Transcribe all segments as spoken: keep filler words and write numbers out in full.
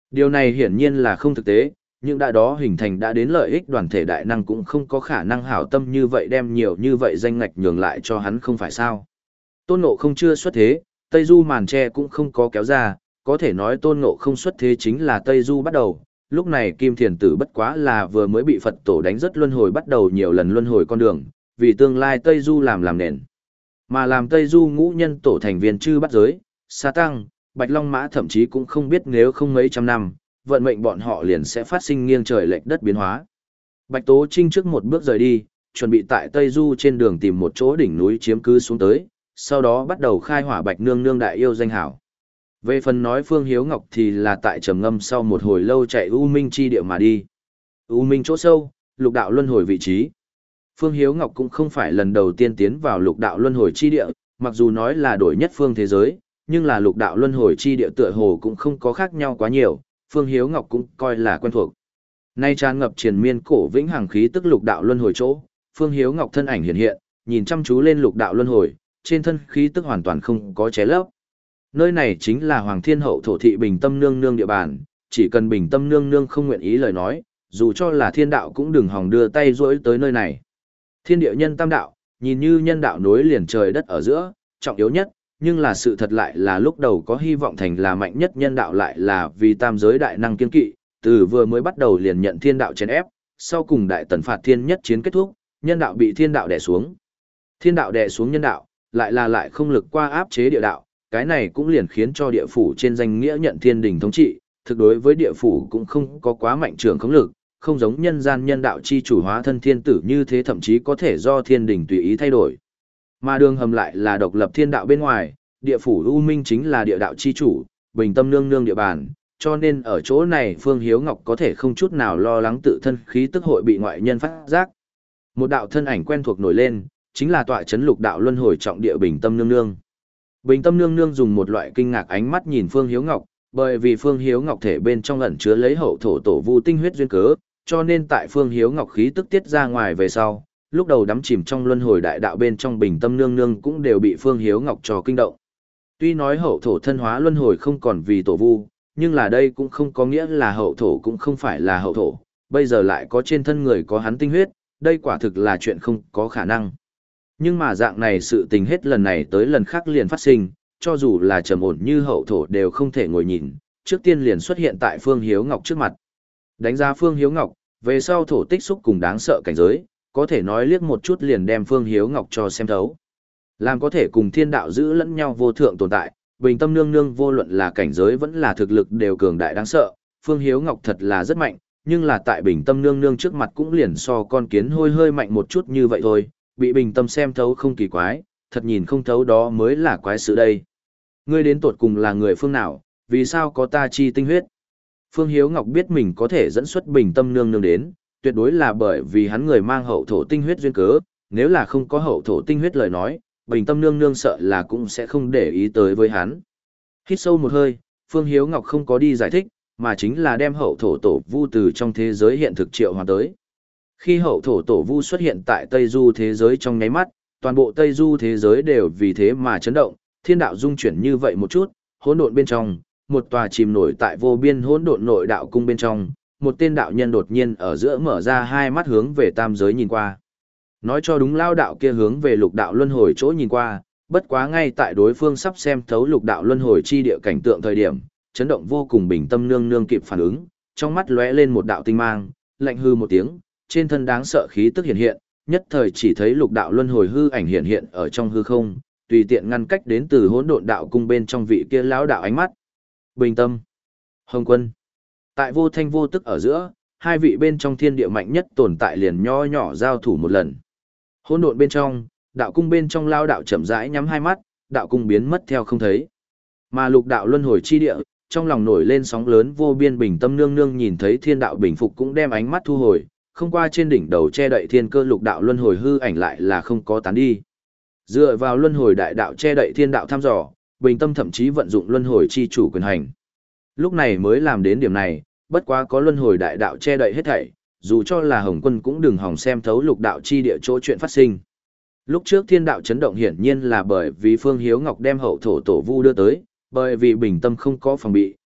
Điều này hiển nhiên là không thực tế, nhưng đã đó hình thành đã đến lợi ích đoàn thể đại năng cũng không có khả năng hảo tâm như vậy đem nhiều như vậy danh ngạch nhường lại cho hắn không phải sao. Tôn Ngộ không chưa xuất thế, Tây Du màn tre cũng không có kéo ra, có thể nói Tôn Ngộ không xuất thế chính là Tây Du bắt đầu. Lúc này Kim Thiền Tử bất quá là vừa mới bị Phật tổ đánh rất luân hồi bắt đầu nhiều lần luân hồi con đường, vì tương lai Tây Du làm làm nền. Mà làm Tây Du ngũ nhân tổ thành viên chư bắt giới, Sa Tăng, Bạch Long Mã thậm chí cũng không biết nếu không mấy trăm năm, vận mệnh bọn họ liền sẽ phát sinh nghiêng trời lệch đất biến hóa. Bạch Tố Trinh trước một bước rời đi, chuẩn bị tại Tây Du trên đường tìm một chỗ đỉnh núi chiếm cứ xuống tới, sau đó bắt đầu khai hỏa Bạch Nương Nương đại yêu danh hảo. Về phần nói Phương Hiếu Ngọc thì là tại trầm ngâm sau một hồi lâu chạy U Minh chi địa mà đi. U Minh chỗ sâu, lục đạo luân hồi vị trí. Phương Hiếu Ngọc cũng không phải lần đầu tiên tiến vào lục đạo luân hồi chi địa, mặc dù nói là đổi nhất phương thế giới, nhưng là lục đạo luân hồi chi địa tựa hồ cũng không có khác nhau quá nhiều, Phương Hiếu Ngọc cũng coi là quen thuộc. Nay tràn ngập triền miên cổ vĩnh hằng khí tức lục đạo luân hồi chỗ, Phương Hiếu Ngọc thân ảnh hiện hiện, nhìn chăm chú lên lục đạo luân hồi, trên thân khí tức hoàn toàn không có ché lấp. Nơi này chính là Hoàng Thiên Hậu thổ thị Bình Tâm Nương Nương địa bàn, chỉ cần Bình Tâm Nương Nương không nguyện ý lời nói, dù cho là thiên đạo cũng đừng hòng đưa tay rỗi tới nơi này. Thiên địa nhân tam đạo, nhìn như nhân đạo nối liền trời đất ở giữa, trọng yếu nhất, nhưng là sự thật lại là lúc đầu có hy vọng thành là mạnh nhất nhân đạo lại là vì tam giới đại năng kiên kỵ, từ vừa mới bắt đầu liền nhận thiên đạo chèn ép, sau cùng đại tần phạt thiên nhất chiến kết thúc, nhân đạo bị thiên đạo đè xuống. Thiên đạo đè xuống nhân đạo, lại là lại không lực qua áp chế địa đạo, cái này cũng liền khiến cho địa phủ trên danh nghĩa nhận thiên đình thống trị, thực đối với địa phủ cũng không có quá mạnh trưởng khống lực, không giống nhân gian nhân đạo chi chủ hóa thân thiên tử như thế thậm chí có thể do thiên đình tùy ý thay đổi. Mà đường hầm lại là độc lập thiên đạo bên ngoài, địa phủ U Minh chính là địa đạo chi chủ, Bình Tâm Nương Nương địa bàn, cho nên ở chỗ này Phương Hiếu Ngọc có thể không chút nào lo lắng tự thân khí tức hội bị ngoại nhân phát giác. Một đạo thân ảnh quen thuộc nổi lên, chính là tọa chấn lục đạo luân hồi trọng địa Bình Tâm Nương Nương. Bình Tâm Nương Nương dùng một loại kinh ngạc ánh mắt nhìn Phương Hiếu Ngọc, bởi vì Phương Hiếu Ngọc thể bên trong ẩn chứa lấy hậu thổ tổ vu tinh huyết duyên cớ, cho nên tại Phương Hiếu Ngọc khí tức tiết ra ngoài về sau, lúc đầu đắm chìm trong luân hồi đại đạo bên trong Bình Tâm Nương Nương cũng đều bị Phương Hiếu Ngọc cho kinh động. Tuy nói hậu thổ thân hóa luân hồi không còn vì tổ vu, nhưng là đây cũng không có nghĩa là hậu thổ cũng không phải là hậu thổ, bây giờ lại có trên thân người có hắn tinh huyết, đây quả thực là chuyện không có khả năng. Nhưng mà dạng này sự tình hết lần này tới lần khác liền phát sinh, cho dù là trầm ổn như hậu thổ đều không thể ngồi nhìn, trước tiên liền xuất hiện tại Phương Hiếu Ngọc trước mặt. Đánh giá Phương Hiếu Ngọc, về sau thổ tích xúc cùng đáng sợ cảnh giới, có thể nói liếc một chút liền đem Phương Hiếu Ngọc cho xem thấu. Làm có thể cùng thiên đạo giữ lẫn nhau vô thượng tồn tại, Bình Tâm Nương Nương vô luận là cảnh giới vẫn là thực lực đều cường đại đáng sợ, Phương Hiếu Ngọc thật là rất mạnh, nhưng là tại Bình Tâm Nương Nương trước mặt cũng liền so con kiến hôi hơi mạnh một chút như vậy thôi, bị Bình Tâm xem thấu không kỳ quái, thật nhìn không thấu đó mới là quái sự đây. Ngươi đến tột cùng là người phương nào, vì sao có ta chi tinh huyết? Phương Hiếu Ngọc biết mình có thể dẫn xuất Bình Tâm Nương Nương đến, tuyệt đối là bởi vì hắn người mang hậu thổ tinh huyết duyên cớ, nếu là không có hậu thổ tinh huyết lời nói, Bình Tâm Nương Nương sợ là cũng sẽ không để ý tới với hắn. Hít sâu một hơi, Phương Hiếu Ngọc không có đi giải thích, mà chính là đem hậu thổ tổ vu từ trong thế giới hiện thực triệu hoàn tới. Khi hậu thổ tổ vu xuất hiện tại Tây Du thế giới trong nháy mắt, toàn bộ Tây Du thế giới đều vì thế mà chấn động, thiên đạo dung chuyển như vậy một chút, hỗn độn bên trong, một tòa chìm nổi tại vô biên hỗn độn nội đạo cung bên trong, một tên đạo nhân đột nhiên ở giữa mở ra hai mắt hướng về tam giới nhìn qua. Nói cho đúng lao đạo kia hướng về lục đạo luân hồi chỗ nhìn qua, bất quá ngay tại đối phương sắp xem thấu lục đạo luân hồi chi địa cảnh tượng thời điểm, chấn động vô cùng Bình Tâm Nương Nương kịp phản ứng, trong mắt lóe lên một đạo tinh mang, lạnh hư một tiếng, trên thân đáng sợ khí tức hiện hiện, nhất thời chỉ thấy lục đạo luân hồi hư ảnh hiện hiện ở trong hư không, tùy tiện ngăn cách đến từ hỗn độn đạo cung bên trong vị kia lão đạo ánh mắt. Bình Tâm, Hồng Quân. Tại vô thanh vô tức ở giữa, hai vị bên trong thiên địa mạnh nhất tồn tại liền nho nhỏ giao thủ một lần. Hỗn độn bên trong, đạo cung bên trong lao đạo chậm rãi nhắm hai mắt, đạo cung biến mất theo không thấy. Mà lục đạo luân hồi chi địa, trong lòng nổi lên sóng lớn vô biên. Bình Tâm Nương Nương nhìn thấy thiên đạo bình phục cũng đem ánh mắt thu hồi, không qua trên đỉnh đầu che đậy thiên cơ lục đạo luân hồi hư ảnh lại là không có tán đi. Dựa vào luân hồi đại đạo che đậy thiên đạo thăm dò, Bình Tâm thậm chí vận dụng luân hồi chi chủ quyền hành. Lúc này mới làm đến điểm này, bất quá có luân hồi đại đạo che đậy hết thảy, dù cho là Hồng Quân cũng đừng hòng xem thấu lục đạo chi địa chỗ chuyện phát sinh. Lúc trước thiên đạo chấn động hiển nhiên là bởi vì Phương Hiếu Ngọc đem hậu thổ tổ vu đưa tới, bởi vì Bình Tâm không có phòng bị,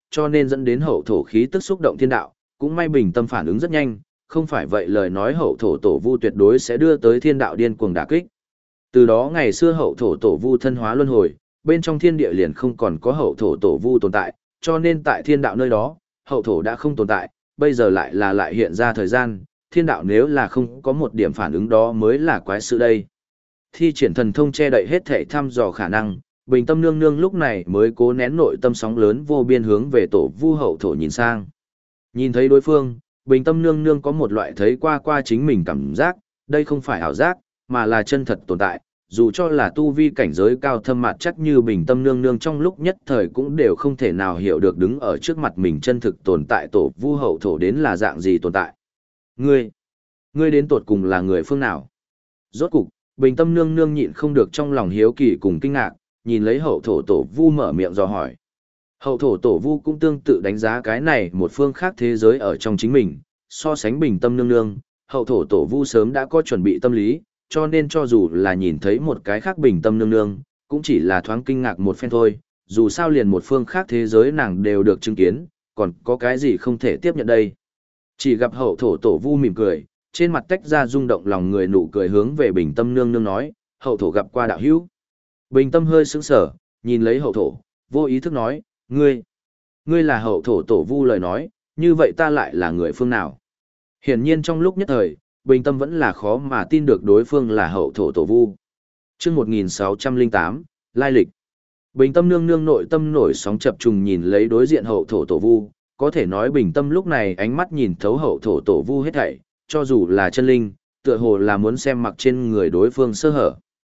cho nên dẫn đến hậu thổ khí tức xúc động thiên đạo, cũng may bình tâm phản ứng rất nhanh, không phải vậy lời nói hậu thổ tổ vu tuyệt đối sẽ đưa tới thiên đạo điên cuồng đả kích. Từ đó ngày xưa hậu thổ tổ vu thân hóa luân hồi, bên trong thiên địa liền không còn có hậu thổ tổ vu tồn tại, cho nên tại thiên đạo nơi đó, hậu thổ đã không tồn tại, bây giờ lại là lại hiện ra thời gian, thiên đạo nếu là không có một điểm phản ứng đó mới là quái sự đây. Thi triển thần thông che đậy hết thể thăm dò khả năng, bình tâm nương nương lúc này mới cố nén nội tâm sóng lớn vô biên hướng về tổ vu hậu thổ nhìn sang. Nhìn thấy đối phương, bình tâm nương nương có một loại thấy qua qua chính mình cảm giác, đây không phải ảo giác, mà là chân thật tồn tại, dù cho là tu vi cảnh giới cao thâm mạt chắc như bình tâm nương nương trong lúc nhất thời cũng đều không thể nào hiểu được đứng ở trước mặt mình chân thực tồn tại tổ vu hậu thổ đến là dạng gì tồn tại. Ngươi, ngươi đến tột cùng là người phương nào? Rốt cục, bình tâm nương nương nhịn không được trong lòng hiếu kỳ cùng kinh ngạc, nhìn lấy hậu thổ tổ vu mở miệng dò hỏi. Hậu thổ tổ vu cũng tương tự đánh giá cái này một phương khác thế giới ở trong chính mình, so sánh bình tâm nương nương, hậu thổ tổ vu sớm đã có chuẩn bị tâm lý, cho nên cho dù là nhìn thấy một cái khác bình tâm nương nương, cũng chỉ là thoáng kinh ngạc một phen thôi, dù sao liền một phương khác thế giới nàng đều được chứng kiến, còn có cái gì không thể tiếp nhận đây. Chỉ gặp hậu thổ tổ vu mỉm cười, trên mặt tách ra rung động lòng người nụ cười hướng về bình tâm nương nương nói, hậu thổ gặp qua đạo hữu. Bình tâm hơi sững sờ, nhìn lấy hậu thổ, vô ý thức nói, ngươi, ngươi là hậu thổ tổ vu lời nói, như vậy ta lại là người phương nào? Hiển nhiên trong lúc nhất thời, bình tâm vẫn là khó mà tin được đối phương là hậu thổ tổ vu. Trước một nghìn sáu trăm lẻ tám, lai lịch. Bình tâm nương nương nội tâm nổi sóng chập trùng nhìn lấy đối diện hậu thổ tổ vu, có thể nói bình tâm lúc này ánh mắt nhìn thấu hậu thổ tổ vu hết thảy, cho dù là chân linh, tựa hồ là muốn xem mặc trên người đối phương sơ hở.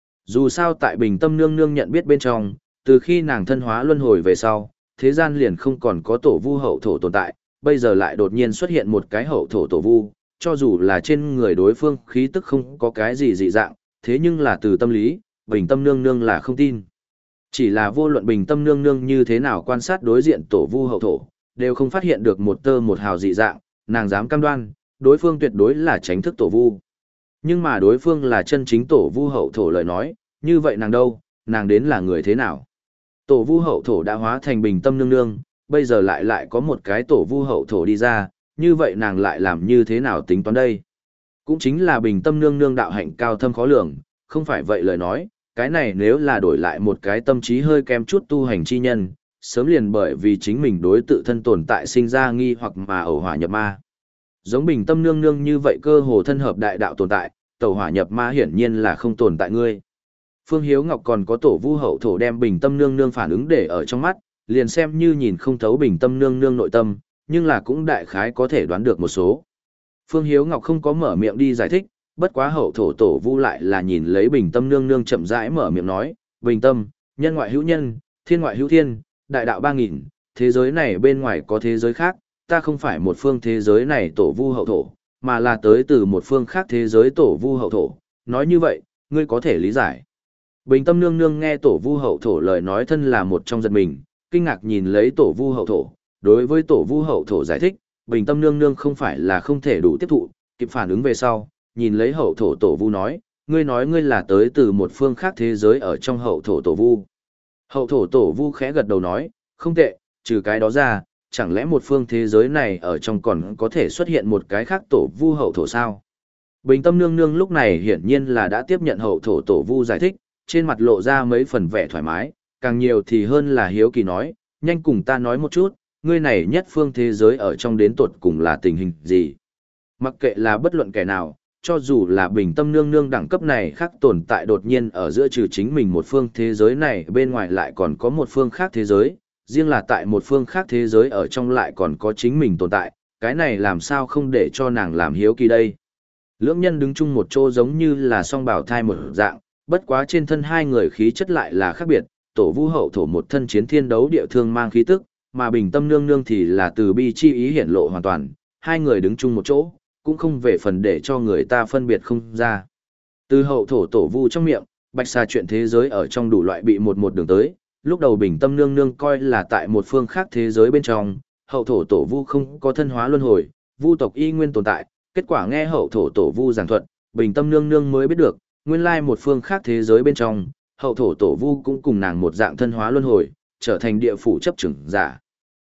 Dù sao tại bình tâm nương nương nhận biết bên trong, từ khi nàng thân hóa luân hồi về sau, thế gian liền không còn có tổ vu hậu thổ tồn tại, bây giờ lại đột nhiên xuất hiện một cái hậu thổ tổ vu, cho dù là trên người đối phương khí tức không có cái gì dị dạng, thế nhưng là từ tâm lý, bình tâm nương nương là không tin. Chỉ là vô luận bình tâm nương nương như thế nào quan sát đối diện tổ vu hậu thổ, đều không phát hiện được một tơ một hào dị dạng, nàng dám cam đoan, đối phương tuyệt đối là tránh thức tổ vu. Nhưng mà đối phương là chân chính tổ vu hậu thổ lời nói, như vậy nàng đâu, nàng đến là người thế nào? Tổ vu hậu thổ đã hóa thành bình tâm nương nương, bây giờ lại lại có một cái tổ vu hậu thổ đi ra, như vậy nàng lại làm như thế nào tính toán đây? Cũng chính là bình tâm nương nương đạo hạnh cao thâm khó lường, không phải vậy lời nói, cái này nếu là đổi lại một cái tâm trí hơi kém chút tu hành chi nhân, sớm liền bởi vì chính mình đối tự thân tồn tại sinh ra nghi hoặc mà ẩu hỏa nhập ma. Giống bình tâm nương nương như vậy cơ hồ thân hợp đại đạo tồn tại, tẩu hỏa nhập ma hiển nhiên là không tồn tại ngươi. Phương Hiếu Ngọc còn có tổ vu hậu thổ đem bình tâm nương nương phản ứng để ở trong mắt, liền xem như nhìn không thấu bình tâm nương nương nội tâm, nhưng là cũng đại khái có thể đoán được một số. Phương Hiếu Ngọc không có mở miệng đi giải thích, bất quá hậu thổ tổ vu lại là nhìn lấy bình tâm nương nương chậm rãi mở miệng nói, bình tâm, nhân ngoại hữu nhân, thiên ngoại hữu thiên, đại đạo ba nghìn, thế giới này bên ngoài có thế giới khác, ta không phải một phương thế giới này tổ vu hậu thổ, mà là tới từ một phương khác thế giới tổ vu hậu thổ, nói như vậy, ngươi có thể lý giải. Bình tâm nương nương nghe tổ vu hậu thổ lời nói thân là một trong giật mình, kinh ngạc nhìn lấy tổ vu hậu thổ, đối với tổ vu hậu thổ giải thích, bình tâm nương nương không phải là không thể đủ tiếp thụ, kịp phản ứng về sau, nhìn lấy hậu thổ tổ vu nói, ngươi nói ngươi là tới từ một phương khác thế giới ở trong hậu thổ tổ vu. Hậu thổ tổ vu khẽ gật đầu nói, không tệ, trừ cái đó ra, chẳng lẽ một phương thế giới này ở trong còn có thể xuất hiện một cái khác tổ vu hậu thổ sao? Bình tâm nương nương lúc này hiển nhiên là đã tiếp nhận hậu thổ tổ vu giải thích, trên mặt lộ ra mấy phần vẻ thoải mái, càng nhiều thì hơn là hiếu kỳ nói, nhanh cùng ta nói một chút, ngươi này nhất phương thế giới ở trong đến tột cùng là tình hình gì? Mặc kệ là bất luận kẻ nào, cho dù là bình tâm nương nương đẳng cấp này khác tồn tại đột nhiên ở giữa trừ chính mình một phương thế giới này bên ngoài lại còn có một phương khác thế giới, riêng là tại một phương khác thế giới ở trong lại còn có chính mình tồn tại, cái này làm sao không để cho nàng làm hiếu kỳ đây. Lưỡng nhân đứng chung một chỗ giống như là song bảo thai một dạng, bất quá trên thân hai người khí chất lại là khác biệt, tổ vu hậu thổ một thân chiến thiên đấu địa thương mang khí tức, mà bình tâm nương nương thì là từ bi chi ý hiển lộ hoàn toàn, hai người đứng chung một chỗ, cũng không về phần để cho người ta phân biệt không ra. Từ hậu thổ tổ vu trong miệng, bạch xà chuyện thế giới ở trong đủ loại bị một một đường tới, lúc đầu bình tâm nương nương coi là tại một phương khác thế giới bên trong, hậu thổ tổ vu không có thân hóa luân hồi, vu tộc y nguyên tồn tại, kết quả nghe hậu thổ tổ vu giảng thuật, bình tâm nương nương mới biết được, nguyên lai một phương khác thế giới bên trong, hậu thổ tổ vu cũng cùng nàng một dạng thân hóa luân hồi, trở thành địa phủ chấp trưởng giả.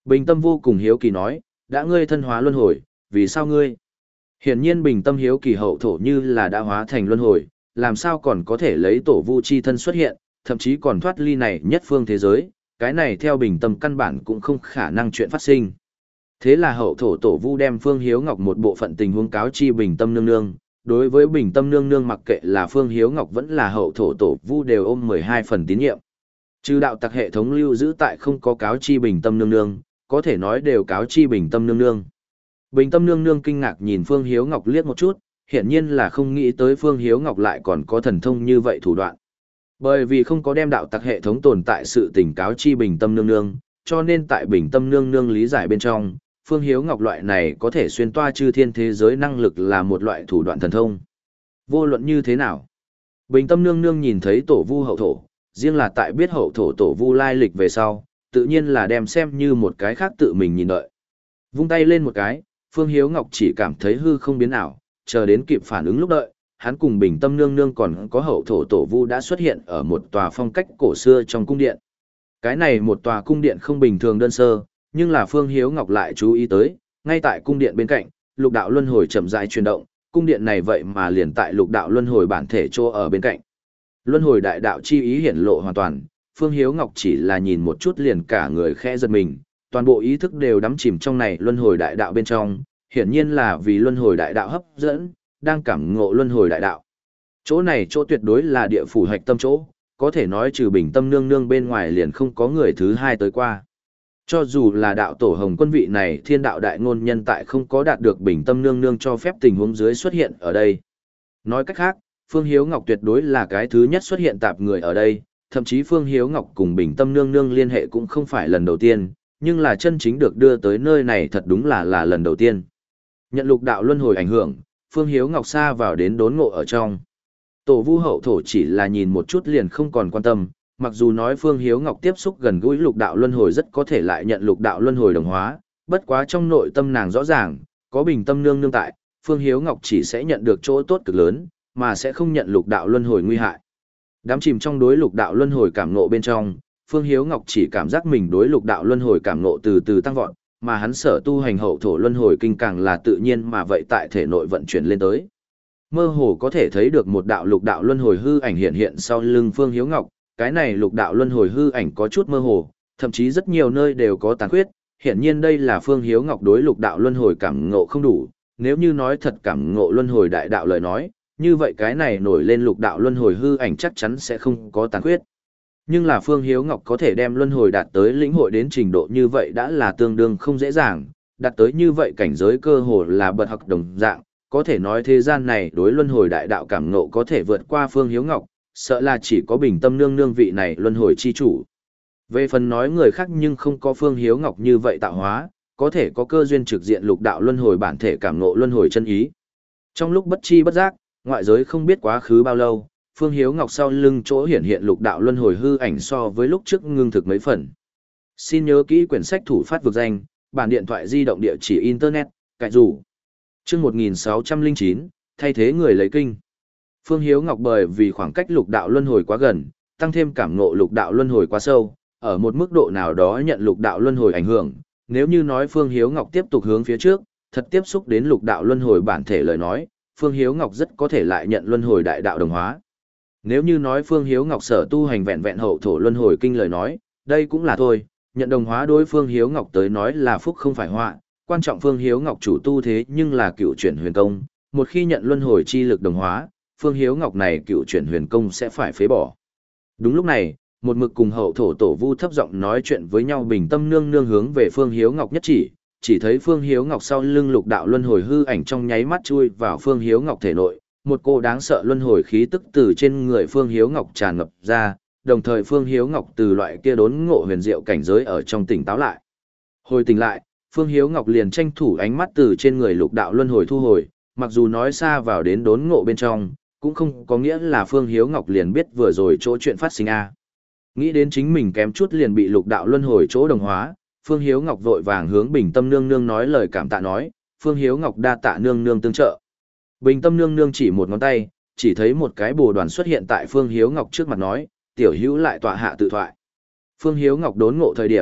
Bình tâm vô cùng hiếu kỳ nói, đã ngươi thân hóa luân hồi, vì sao ngươi? Hiển nhiên bình tâm hiếu kỳ hậu thổ như là đã hóa thành luân hồi, làm sao còn có thể lấy tổ vu chi thân xuất hiện, thậm chí còn thoát ly này nhất phương thế giới, cái này theo bình tâm căn bản cũng không khả năng chuyện phát sinh. Thế là hậu thổ tổ vu đem Phương Hiếu Ngọc một bộ phận tình huống cáo chi bình tâm nương nương, đối với bình tâm nương nương mặc kệ là Phương Hiếu Ngọc vẫn là hậu thổ tổ vu đều ôm mười hai phần tín nhiệm. Trừ đạo tặc hệ thống lưu giữ tại không có cáo chi bình tâm nương nương, có thể nói đều cáo chi bình tâm nương nương. Bình tâm nương nương kinh ngạc nhìn Phương Hiếu Ngọc liếc một chút, hiển nhiên là không nghĩ tới Phương Hiếu Ngọc lại còn có thần thông như vậy thủ đoạn. Bởi vì không có đem đạo tặc hệ thống tồn tại sự tình cáo chi bình tâm nương nương, cho nên tại bình tâm nương nương lý giải bên trong, Phương Hiếu Ngọc loại này có thể xuyên toa chư thiên thế giới năng lực là một loại thủ đoạn thần thông. Vô luận như thế nào? Bình tâm nương nương nhìn thấy tổ vu hậu thổ, riêng là tại biết hậu thổ tổ vu lai lịch về sau, tự nhiên là đem xem như một cái khác tự mình nhìn đợi. Vung tay lên một cái, Phương Hiếu Ngọc chỉ cảm thấy hư không biến ảo, chờ đến kịp phản ứng lúc đợi, hắn cùng bình tâm nương nương còn có hậu thổ tổ vu đã xuất hiện ở một tòa phong cách cổ xưa trong cung điện. Cái này một tòa cung điện không bình thường đơn sơ, nhưng là Phương Hiếu Ngọc lại chú ý tới, ngay tại cung điện bên cạnh, lục đạo luân hồi chậm rãi chuyển động, cung điện này vậy mà liền tại lục đạo luân hồi bản thể chỗ ở bên cạnh. Luân hồi đại đạo chi ý hiển lộ hoàn toàn, Phương Hiếu Ngọc chỉ là nhìn một chút liền cả người khẽ giật mình, toàn bộ ý thức đều đắm chìm trong này luân hồi đại đạo bên trong, hiển nhiên là vì luân hồi đại đạo hấp dẫn, đang cảm ngộ luân hồi đại đạo. Chỗ này chỗ tuyệt đối là địa phủ hạch tâm chỗ, có thể nói trừ bình tâm nương nương bên ngoài liền không có người thứ hai tới qua. Cho dù là đạo tổ hồng quân vị này thiên đạo đại ngôn nhân tại không có đạt được bình tâm nương nương cho phép tình huống dưới xuất hiện ở đây. Nói cách khác, Phương Hiếu Ngọc tuyệt đối là cái thứ nhất xuất hiện tạp người ở đây, thậm chí Phương Hiếu Ngọc cùng bình tâm nương nương liên hệ cũng không phải lần đầu tiên, nhưng là chân chính được đưa tới nơi này thật đúng là là lần đầu tiên. Nhận lục đạo luân hồi ảnh hưởng, Phương Hiếu Ngọc xa vào đến đốn ngộ ở trong. Tổ vu hậu thổ chỉ là nhìn một chút liền không còn quan tâm, mặc dù nói Phương Hiếu Ngọc tiếp xúc gần gũi lục đạo luân hồi rất có thể lại nhận lục đạo luân hồi đồng hóa, bất quá trong nội tâm nàng rõ ràng, có bình tâm nương nương tại, Phương Hiếu Ngọc chỉ sẽ nhận được chỗ tốt cực lớn, mà sẽ không nhận lục đạo luân hồi nguy hại. Đám chìm trong đối lục đạo luân hồi cảm ngộ bên trong, Phương Hiếu Ngọc chỉ cảm giác mình đối lục đạo luân hồi cảm ngộ từ từ tăng vọt, mà hắn sở tu hành hậu thổ luân hồi kinh càng là tự nhiên mà vậy tại thể nội vận chuyển lên tới. Mơ hồ có thể thấy được một đạo lục đạo luân hồi hư ảnh hiện hiện sau lưng Phương Hiếu Ngọc, cái này lục đạo luân hồi hư ảnh có chút mơ hồ, thậm chí rất nhiều nơi đều có tàn khuyết, hiển nhiên đây là Phương Hiếu Ngọc đối lục đạo luân hồi cảm ngộ không đủ, nếu như nói thật cảm ngộ luân hồi đại đạo lời nói, như vậy cái này nổi lên lục đạo luân hồi hư ảnh chắc chắn sẽ không có tàn khuyết. Nhưng là Phương Hiếu Ngọc có thể đem luân hồi đạt tới lĩnh hội đến trình độ như vậy đã là tương đương không dễ dàng, đạt tới như vậy cảnh giới cơ hồ là bậc học đồng dạng, có thể nói thế gian này đối luân hồi đại đạo cảm ngộ có thể vượt qua Phương Hiếu Ngọc, sợ là chỉ có bình tâm nương nương vị này luân hồi chi chủ. Về phần nói người khác nhưng không có Phương Hiếu Ngọc như vậy tạo hóa, có thể có cơ duyên trực diện lục đạo luân hồi bản thể cảm ngộ luân hồi chân ý. Trong lúc bất chi bất giác, ngoại giới không biết quá khứ bao lâu, Phương Hiếu Ngọc sau lưng chỗ hiển hiện lục đạo luân hồi hư ảnh so với lúc trước ngưng thực mấy phần. Xin nhớ kỹ quyển sách thủ phát vực danh, bản điện thoại di động địa chỉ internet, cài rủ. Chương một nghìn sáu trăm lẻ chín, thay thế người lấy kinh. Phương Hiếu Ngọc bởi vì khoảng cách lục đạo luân hồi quá gần, tăng thêm cảm ngộ lục đạo luân hồi quá sâu, ở một mức độ nào đó nhận lục đạo luân hồi ảnh hưởng, nếu như nói Phương Hiếu Ngọc tiếp tục hướng phía trước, thật tiếp xúc đến lục đạo luân hồi bản thể lời nói, Phương Hiếu Ngọc rất có thể lại nhận luân hồi đại đạo đồng hóa. Nếu như nói Phương Hiếu Ngọc sở tu hành vẹn vẹn hậu thổ luân hồi kinh lời nói, đây cũng là thôi, nhận đồng hóa đối Phương Hiếu Ngọc tới nói là phúc không phải họa, quan trọng Phương Hiếu Ngọc chủ tu thế nhưng là cựu chuyển huyền công, một khi nhận luân hồi chi lực đồng hóa, Phương Hiếu Ngọc này cựu chuyển huyền công sẽ phải phế bỏ. Đúng lúc này, một mực cùng hậu thổ tổ vu thấp giọng nói chuyện với nhau bình tâm nương nương hướng về Phương Hiếu Ngọc nhất chỉ, chỉ thấy Phương Hiếu Ngọc sau lưng lục đạo luân hồi hư ảnh trong nháy mắt chui vào Phương Hiếu Ngọc thể nội, một cô đáng sợ luân hồi khí tức từ trên người Phương Hiếu Ngọc tràn ngập ra, đồng thời Phương Hiếu Ngọc từ loại kia đốn ngộ huyền diệu cảnh giới ở trong tỉnh táo lại. Hồi tỉnh lại, Phương Hiếu Ngọc liền tranh thủ ánh mắt từ trên người lục đạo luân hồi thu hồi, mặc dù nói xa vào đến đốn ngộ bên trong, cũng không có nghĩa là Phương Hiếu Ngọc liền biết vừa rồi chỗ chuyện phát sinh a. Nghĩ đến chính mình kém chút liền bị lục đạo luân hồi chỗ đồng hóa, Phương Hiếu Ngọc vội vàng hướng Bình Tâm nương nương nói lời cảm tạ nói, Phương Hiếu Ngọc đa tạ nương nương tương trợ. Bình Tâm nương nương chỉ một ngón tay, chỉ thấy một cái bồ đoàn xuất hiện tại Phương Hiếu Ngọc trước mặt nói, tiểu hữu lại tọa hạ tự thoại. Phương Hiếu Ngọc đốn ngộ thời điểm,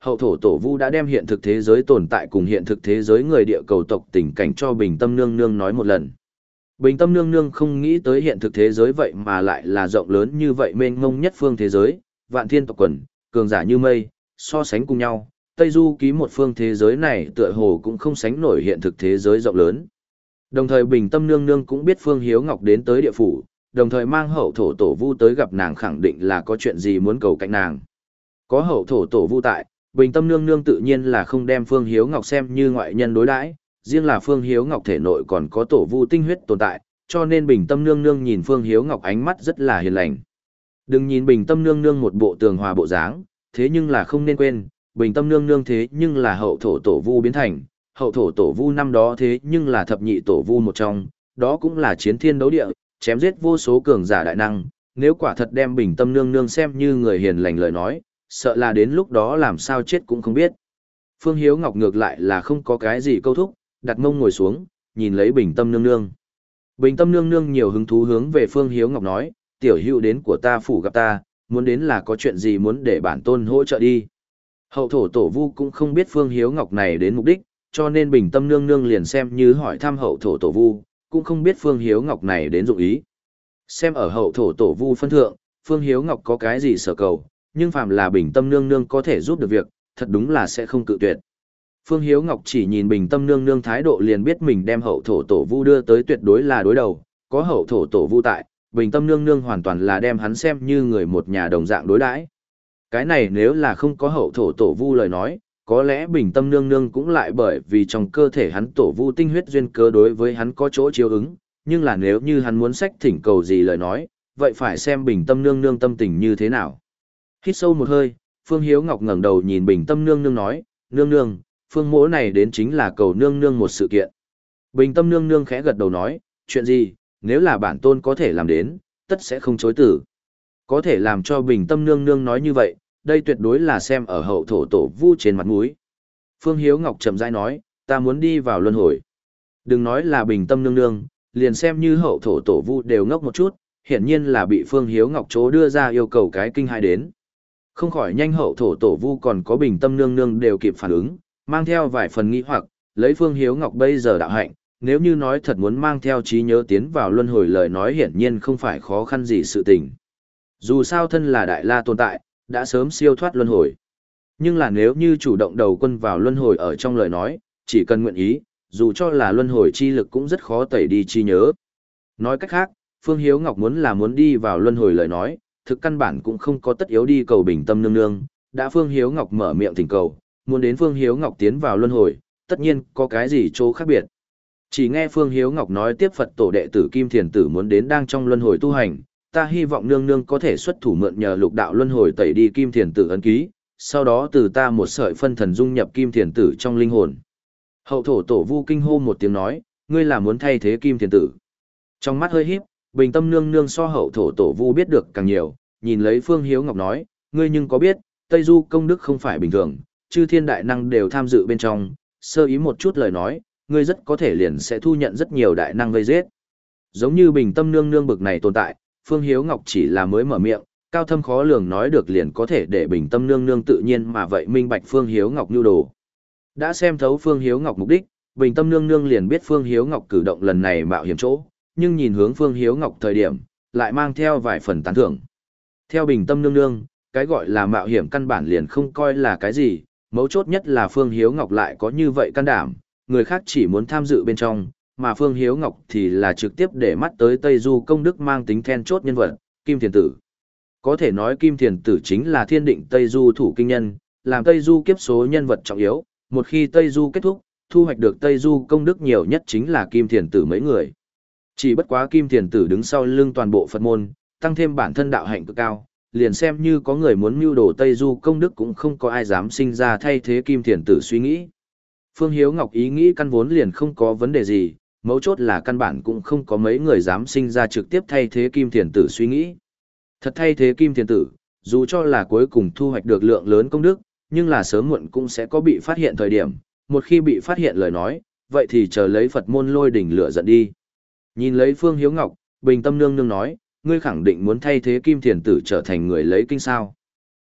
Hậu thổ tổ vu đã đem hiện thực thế giới tồn tại cùng hiện thực thế giới người địa cầu tộc tình cảnh cho Bình Tâm Nương Nương nói một lần. Bình Tâm Nương Nương không nghĩ tới hiện thực thế giới vậy mà lại là rộng lớn như vậy, mênh mông nhất phương thế giới, vạn thiên tộc quần, cường giả như mây, so sánh cùng nhau, Tây Du ký một phương thế giới này tựa hồ cũng không sánh nổi hiện thực thế giới rộng lớn. Đồng thời Bình Tâm Nương Nương cũng biết Phương Hiếu Ngọc đến tới địa phủ, đồng thời mang hậu thổ tổ vu tới gặp nàng, khẳng định là có chuyện gì muốn cầu cạnh nàng. Có hậu thổ tổ vu tại, Bình Tâm Nương Nương tự nhiên là không đem Phương Hiếu Ngọc xem như ngoại nhân đối đãi, riêng là Phương Hiếu Ngọc thể nội còn có tổ vu tinh huyết tồn tại, cho nên Bình Tâm Nương Nương nhìn Phương Hiếu Ngọc ánh mắt rất là hiền lành. Đừng nhìn Bình Tâm Nương Nương một bộ tường hòa bộ dáng, thế nhưng là không nên quên, Bình Tâm Nương Nương thế nhưng là hậu thổ tổ vu biến thành, hậu thổ tổ vu năm đó thế nhưng là thập nhị tổ vu một trong, đó cũng là chiến thiên đấu địa, chém giết vô số cường giả đại năng, nếu quả thật đem Bình Tâm Nương Nương xem như người hiền lành lời nói, sợ là đến lúc đó làm sao chết cũng không biết. Phương Hiếu Ngọc ngược lại là không có cái gì câu thúc, đặt mông ngồi xuống, nhìn lấy Bình Tâm Nương Nương. Bình Tâm Nương Nương nhiều hứng thú hướng về Phương Hiếu Ngọc nói, tiểu hữu đến của ta phủ gặp ta, muốn đến là có chuyện gì muốn để bản tôn hỗ trợ đi. Hậu thổ tổ vu cũng không biết Phương Hiếu Ngọc này đến mục đích, cho nên Bình Tâm Nương Nương liền xem như hỏi thăm hậu thổ tổ vu, cũng không biết Phương Hiếu Ngọc này đến dụng ý. Xem ở hậu thổ tổ vu phân thượng, Phương Hiếu Ngọc có cái gì sở cầu, nhưng phàm là Bình Tâm Nương Nương có thể giúp được việc, thật đúng là sẽ không cự tuyệt. Phương Hiếu Ngọc chỉ nhìn Bình Tâm Nương Nương thái độ liền biết mình đem hậu thổ tổ vu đưa tới tuyệt đối là đối đầu, có hậu thổ tổ vu tại, Bình Tâm Nương Nương hoàn toàn là đem hắn xem như người một nhà đồng dạng đối đãi. Cái này nếu là không có hậu thổ tổ vu lời nói, có lẽ Bình Tâm Nương Nương cũng lại bởi vì trong cơ thể hắn tổ vu tinh huyết duyên cơ đối với hắn có chỗ chiếu ứng, nhưng là nếu như hắn muốn sách thỉnh cầu gì lời nói, vậy phải xem Bình Tâm Nương Nương tâm tình như thế nào. Hít sâu một hơi, Phương Hiếu Ngọc ngẩng đầu nhìn Bình Tâm Nương Nương nói, Nương Nương, Phương mỗ này đến chính là cầu Nương Nương một sự kiện. Bình Tâm Nương Nương khẽ gật đầu nói, chuyện gì, nếu là bản tôn có thể làm đến, tất sẽ không chối từ. Có thể làm cho Bình Tâm Nương Nương nói như vậy, đây tuyệt đối là xem ở hậu thổ tổ vu trên mặt mũi. Phương Hiếu Ngọc chậm rãi nói, ta muốn đi vào luân hồi. Đừng nói là Bình Tâm Nương Nương, liền xem như hậu thổ tổ vu đều ngốc một chút, hiển nhiên là bị Phương Hiếu Ngọc chố đưa ra yêu cầu cái kinh hai đến. Không khỏi nhanh hậu thổ tổ vu còn có Bình Tâm Nương Nương đều kịp phản ứng, mang theo vài phần nghi hoặc, lấy Phương Hiếu Ngọc bây giờ đạo hạnh, nếu như nói thật muốn mang theo trí nhớ tiến vào luân hồi lời nói hiển nhiên không phải khó khăn gì sự tình. Dù sao thân là đại la tồn tại, đã sớm siêu thoát luân hồi. Nhưng là nếu như chủ động đầu quân vào luân hồi ở trong lời nói, chỉ cần nguyện ý, dù cho là luân hồi chi lực cũng rất khó tẩy đi trí nhớ. Nói cách khác, Phương Hiếu Ngọc muốn là muốn đi vào luân hồi lời nói, thực căn bản cũng không có tất yếu đi cầu Bình Tâm Nương Nương, đã Phương Hiếu Ngọc mở miệng thỉnh cầu, muốn đến Phương Hiếu Ngọc tiến vào luân hồi, tất nhiên có cái gì chỗ khác biệt. Chỉ nghe Phương Hiếu Ngọc nói tiếp Phật tổ đệ tử Kim Thiền Tử muốn đến đang trong luân hồi tu hành, ta hy vọng nương nương có thể xuất thủ mượn nhờ lục đạo luân hồi tẩy đi Kim Thiền Tử ấn ký, sau đó từ ta một sợi phân thần dung nhập Kim Thiền Tử trong linh hồn. Hậu thổ tổ vu kinh hô một tiếng nói, ngươi là muốn thay thế Kim Thiền Tử. Trong mắt hơi híp, Bình Tâm Nương Nương so hậu thổ tổ vu biết được càng nhiều, nhìn lấy Phương Hiếu Ngọc nói, ngươi nhưng có biết, Tây Du công đức không phải bình thường, chư thiên đại năng đều tham dự bên trong, sơ ý một chút lời nói, ngươi rất có thể liền sẽ thu nhận rất nhiều đại năng vây giết. Giống như Bình Tâm Nương Nương bực này tồn tại, Phương Hiếu Ngọc chỉ là mới mở miệng, cao thâm khó lường nói được liền có thể để Bình Tâm Nương Nương tự nhiên mà vậy minh bạch Phương Hiếu Ngọc nhu đồ. Đã xem thấu Phương Hiếu Ngọc mục đích, Bình Tâm Nương Nương liền biết Phương Hiếu Ngọc cử động lần này mạo hiểm chỗ, nhưng nhìn hướng Phương Hiếu Ngọc thời điểm, lại mang theo vài phần tán thưởng. Theo Bình Tâm Nương Nương, cái gọi là mạo hiểm căn bản liền không coi là cái gì, mấu chốt nhất là Phương Hiếu Ngọc lại có như vậy can đảm, người khác chỉ muốn tham dự bên trong, mà Phương Hiếu Ngọc thì là trực tiếp để mắt tới Tây Du công đức mang tính then chốt nhân vật, Kim Thiền Tử. Có thể nói Kim Thiền Tử chính là thiên định Tây Du thủ kinh nhân, làm Tây Du kiếp số nhân vật trọng yếu, một khi Tây Du kết thúc, thu hoạch được Tây Du công đức nhiều nhất chính là Kim Thiền Tử mấy người. Chỉ bất quá Kim Thiền Tử đứng sau lưng toàn bộ Phật môn, tăng thêm bản thân đạo hạnh cực cao, liền xem như có người muốn mưu đồ Tây Du công đức cũng không có ai dám sinh ra thay thế Kim Thiền Tử suy nghĩ. Phương Hiếu Ngọc ý nghĩ căn vốn liền không có vấn đề gì, mấu chốt là căn bản cũng không có mấy người dám sinh ra trực tiếp thay thế Kim Thiền Tử suy nghĩ. Thật thay thế Kim Thiền Tử, dù cho là cuối cùng thu hoạch được lượng lớn công đức, nhưng là sớm muộn cũng sẽ có bị phát hiện thời điểm, một khi bị phát hiện lời nói, vậy thì chờ lấy Phật môn lôi đỉnh lửa giận đi. Nhìn lấy Phương Hiếu Ngọc, Bình Tâm Nương Nương nói, ngươi khẳng định muốn thay thế Kim Thiền Tử trở thành người lấy kinh sao.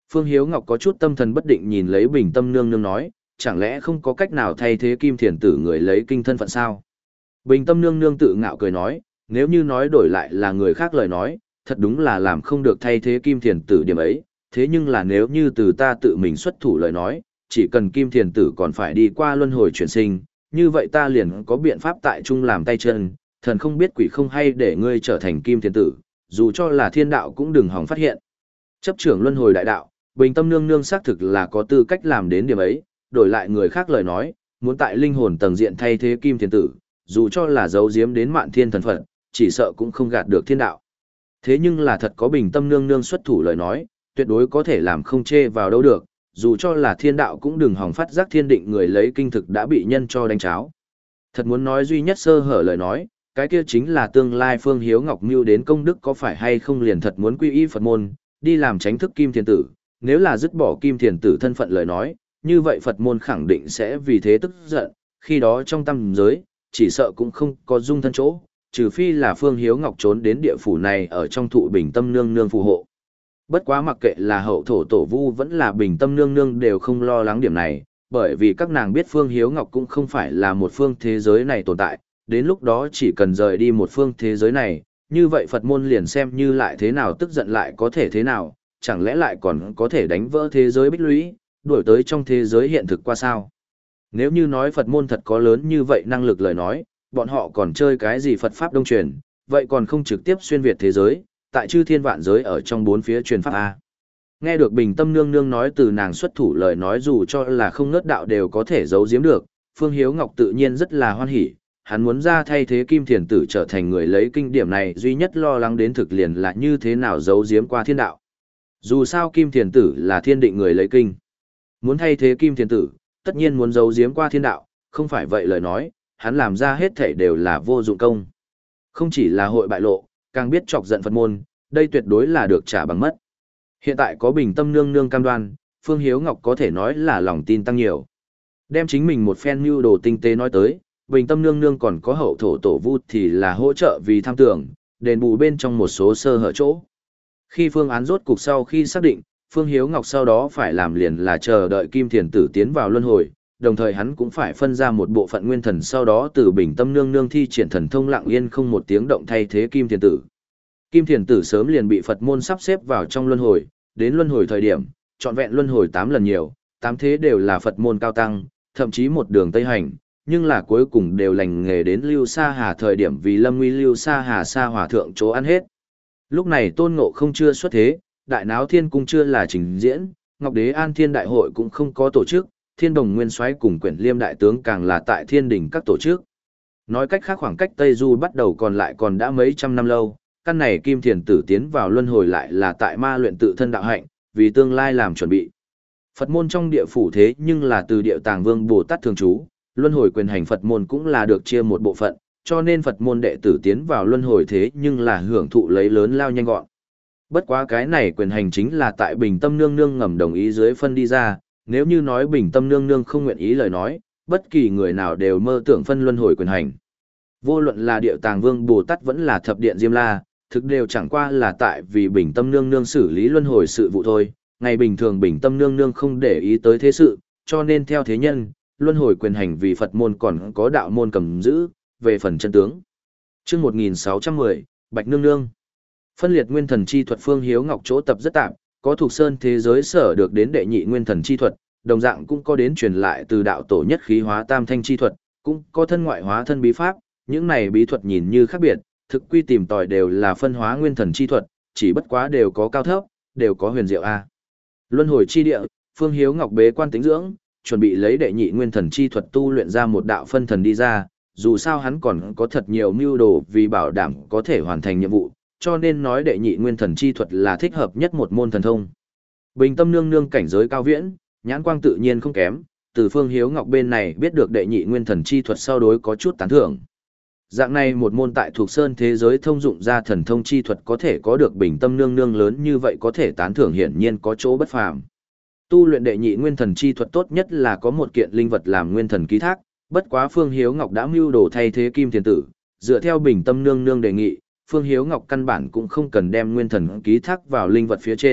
Phương Hiếu Ngọc có chút tâm thần bất định nhìn lấy Bình Tâm Nương Nương nói, chẳng lẽ không có cách nào thay thế Kim Thiền Tử người lấy kinh thân phận sao? Bình Tâm Nương Nương tự ngạo cười nói, nếu như nói đổi lại là người khác lời nói, thật đúng là làm không được thay thế Kim Thiền Tử điểm ấy, thế nhưng là nếu như từ ta tự mình xuất thủ lời nói, chỉ cần Kim Thiền Tử còn phải đi qua luân hồi chuyển sinh, như vậy ta liền có biện pháp tại trung làm tay chân, thần không biết quỷ không hay để ngươi trở thành Kim Thiền Tử, dù cho là thiên đạo cũng đừng hòng phát hiện. Chấp trưởng luân hồi đại đạo, Bình Tâm Nương Nương xác thực là có tư cách làm đến điểm ấy, đổi lại người khác lời nói, muốn tại linh hồn tầng diện thay thế Kim Thiền Tử, dù cho là giấu giếm đến Mạn Thiên thần phận, chỉ sợ cũng không gạt được thiên đạo. Thế nhưng là thật có Bình Tâm Nương Nương xuất thủ lời nói, tuyệt đối có thể làm không chê vào đâu được, dù cho là thiên đạo cũng đừng hòng phát giác thiên định người lấy kinh thực đã bị nhân cho đánh cháo. Thật muốn nói duy nhất sơ hở lời nói, cái kia chính là tương lai Phương Hiếu Ngọc mưu đến công đức có phải hay không liền thật muốn quy y Phật môn, đi làm tránh thức Kim Thiền Tử, nếu là dứt bỏ Kim Thiền Tử thân phận lời nói, như vậy Phật môn khẳng định sẽ vì thế tức giận, khi đó trong tâm giới, chỉ sợ cũng không có dung thân chỗ, trừ phi là Phương Hiếu Ngọc trốn đến địa phủ này ở trong thụ Bình Tâm Nương Nương phù hộ. Bất quá mặc kệ là hậu thổ tổ vu vẫn là Bình Tâm Nương Nương đều không lo lắng điểm này, bởi vì các nàng biết Phương Hiếu Ngọc cũng không phải là một phương thế giới này tồn tại, đến lúc đó chỉ cần rời đi một phương thế giới này, như vậy Phật môn liền xem như lại thế nào tức giận lại có thể thế nào, chẳng lẽ lại còn có thể đánh vỡ thế giới bích lũy, đuổi tới trong thế giới hiện thực qua sao? Nếu như nói Phật môn thật có lớn như vậy năng lực lời nói, bọn họ còn chơi cái gì Phật Pháp đông truyền, vậy còn không trực tiếp xuyên Việt thế giới, tại chư thiên vạn giới ở trong bốn phía truyền Pháp A. Nghe được Bình Tâm Nương Nương nói từ nàng xuất thủ lời nói dù cho là không ngớt đạo đều có thể giấu giếm được, Phương Hiếu Ngọc tự nhiên rất là hoan hỉ, hắn muốn ra thay thế Kim Thiền Tử trở thành người lấy kinh điểm này duy nhất lo lắng đến thực liền là như thế nào giấu giếm qua thiên đạo. Dù sao Kim Thiền Tử là thiên định người lấy kinh. Muốn thay thế Kim Thiền Tử, tất nhiên muốn giấu giếm qua thiên đạo, không phải vậy lời nói, hắn làm ra hết thảy đều là vô dụng công. Không chỉ là hội bại lộ, càng biết chọc giận Phật môn, đây tuyệt đối là được trả bằng mất. Hiện tại có Bình Tâm Nương Nương cam đoan, Phương Hiếu Ngọc có thể nói là lòng tin tăng nhiều. Đem chính mình một phen mưu đồ tinh tế nói tới, Bình Tâm Nương Nương còn có hậu thổ tổ vu thì là hỗ trợ vì tham tưởng, đền bù bên trong một số sơ hở chỗ. Khi phương án rốt cục sau khi xác định, Phương Hiếu Ngọc sau đó phải làm liền là chờ đợi Kim Thiền Tử tiến vào luân hồi, đồng thời hắn cũng phải phân ra một bộ phận nguyên thần sau đó từ Bình Tâm Nương Nương thi triển thần thông lặng yên không một tiếng động thay thế Kim Thiền Tử. Kim Thiền Tử sớm liền bị Phật môn sắp xếp vào trong luân hồi, đến luân hồi thời điểm, trọn vẹn luân hồi tám lần nhiều, tám thế đều là Phật môn cao tăng, thậm chí một đường Tây hành, nhưng là cuối cùng đều lành nghề đến Lưu Sa Hà thời điểm vì Lâm Nguy Lưu Sa Hà Sa Hòa Thượng chỗ ăn hết. Lúc này Tôn Ngộ không chưa xuất thế, Đại Náo Thiên Cung chưa là trình diễn, Ngọc Đế An Thiên Đại Hội cũng không có tổ chức, Thiên Đồng Nguyên Soái cùng Quyển Liêm Đại Tướng càng là tại Thiên Đình các tổ chức. Nói cách khác khoảng cách Tây Du bắt đầu còn lại còn đã mấy trăm năm lâu, căn này Kim Thiền Tử tiến vào luân hồi lại là tại ma luyện tự thân đạo hạnh, vì tương lai làm chuẩn bị. Phật môn trong địa phủ thế nhưng là từ Địa Tàng Vương Bồ Tát thường trú, luân hồi quyền hành Phật môn cũng là được chia một bộ phận, cho nên Phật môn đệ tử tiến vào luân hồi thế nhưng là hưởng thụ lấy lớn lao nhanh gọn. Bất quá cái này quyền hành chính là tại Bình Tâm Nương Nương ngầm đồng ý dưới phân đi ra, nếu như nói Bình Tâm Nương Nương không nguyện ý lời nói, bất kỳ người nào đều mơ tưởng phân luân hồi quyền hành. Vô luận là Địa Tàng Vương Bồ Tát vẫn là Thập Điện Diêm La, thực đều chẳng qua là tại vì Bình Tâm Nương Nương xử lý luân hồi sự vụ thôi, ngày bình thường Bình Tâm Nương Nương không để ý tới thế sự, cho nên theo thế nhân, luân hồi quyền hành vì Phật môn còn có đạo môn cầm giữ, về phần chân tướng. Chương một nghìn sáu trăm mười, Bạch Nương Nương. Phân liệt nguyên thần chi thuật Phương Hiếu Ngọc chỗ tập rất tạm, có thuộc sơn thế giới sở được đến đệ nhị nguyên thần chi thuật, đồng dạng cũng có đến truyền lại từ đạo tổ nhất khí hóa tam thanh chi thuật, cũng có thân ngoại hóa thân bí pháp, những này bí thuật nhìn như khác biệt, thực quy tìm tòi đều là phân hóa nguyên thần chi thuật, chỉ bất quá đều có cao thấp, đều có huyền diệu a. Luân hồi chi địa, Phương Hiếu Ngọc bế quan tĩnh dưỡng, chuẩn bị lấy đệ nhị nguyên thần chi thuật tu luyện ra một đạo phân thần đi ra, dù sao hắn còn có thật nhiều mưu đồ vì bảo đảm có thể hoàn thành nhiệm vụ, cho nên nói đệ nhị nguyên thần chi thuật là thích hợp nhất một môn thần thông. Bình Tâm Nương Nương cảnh giới cao viễn, nhãn quang tự nhiên không kém, từ Phương Hiếu Ngọc bên này biết được đệ nhị nguyên thần chi thuật sau đối có chút tán thưởng. Dạng này một môn tại thuộc sơn thế giới thông dụng ra thần thông chi thuật có thể có được Bình Tâm Nương Nương lớn như vậy có thể tán thưởng hiển nhiên có chỗ bất phàm. Tu luyện đệ nhị nguyên thần chi thuật tốt nhất là có một kiện linh vật làm nguyên thần ký thác, bất quá Phương Hiếu Ngọc đã mưu đồ thay thế Kim Thiền Tử, dựa theo Bình Tâm Nương Nương đề nghị, Phương Hiếu Ngọc căn bản cũng không cần đem nguyên thần ký thác vào linh vật phía trên,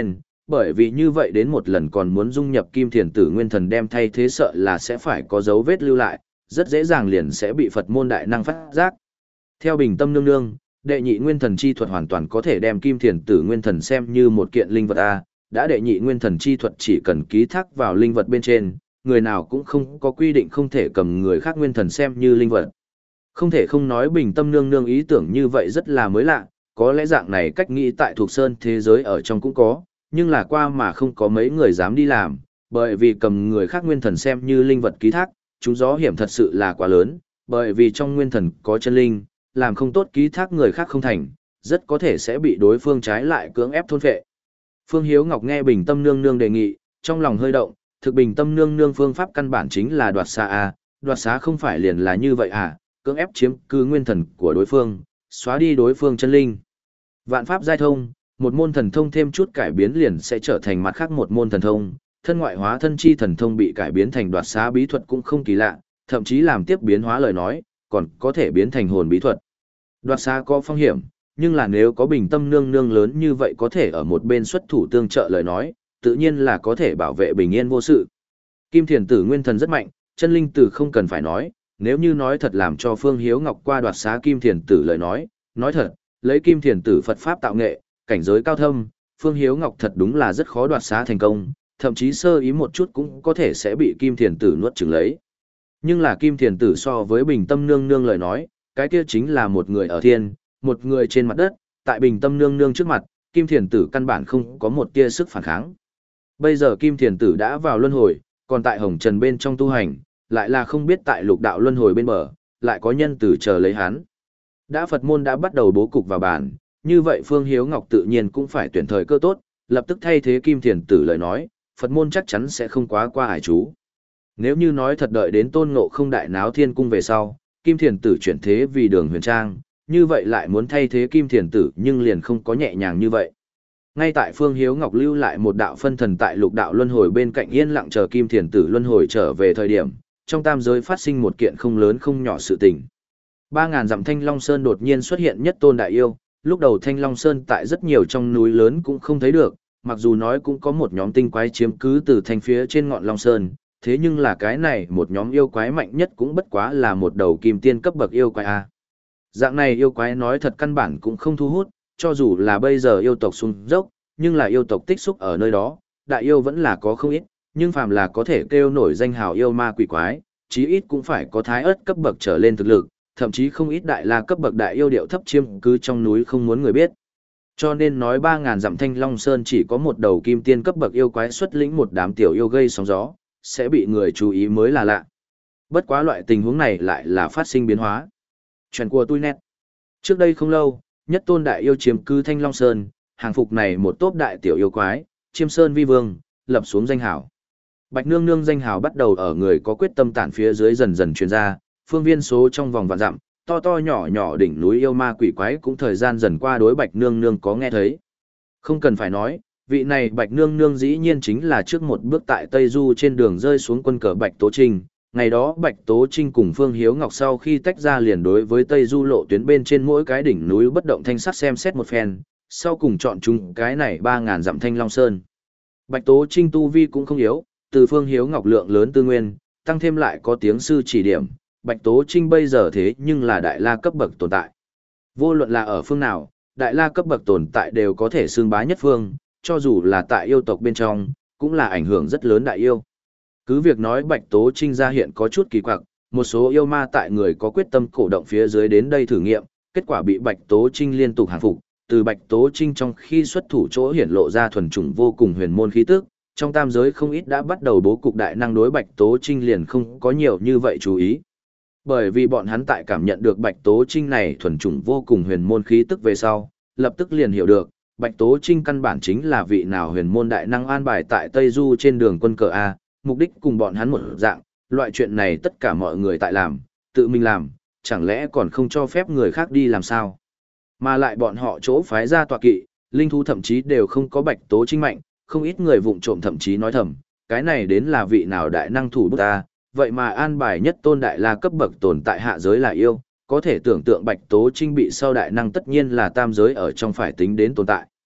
bởi vì như vậy đến một lần còn muốn dung nhập kim thiền tử nguyên thần đem thay thế sợ là sẽ phải có dấu vết lưu lại, rất dễ dàng liền sẽ bị Phật môn đại năng phát giác. Theo Bình Tâm nương nương, đệ nhị nguyên thần chi thuật hoàn toàn có thể đem kim thiền tử nguyên thần xem như một kiện linh vật A, đã đệ nhị nguyên thần chi thuật chỉ cần ký thác vào linh vật bên trên, người nào cũng không có quy định không thể cầm người khác nguyên thần xem như linh vật. Không thể không nói Bình Tâm nương nương ý tưởng như vậy rất là mới lạ, có lẽ dạng này cách nghĩ tại thuộc sơn thế giới ở trong cũng có, nhưng là qua mà không có mấy người dám đi làm, bởi vì cầm người khác nguyên thần xem như linh vật ký thác, chúng gió hiểm thật sự là quá lớn, bởi vì trong nguyên thần có chân linh, làm không tốt ký thác người khác không thành, rất có thể sẽ bị đối phương trái lại cưỡng ép thôn phệ. Phương Hiếu Ngọc nghe Bình Tâm nương nương đề nghị, trong lòng hơi động, thực Bình Tâm nương nương phương pháp căn bản chính là đoạt xá a, đoạt xá không phải liền là như vậy à, cưỡng ép chiếm cứ nguyên thần của đối phương, xóa đi đối phương chân linh. Vạn pháp giai thông, một môn thần thông thêm chút cải biến liền sẽ trở thành mặt khác một môn thần thông, thân ngoại hóa thân chi thần thông bị cải biến thành đoạt xá bí thuật cũng không kỳ lạ, thậm chí làm tiếp biến hóa lời nói, còn có thể biến thành hồn bí thuật. Đoạt xá có phong hiểm, nhưng là nếu có Bình Tâm nương nương lớn như vậy có thể ở một bên xuất thủ tương trợ lời nói, tự nhiên là có thể bảo vệ bình yên vô sự. Kim thiền tử nguyên thần rất mạnh, chân linh tử không cần phải nói, nếu như nói thật làm cho Phương Hiếu Ngọc qua đoạt xá Kim thiền tử lời nói, nói thật, lấy Kim thiền tử Phật pháp tạo nghệ, cảnh giới cao thâm, Phương Hiếu Ngọc thật đúng là rất khó đoạt xá thành công, thậm chí sơ ý một chút cũng có thể sẽ bị Kim thiền tử nuốt chửng lấy. Nhưng là Kim thiền tử so với Bình Tâm nương nương lời nói, cái kia chính là một người ở thiên, một người trên mặt đất, tại Bình Tâm nương nương trước mặt, Kim thiền tử căn bản không có một tia sức phản kháng. Bây giờ Kim thiền tử đã vào luân hồi, còn tại hồng trần bên trong tu hành, lại là không biết tại lục đạo luân hồi bên bờ, lại có nhân tử chờ lấy hắn. Đã Phật môn đã bắt đầu bố cục vào bản, như vậy Phương Hiếu Ngọc tự nhiên cũng phải tuyển thời cơ tốt, lập tức thay thế Kim thiền tử lời nói, Phật môn chắc chắn sẽ không quá qua ải chú. Nếu như nói thật đợi đến Tôn Ngộ Không đại náo thiên cung về sau, Kim thiền tử chuyển thế vì Đường Huyền Trang, như vậy lại muốn thay thế Kim thiền tử nhưng liền không có nhẹ nhàng như vậy. Ngay tại Phương Hiếu Ngọc lưu lại một đạo phân thần tại lục đạo luân hồi bên cạnh yên lặng chờ Kim thiền tử luân hồi trở về thời điểm, trong tam giới phát sinh một kiện không lớn không nhỏ sự tình. Ba ngàn dặm Thanh Long Sơn đột nhiên xuất hiện nhất tôn đại yêu, lúc đầu Thanh Long Sơn tại rất nhiều trong núi lớn cũng không thấy được, mặc dù nói cũng có một nhóm tinh quái chiếm cứ từ thành phía trên ngọn Long Sơn, thế nhưng là cái này một nhóm yêu quái mạnh nhất cũng bất quá là một đầu kim tiên cấp bậc yêu quái A. Dạng này yêu quái nói thật căn bản cũng không thu hút, cho dù là bây giờ yêu tộc xuống dốc, nhưng là yêu tộc tích xúc ở nơi đó, đại yêu vẫn là có không ít, nhưng phàm là có thể kêu nổi danh hào yêu ma quỷ quái, chí ít cũng phải có thái ớt cấp bậc trở lên thực lực, thậm chí không ít đại la cấp bậc đại yêu điệu thấp chiêm cứ trong núi không muốn người biết. Cho nên nói ba ngàn dặm Thanh Long Sơn chỉ có một đầu kim tiên cấp bậc yêu quái xuất lĩnh một đám tiểu yêu gây sóng gió, sẽ bị người chú ý mới là lạ. Bất quá loại tình huống này lại là phát sinh biến hóa. Chuyện của tôi nét. Trước đây không lâu, nhất tôn đại yêu chiếm cứ Thanh Long Sơn, hàng phục này một tốp đại tiểu yêu quái, Chiêm Sơn Vi Vương, lập xuống danh hảo. Bạch Nương Nương danh hào bắt đầu ở người có quyết tâm tản phía dưới dần dần truyền ra, phương viên số trong vòng vạn dặm, to to nhỏ nhỏ đỉnh núi yêu ma quỷ quái cũng thời gian dần qua đối Bạch Nương Nương có nghe thấy. Không cần phải nói, vị này Bạch Nương Nương dĩ nhiên chính là trước một bước tại Tây Du trên đường rơi xuống quân cờ Bạch Tố Trinh. Ngày đó Bạch Tố Trinh cùng Phương Hiếu Ngọc sau khi tách ra liền đối với Tây Du lộ tuyến bên trên mỗi cái đỉnh núi bất động thanh sắc xem xét một phen, sau cùng chọn chúng cái này ba ngàn dặm Thanh Long Sơn. Bạch Tố Trinh tu vi cũng không yếu, từ Phương Hiếu Ngọc lượng lớn tư nguyên, tăng thêm lại có tiếng sư chỉ điểm, Bạch Tố Trinh bây giờ thế nhưng là đại la cấp bậc tồn tại. Vô luận là ở phương nào, đại la cấp bậc tồn tại đều có thể xưng bá nhất phương, cho dù là tại yêu tộc bên trong, cũng là ảnh hưởng rất lớn đại yêu. Cứ việc nói Bạch Tố Trinh ra hiện có chút kỳ quặc, một số yêu ma tại người có quyết tâm cổ động phía dưới đến đây thử nghiệm, kết quả bị Bạch Tố Trinh liên tục hàng phục, từ Bạch Tố Trinh trong khi xuất thủ chỗ hiển lộ ra thuần chủng vô cùng huyền môn khí tức, trong tam giới không ít đã bắt đầu bố cục đại năng đối Bạch Tố Trinh liền không có nhiều như vậy chú ý. Bởi vì bọn hắn tại cảm nhận được Bạch Tố Trinh này thuần chủng vô cùng huyền môn khí tức về sau, lập tức liền hiểu được, Bạch Tố Trinh căn bản chính là vị nào huyền môn đại năng an bài tại Tây Du trên đường quân cờ A, mục đích cùng bọn hắn một dạng, loại chuyện này tất cả mọi người tại làm, tự mình làm, chẳng lẽ còn không cho phép người khác đi làm sao? Mà lại bọn họ chỗ phái ra tọa kỵ, linh thú thậm chí đều không có Bạch Tố Trinh mạnh, không ít người vụng trộm thậm chí nói thầm, cái này đến là vị nào đại năng thủ bút ta, vậy mà an bài nhất tôn đại la cấp bậc tồn tại hạ giới là yêu, có thể tưởng tượng Bạch Tố Trinh bị sau đại năng tất nhiên là tam giới ở trong phải tính đến tồn tại.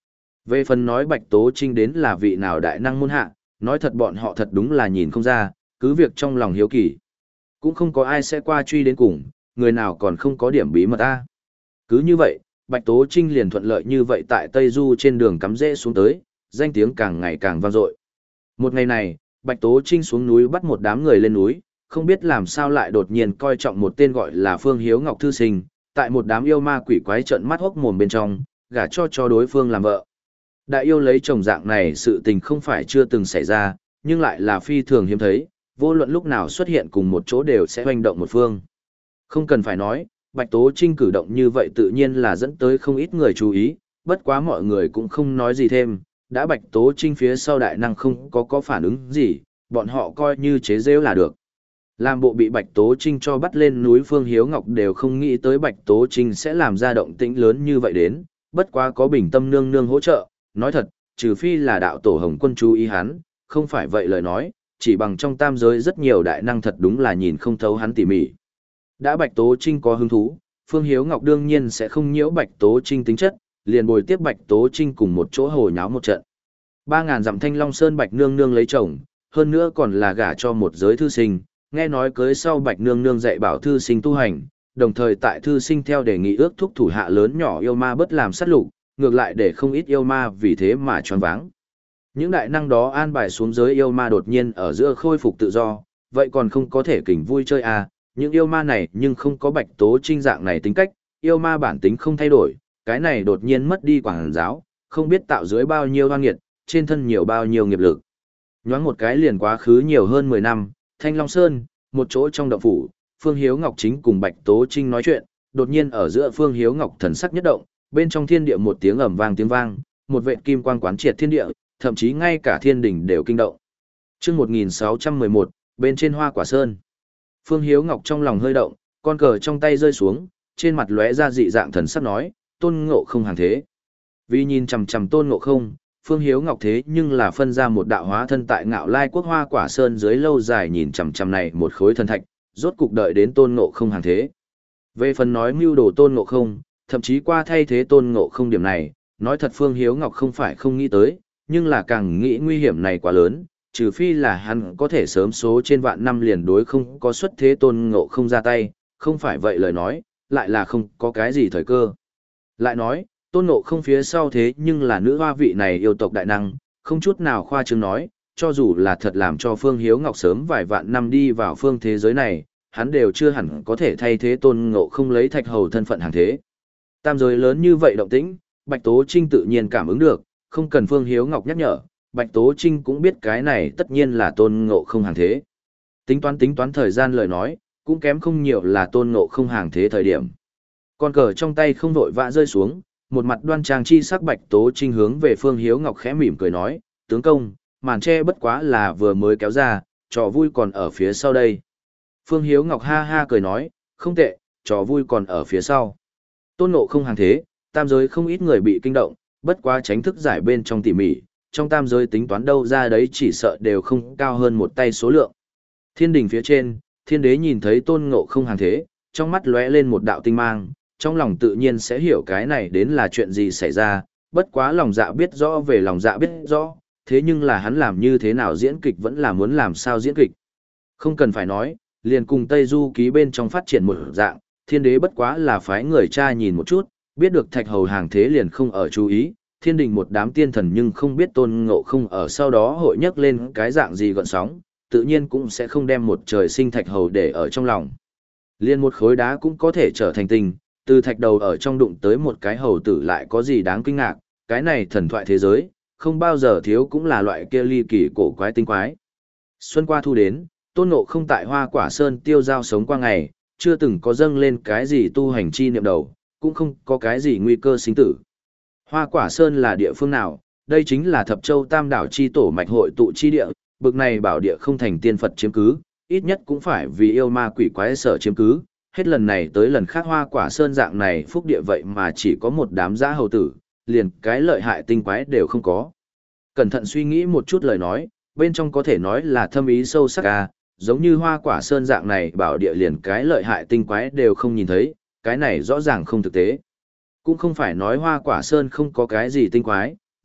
Về phần nói Bạch Tố Trinh đến là vị nào đại năng môn hạ, nói thật bọn họ thật đúng là nhìn không ra, cứ việc trong lòng hiếu kỳ. Cũng không có ai sẽ qua truy đến cùng, người nào còn không có điểm bí mật ta. Cứ như vậy, Bạch Tố Trinh liền thuận lợi như vậy tại Tây Du trên đường cắm rễ xuống tới, danh tiếng càng ngày càng vang dội. Một ngày này, Bạch Tố Trinh xuống núi bắt một đám người lên núi, không biết làm sao lại đột nhiên coi trọng một tên gọi là Phương Hiếu Ngọc thư sinh, tại một đám yêu ma quỷ quái trợn mắt hốc mồm bên trong, gả cho cho đối phương làm vợ. Đại yêu lấy chồng dạng này sự tình không phải chưa từng xảy ra, nhưng lại là phi thường hiếm thấy, vô luận lúc nào xuất hiện cùng một chỗ đều sẽ hoành động một phương. Không cần phải nói, Bạch Tố Trinh cử động như vậy tự nhiên là dẫn tới không ít người chú ý, bất quá mọi người cũng không nói gì thêm, đã Bạch Tố Trinh phía sau đại năng không có có phản ứng gì, bọn họ coi như chế giễu là được. Làm bộ bị Bạch Tố Trinh cho bắt lên núi Phương Hiếu Ngọc đều không nghĩ tới Bạch Tố Trinh sẽ làm ra động tĩnh lớn như vậy đến, bất quá có Bình Tâm nương nương hỗ trợ, nói thật, trừ phi là đạo tổ Hồng Quân chú ý hắn, không phải vậy lời nói, chỉ bằng trong tam giới rất nhiều đại năng thật đúng là nhìn không thấu hắn tỉ mỉ. Đã Bạch Tố Trinh có hứng thú, Phương Hiếu Ngọc đương nhiên sẽ không nhiễu Bạch Tố Trinh tính chất, liền bồi tiếp Bạch Tố Trinh cùng một chỗ hồ nháo một trận. Ba ngàn dặm Thanh Long Sơn Bạch nương nương lấy chồng, hơn nữa còn là gả cho một giới thư sinh, nghe nói cưới sau Bạch nương nương dạy bảo thư sinh tu hành, đồng thời tại thư sinh theo đề nghị ước thúc thủ hạ lớn nhỏ yêu ma bất làm sát lục, ngược lại để không ít yêu ma vì thế mà choáng váng. Những đại năng đó an bài xuống giới yêu ma đột nhiên ở giữa khôi phục tự do, vậy còn không có thể kỉnh vui chơi à, những yêu ma này nhưng không có Bạch Tố Trinh dạng này tính cách, yêu ma bản tính không thay đổi, cái này đột nhiên mất đi quảng giáo, không biết tạo dưới bao nhiêu oan nghiệt, trên thân nhiều bao nhiêu nghiệp lực. Nhoáng một cái liền quá khứ nhiều hơn mười năm, Thanh Long Sơn, một chỗ trong động phủ, Phương Hiếu Ngọc chính cùng Bạch Tố Trinh nói chuyện, đột nhiên ở giữa Phương Hiếu Ngọc thần sắc nhất động, bên trong thiên địa một tiếng ầm vang tiếng vang, một vệt kim quang quán triệt thiên địa, thậm chí ngay cả thiên đỉnh đều kinh động. Chương một nghìn sáu trăm mười một, bên trên Hoa Quả Sơn. Phương Hiếu Ngọc trong lòng hơi động, con cờ trong tay rơi xuống, trên mặt lóe ra dị dạng thần sắc nói, Tôn Ngộ Không hàng thế. Vì nhìn chằm chằm Tôn Ngộ Không, Phương Hiếu Ngọc thế nhưng là phân ra một đạo hóa thân tại Ngạo Lai Quốc Hoa Quả Sơn dưới lâu dài nhìn chằm chằm này một khối thần thạch, rốt cục đợi đến Tôn Ngộ Không hàng thế. Về phần nói mưu đồ Tôn Ngộ Không, thậm chí qua thay thế Tôn Ngộ Không điểm này, nói thật Phương Hiếu Ngọc không phải không nghĩ tới, nhưng là càng nghĩ nguy hiểm này quá lớn, trừ phi là hắn có thể sớm số trên vạn năm liền đối không có xuất thế Tôn Ngộ Không ra tay, không phải vậy lời nói, lại là không có cái gì thời cơ. Lại nói, Tôn Ngộ Không phía sau thế nhưng là nữ hoa vị này yêu tộc đại năng, không chút nào khoa trương nói, cho dù là thật làm cho Phương Hiếu Ngọc sớm vài vạn năm đi vào phương thế giới này, hắn đều chưa hẳn có thể thay thế Tôn Ngộ Không lấy thạch hầu thân phận hàng thế. Tam giới lớn như vậy động tĩnh, Bạch Tố Trinh tự nhiên cảm ứng được, không cần Phương Hiếu Ngọc nhắc nhở, Bạch Tố Trinh cũng biết cái này tất nhiên là Tôn Ngộ Không hàng thế. Tính toán tính toán thời gian lời nói, cũng kém không nhiều là Tôn Ngộ Không hàng thế thời điểm. Con cờ trong tay không vội vã rơi xuống, một mặt đoan trang chi sắc Bạch Tố Trinh hướng về Phương Hiếu Ngọc khẽ mỉm cười nói, tướng công, màn che bất quá là vừa mới kéo ra, trò vui còn ở phía sau đây. Phương Hiếu Ngọc ha ha cười nói, không tệ, trò vui còn ở phía sau. Tôn Ngộ Không hàng thế, tam giới không ít người bị kinh động, bất quá tránh thức giải bên trong tỉ mỉ, trong tam giới tính toán đâu ra đấy chỉ sợ đều không cao hơn một tay số lượng. Thiên đình phía trên, thiên đế nhìn thấy Tôn Ngộ Không hàng thế, trong mắt lóe lên một đạo tinh mang, trong lòng tự nhiên sẽ hiểu cái này đến là chuyện gì xảy ra, bất quá lòng dạ biết rõ về lòng dạ biết rõ, thế nhưng là hắn làm như thế nào diễn kịch vẫn là muốn làm sao diễn kịch. Không cần phải nói, liền cùng Tây Du ký bên trong phát triển một dạng, thiên đế bất quá là phái người cha nhìn một chút, biết được thạch hầu hàng thế liền không ở chú ý, thiên đình một đám tiên thần nhưng không biết Tôn Ngộ Không ở sau đó hội nhấc lên cái dạng gì gọn sóng, tự nhiên cũng sẽ không đem một trời sinh thạch hầu để ở trong lòng. Liên một khối đá cũng có thể trở thành tình, từ thạch đầu ở trong đụng tới một cái hầu tử lại có gì đáng kinh ngạc, cái này thần thoại thế giới, không bao giờ thiếu cũng là loại kia ly kỳ cổ quái tinh quái. Xuân qua thu đến, Tôn Ngộ Không tại Hoa Quả Sơn tiêu giao sống qua ngày, chưa từng có dâng lên cái gì tu hành chi niệm đầu, cũng không có cái gì nguy cơ sinh tử. Hoa Quả Sơn là địa phương nào? Đây chính là Thập Châu Tam Đảo chi tổ mạch hội tụ chi địa, bực này bảo địa không thành tiên Phật chiếm cứ, ít nhất cũng phải vì yêu ma quỷ quái sở chiếm cứ. Hết lần này tới lần khác Hoa Quả Sơn dạng này phúc địa vậy mà chỉ có một đám dã hầu tử, liền cái lợi hại tinh quái đều không có. Cẩn thận suy nghĩ một chút lời nói, bên trong có thể nói là thâm ý sâu sắc à, giống như Hoa Quả Sơn dạng này bảo địa liền cái lợi hại tinh quái đều không nhìn thấy, cái này rõ ràng không thực tế. Cũng không phải nói Hoa Quả Sơn không có cái gì tinh quái,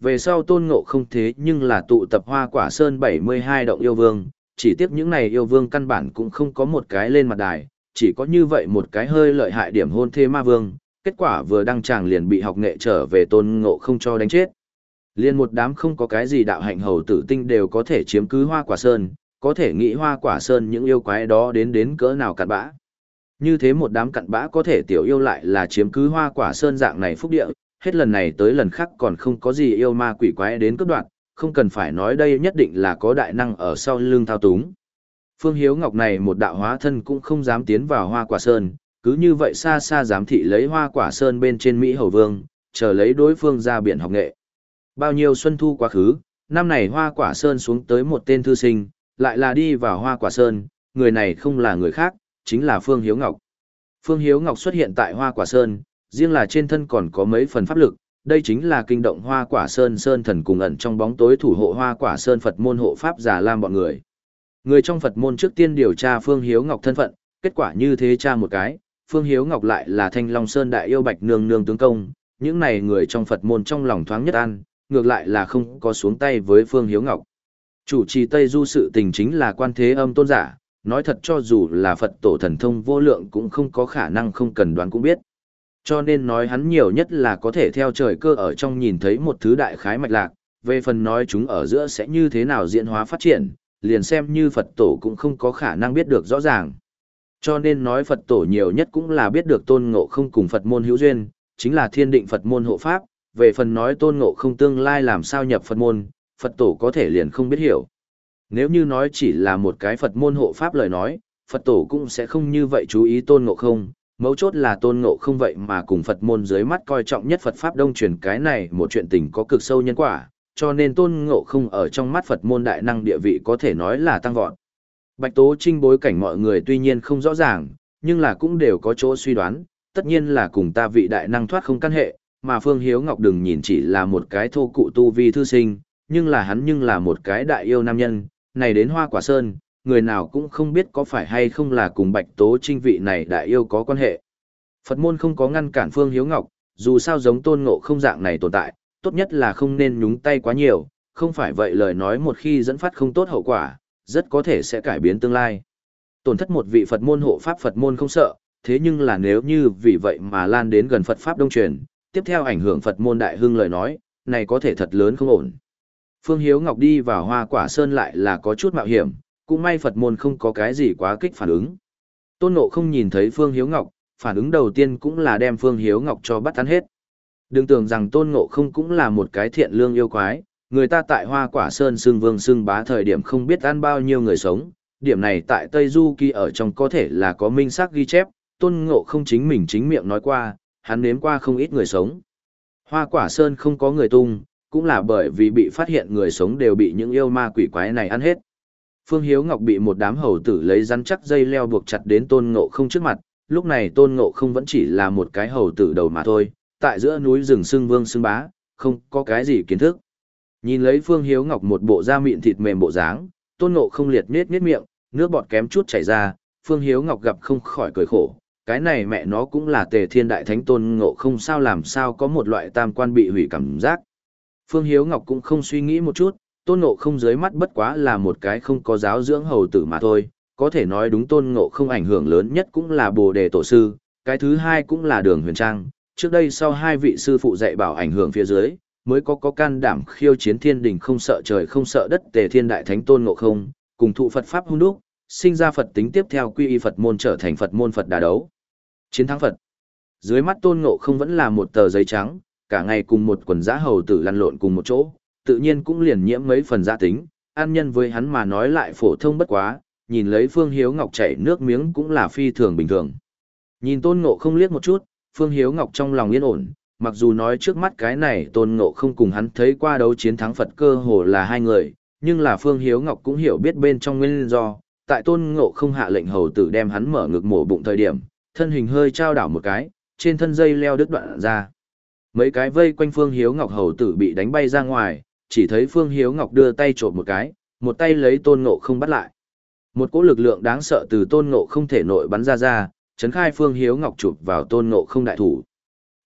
Về sau tôn ngộ không thế nhưng là tụ tập hoa quả sơn bảy mươi hai động yêu vương, chỉ tiếc những này yêu vương căn bản cũng không có một cái lên mặt đài, chỉ có như vậy một cái hơi lợi hại điểm hôn thê ma vương, kết quả vừa đăng tràng liền bị học nghệ trở về tôn ngộ không cho đánh chết. Liên một đám không có cái gì đạo hạnh hầu tử tinh đều có thể chiếm cứ hoa quả sơn, có thể nghĩ hoa quả sơn những yêu quái đó đến đến cỡ nào cặn bã. Như thế một đám cặn bã có thể tiểu yêu lại là chiếm cứ hoa quả sơn dạng này phúc địa, hết lần này tới lần khác còn không có gì yêu ma quỷ quái đến cướp đoạt, không cần phải nói đây nhất định là có đại năng ở sau lưng thao túng. Phương Hiếu Ngọc này một đạo hóa thân cũng không dám tiến vào hoa quả sơn, cứ như vậy xa xa giám thị lấy hoa quả sơn bên trên Mỹ Hầu Vương, chờ lấy đối phương ra biển học nghệ. Bao nhiêu xuân thu quá khứ, năm này hoa quả sơn xuống tới một tên thư sinh, lại là đi vào hoa quả sơn, người này không là người khác, chính là Phương Hiếu Ngọc. Phương Hiếu Ngọc xuất hiện tại hoa quả sơn, riêng là trên thân còn có mấy phần pháp lực, đây chính là kinh động hoa quả sơn sơn thần cùng ẩn trong bóng tối thủ hộ hoa quả sơn Phật môn hộ pháp Già Lam bọn người. Người trong Phật môn trước tiên điều tra Phương Hiếu Ngọc thân phận, kết quả như thế tra một cái, Phương Hiếu Ngọc lại là Thanh Long Sơn đại yêu Bạch Nương Nương tướng công, những này người trong Phật môn trong lòng thoáng nhất an, ngược lại là không có xuống tay với Phương Hiếu Ngọc. Chủ trì Tây Du sự tình chính là Quan Thế Âm tôn giả, nói thật cho dù là Phật tổ thần thông vô lượng cũng không có khả năng không cần đoán cũng biết. Cho nên nói hắn nhiều nhất là có thể theo trời cơ ở trong nhìn thấy một thứ đại khái mạch lạc, về phần nói chúng ở giữa sẽ như thế nào diễn hóa phát triển, liền xem như Phật tổ cũng không có khả năng biết được rõ ràng. Cho nên nói Phật tổ nhiều nhất cũng là biết được Tôn Ngộ Không cùng Phật môn hữu duyên, chính là thiên định Phật môn hộ pháp, về phần nói Tôn Ngộ Không tương lai làm sao nhập Phật môn, Phật tổ có thể liền không biết hiểu. Nếu như nói chỉ là một cái Phật môn hộ pháp lời nói, Phật tổ cũng sẽ không như vậy chú ý Tôn Ngộ Không, mấu chốt là Tôn Ngộ Không vậy mà cùng Phật môn dưới mắt coi trọng nhất Phật Pháp Đông truyền cái này một chuyện tình có cực sâu nhân quả, cho nên Tôn Ngộ Không ở trong mắt Phật môn đại năng địa vị có thể nói là tăng vọt. Bạch Tố Trinh bối cảnh mọi người tuy nhiên không rõ ràng, nhưng là cũng đều có chỗ suy đoán, tất nhiên là cùng ta vị đại năng thoát không căn hệ, mà Phương Hiếu Ngọc đừng nhìn chỉ là một cái thô cụ tu vi thư sinh, nhưng là hắn nhưng là một cái đại yêu nam nhân, này đến Hoa Quả Sơn, người nào cũng không biết có phải hay không là cùng Bạch Tố Trinh vị này đại yêu có quan hệ. Phật môn không có ngăn cản Phương Hiếu Ngọc, dù sao giống Tôn Ngộ Không dạng này tồn tại, tốt nhất là không nên nhúng tay quá nhiều, không phải vậy lời nói một khi dẫn phát không tốt hậu quả, rất có thể sẽ cải biến tương lai. Tổn thất một vị Phật môn hộ pháp Phật môn không sợ, thế nhưng là nếu như vì vậy mà lan đến gần Phật Pháp Đông truyền, tiếp theo ảnh hưởng Phật môn đại hưng lời nói, này có thể thật lớn không ổn. Phương Hiếu Ngọc đi vào Hoa Quả Sơn lại là có chút mạo hiểm, cũng may Phật môn không có cái gì quá kích phản ứng. Tôn Ngộ Không nhìn thấy Phương Hiếu Ngọc, phản ứng đầu tiên cũng là đem Phương Hiếu Ngọc cho bắt tan hết. Đừng tưởng rằng Tôn Ngộ Không cũng là một cái thiện lương yêu quái, người ta tại Hoa Quả Sơn xưng vương xưng bá thời điểm không biết ăn bao nhiêu người sống, điểm này tại Tây Du Ký ở trong có thể là có minh xác ghi chép, Tôn Ngộ Không chính mình chính miệng nói qua, hắn nếm qua không ít người sống. Hoa Quả Sơn không có người tung, cũng là bởi vì bị phát hiện người sống đều bị những yêu ma quỷ quái này ăn hết. Phương Hiếu Ngọc bị một đám hầu tử lấy rắn chắc dây leo buộc chặt đến Tôn Ngộ Không trước mặt, lúc này Tôn Ngộ Không vẫn chỉ là một cái hầu tử đầu mà thôi, tại giữa núi rừng xưng vương xưng bá, không có cái gì kiến thức. Nhìn lấy Phương Hiếu Ngọc một bộ da mịn thịt mềm bộ dáng, Tôn Ngộ Không liệt nết nết miệng, nước bọt kém chút chảy ra, Phương Hiếu Ngọc gặp không khỏi cười khổ, cái này mẹ nó cũng là Tề Thiên Đại Thánh Tôn Ngộ Không sao làm sao có một loại tam quan bị hủy cảm giác. Phương Hiếu Ngọc cũng không suy nghĩ một chút, Tôn Ngộ Không dưới mắt bất quá là một cái không có giáo dưỡng hầu tử mà thôi, có thể nói đúng Tôn Ngộ Không ảnh hưởng lớn nhất cũng là Bồ Đề Tổ Sư, cái thứ hai cũng là Đường Huyền Trang, trước đây sau hai vị sư phụ dạy bảo ảnh hưởng phía dưới, mới có có can đảm khiêu chiến thiên đình không sợ trời không sợ đất Tề Thiên Đại Thánh Tôn Ngộ Không, cùng thụ Phật Pháp hung đúc, sinh ra Phật tính tiếp theo quy y Phật môn trở thành Phật môn Phật đà đấu. Chiến thắng Phật. Dưới mắt Tôn Ngộ Không vẫn là một tờ giấy trắng, cả ngày cùng một quần dã hầu tử lăn lộn cùng một chỗ, tự nhiên cũng liền nhiễm mấy phần gia tính, an nhân với hắn mà nói lại phổ thông bất quá, nhìn lấy Phương Hiếu Ngọc chảy nước miếng cũng là phi thường bình thường. Nhìn Tôn Ngộ Không liếc một chút, Phương Hiếu Ngọc trong lòng yên ổn, mặc dù nói trước mắt cái này Tôn Ngộ Không cùng hắn thấy qua đấu chiến thắng Phật cơ hồ là hai người, nhưng là Phương Hiếu Ngọc cũng hiểu biết bên trong nguyên do, tại Tôn Ngộ Không hạ lệnh hầu tử đem hắn mở ngực mổ bụng thời điểm, thân hình hơi trao đảo một cái, trên thân dây leo đứt đoạn ra. Mấy cái vây quanh Phương Hiếu Ngọc hầu tử bị đánh bay ra ngoài, chỉ thấy Phương Hiếu Ngọc đưa tay trộm một cái, một tay lấy Tôn Ngộ Không bắt lại. Một cỗ lực lượng đáng sợ từ Tôn Ngộ Không thể nội bắn ra ra, chấn khai Phương Hiếu Ngọc chụp vào Tôn Ngộ Không đại thủ.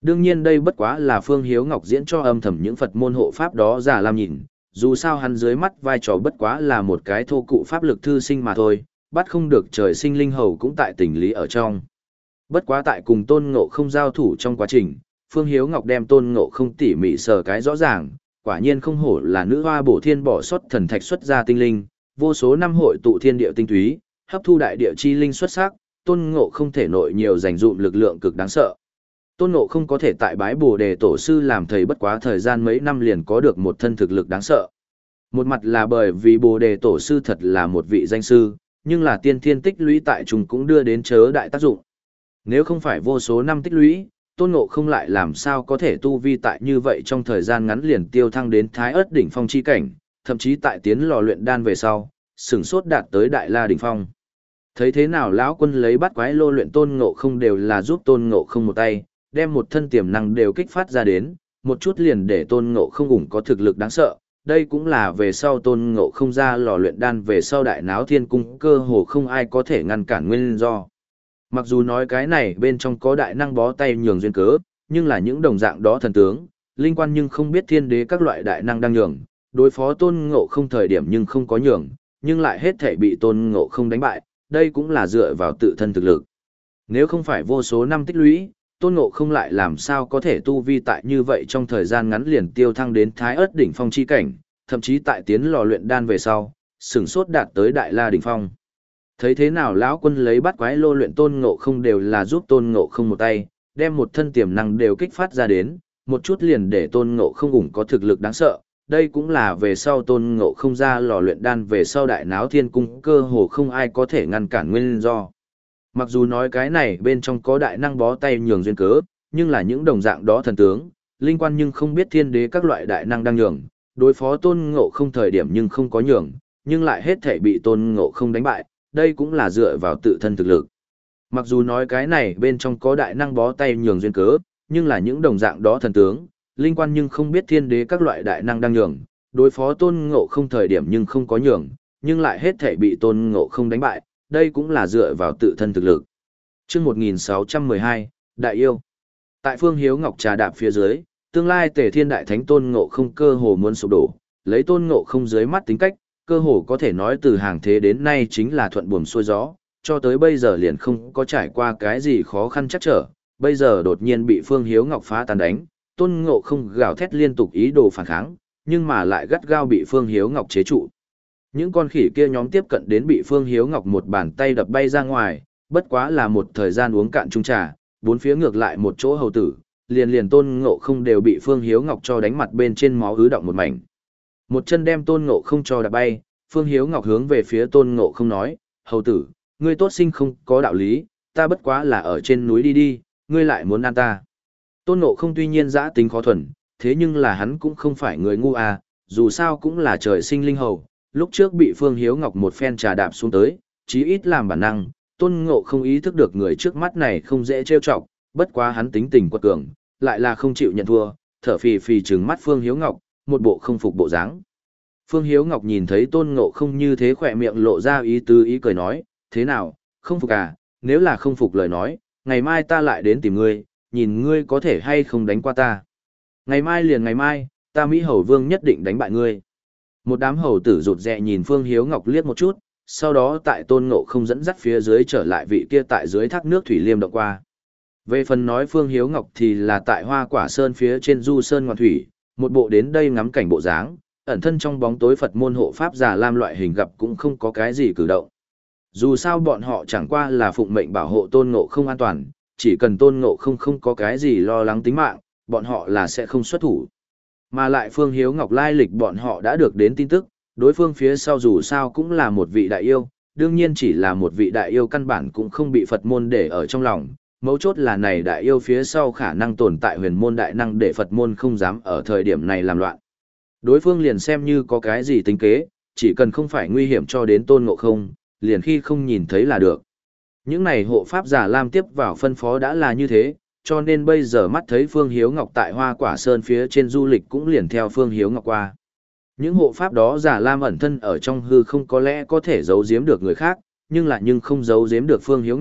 Đương nhiên đây bất quá là Phương Hiếu Ngọc diễn cho âm thầm những Phật môn hộ pháp đó giả làm nhìn, dù sao hắn dưới mắt vai trò bất quá là một cái thô cụ pháp lực thư sinh mà thôi, bắt không được trời sinh linh hầu cũng tại tình lý ở trong. Bất quá tại cùng Tôn Ngộ Không giao thủ trong quá trình, Phương Hiếu Ngọc đem Tôn Ngộ Không tỉ mỉ sờ cái rõ ràng, quả nhiên không hổ là nữ hoa bổ thiên bỏ xuất thần thạch xuất ra tinh linh, vô số năm hội tụ thiên địa tinh túy, hấp thu đại địa chi linh xuất sắc, Tôn Ngộ Không thể nội nhiều dành dụm lực lượng cực đáng sợ. Tôn Ngộ Không có thể tại bái Bồ Đề tổ sư làm thầy bất quá thời gian mấy năm liền có được một thân thực lực đáng sợ. Một mặt là bởi vì Bồ Đề tổ sư thật là một vị danh sư, nhưng là tiên thiên tích lũy tại chúng cũng đưa đến chớ đại tác dụng. Nếu không phải vô số năm tích lũy, Tôn Ngộ Không lại làm sao có thể tu vi tại như vậy trong thời gian ngắn liền tiêu thăng đến Thái Ức đỉnh phong chi cảnh, thậm chí tại tiến lò luyện đan về sau, sừng sốt đạt tới Đại La đỉnh phong. Thấy thế nào lão quân lấy bắt quái lô luyện Tôn Ngộ Không đều là giúp Tôn Ngộ Không một tay, đem một thân tiềm năng đều kích phát ra đến, một chút liền để Tôn Ngộ Không ủng có thực lực đáng sợ. Đây cũng là về sau Tôn Ngộ Không ra lò luyện đan về sau đại náo thiên cung cơ hồ không ai có thể ngăn cản nguyên do. Mặc dù nói cái này bên trong có đại năng bó tay nhường duyên cớ, nhưng là những đồng dạng đó thần tướng, linh quan nhưng không biết thiên đế các loại đại năng đang nhường, đối phó Tôn Ngộ Không thời điểm nhưng không có nhường, nhưng lại hết thể bị Tôn Ngộ Không đánh bại, đây cũng là dựa vào tự thân thực lực. Nếu không phải vô số năm tích lũy, Tôn Ngộ Không lại làm sao có thể tu vi tại như vậy trong thời gian ngắn liền tiêu thăng đến Thái Ức đỉnh phong chi cảnh, thậm chí tại tiến lò luyện đan về sau, sừng sốt đạt tới Đại La đỉnh phong. Thấy thế nào lão quân lấy bắt quái lô luyện Tôn Ngộ Không đều là giúp Tôn Ngộ Không một tay, đem một thân tiềm năng đều kích phát ra đến, một chút liền để Tôn Ngộ Không ủng có thực lực đáng sợ. Đây cũng là về sau Tôn Ngộ Không ra lò luyện đan về sau đại náo thiên cung cơ hồ không ai có thể ngăn cản nguyên do. Mặc dù nói cái này bên trong có đại năng bó tay nhường duyên cớ, nhưng là những đồng dạng đó thần tướng, linh quan nhưng không biết thiên đế các loại đại năng đang nhường, đối phó Tôn Ngộ Không thời điểm nhưng không có nhường, nhưng lại hết thể bị Tôn Ngộ Không đánh bại, đây cũng là dựa vào tự thân thực lực. Mặc dù nói cái này bên trong có đại năng bó tay nhường duyên cớ, nhưng là những đồng dạng đó thần tướng, linh quan nhưng không biết thiên đế các loại đại năng đang nhường, đối phó Tôn Ngộ Không thời điểm nhưng không có nhường, nhưng lại hết thể bị Tôn Ngộ Không đánh bại, đây cũng là dựa vào tự thân thực lực. Chương một nghìn sáu trăm mười hai, Đại Yêu. Tại Phương Hiếu Ngọc trà đạp phía dưới, tương lai Tề Thiên Đại Thánh Tôn Ngộ Không cơ hồ muốn sụp đổ, lấy Tôn Ngộ Không dưới mắt tính cách, cơ hồ có thể nói từ hàng thế đến nay chính là thuận buồm xuôi gió, cho tới bây giờ liền không có trải qua cái gì khó khăn chắc trở, bây giờ đột nhiên bị Phương Hiếu Ngọc phá tan đánh, Tôn Ngộ Không gào thét liên tục ý đồ phản kháng, nhưng mà lại gắt gao bị Phương Hiếu Ngọc chế trụ. Những con khỉ kia nhóm tiếp cận đến bị Phương Hiếu Ngọc một bàn tay đập bay ra ngoài, bất quá là một thời gian uống cạn chung trà, bốn phía ngược lại một chỗ hầu tử, liền liền Tôn Ngộ Không đều bị Phương Hiếu Ngọc cho đánh mặt bên trên máu ứ động một mảnh. Một chân đem Tôn Ngộ Không cho đập bay, Phương Hiếu Ngọc hướng về phía Tôn Ngộ Không nói, hầu tử, ngươi tốt sinh không có đạo lý, ta bất quá là ở trên núi đi đi, ngươi lại muốn ăn ta. Tôn Ngộ Không tuy nhiên dã tính khó thuần, thế nhưng là hắn cũng không phải người ngu à, dù sao cũng là trời sinh linh hầu, lúc trước bị Phương Hiếu Ngọc một phen trà đạp xuống tới, chí ít làm bản năng, Tôn Ngộ Không ý thức được người trước mắt này không dễ trêu chọc, bất quá hắn tính tình quật cường, lại là không chịu nhận thua, thở phì phì trừng mắt Phương Hiếu Ngọc, một bộ không phục bộ dáng. Phương Hiếu Ngọc nhìn thấy Tôn Ngộ Không như thế khỏe miệng lộ ra ý tứ ý cười nói, thế nào, không phục à, nếu là không phục lời nói, ngày mai ta lại đến tìm ngươi, nhìn ngươi có thể hay không đánh qua ta. Ngày mai liền ngày mai, ta Mỹ Hầu Vương nhất định đánh bại ngươi. Một đám hầu tử rụt rè nhìn Phương Hiếu Ngọc liếc một chút, sau đó tại Tôn Ngộ Không dẫn dắt phía dưới trở lại vị kia tại dưới thác nước thủy liêm động qua. Về phần nói Phương Hiếu Ngọc thì là tại Hoa Quả Sơn phía trên Du Sơn Ngoạn Thủy, một bộ đến đây ngắm cảnh bộ dáng, ẩn thân trong bóng tối Phật môn hộ pháp già lam loại hình gặp cũng không có cái gì cử động. Dù sao bọn họ chẳng qua là phụng mệnh bảo hộ Tôn Ngộ Không an toàn, chỉ cần Tôn Ngộ Không không có cái gì lo lắng tính mạng, bọn họ là sẽ không xuất thủ. Mà lại Phương Hiếu Ngọc lai lịch bọn họ đã được đến tin tức, đối phương phía sau dù sao cũng là một vị đại yêu, đương nhiên chỉ là một vị đại yêu căn bản cũng không bị Phật môn để ở trong lòng, mấu chốt là này đại yêu phía sau khả năng tồn tại huyền môn đại năng để Phật môn không dám ở thời điểm này làm loạn. Đối phương liền xem như có cái gì tính kế, chỉ cần không phải nguy hiểm cho đến Tôn Ngộ Không, liền khi không nhìn thấy là được. Những này hộ pháp giả lam tiếp vào phân phó đã là như thế, cho nên bây giờ mắt thấy Phương Hiếu Ngọc tại Hoa Quả Sơn phía trên du lịch cũng liền theo Phương Hiếu Ngọc qua. Những hộ pháp đó giả lam ẩn thân ở trong hư không có lẽ có thể giấu giếm được người khác, nhưng lại nhưng không giấu giếm được Phương Hiếu Ngọc,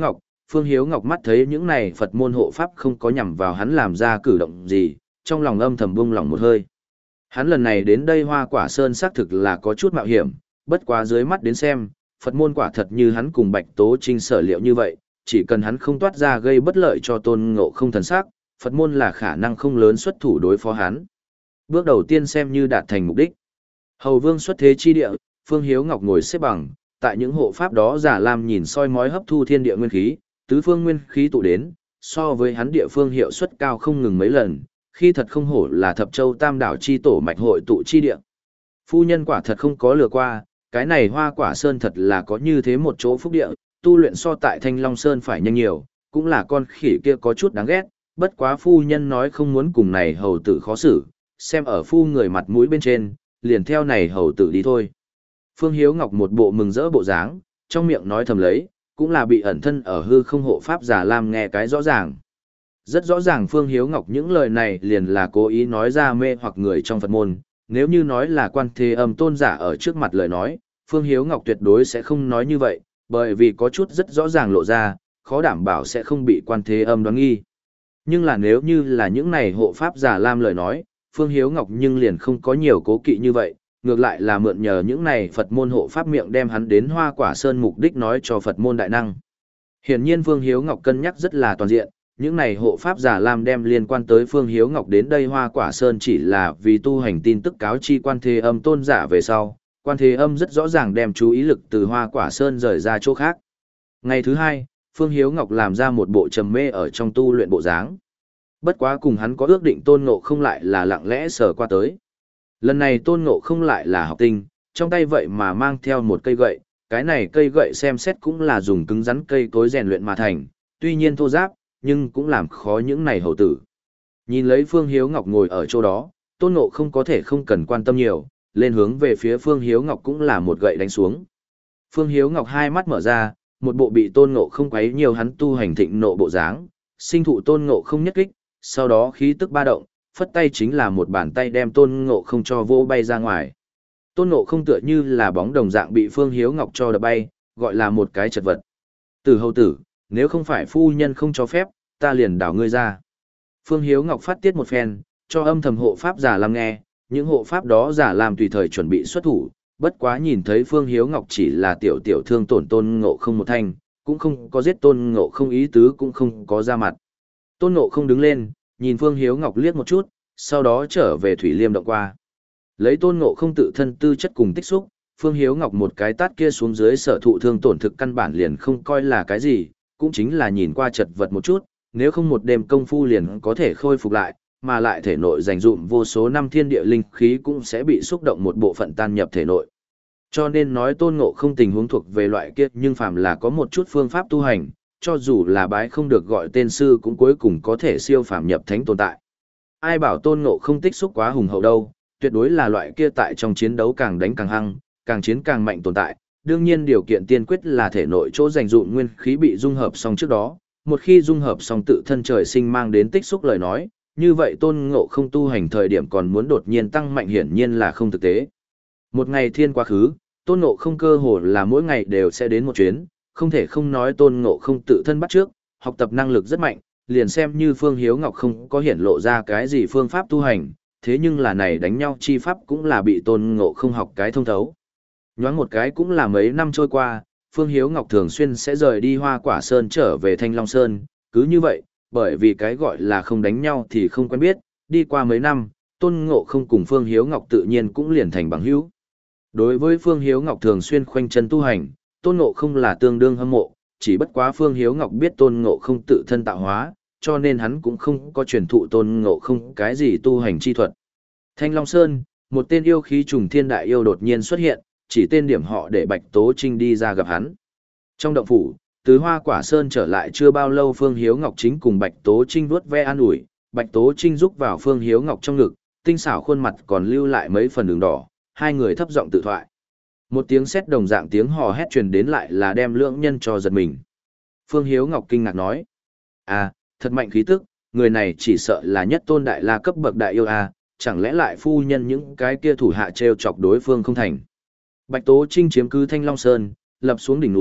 Phương Hiếu Ngọc mắt thấy những này Phật môn hộ pháp không có nhằm vào hắn làm ra cử động gì, trong lòng âm thầm buông lòng một hơi. Hắn lần này đến đây Hoa Quả Sơn xác thực là có chút mạo hiểm, bất quá dưới mắt đến xem, Phật môn quả thật như hắn cùng Bạch Tố Trinh sở liệu như vậy, chỉ cần hắn không toát ra gây bất lợi cho Tôn Ngộ Không thần sắc, Phật môn là khả năng không lớn xuất thủ đối phó hắn. Bước đầu tiên xem như đạt thành mục đích. Hầu Vương xuất thế chi địa, Phương Hiếu Ngọc ngồi xếp bằng, tại những hộ pháp đó giả lam nhìn soi mói hấp thu thiên địa nguyên khí, tứ phương nguyên khí tụ đến, so với hắn địa phương hiệu suất cao không ngừng mấy lần, khi thật không hổ là thập châu tam đảo chi tổ mạch hội tụ chi địa. Phu nhân quả thật không có lừa qua, cái này Hoa Quả Sơn thật là có như thế một chỗ phúc địa, tu luyện so tại Thanh Long Sơn phải nhanh nhiều, cũng là con khỉ kia có chút đáng ghét, bất quá phu nhân nói không muốn cùng này hầu tử khó xử, xem ở phu người mặt mũi bên trên, liền theo này hầu tử đi thôi. Phương Hiếu Ngọc một bộ mừng rỡ bộ dáng, trong miệng nói thầm lấy, cũng là bị ẩn thân ở hư không hộ pháp giả lam nghe cái rõ ràng. Rất rõ ràng Phương Hiếu Ngọc những lời này liền là cố ý nói ra mê hoặc người trong Phật môn, nếu như nói là Quan Thế Âm tôn giả ở trước mặt lời nói, Phương Hiếu Ngọc tuyệt đối sẽ không nói như vậy, bởi vì có chút rất rõ ràng lộ ra, khó đảm bảo sẽ không bị Quan Thế Âm đoán nghi. Nhưng là nếu như là những này hộ pháp giả lam lời nói, Phương Hiếu Ngọc nhưng liền không có nhiều cố kỵ như vậy, ngược lại là mượn nhờ những này Phật môn hộ pháp miệng đem hắn đến Hoa Quả Sơn mục đích nói cho Phật môn đại năng. Hiển nhiên Phương Hiếu Ngọc cân nhắc rất là toàn diện, những này hộ pháp giả lam đem liên quan tới Phương Hiếu Ngọc đến đây Hoa Quả Sơn chỉ là vì tu hành tin tức cáo chi Quan Thế Âm tôn giả về sau, Quan Thế Âm rất rõ ràng đem chú ý lực từ Hoa Quả Sơn rời ra chỗ khác. Ngày thứ hai, Phương Hiếu Ngọc làm ra một bộ trầm mê ở trong tu luyện bộ dáng. Bất quá cùng hắn có ước định Tôn Ngộ Không lại là lặng lẽ sờ qua tới. Lần này Tôn Ngộ Không lại là học tinh, trong tay vậy mà mang theo một cây gậy, cái này cây gậy xem xét cũng là dùng cứng rắn cây cối rèn luyện mà thành, tuy nhiên thô ráp, nhưng cũng làm khó những này hầu tử. Nhìn lấy Phương Hiếu Ngọc ngồi ở chỗ đó, Tôn Ngộ Không có thể không cần quan tâm nhiều, lên hướng về phía Phương Hiếu Ngọc cũng là một gậy đánh xuống. Phương Hiếu Ngọc hai mắt mở ra, một bộ bị Tôn Ngộ Không quấy nhiều hắn tu hành thịnh nộ bộ dáng, sinh thụ Tôn Ngộ Không nhất kích, sau đó khí tức ba động, phất tay chính là một bàn tay đem Tôn Ngộ Không cho vô bay ra ngoài. Tôn Ngộ Không tựa như là bóng đồng dạng bị Phương Hiếu Ngọc cho đập bay, gọi là một cái chật vật. Từ hầu tử, nếu không phải phu nhân không cho phép, ta liền đảo ngươi ra. Phương Hiếu Ngọc phát tiết một phen, cho âm thầm hộ pháp giả làm nghe, những hộ pháp đó giả làm tùy thời chuẩn bị xuất thủ, bất quá nhìn thấy Phương Hiếu Ngọc chỉ là tiểu tiểu thương tổn Tôn Ngộ Không một thanh, cũng không có giết Tôn Ngộ Không ý tứ cũng không có ra mặt. Tôn Ngộ Không đứng lên, nhìn Phương Hiếu Ngọc liếc một chút, sau đó trở về Thủy Liêm động qua. Lấy Tôn Ngộ Không tự thân tư chất cùng tích xúc, Phương Hiếu Ngọc một cái tát kia xuống dưới sở thụ thương tổn thực căn bản liền không coi là cái gì, cũng chính là nhìn qua chật vật một chút, nếu không một đêm công phu liền có thể khôi phục lại, mà lại thể nội dành dụm vô số năm thiên địa linh khí cũng sẽ bị xúc động một bộ phận tan nhập thể nội. Cho nên nói Tôn Ngộ Không tình huống thuộc về loại kiết nhưng phàm là có một chút phương pháp tu hành, cho dù là bái không được gọi tên sư cũng cuối cùng có thể siêu phàm nhập thánh tồn tại. Ai bảo Tôn Ngộ Không tích xúc quá hùng hậu đâu, tuyệt đối là loại kia tại trong chiến đấu càng đánh càng hăng, càng chiến càng mạnh tồn tại. Đương nhiên điều kiện tiên quyết là thể nội chỗ dành dụm nguyên khí bị dung hợp xong trước đó, một khi dung hợp xong tự thân trời sinh mang đến tích xúc lời nói, như vậy Tôn Ngộ Không tu hành thời điểm còn muốn đột nhiên tăng mạnh hiển nhiên là không thực tế. Một ngày thiên quá khứ, Tôn Ngộ Không cơ hồ là mỗi ngày đều sẽ đến một chuyến, không thể không nói Tôn Ngộ Không tự thân bắt trước, học tập năng lực rất mạnh, liền xem như Phương Hiếu Ngọc không có hiển lộ ra cái gì phương pháp tu hành, thế nhưng là này đánh nhau chi pháp cũng là bị Tôn Ngộ Không học cái thông thấu. Nhoáng một cái cũng là mấy năm trôi qua, Phương Hiếu Ngọc thường xuyên sẽ rời đi Hoa Quả Sơn trở về Thanh Long Sơn, cứ như vậy, bởi vì cái gọi là không đánh nhau thì không quen biết, đi qua mấy năm, Tôn Ngộ Không cùng Phương Hiếu Ngọc tự nhiên cũng liền thành bằng hữu. Đối với Phương Hiếu Ngọc thường xuyên khoanh chân tu hành, Tôn Ngộ Không là tương đương hâm mộ, chỉ bất quá Phương Hiếu Ngọc biết Tôn Ngộ Không tự thân tạo hóa, cho nên hắn cũng không có truyền thụ Tôn Ngộ Không cái gì tu hành chi thuật. Thanh Long Sơn, một tên yêu khí trùng thiên đại yêu đột nhiên xuất hiện, chỉ tên điểm họ để Bạch Tố Trinh đi ra gặp hắn. Trong động phủ, từ Hoa Quả Sơn trở lại chưa bao lâu Phương Hiếu Ngọc chính cùng Bạch Tố Trinh vuốt ve an ủi, Bạch Tố Trinh rúc vào Phương Hiếu Ngọc trong ngực, tinh xảo khuôn mặt còn lưu lại mấy phần đường đỏ, hai người thấp giọng tự thoại. Một tiếng sét đồng dạng tiếng hò hét truyền đến lại là đem lưỡng nhân cho giật mình. Phương Hiếu Ngọc kinh ngạc nói, à, thật mạnh khí tức, người này chỉ sợ là nhất tôn đại la cấp bậc đại yêu à, chẳng lẽ lại phu nhân những cái kia thủ hạ treo chọc đối phương không thành. Bạch Tố Trinh chiếm cứ Thanh Long Sơn, lập xuống đỉnh núi,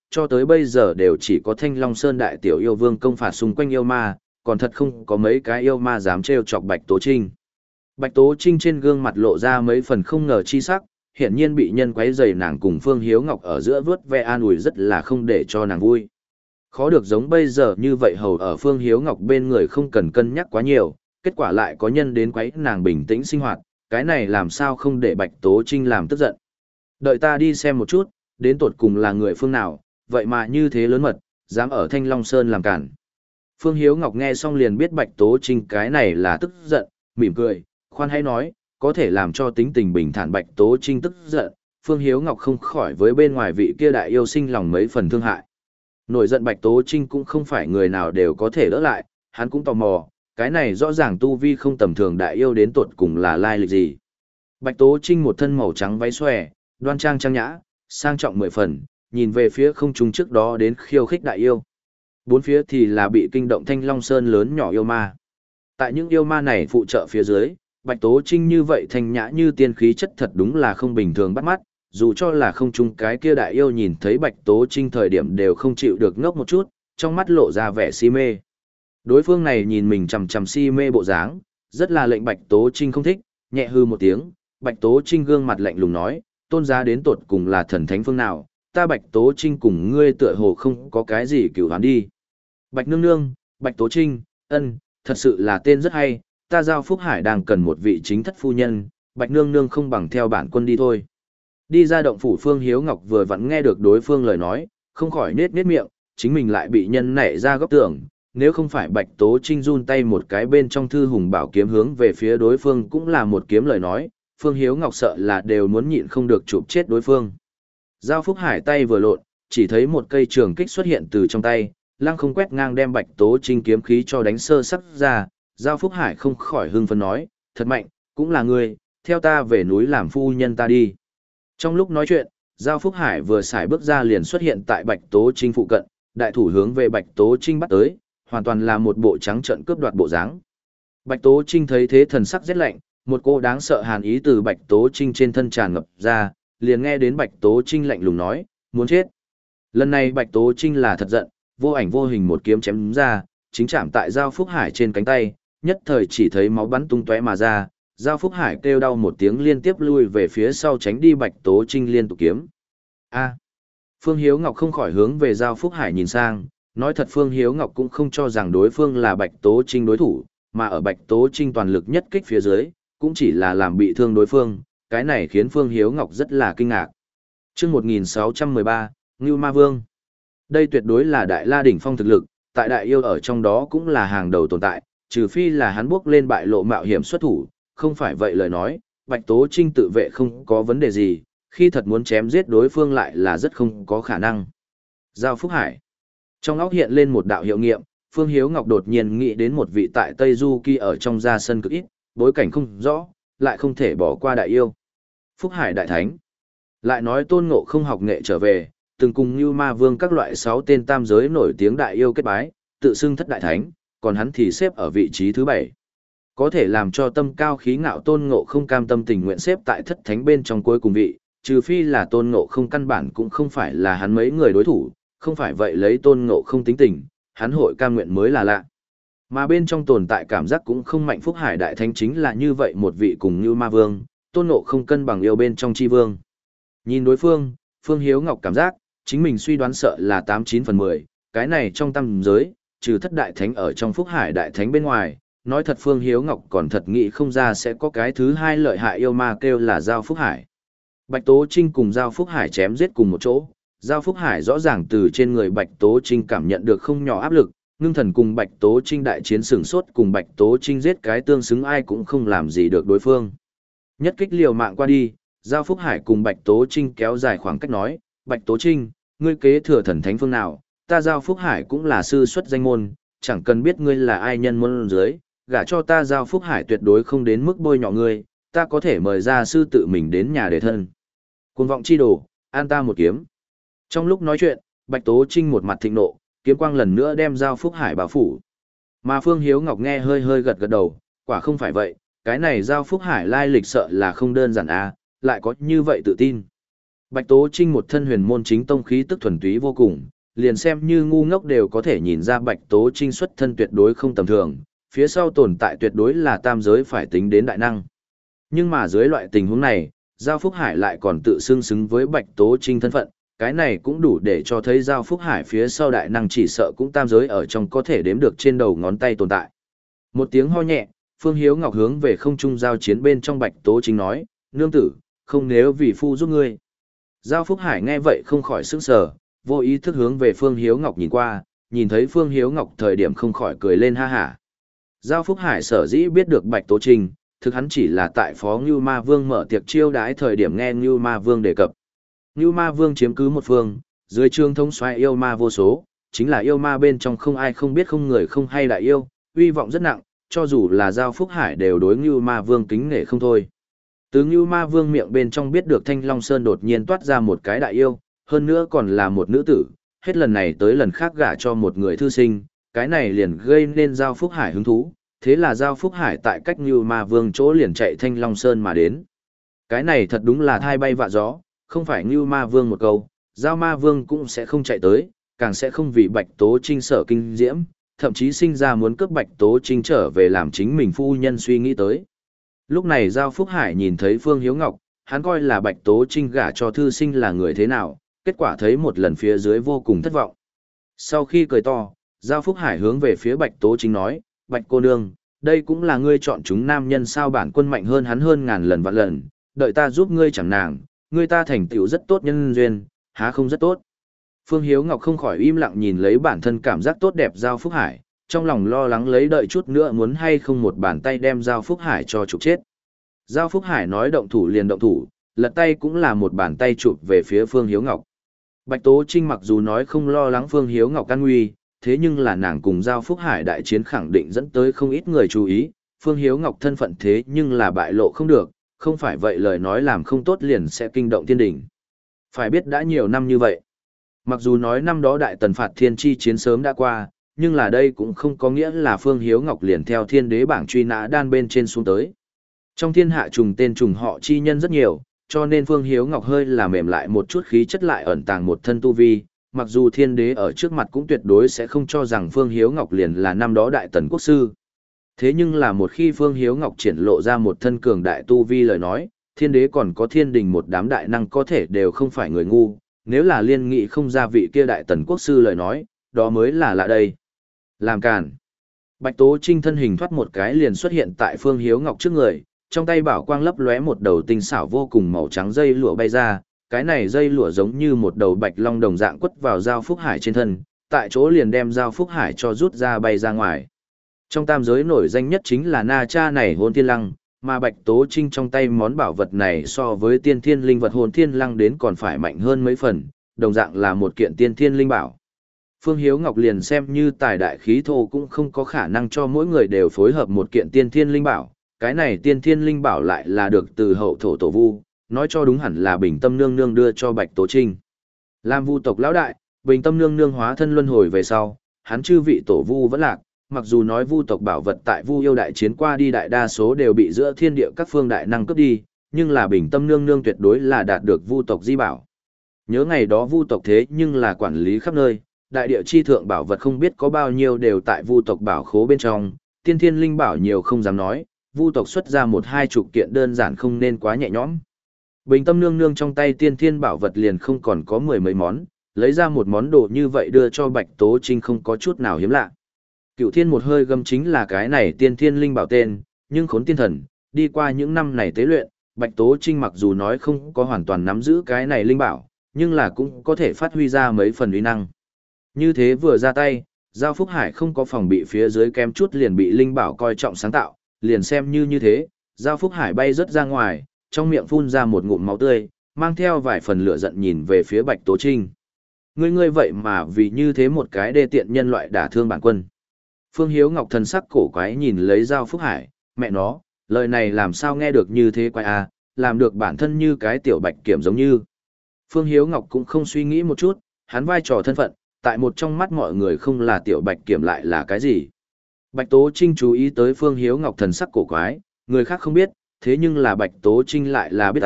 cho tới bây giờ đều chỉ có Thanh Long Sơn đại tiểu yêu vương công phạt xung quanh yêu ma, còn thật không có mấy cái yêu ma dám trêu chọc Bạch Tố Trinh. Bạch Tố Trinh trên gương mặt lộ ra mấy phần không ngờ chi sắc, hiển nhiên bị nhân quấy rầy nàng cùng Phương Hiếu Ngọc ở giữa vớt ve an ủi rất là không để cho nàng vui. Khó được giống bây giờ như vậy hầu ở Phương Hiếu Ngọc bên người không cần cân nhắc quá nhiều, kết quả lại có nhân đến quấy nàng bình tĩnh sinh hoạt, cái này làm sao không để Bạch Tố Trinh làm tức giận. Đợi ta đi xem một chút, đến tột cùng là người phương nào, vậy mà như thế lớn mật, dám ở Thanh Long Sơn làm cản. Phương Hiếu Ngọc nghe xong liền biết Bạch Tố Trinh cái này là tức giận, mỉm cười, khoan hãy nói, có thể làm cho tính tình bình thản Bạch Tố Trinh tức giận, Phương Hiếu Ngọc không khỏi với bên ngoài vị kia đại yêu sinh lòng mấy phần thương hại. Nổi giận Bạch Tố Trinh cũng không phải người nào đều có thể đỡ lại, hắn cũng tò mò, cái này rõ ràng tu vi không tầm thường đại yêu đến tuột cùng là lai lịch gì. Bạch Tố Trinh một thân màu trắng váy xòe, đoan trang trang nhã, sang trọng mười phần, nhìn về phía không trung trước đó đến khiêu khích đại yêu. Bốn phía thì là bị kinh động Thanh Long Sơn lớn nhỏ yêu ma. Tại những yêu ma này phụ trợ phía dưới, Bạch Tố Trinh như vậy thanh nhã như tiên khí chất thật đúng là không bình thường bắt mắt, dù cho là không trung cái kia đại yêu nhìn thấy Bạch Tố Trinh thời điểm đều không chịu được ngốc một chút, trong mắt lộ ra vẻ si mê. Đối phương này nhìn mình chằm chằm si mê bộ dáng, rất là lệnh Bạch Tố Trinh không thích, nhẹ hư một tiếng, Bạch Tố Trinh gương mặt lạnh lùng nói, tôn giá đến tột cùng là thần thánh phương nào, ta Bạch Tố Trinh cùng ngươi tựa hồ không có cái gì cửu hoán đi. Bạch nương nương, Bạch Tố Trinh, ân, thật sự là tên rất hay, ta Giao Phúc Hải đang cần một vị chính thất phu nhân, Bạch nương nương không bằng theo bản quân đi thôi. Đi ra động phủ Phương Hiếu Ngọc vừa vặn nghe được đối phương lời nói, không khỏi nết nết miệng, chính mình lại bị nhân nảy ra góc tường, nếu không phải Bạch Tố Trinh run tay một cái bên trong thư hùng bảo kiếm hướng về phía đối phương cũng là một kiếm lời nói, Phương Hiếu Ngọc sợ là đều muốn nhịn không được chụp chết đối phương. Giao Phúc Hải tay vừa lộn, chỉ thấy một cây trường kích xuất hiện từ trong tay, lăng không quét ngang đem Bạch Tố Trinh kiếm khí cho đánh sơ sắc ra, Giao Phúc Hải không khỏi hưng phấn nói, thật mạnh, cũng là ngươi, theo ta về núi làm phu nhân ta đi. Trong lúc nói chuyện, Giao Phúc Hải vừa xài bước ra liền xuất hiện tại Bạch Tố Trinh phụ cận, đại thủ hướng về Bạch Tố Trinh bắt tới, hoàn toàn là một bộ trắng trợn cướp đoạt bộ dáng. Bạch Tố Trinh thấy thế thần sắc rét lạnh, một cô đáng sợ hàn ý từ Bạch Tố Trinh trên thân tràn ngập ra, liền nghe đến Bạch Tố Trinh lạnh lùng nói, muốn chết. Lần này Bạch Tố Trinh là thật giận, vô ảnh vô hình một kiếm chém ra, chính chạm tại Giao Phúc Hải trên cánh tay, nhất thời chỉ thấy máu bắn tung tóe mà ra, Giao Phúc Hải kêu đau một tiếng liên tiếp lui về phía sau tránh đi Bạch Tố Trinh liên tục kiếm. A. Phương Hiếu Ngọc không khỏi hướng về Giao Phúc Hải nhìn sang, nói thật Phương Hiếu Ngọc cũng không cho rằng đối phương là Bạch Tố Trinh đối thủ, mà ở Bạch Tố Trinh toàn lực nhất kích phía dưới, cũng chỉ là làm bị thương đối phương, cái này khiến Phương Hiếu Ngọc rất là kinh ngạc. Chương một nghìn sáu trăm mười ba, Ngưu Ma Vương. Đây tuyệt đối là đại la đỉnh phong thực lực, tại đại yêu ở trong đó cũng là hàng đầu tồn tại, trừ phi là hắn bước lên bại lộ mạo hiểm xuất thủ, không phải vậy lời nói, Bạch Tố Trinh tự vệ không có vấn đề gì, khi thật muốn chém giết đối phương lại là rất không có khả năng. Giao Phúc Hải. Trong óc hiện lên một đạo hiệu nghiệm, Phương Hiếu Ngọc đột nhiên nghĩ đến một vị tại Tây Du Kỳ ở trong gia sân cực ít, bối cảnh không rõ, lại không thể bỏ qua đại yêu. Phúc Hải Đại Thánh. Lại nói Tôn Ngộ không học nghệ trở về, từng cùng Như Ma Vương các loại sáu tên tam giới nổi tiếng đại yêu kết bái, tự xưng thất đại thánh, còn hắn thì xếp ở vị trí thứ bảy. Có thể làm cho tâm cao khí ngạo Tôn Ngộ không cam tâm tình nguyện xếp tại thất thánh bên trong cuối cùng vị, trừ phi là Tôn Ngộ không căn bản cũng không phải là hắn mấy người đối thủ, không phải vậy lấy Tôn Ngộ không tính tình, hắn hội cam nguyện mới là lạ. Mà bên trong tồn tại cảm giác cũng không mạnh Phúc Hải Đại Thánh chính là như vậy một vị cùng Như Ma Vương, Tôn Ngộ không cân bằng yêu bên trong chi vương. Nhìn đối phương, Phương Hiếu Ngọc cảm giác, chính mình suy đoán sợ là tám chín phần mười, cái này trong tam giới, trừ thất đại thánh ở trong Phúc Hải Đại Thánh bên ngoài, nói thật Phương Hiếu Ngọc còn thật nghĩ không ra sẽ có cái thứ hai lợi hại yêu ma kêu là Giao Phúc Hải. Bạch Tố Trinh cùng Giao Phúc Hải chém giết cùng một chỗ, Giao Phúc Hải rõ ràng từ trên người Bạch Tố Trinh cảm nhận được không nhỏ áp lực, ngưng thần cùng Bạch Tố Trinh đại chiến sửng sốt cùng Bạch Tố Trinh giết cái tương xứng ai cũng không làm gì được đối phương. Nhất kích liều mạng qua đi, Giao Phúc Hải cùng Bạch Tố Trinh kéo dài khoảng cách nói, Bạch Tố Trinh, ngươi kế thừa thần thánh phương nào, ta Giao Phúc Hải cũng là sư xuất danh môn, chẳng cần biết ngươi là ai nhân môn dưới, gả cho ta Giao Phúc Hải tuyệt đối không đến mức bôi nhọ ngươi, ta có thể mời ra sư tự mình đến nhà để thân. Cuồng vọng chi đồ, an ta một kiếm. Trong lúc nói chuyện, Bạch Tố Trinh một mặt thịnh nộ, kiếm quang lần nữa đem Giao Phúc Hải bao phủ. Mà Phương Hiếu Ngọc nghe hơi hơi gật gật đầu, quả không phải vậy, cái này Giao Phúc Hải lai lịch sợ là không đơn giản à, lại có như vậy tự tin. Bạch Tố Trinh một thân huyền môn chính tông khí tức thuần túy vô cùng, liền xem như ngu ngốc đều có thể nhìn ra Bạch Tố Trinh xuất thân tuyệt đối không tầm thường, phía sau tồn tại tuyệt đối là tam giới phải tính đến đại năng. Nhưng mà dưới loại tình huống này, Giao Phúc Hải lại còn tự xưng xứng với Bạch Tố Trinh thân phận, cái này cũng đủ để cho thấy Giao Phúc Hải phía sau đại năng chỉ sợ cũng tam giới ở trong có thể đếm được trên đầu ngón tay tồn tại. Một tiếng ho nhẹ, Phương Hiếu Ngọc hướng về không trung giao chiến bên trong Bạch Tố Trinh nói, nương tử, không nếu vì phu giúp ngươi. Giao Phúc Hải nghe vậy không khỏi sững sờ, vô ý thức hướng về Phương Hiếu Ngọc nhìn qua, nhìn thấy Phương Hiếu Ngọc thời điểm không khỏi cười lên ha hả. Giao Phúc Hải sở dĩ biết được Bạch Tố Trinh, thực hắn chỉ là tại Phó Ngưu Ma Vương mở tiệc chiêu đãi thời điểm nghe Ngưu Ma Vương đề cập. Ngưu Ma Vương chiếm cứ một phương, dưới trương thống soái yêu ma vô số, chính là yêu ma bên trong không ai không biết không người không hay đại yêu, uy vọng rất nặng, cho dù là Giao Phúc Hải đều đối Ngưu Ma Vương kính nể không thôi. Từ Ngưu Ma Vương miệng bên trong biết được Thanh Long Sơn đột nhiên toát ra một cái đại yêu, hơn nữa còn là một nữ tử, hết lần này tới lần khác gả cho một người thư sinh, cái này liền gây nên Giao Phúc Hải hứng thú, thế là Giao Phúc Hải tại cách Ngưu Ma Vương chỗ liền chạy Thanh Long Sơn mà đến. Cái này thật đúng là thai bay vạ gió, không phải Ngưu Ma Vương một câu, Giao Ma Vương cũng sẽ không chạy tới, càng sẽ không vì Bạch Tố Trinh sở kinh diễm, thậm chí sinh ra muốn cướp Bạch Tố Trinh trở về làm chính mình phu nhân suy nghĩ tới. Lúc này Giao Phúc Hải nhìn thấy Phương Hiếu Ngọc, hắn coi là Bạch Tố Trinh gả cho thư sinh là người thế nào, kết quả thấy một lần phía dưới vô cùng thất vọng. Sau khi cười to, Giao Phúc Hải hướng về phía Bạch Tố Trinh nói, Bạch cô nương, đây cũng là ngươi chọn chúng nam nhân sao bản quân mạnh hơn hắn hơn ngàn lần vạn lần, đợi ta giúp ngươi chẳng nàng, ngươi ta thành tựu rất tốt nhân duyên, há không rất tốt. Phương Hiếu Ngọc không khỏi im lặng nhìn lấy bản thân cảm giác tốt đẹp Giao Phúc Hải, trong lòng lo lắng lấy đợi chút nữa muốn hay không một bàn tay đem Giao Phúc Hải cho trục chết. Giao Phúc Hải nói động thủ liền động thủ, lật tay cũng là một bàn tay chụp về phía Phương Hiếu Ngọc. Bạch Tố Trinh mặc dù nói không lo lắng Phương Hiếu Ngọc an nguy, thế nhưng là nàng cùng Giao Phúc Hải đại chiến khẳng định dẫn tới không ít người chú ý, Phương Hiếu Ngọc thân phận thế nhưng là bại lộ không được, không phải vậy lời nói làm không tốt liền sẽ kinh động thiên đỉnh. Phải biết đã nhiều năm như vậy. Mặc dù nói năm đó đại tần phạt thiên chi chiến sớm đã qua, nhưng là đây cũng không có nghĩa là Phương Hiếu Ngọc liền theo thiên đế bảng truy nã đan bên trên xuống tới. Trong thiên hạ trùng tên trùng họ chi nhân rất nhiều, cho nên Phương Hiếu Ngọc hơi là mềm lại một chút khí chất lại ẩn tàng một thân tu vi, mặc dù thiên đế ở trước mặt cũng tuyệt đối sẽ không cho rằng Phương Hiếu Ngọc liền là năm đó đại tần quốc sư. Thế nhưng là một khi Phương Hiếu Ngọc triển lộ ra một thân cường đại tu vi lời nói, thiên đế còn có thiên đình một đám đại năng có thể đều không phải người ngu, nếu là liên nghị không ra vị kia đại tần quốc sư lời nói, đó mới là lạ đây. Làm càn. Bạch Tố Trinh thân hình thoát một cái liền xuất hiện tại Phương Hiếu Ngọc trước người, trong tay bảo quang lấp lóe một đầu tinh xảo vô cùng màu trắng dây lụa bay ra, cái này dây lụa giống như một đầu bạch long đồng dạng quất vào Giao Phúc Hải trên thân, tại chỗ liền đem Giao Phúc Hải cho rút ra bay ra ngoài. Trong tam giới nổi danh nhất chính là na cha này Hồn Thiên Lăng, mà Bạch Tố Trinh trong tay món bảo vật này so với tiên thiên linh vật Hồn Thiên Lăng đến còn phải mạnh hơn mấy phần, đồng dạng là một kiện tiên thiên linh bảo. Phương Hiếu Ngọc liền xem như tài đại khí thô cũng không có khả năng cho mỗi người đều phối hợp một kiện tiên thiên linh bảo, cái này tiên thiên linh bảo lại là được từ hậu thổ tổ vu, nói cho đúng hẳn là Bình Tâm Nương Nương đưa cho Bạch Tố Trinh. Làm vu tộc lão đại, Bình Tâm Nương Nương hóa thân luân hồi về sau, hắn chư vị tổ vu vẫn lạc, mặc dù nói vu tộc bảo vật tại vu yêu đại chiến qua đi đại đa số đều bị giữa thiên địa các phương đại năng cướp đi, nhưng là Bình Tâm Nương Nương tuyệt đối là đạt được vu tộc di bảo. Nhớ ngày đó vu tộc thế nhưng là quản lý khắp nơi, đại địa chi thượng bảo vật không biết có bao nhiêu đều tại vu tộc bảo khố bên trong, tiên thiên linh bảo nhiều không dám nói, vu tộc xuất ra một hai chục kiện đơn giản không nên quá nhẹ nhõm. Bình Tâm Nương Nương trong tay tiên thiên bảo vật liền không còn có mười mấy món, lấy ra một món đồ như vậy đưa cho Bạch Tố Trinh không có chút nào hiếm lạ. Cựu thiên một hơi gâm chính là cái này tiên thiên linh bảo tên, nhưng khốn tiên thần, đi qua những năm này tế luyện, Bạch Tố Trinh mặc dù nói không có hoàn toàn nắm giữ cái này linh bảo, nhưng là cũng có thể phát huy ra mấy phần uy năng. Như thế vừa ra tay, Giao Phúc Hải không có phòng bị phía dưới kém chút liền bị linh bảo coi trọng sáng tạo, liền xem như như thế, Giao Phúc Hải bay rất ra ngoài, trong miệng phun ra một ngụm máu tươi, mang theo vài phần lửa giận nhìn về phía Bạch Tố Trinh. Ngươi ngươi vậy mà vì như thế một cái đê tiện nhân loại đả thương bản quân. Phương Hiếu Ngọc thần sắc cổ quái nhìn lấy Giao Phúc Hải, mẹ nó, lời này làm sao nghe được như thế quái à, làm được bản thân như cái tiểu bạch kiểm giống như. Phương Hiếu Ngọc cũng không suy nghĩ một chút, hắn vai trò thân phận, tại một trong mắt mọi người không là tiểu bạch kiểm lại là cái gì. Bạch Tố Trinh chú ý tới Phương Hiếu Ngọc thần sắc cổ quái, người khác không biết, thế nhưng là Bạch Tố Trinh lại là biết ta,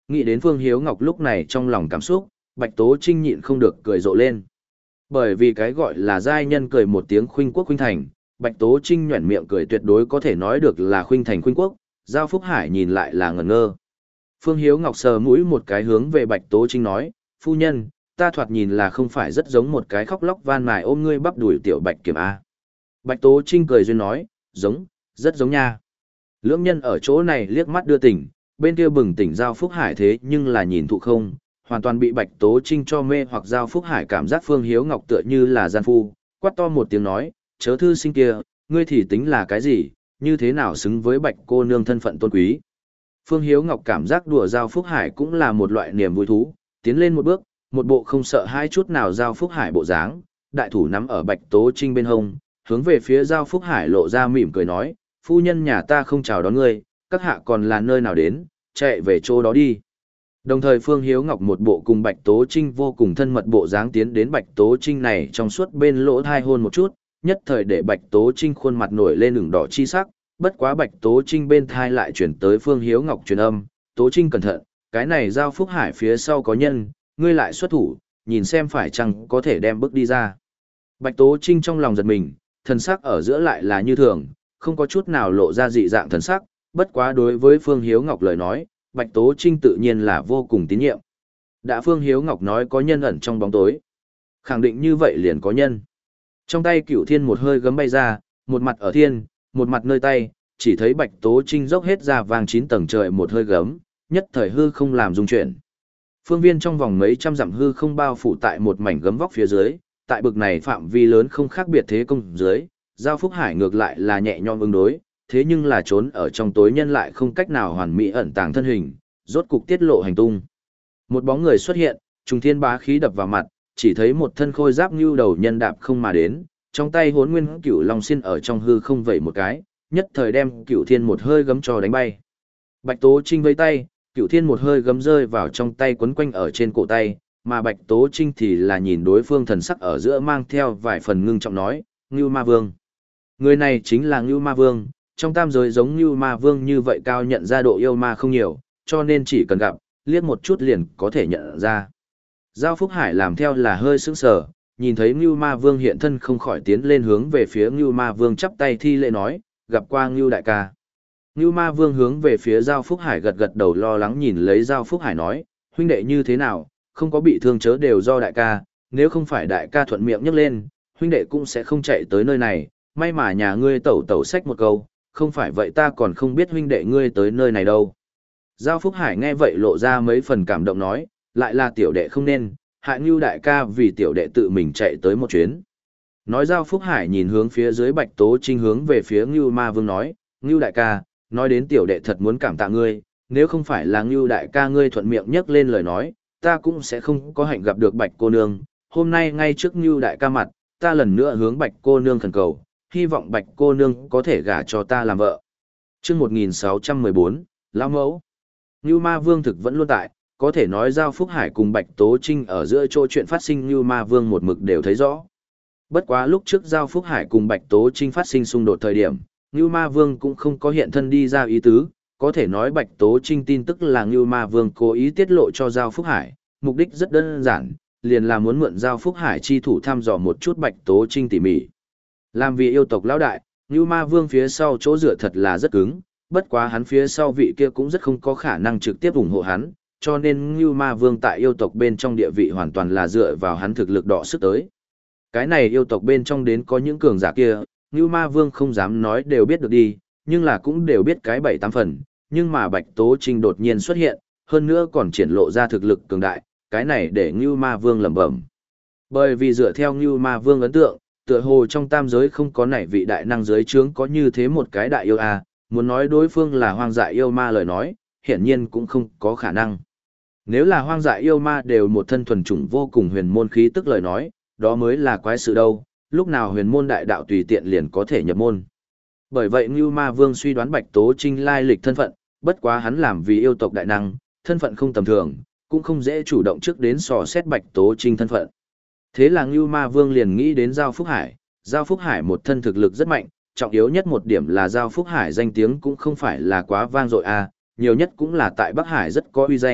Nghĩ đến Phương Hiếu Ngọc lúc này trong lòng cảm xúc, Bạch Tố Trinh nhịn không được cười rộ lên. Bởi vì cái gọi là giai nhân cười một tiếng khuynh quốc khuynh thành, Bạch Tố Trinh nhuẩn miệng cười tuyệt đối có thể nói được là khuynh thành khuynh quốc, Giao Phúc Hải nhìn lại là ngẩn ngơ. Phương Hiếu Ngọc sờ mũi một cái hướng về Bạch Tố Trinh nói, phu nhân, ta thoạt nhìn là không phải rất giống một cái khóc lóc van mài ôm ngươi bắp đuổi tiểu Bạch Kiểm A. Bạch Tố Trinh cười duyên nói, giống, rất giống nha. Lưỡng nhân ở chỗ này liếc mắt đưa tỉnh, bên kia bừng tỉnh Giao Phúc Hải thế nhưng là nhìn thụ không, hoàn toàn bị Bạch Tố Trinh cho mê hoặc Giao Phúc Hải cảm giác Phương Hiếu Ngọc tựa như là gian phu, quát to một tiếng nói, chớ thư sinh kia, ngươi thì tính là cái gì, như thế nào xứng với Bạch cô nương thân phận tôn quý. Phương Hiếu Ngọc cảm giác đùa Giao Phúc Hải cũng là một loại niềm vui thú, tiến lên một bước, một bộ không sợ hai chút nào Giao Phúc Hải bộ dáng, đại thủ nắm ở Bạch Tố Trinh bên hông, hướng về phía Giao Phúc Hải lộ ra mỉm cười nói, phu nhân nhà ta không chào đón ngươi, các hạ còn là nơi nào đến, chạy về chỗ đó đi. Đồng thời Phương Hiếu Ngọc một bộ cùng Bạch Tố Trinh vô cùng thân mật bộ dáng tiến đến Bạch Tố Trinh này trong suốt bên lỗ thai hôn một chút, nhất thời để Bạch Tố Trinh khuôn mặt nổi lên ửng đỏ chi sắc, bất quá Bạch Tố Trinh bên thai lại chuyển tới Phương Hiếu Ngọc truyền âm, Tố Trinh cẩn thận, cái này Giao Phúc Hải phía sau có nhân, ngươi lại xuất thủ, nhìn xem phải chăng có thể đem bước đi ra. Bạch Tố Trinh trong lòng giật mình, thần sắc ở giữa lại là như thường, không có chút nào lộ ra dị dạng thần sắc, bất quá đối với Phương Hiếu Ngọc lời nói, Bạch Tố Trinh tự nhiên là vô cùng tín nhiệm. Đã Phương Hiếu Ngọc nói có nhân ẩn trong bóng tối, khẳng định như vậy liền có nhân. Trong tay Cửu Thiên một hơi gấm bay ra, một mặt ở thiên, một mặt nơi tay, chỉ thấy Bạch Tố Trinh dốc hết ra vàng chín tầng trời một hơi gấm, nhất thời hư không làm dung chuyển. Phương viên trong vòng mấy trăm dặm hư không bao phủ tại một mảnh gấm vóc phía dưới, tại bực này phạm vi lớn không khác biệt thế công dưới, Giao Phúc Hải ngược lại là nhẹ nhõm ứng đối, thế nhưng là trốn ở trong tối nhân lại không cách nào hoàn mỹ ẩn tàng thân hình, rốt cục tiết lộ hành tung. Một bóng người xuất hiện, trùng thiên bá khí đập vào mặt, chỉ thấy một thân khôi giáp như đầu nhân đạp không mà đến, trong tay Hỗn Nguyên Cửu Long xin ở trong hư không vẩy một cái, nhất thời đem Cửu Thiên một hơi gấm cho đánh bay. Bạch Tố Trinh vây tay, Cửu Thiên một hơi gấm rơi vào trong tay quấn quanh ở trên cổ tay, mà Bạch Tố Trinh thì là nhìn đối phương thần sắc ở giữa mang theo vài phần ngưng trọng nói, Ngưu Ma Vương. Người này chính là Ngưu Ma Vương, trong tam giới giống Ngưu Ma Vương như vậy cao nhận ra độ yêu ma không nhiều, cho nên chỉ cần gặp, liếc một chút liền có thể nhận ra. Giao Phúc Hải làm theo là hơi sững sờ, nhìn thấy Ngưu Ma Vương hiện thân không khỏi tiến lên hướng về phía Ngưu Ma Vương chắp tay thi lễ nói, gặp qua Ngưu đại ca. Ngưu Ma Vương hướng về phía Giao Phúc Hải gật gật đầu lo lắng nhìn lấy Giao Phúc Hải nói, huynh đệ như thế nào, không có bị thương chớ đều do đại ca, nếu không phải đại ca thuận miệng nhắc lên, huynh đệ cũng sẽ không chạy tới nơi này, may mà nhà ngươi tẩu tẩu xách một câu, không phải vậy ta còn không biết huynh đệ ngươi tới nơi này đâu. Giao Phúc Hải nghe vậy lộ ra mấy phần cảm động nói, lại là tiểu đệ không nên, hại Ngưu đại ca vì tiểu đệ tự mình chạy tới một chuyến. Nói Giao Phúc Hải nhìn hướng phía dưới Bạch Tố Trinh hướng về phía Ngưu Ma Vương nói, Ngưu đại ca, nói đến tiểu đệ thật muốn cảm tạ ngươi, nếu không phải là Ngưu đại ca ngươi thuận miệng nhắc lên lời nói, ta cũng sẽ không có hạnh gặp được Bạch cô nương, hôm nay ngay trước Ngưu đại ca mặt, ta lần nữa hướng Bạch cô nương khẩn cầu, hy vọng Bạch cô nương có thể gả cho ta làm vợ. Chương một nghìn sáu trăm mười bốn, Lão Mẫu. Ngưu Ma Vương thực vẫn luôn tại, có thể nói Giao Phúc Hải cùng Bạch Tố Trinh ở giữa chỗ chuyện phát sinh Ngưu Ma Vương một mực đều thấy rõ. Bất quá lúc trước Giao Phúc Hải cùng Bạch Tố Trinh phát sinh xung đột thời điểm, Ngưu Ma Vương cũng không có hiện thân đi ra ý tứ, có thể nói Bạch Tố Trinh tin tức là Ngưu Ma Vương cố ý tiết lộ cho Giao Phúc Hải, mục đích rất đơn giản, liền là muốn mượn Giao Phúc Hải chi thủ thăm dò một chút Bạch Tố Trinh tỉ mỉ. Làm vì yêu tộc lão đại, Ngưu Ma Vương phía sau chỗ dựa thật là rất cứng, bất quá hắn phía sau vị kia cũng rất không có khả năng trực tiếp ủng hộ hắn, cho nên Ngưu Ma Vương tại yêu tộc bên trong địa vị hoàn toàn là dựa vào hắn thực lực đọ sức tới. Cái này yêu tộc bên trong đến có những cường giả kia, Ngưu Ma Vương không dám nói đều biết được đi, nhưng là cũng đều biết cái bảy tám phần, nhưng mà Bạch Tố Trinh đột nhiên xuất hiện, hơn nữa còn triển lộ ra thực lực cường đại, cái này để Ngưu Ma Vương lẩm bẩm. Bởi vì dựa theo Ngưu Ma Vương ấn tượng, tựa hồ trong tam giới không có nảy vị đại năng giới trướng có như thế một cái đại yêu a, muốn nói đối phương là hoang dại yêu ma lời nói, hiển nhiên cũng không có khả năng. Nếu là hoang dại yêu ma đều một thân thuần chủng vô cùng huyền môn khí tức lời nói, đó mới là quái sự đâu, lúc nào huyền môn đại đạo tùy tiện liền có thể nhập môn. Bởi vậy Ngưu Ma Vương suy đoán Bạch Tố Trinh lai lịch thân phận, bất quá hắn làm vì yêu tộc đại năng, thân phận không tầm thường, cũng không dễ chủ động trước đến sò xét Bạch Tố Trinh thân phận. Thế là Ngưu Ma Vương liền nghĩ đến Giao Phúc Hải, Giao Phúc Hải một thân thực lực rất mạnh, trọng yếu nhất một điểm là Giao Phúc Hải danh tiếng cũng không phải là quá vang dội a, nhiều nhất cũng là tại Bắc Hải rất có uy danh,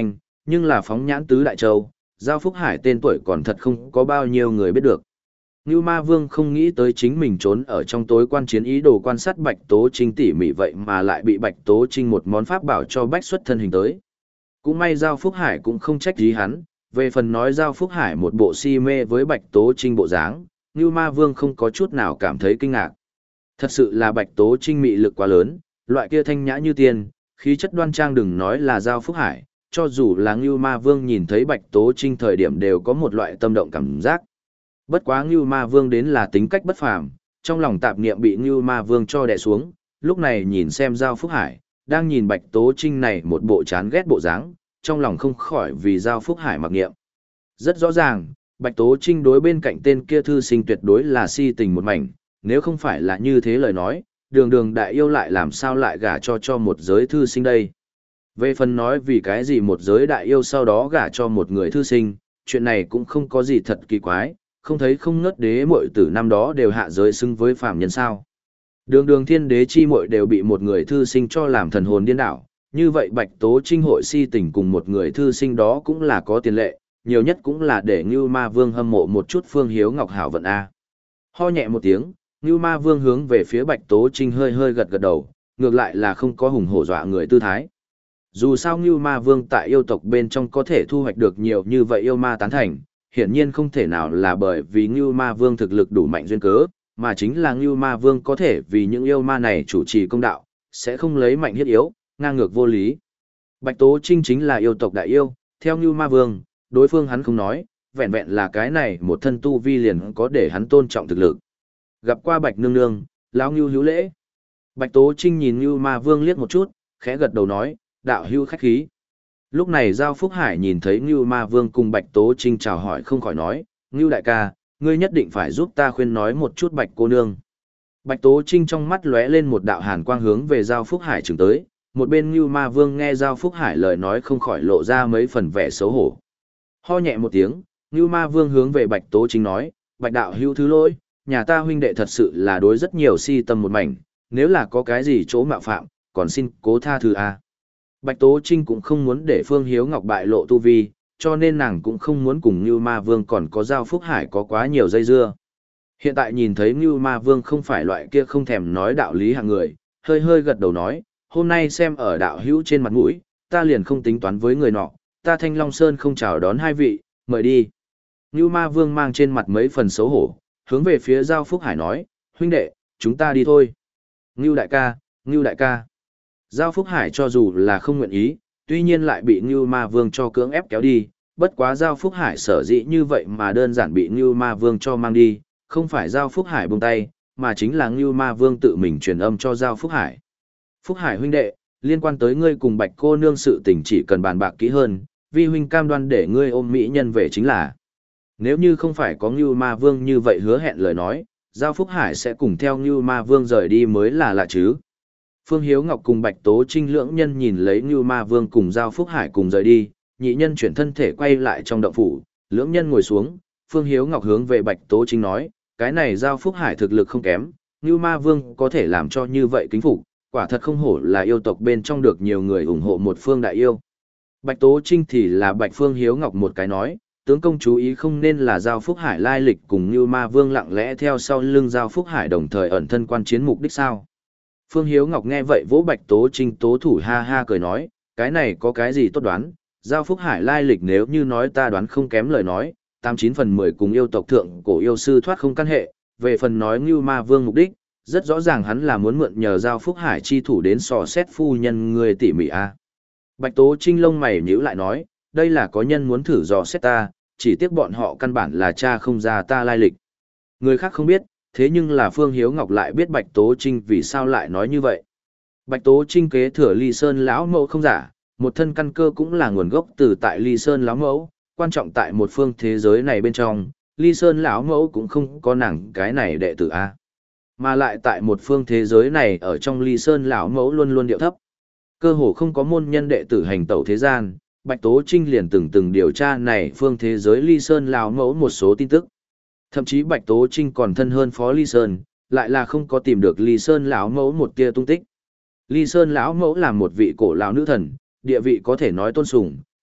Nhưng là phóng nhãn tứ đại châu, Giao Phúc Hải tên tuổi còn thật không có bao nhiêu người biết được. Ngưu Ma Vương không nghĩ tới chính mình trốn ở trong tối quan chiến ý đồ quan sát Bạch Tố Trinh tỉ mỉ vậy mà lại bị Bạch Tố Trinh một món pháp bảo cho bách xuất thân hình tới. Cũng may Giao Phúc Hải cũng không trách gì hắn, về phần nói Giao Phúc Hải một bộ si mê với Bạch Tố Trinh bộ dáng, Ngưu Ma Vương không có chút nào cảm thấy kinh ngạc. Thật sự là Bạch Tố Trinh mị lực quá lớn, loại kia thanh nhã như tiên, khí chất đoan trang đừng nói là Giao Phúc Hải, cho dù là Ngưu Ma Vương nhìn thấy Bạch Tố Trinh thời điểm đều có một loại tâm động cảm giác. Bất quá Ngưu Ma Vương đến là tính cách bất phàm, trong lòng tạp niệm bị Ngưu Ma Vương cho đè xuống, lúc này nhìn xem Giao Phúc Hải, đang nhìn Bạch Tố Trinh này một bộ chán ghét bộ dáng, trong lòng không khỏi vì Giao Phúc Hải mặc niệm. Rất rõ ràng, Bạch Tố Trinh đối bên cạnh tên kia thư sinh tuyệt đối là si tình một mảnh, nếu không phải là như thế lời nói, đường đường đại yêu lại làm sao lại gả cho cho một giới thư sinh đây. Về phần nói vì cái gì một giới đại yêu sau đó gả cho một người thư sinh, chuyện này cũng không có gì thật kỳ quái, không thấy không ngất đế muội tử năm đó đều hạ giới xưng với phàm nhân sao. Đường đường thiên đế chi muội đều bị một người thư sinh cho làm thần hồn điên đảo, như vậy Bạch Tố Trinh hội si tình cùng một người thư sinh đó cũng là có tiền lệ, nhiều nhất cũng là để Ngưu Ma Vương hâm mộ một chút Phương Hiếu Ngọc hảo vận A. Ho nhẹ một tiếng, Ngưu Ma Vương hướng về phía Bạch Tố Trinh hơi hơi gật gật đầu, ngược lại là không có hùng hổ dọa người tư thái. Dù sao Ngưu Ma Vương tại yêu tộc bên trong có thể thu hoạch được nhiều như vậy yêu ma tán thành, hiển nhiên không thể nào là bởi vì Ngưu Ma Vương thực lực đủ mạnh duyên cớ, mà chính là Ngưu Ma Vương có thể vì những yêu ma này chủ trì công đạo, sẽ không lấy mạnh hiếp yếu, ngang ngược vô lý. Bạch Tố Trinh chính là yêu tộc đại yêu, theo Ngưu Ma Vương, đối phương hắn không nói, vẹn vẹn là cái này một thân tu vi liền có để hắn tôn trọng thực lực. Gặp qua Bạch nương nương, lão Ngưu hữu lễ. Bạch Tố Trinh nhìn Ngưu Ma Vương liếc một chút, khẽ gật đầu nói, đạo hữu khách khí. Lúc này Giao Phúc Hải nhìn thấy Ngưu Ma Vương cùng Bạch Tố Trinh chào hỏi không khỏi nói, Ngưu đại ca, ngươi nhất định phải giúp ta khuyên nói một chút Bạch cô nương. Bạch Tố Trinh trong mắt lóe lên một đạo hàn quang hướng về Giao Phúc Hải chừng tới, một bên Ngưu Ma Vương nghe Giao Phúc Hải lời nói không khỏi lộ ra mấy phần vẻ xấu hổ. Ho nhẹ một tiếng, Ngưu Ma Vương hướng về Bạch Tố Trinh nói, Bạch đạo hữu thứ lỗi, nhà ta huynh đệ thật sự là đối rất nhiều si tâm một mảnh, nếu là có cái gì chỗ mạo phạm, còn xin cố tha thứ a. Bạch Tố Trinh cũng không muốn để Phương Hiếu Ngọc bại lộ tu vi, cho nên nàng cũng không muốn cùng Ngưu Ma Vương còn có Giao Phúc Hải có quá nhiều dây dưa. Hiện tại nhìn thấy Ngưu Ma Vương không phải loại kia không thèm nói đạo lý hạng người, hơi hơi gật đầu nói, hôm nay xem ở đạo hữu trên mặt mũi, ta liền không tính toán với người nọ, ta Thanh Long Sơn không chào đón hai vị, mời đi. Ngưu Ma Vương mang trên mặt mấy phần xấu hổ, hướng về phía Giao Phúc Hải nói, huynh đệ, chúng ta đi thôi. Ngưu đại ca, Ngưu đại ca. Giao Phúc Hải cho dù là không nguyện ý, tuy nhiên lại bị Ngưu Ma Vương cho cưỡng ép kéo đi, bất quá Giao Phúc Hải sở dĩ như vậy mà đơn giản bị Ngưu Ma Vương cho mang đi, không phải Giao Phúc Hải buông tay, mà chính là Ngưu Ma Vương tự mình truyền âm cho Giao Phúc Hải. Phúc Hải huynh đệ, liên quan tới ngươi cùng Bạch cô nương sự tình chỉ cần bàn bạc kỹ hơn, vi huynh cam đoan để ngươi ôm mỹ nhân về chính là. Nếu như không phải có Ngưu Ma Vương như vậy hứa hẹn lời nói, Giao Phúc Hải sẽ cùng theo Ngưu Ma Vương rời đi mới là lạ chứ. Phương Hiếu Ngọc cùng Bạch Tố Trinh lưỡng nhân nhìn lấy Ngưu Ma Vương cùng Giao Phúc Hải cùng rời đi, nhị nhân chuyển thân thể quay lại trong động phủ, lưỡng nhân ngồi xuống, Phương Hiếu Ngọc hướng về Bạch Tố Trinh nói, cái này Giao Phúc Hải thực lực không kém, Ngưu Ma Vương có thể làm cho như vậy kính phục, quả thật không hổ là yêu tộc bên trong được nhiều người ủng hộ một phương đại yêu. Bạch Tố Trinh thì là Bạch Phương Hiếu Ngọc một cái nói, tướng công chú ý không nên là Giao Phúc Hải lai lịch cùng Ngưu Ma Vương lặng lẽ theo sau lưng Giao Phúc Hải đồng thời ẩn thân quan chiến mục đích sao. Phương Hiếu Ngọc nghe vậy vỗ Bạch Tố Trinh tố thủ ha ha cười nói, cái này có cái gì tốt đoán, Giao Phúc Hải lai lịch nếu như nói ta đoán không kém lời nói, tám chín phần mười cùng yêu tộc thượng cổ yêu sư thoát không căn hệ, về phần nói Ngưu Ma Vương mục đích, rất rõ ràng hắn là muốn mượn nhờ Giao Phúc Hải chi thủ đến sò xét phu nhân người tỉ mỉ a. Bạch Tố Trinh lông mày nhíu lại nói, đây là có nhân muốn thử dò xét ta, chỉ tiếc bọn họ căn bản là cha không ra ta lai lịch. Người khác không biết, thế nhưng là Phương Hiếu Ngọc lại biết Bạch Tố Trinh vì sao lại nói như vậy. Bạch Tố Trinh kế thừa Ly Sơn lão mẫu không giả, một thân căn cơ cũng là nguồn gốc từ tại Ly Sơn lão mẫu, quan trọng tại một phương thế giới này bên trong, Ly Sơn lão mẫu cũng không có nàng cái này đệ tử a. Mà lại tại một phương thế giới này ở trong Ly Sơn lão mẫu luôn luôn điệu thấp. Cơ hồ không có môn nhân đệ tử hành tẩu thế gian, Bạch Tố Trinh liền từng từng điều tra này phương thế giới Ly Sơn lão mẫu một số tin tức. Thậm chí Bạch Tố Trinh còn thân hơn Phó Ly Sơn, lại là không có tìm được Ly Sơn lão mẫu một tia tung tích. Ly Sơn lão mẫu là một vị cổ lão nữ thần, địa vị có thể nói tôn sùng,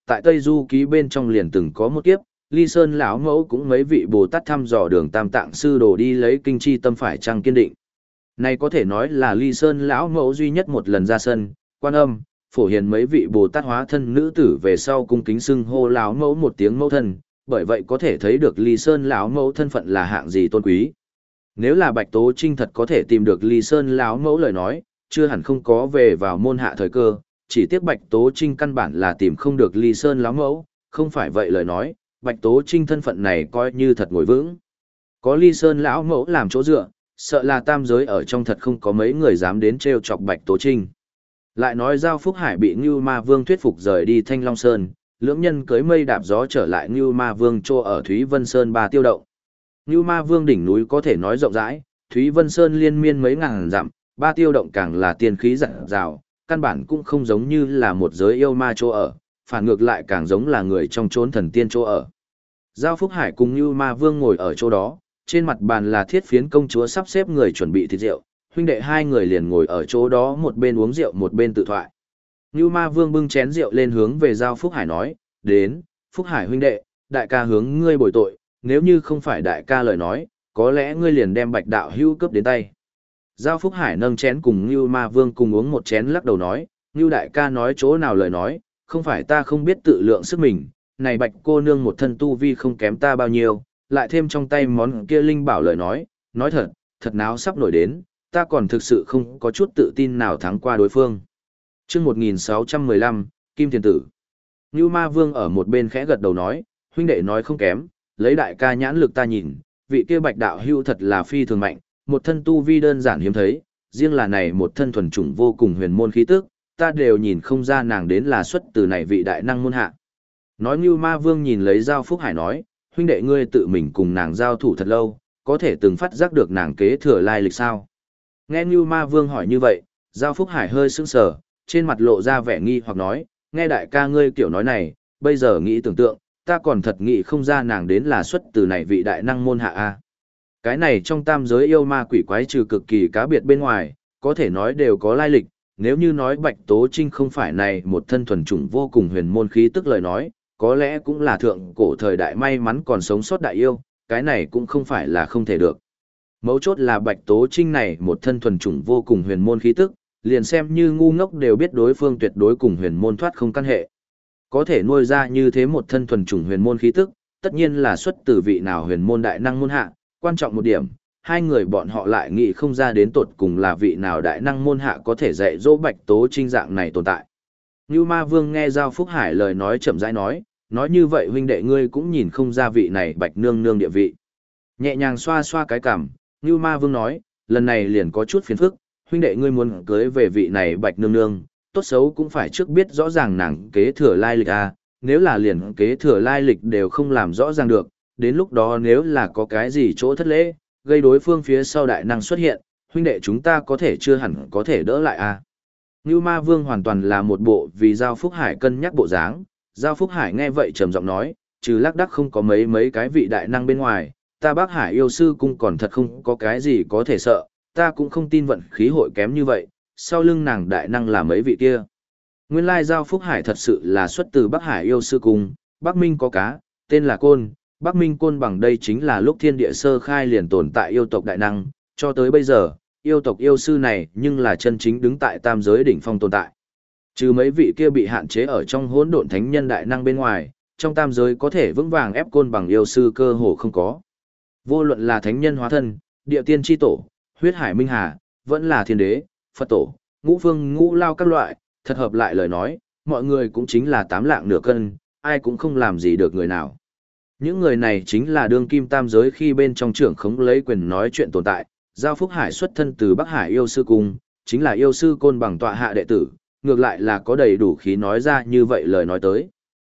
tại Tây Du ký bên trong liền từng có một kiếp, Ly Sơn lão mẫu cũng mấy vị Bồ Tát thăm dò đường Tam Tạng sư đồ đi lấy kinh chi tâm phải chăng kiên định. Này có thể nói là Ly Sơn lão mẫu duy nhất một lần ra sân, Quan Âm, Phổ Hiền mấy vị Bồ Tát hóa thân nữ tử về sau cung kính xưng hô lão mẫu một tiếng mẫu thân, bởi vậy có thể thấy được Ly Sơn lão mẫu thân phận là hạng gì tôn quý. Nếu là Bạch Tố Trinh thật có thể tìm được Ly Sơn lão mẫu lời nói, chưa hẳn không có về vào môn hạ thời cơ, chỉ tiếc Bạch Tố Trinh căn bản là tìm không được Ly Sơn lão mẫu, không phải vậy lời nói, Bạch Tố Trinh thân phận này coi như thật ngồi vững. Có Ly Sơn lão mẫu làm chỗ dựa, sợ là tam giới ở trong thật không có mấy người dám đến trêu chọc Bạch Tố Trinh. Lại nói Giao Phúc Hải bị Ngưu Ma Vương thuyết phục rời đi Thanh Long Sơn, lưỡng nhân cưới mây đạp gió trở lại Ngưu Ma Vương trô ở Thúy Vân Sơn Ba Tiêu Động. Ngưu Ma Vương đỉnh núi có thể nói rộng rãi, Thúy Vân Sơn liên miên mấy ngàn dặm, Ba Tiêu Động càng là tiên khí rạng rào, căn bản cũng không giống như là một giới yêu ma chỗ ở, phản ngược lại càng giống là người trong chốn thần tiên chỗ ở. Giao Phúc Hải cùng Ngưu Ma Vương ngồi ở chỗ đó, trên mặt bàn là Thiết Phiến công chúa sắp xếp người chuẩn bị thịt rượu, huynh đệ hai người liền ngồi ở chỗ đó một bên uống rượu một bên tự thoại. Ngưu Ma Vương bưng chén rượu lên hướng về Giao Phúc Hải nói, đến, Phúc Hải huynh đệ, đại ca hướng ngươi bồi tội, nếu như không phải đại ca lời nói, có lẽ ngươi liền đem Bạch đạo hữu cướp đến tay. Giao Phúc Hải nâng chén cùng Ngưu Ma Vương cùng uống một chén lắc đầu nói, Ngưu đại ca nói chỗ nào lời nói, không phải ta không biết tự lượng sức mình, này Bạch cô nương một thân tu vi không kém ta bao nhiêu, lại thêm trong tay món kia linh bảo lời nói, nói thật, thật náo sắp nổi đến, ta còn thực sự không có chút tự tin nào thắng qua đối phương. Chương một nghìn sáu trăm mười lăm, Kim Thiền Tử. Ngưu Ma Vương ở một bên khẽ gật đầu nói, huynh đệ nói không kém, lấy đại ca nhãn lực ta nhìn, vị kia Bạch đạo hữu thật là phi thường mạnh, một thân tu vi đơn giản hiếm thấy, riêng là này một thân thuần chủng vô cùng huyền môn khí tức, ta đều nhìn không ra nàng đến là xuất từ này vị đại năng môn hạ. Nói Ngưu Ma Vương nhìn lấy Giao Phúc Hải nói, huynh đệ ngươi tự mình cùng nàng giao thủ thật lâu, có thể từng phát giác được nàng kế thừa lai lịch sao? Nghe Ngưu Ma Vương hỏi như vậy, Giao Phúc Hải hơi sững sờ, trên mặt lộ ra vẻ nghi hoặc nói, nghe đại ca ngươi kiểu nói này, bây giờ nghĩ tưởng tượng, ta còn thật nghĩ không ra nàng đến là xuất từ này vị đại năng môn hạ a. Cái này trong tam giới yêu ma quỷ quái trừ cực kỳ cá biệt bên ngoài, có thể nói đều có lai lịch, nếu như nói Bạch Tố Trinh không phải này một thân thuần chủng vô cùng huyền môn khí tức lời nói, có lẽ cũng là thượng cổ thời đại may mắn còn sống sót đại yêu, cái này cũng không phải là không thể được. Mấu chốt là Bạch Tố Trinh này một thân thuần chủng vô cùng huyền môn khí tức, liền xem như ngu ngốc đều biết đối phương tuyệt đối cùng huyền môn thoát không căn hệ. Có thể nuôi ra như thế một thân thuần chủng huyền môn khí tức, tất nhiên là xuất từ vị nào huyền môn đại năng môn hạ, quan trọng một điểm, hai người bọn họ lại nghĩ không ra đến tột cùng là vị nào đại năng môn hạ có thể dạy dỗ Bạch Tố Trinh dạng này tồn tại. Ngưu Ma Vương nghe Giao Phúc Hải lời nói chậm rãi nói, nói như vậy huynh đệ ngươi cũng nhìn không ra vị này Bạch nương nương địa vị. Nhẹ nhàng xoa xoa cái cằm, Ngưu Ma Vương nói, lần này liền có chút phiền phức, huynh đệ ngươi muốn cưới về vị này Bạch nương nương, tốt xấu cũng phải trước biết rõ ràng nàng kế thừa lai lịch a, nếu là liền kế thừa lai lịch đều không làm rõ ràng được, đến lúc đó nếu là có cái gì chỗ thất lễ, gây đối phương phía sau đại năng xuất hiện, huynh đệ chúng ta có thể chưa hẳn có thể đỡ lại a. Ngưu Ma Vương hoàn toàn là một bộ vì Giao Phúc Hải cân nhắc bộ dáng, Giao Phúc Hải nghe vậy trầm giọng nói, trừ lác đác không có mấy mấy cái vị đại năng bên ngoài, ta Bắc Hải yêu sư cung còn thật không có cái gì có thể sợ, ta cũng không tin vận khí hội kém như vậy, sau lưng nàng đại năng là mấy vị kia. Nguyên lai Giao Phúc Hải thật sự là xuất từ Bắc Hải yêu sư cung, Bắc Minh có cá, tên là Côn, Bắc Minh Côn bằng đây chính là lúc thiên địa sơ khai liền tồn tại yêu tộc đại năng, cho tới bây giờ, yêu tộc yêu sư này nhưng là chân chính đứng tại tam giới đỉnh phong tồn tại. Trừ mấy vị kia bị hạn chế ở trong hỗn độn thánh nhân đại năng bên ngoài, trong tam giới có thể vững vàng ép Côn bằng yêu sư cơ hồ không có. Vô luận là thánh nhân hóa thân, địa tiên chi tổ, huyết hải minh hà, vẫn là thiên đế, Phật tổ, ngũ phương ngũ lao các loại, thật hợp lại lời nói, mọi người cũng chính là tám lạng nửa cân, ai cũng không làm gì được người nào. Những người này chính là đương kim tam giới khi bên trong trưởng khống lấy quyền nói chuyện tồn tại, Giao Phúc Hải xuất thân từ Bắc Hải yêu sư cung, chính là yêu sư Côn bằng tọa hạ đệ tử, ngược lại là có đầy đủ khí nói ra như vậy lời nói tới.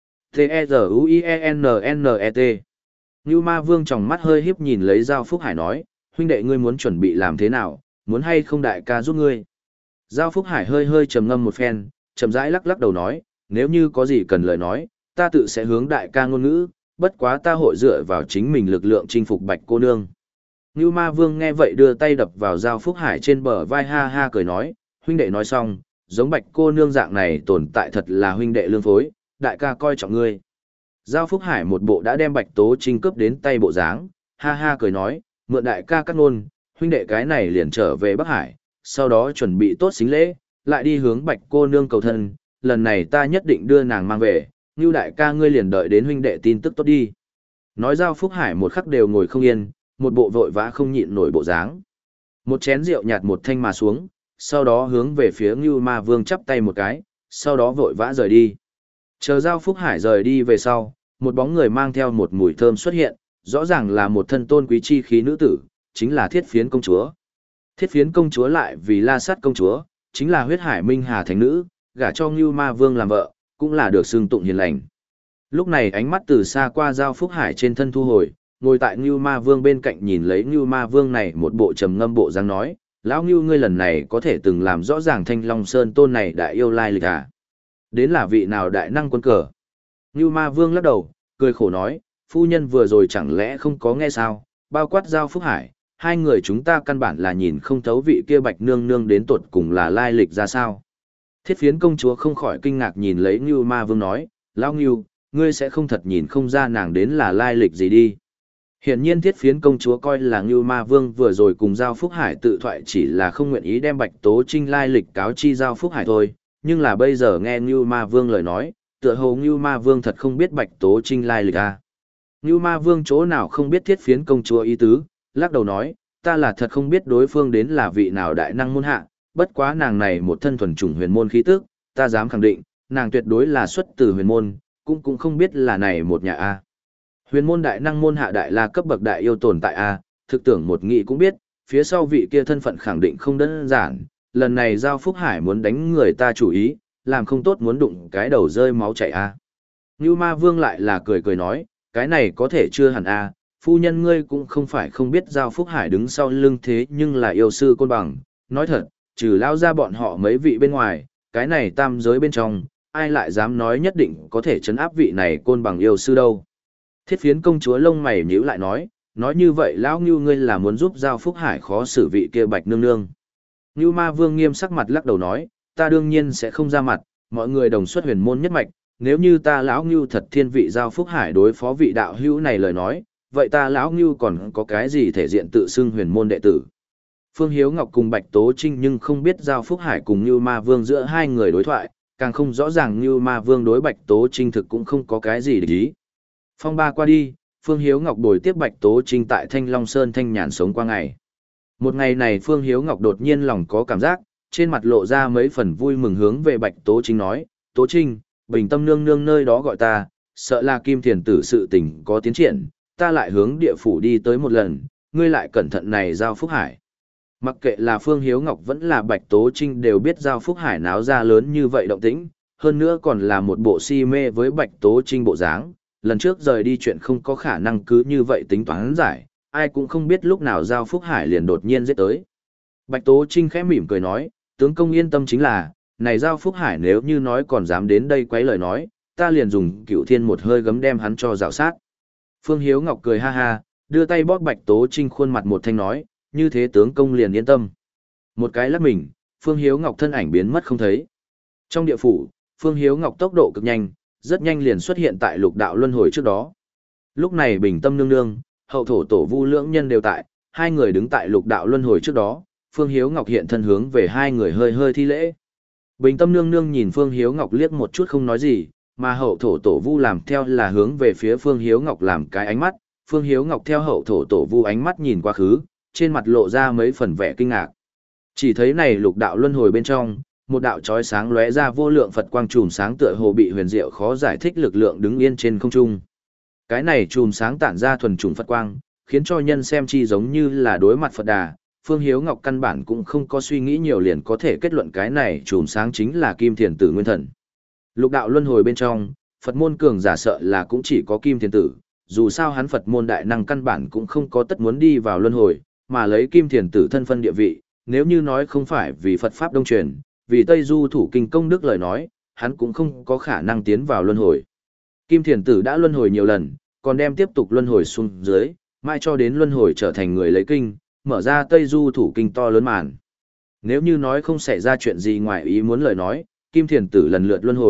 T-E-Z-U-I-E-N-N-E-T Ngưu Ma Vương tròng mắt hơi hiếp nhìn lấy Giao Phúc Hải nói, huynh đệ ngươi muốn chuẩn bị làm thế nào, muốn hay không đại ca giúp ngươi. Giao Phúc Hải hơi hơi trầm ngâm một phen, chậm rãi lắc lắc đầu nói, nếu như có gì cần lời nói, ta tự sẽ hướng đại ca ngôn ngữ, bất quá ta hội dựa vào chính mình lực lượng chinh phục Bạch cô nương. Ngưu Ma Vương nghe vậy đưa tay đập vào Giao Phúc Hải trên bờ vai ha ha cười nói, huynh đệ nói xong, giống Bạch cô nương dạng này tồn tại thật là huynh đệ lương phối, đại ca coi trọng ngươi. Giao Phúc Hải một bộ đã đem Bạch Tố Trinh cướp đến tay bộ dáng, ha ha cười nói, mượn đại ca cắt ngôn, huynh đệ cái này liền trở về Bắc Hải, sau đó chuẩn bị tốt xính lễ, lại đi hướng Bạch cô nương cầu thân, lần này ta nhất định đưa nàng mang về, Ngưu đại ca ngươi liền đợi đến huynh đệ tin tức tốt đi. Nói Giao Phúc Hải một khắc đều ngồi không yên, một bộ vội vã không nhịn nổi bộ dáng. Một chén rượu nhạt một thanh mà xuống, sau đó hướng về phía Ngưu Ma Vương chắp tay một cái, sau đó vội vã rời đi. Chờ Giao Phúc Hải rời đi về sau, một bóng người mang theo một mùi thơm xuất hiện, rõ ràng là một thân tôn quý chi khí nữ tử, chính là Thiết Phiến công chúa. Thiết Phiến công chúa lại vì La Sát công chúa, chính là huyết hải minh hà thánh nữ, gả cho Ngưu Ma Vương làm vợ, cũng là được xưng tụng hiền lành. Lúc này ánh mắt từ xa qua Giao Phúc Hải trên thân thu hồi, ngồi tại Ngưu Ma Vương bên cạnh nhìn lấy Ngưu Ma Vương này một bộ trầm ngâm bộ dáng nói, lão Ngưu ngươi lần này có thể từng làm rõ ràng Thanh Long Sơn tôn này đại yêu lai lịch à? Đến là vị nào đại năng quân cờ? Ngưu Ma Vương lắc đầu, cười khổ nói, phu nhân vừa rồi chẳng lẽ không có nghe sao, bao quát Giao Phúc Hải, hai người chúng ta căn bản là nhìn không thấu vị kia Bạch nương nương đến tột cùng là lai lịch ra sao. Thiết Phiến công chúa không khỏi kinh ngạc nhìn lấy Ngưu Ma Vương nói, lão Ngưu, ngươi sẽ không thật nhìn không ra nàng đến là lai lịch gì đi. Hiển nhiên Thiết Phiến công chúa coi là Ngưu Ma Vương vừa rồi cùng Giao Phúc Hải tự thoại chỉ là không nguyện ý đem Bạch Tố Trinh lai lịch cáo chi Giao Phúc Hải thôi, nhưng là bây giờ nghe Ngưu Ma Vương lời nói, tựa hồ Ngưu Ma Vương thật không biết Bạch Tố Trinh lai lịch à. Ngưu Ma Vương chỗ nào không biết Thiết Phiến công chúa ý tứ, lắc đầu nói, ta là thật không biết đối phương đến là vị nào đại năng môn hạ, bất quá nàng này một thân thuần chủng huyền môn khí tức, ta dám khẳng định, nàng tuyệt đối là xuất từ huyền môn, cũng cũng không biết là này một nhà a. Huyền môn đại năng môn hạ đại la cấp bậc đại yêu tồn tại a, thực tưởng một nghị cũng biết, phía sau vị kia thân phận khẳng định không đơn giản, lần này Giao Phúc Hải muốn đánh người ta chủ ý, làm không tốt muốn đụng cái đầu rơi máu chảy a. Ngưu Ma Vương lại là cười cười nói, cái này có thể chưa hẳn a, phu nhân ngươi cũng không phải không biết Giao Phúc Hải đứng sau lưng thế nhưng là yêu sư côn bằng, nói thật, trừ lao ra bọn họ mấy vị bên ngoài, cái này tam giới bên trong, ai lại dám nói nhất định có thể chấn áp vị này côn bằng yêu sư đâu. Thiết Phiến công chúa lông mày nhíu lại nói, nói như vậy lão Ngưu ngươi là muốn giúp Giao Phúc Hải khó xử vị kia Bạch nương nương. Ngưu Ma Vương nghiêm sắc mặt lắc đầu nói, ta đương nhiên sẽ không ra mặt, mọi người đồng xuất huyền môn nhất mạch, nếu như ta lão Ngưu thật thiên vị Giao Phúc Hải đối phó vị đạo hữu này lời nói, vậy ta lão Ngưu còn có cái gì thể diện tự xưng huyền môn đệ tử. Phương Hiếu Ngọc cùng Bạch Tố Trinh nhưng không biết Giao Phúc Hải cùng Ngưu Ma Vương giữa hai người đối thoại, càng không rõ ràng Ngưu Ma Vương đối Bạch Tố Trinh thực cũng không có cái gì để ý. Phong ba qua đi, Phương Hiếu Ngọc bồi tiếp Bạch Tố Trinh tại Thanh Long Sơn thanh nhàn sống qua ngày. Một ngày này Phương Hiếu Ngọc đột nhiên lòng có cảm giác, trên mặt lộ ra mấy phần vui mừng hướng về Bạch Tố Trinh nói, Tố Trinh, bình tâm nương nương nơi đó gọi ta, sợ là Kim Thiền tử sự tình có tiến triển, ta lại hướng địa phủ đi tới một lần, ngươi lại cẩn thận này Giao Phúc Hải. Mặc kệ là Phương Hiếu Ngọc vẫn là Bạch Tố Trinh đều biết Giao Phúc Hải náo ra lớn như vậy động tĩnh, hơn nữa còn là một bộ si mê với Bạch Tố Trinh bộ dáng, lần trước rời đi chuyện không có khả năng cứ như vậy tính toán giải, ai cũng không biết lúc nào Giao Phúc Hải liền đột nhiên giết tới. Bạch Tố Trinh khẽ mỉm cười nói, tướng công yên tâm chính là, này Giao Phúc Hải nếu như nói còn dám đến đây quấy lời nói, ta liền dùng Cửu Thiên một hơi gấm đem hắn cho rào sát. Phương Hiếu Ngọc cười ha ha, đưa tay bóp Bạch Tố Trinh khuôn mặt một thanh nói, như thế tướng công liền yên tâm. Một cái lắc mình, Phương Hiếu Ngọc thân ảnh biến mất không thấy. Trong địa phủ, Phương Hiếu Ngọc tốc độ cực nhanh, rất nhanh liền xuất hiện tại lục đạo luân hồi trước đó. Lúc này Bình Tâm nương nương, hậu thổ tổ Vu lưỡng nhân đều tại, hai người đứng tại lục đạo luân hồi trước đó, Phương Hiếu Ngọc hiện thân hướng về hai người hơi hơi thi lễ. Bình Tâm nương nương nhìn Phương Hiếu Ngọc liếc một chút không nói gì, mà hậu thổ tổ Vu làm theo là hướng về phía Phương Hiếu Ngọc làm cái ánh mắt, Phương Hiếu Ngọc theo hậu thổ tổ Vu ánh mắt nhìn qua khứ, trên mặt lộ ra mấy phần vẻ kinh ngạc. Chỉ thấy này lục đạo luân hồi bên trong, một đạo chói sáng lóe ra vô lượng Phật quang chùm sáng tựa hồ bị huyền diệu khó giải thích lực lượng đứng yên trên không trung. Cái này chùm sáng tản ra thuần trùng Phật quang, khiến cho nhân xem chi giống như là đối mặt Phật Đà. Phương Hiếu Ngọc căn bản cũng không có suy nghĩ nhiều liền có thể kết luận cái này chùm sáng chính là Kim Thiền Tử Nguyên Thần. Lục đạo luân hồi bên trong, Phật môn cường giả sợ là cũng chỉ có Kim Thiền Tử, dù sao hắn Phật môn đại năng căn bản cũng không có tất muốn đi vào luân hồi, mà lấy Kim Thiền Tử thân phân địa vị, nếu như nói không phải vì Phật Pháp đông truyền, vì Tây Du thủ kinh công đức lời nói, hắn cũng không có khả năng tiến vào luân hồi. Kim Thiền Tử đã luân hồi nhiều lần, còn đem tiếp tục luân hồi xuống dưới, mai cho đến luân hồi trở thành người lấy kinh, mở ra Tây Du thủ kinh to lớn màn. Nếu như nói không xảy ra chuyện gì ngoài ý muốn lời nói, Kim Thiền Tử lần lượt luân hồi,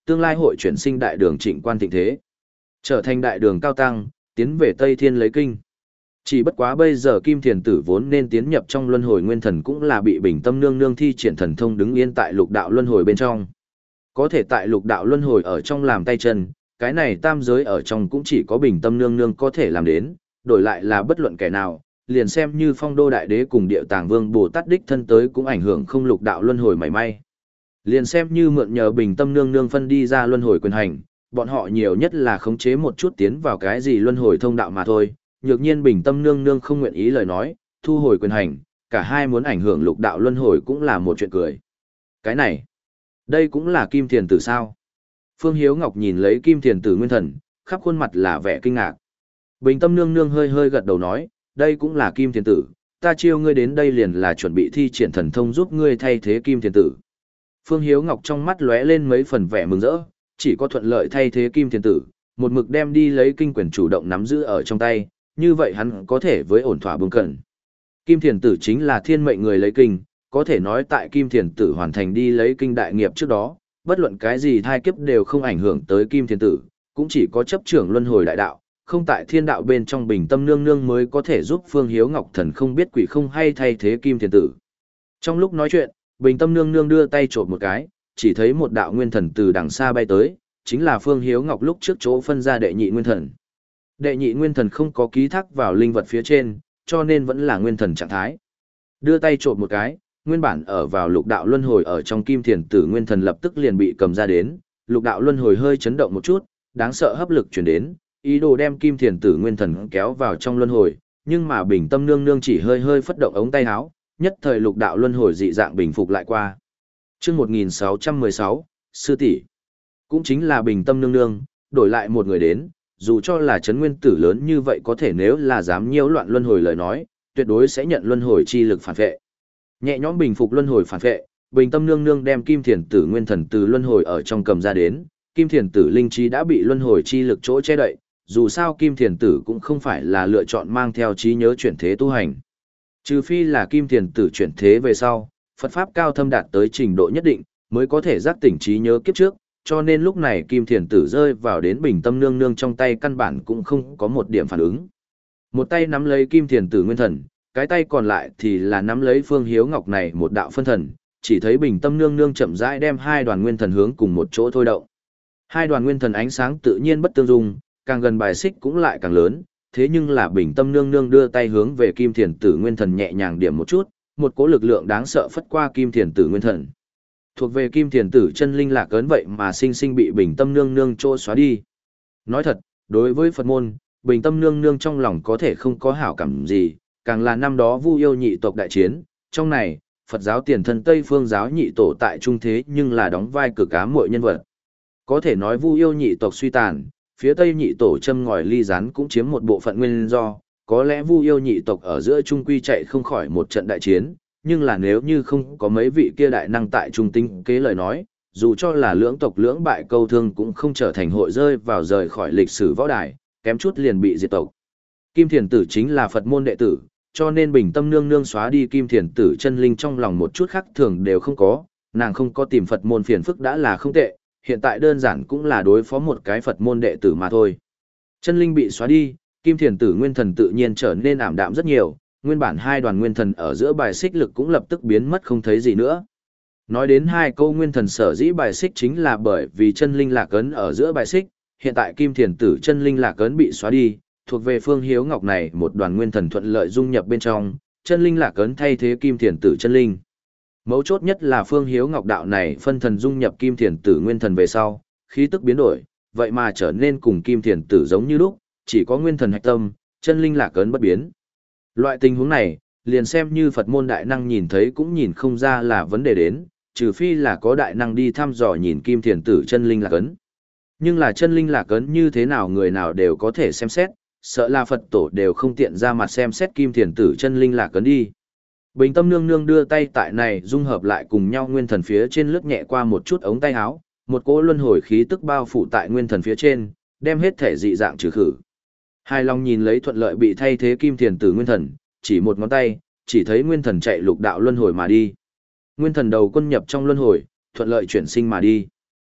tương lai hội chuyển sinh đại đường Trịnh Quan thịnh thế, trở thành đại đường cao tăng, tiến về Tây Thiên lấy kinh. Chỉ bất quá bây giờ Kim Thiền Tử vốn nên tiến nhập trong luân hồi nguyên thần cũng là bị Bình Tâm Nương Nương thi triển thần thông đứng yên tại lục đạo luân hồi bên trong. Có thể tại lục đạo luân hồi ở trong làm tay chân, cái này tam giới ở trong cũng chỉ có Bình Tâm Nương Nương có thể làm đến, đổi lại là bất luận kẻ nào, liền xem như Phong Đô Đại Đế cùng Điệu Tàng Vương Bồ Tát đích thân tới cũng ảnh hưởng không lục đạo luân hồi mảy may. Liền xem như mượn nhờ Bình Tâm Nương Nương phân đi ra luân hồi quyền hành, bọn họ nhiều nhất là khống chế một chút tiến vào cái gì luân hồi thông đạo mà thôi. Nhược nhiên Bình Tâm Nương Nương không nguyện ý lời nói, thu hồi quyền hành, cả hai muốn ảnh hưởng lục đạo luân hồi cũng là một chuyện cười. Cái này, đây cũng là Kim Thiền Tử sao? Phương Hiếu Ngọc nhìn lấy Kim Thiền Tử nguyên thần, khắp khuôn mặt là vẻ kinh ngạc. Bình Tâm Nương Nương hơi hơi gật đầu nói, đây cũng là Kim Thiền Tử, ta chiêu ngươi đến đây liền là chuẩn bị thi triển thần thông giúp ngươi thay thế Kim Thiền Tử. Phương Hiếu Ngọc trong mắt lóe lên mấy phần vẻ mừng rỡ, chỉ có thuận lợi thay thế Kim Thiền Tử, một mực đem đi lấy kinh quyền chủ động nắm giữ ở trong tay, như vậy hắn có thể với ổn thỏa bưng cẩn. Kim Thiền Tử chính là thiên mệnh người lấy kinh, có thể nói tại Kim Thiền Tử hoàn thành đi lấy kinh đại nghiệp trước đó, bất luận cái gì thai kiếp đều không ảnh hưởng tới Kim Thiền Tử, cũng chỉ có chấp trưởng luân hồi đại đạo, không tại thiên đạo bên trong Bình Tâm Nương Nương mới có thể giúp Phương Hiếu Ngọc thần không biết quỷ không hay thay thế Kim Thiền Tử. Trong lúc nói chuyện, Bình Tâm Nương Nương đưa tay chộp một cái, chỉ thấy một đạo nguyên thần từ đằng xa bay tới, chính là Phương Hiếu Ngọc lúc trước chỗ phân ra đệ nhị nguyên thần. Đệ nhị nguyên thần không có ký thác vào linh vật phía trên, cho nên vẫn là nguyên thần trạng thái. Đưa tay trộn một cái, nguyên bản ở vào lục đạo luân hồi ở trong Kim Thiền Tử nguyên thần lập tức liền bị cầm ra đến, lục đạo luân hồi hơi chấn động một chút, đáng sợ hấp lực chuyển đến, ý đồ đem Kim Thiền Tử nguyên thần kéo vào trong luân hồi, nhưng mà Bình Tâm Nương Nương chỉ hơi hơi phất động ống tay áo, nhất thời lục đạo luân hồi dị dạng bình phục lại qua. Chương một nghìn sáu trăm mười sáu, sư tỷ, cũng chính là Bình Tâm Nương Nương, đổi lại một người đến, dù cho là chấn nguyên tử lớn như vậy có thể nếu là dám nhiễu loạn luân hồi lời nói, tuyệt đối sẽ nhận luân hồi chi lực phản vệ. Nhẹ nhõm bình phục luân hồi phản vệ, Bình Tâm Nương Nương đem Kim Thiền Tử nguyên thần từ luân hồi ở trong cầm ra đến, Kim Thiền Tử linh trí đã bị luân hồi chi lực chỗ che đậy, dù sao Kim Thiền Tử cũng không phải là lựa chọn mang theo trí nhớ chuyển thế tu hành. Trừ phi là Kim Thiền Tử chuyển thế về sau, Phật pháp cao thâm đạt tới trình độ nhất định, mới có thể giác tỉnh trí nhớ kiếp trước, cho nên lúc này Kim Thiền Tử rơi vào đến Bình Tâm Nương Nương trong tay căn bản cũng không có một điểm phản ứng. Một tay nắm lấy Kim Thiền Tử nguyên thần, cái tay còn lại thì là nắm lấy Phương Hiếu Ngọc này một đạo phân thần, chỉ thấy Bình Tâm Nương Nương chậm rãi đem hai đoàn nguyên thần hướng cùng một chỗ thôi động. Hai đoàn nguyên thần ánh sáng tự nhiên bất tương dung, càng gần bài xích cũng lại càng lớn, thế nhưng là Bình Tâm Nương Nương đưa tay hướng về Kim Thiền Tử nguyên thần nhẹ nhàng điểm một chút, một cỗ lực lượng đáng sợ phất qua Kim Thiền Tử nguyên thần. Thuộc về Kim Thiền Tử chân linh lạc ấn vậy mà sinh sinh bị Bình Tâm Nương Nương trô xóa đi. Nói thật, đối với Phật môn, Bình Tâm Nương Nương trong lòng có thể không có hảo cảm gì, càng là năm đó Vu Yêu nhị tộc đại chiến, trong này, Phật giáo tiền thân Tây Phương giáo nhị tổ tại trung thế nhưng là đóng vai cực ám muội nhân vật. Có thể nói Vu Yêu nhị tộc suy tàn, phía Tây nhị tổ châm ngòi ly rán cũng chiếm một bộ phận nguyên do, có lẽ Vu Yêu nhị tộc ở giữa trung quy chạy không khỏi một trận đại chiến, nhưng là nếu như không có mấy vị kia đại năng tại trung tinh kế lời nói, dù cho là lưỡng tộc lưỡng bại câu thương cũng không trở thành hội rơi vào rời khỏi lịch sử võ đài, kém chút liền bị diệt tộc. Kim Thiền Tử chính là Phật môn đệ tử, cho nên Bình Tâm Nương Nương xóa đi Kim Thiền Tử chân linh trong lòng một chút khác thường đều không có, nàng không có tìm Phật môn phiền phức đã là không tệ, hiện tại đơn giản cũng là đối phó một cái Phật môn đệ tử mà thôi. Chân linh bị xóa đi, Kim Thiền Tử nguyên thần tự nhiên trở nên ảm đạm rất nhiều, nguyên bản hai đoàn nguyên thần ở giữa bài xích lực cũng lập tức biến mất không thấy gì nữa. Nói đến hai câu nguyên thần sở dĩ bài xích chính là bởi vì chân linh lạc ấn ở giữa bài xích, hiện tại Kim Thiền Tử chân linh lạc ấn bị xóa đi, thuộc về Phương Hiếu Ngọc này một đoàn nguyên thần thuận lợi dung nhập bên trong, chân linh lạc ấn thay thế Kim Thiền Tử chân linh. Mấu chốt nhất là Phương Hiếu Ngọc đạo này phân thần dung nhập Kim Thiền Tử nguyên thần về sau, khí tức biến đổi, vậy mà trở nên cùng Kim Thiền Tử giống như lúc, chỉ có nguyên thần hạch tâm, chân linh lạc ấn bất biến. Loại tình huống này, liền xem như Phật môn đại năng nhìn thấy cũng nhìn không ra là vấn đề đến, trừ phi là có đại năng đi thăm dò nhìn Kim Thiền Tử chân linh lạc ấn. Nhưng là chân linh lạc ấn như thế nào người nào đều có thể xem xét, sợ là Phật tổ đều không tiện ra mặt xem xét Kim Thiền Tử chân linh lạc ấn đi. Bình Tâm Nương Nương đưa tay tại này dung hợp lại cùng nhau nguyên thần phía trên lướt nhẹ qua một chút ống tay áo, một cỗ luân hồi khí tức bao phủ tại nguyên thần phía trên, đem hết thể dị dạng trừ khử. Hai lòng nhìn lấy thuận lợi bị thay thế Kim Thiền Tử nguyên thần, chỉ một ngón tay, chỉ thấy nguyên thần chạy lục đạo luân hồi mà đi. Nguyên thần đầu quân nhập trong luân hồi, thuận lợi chuyển sinh mà đi.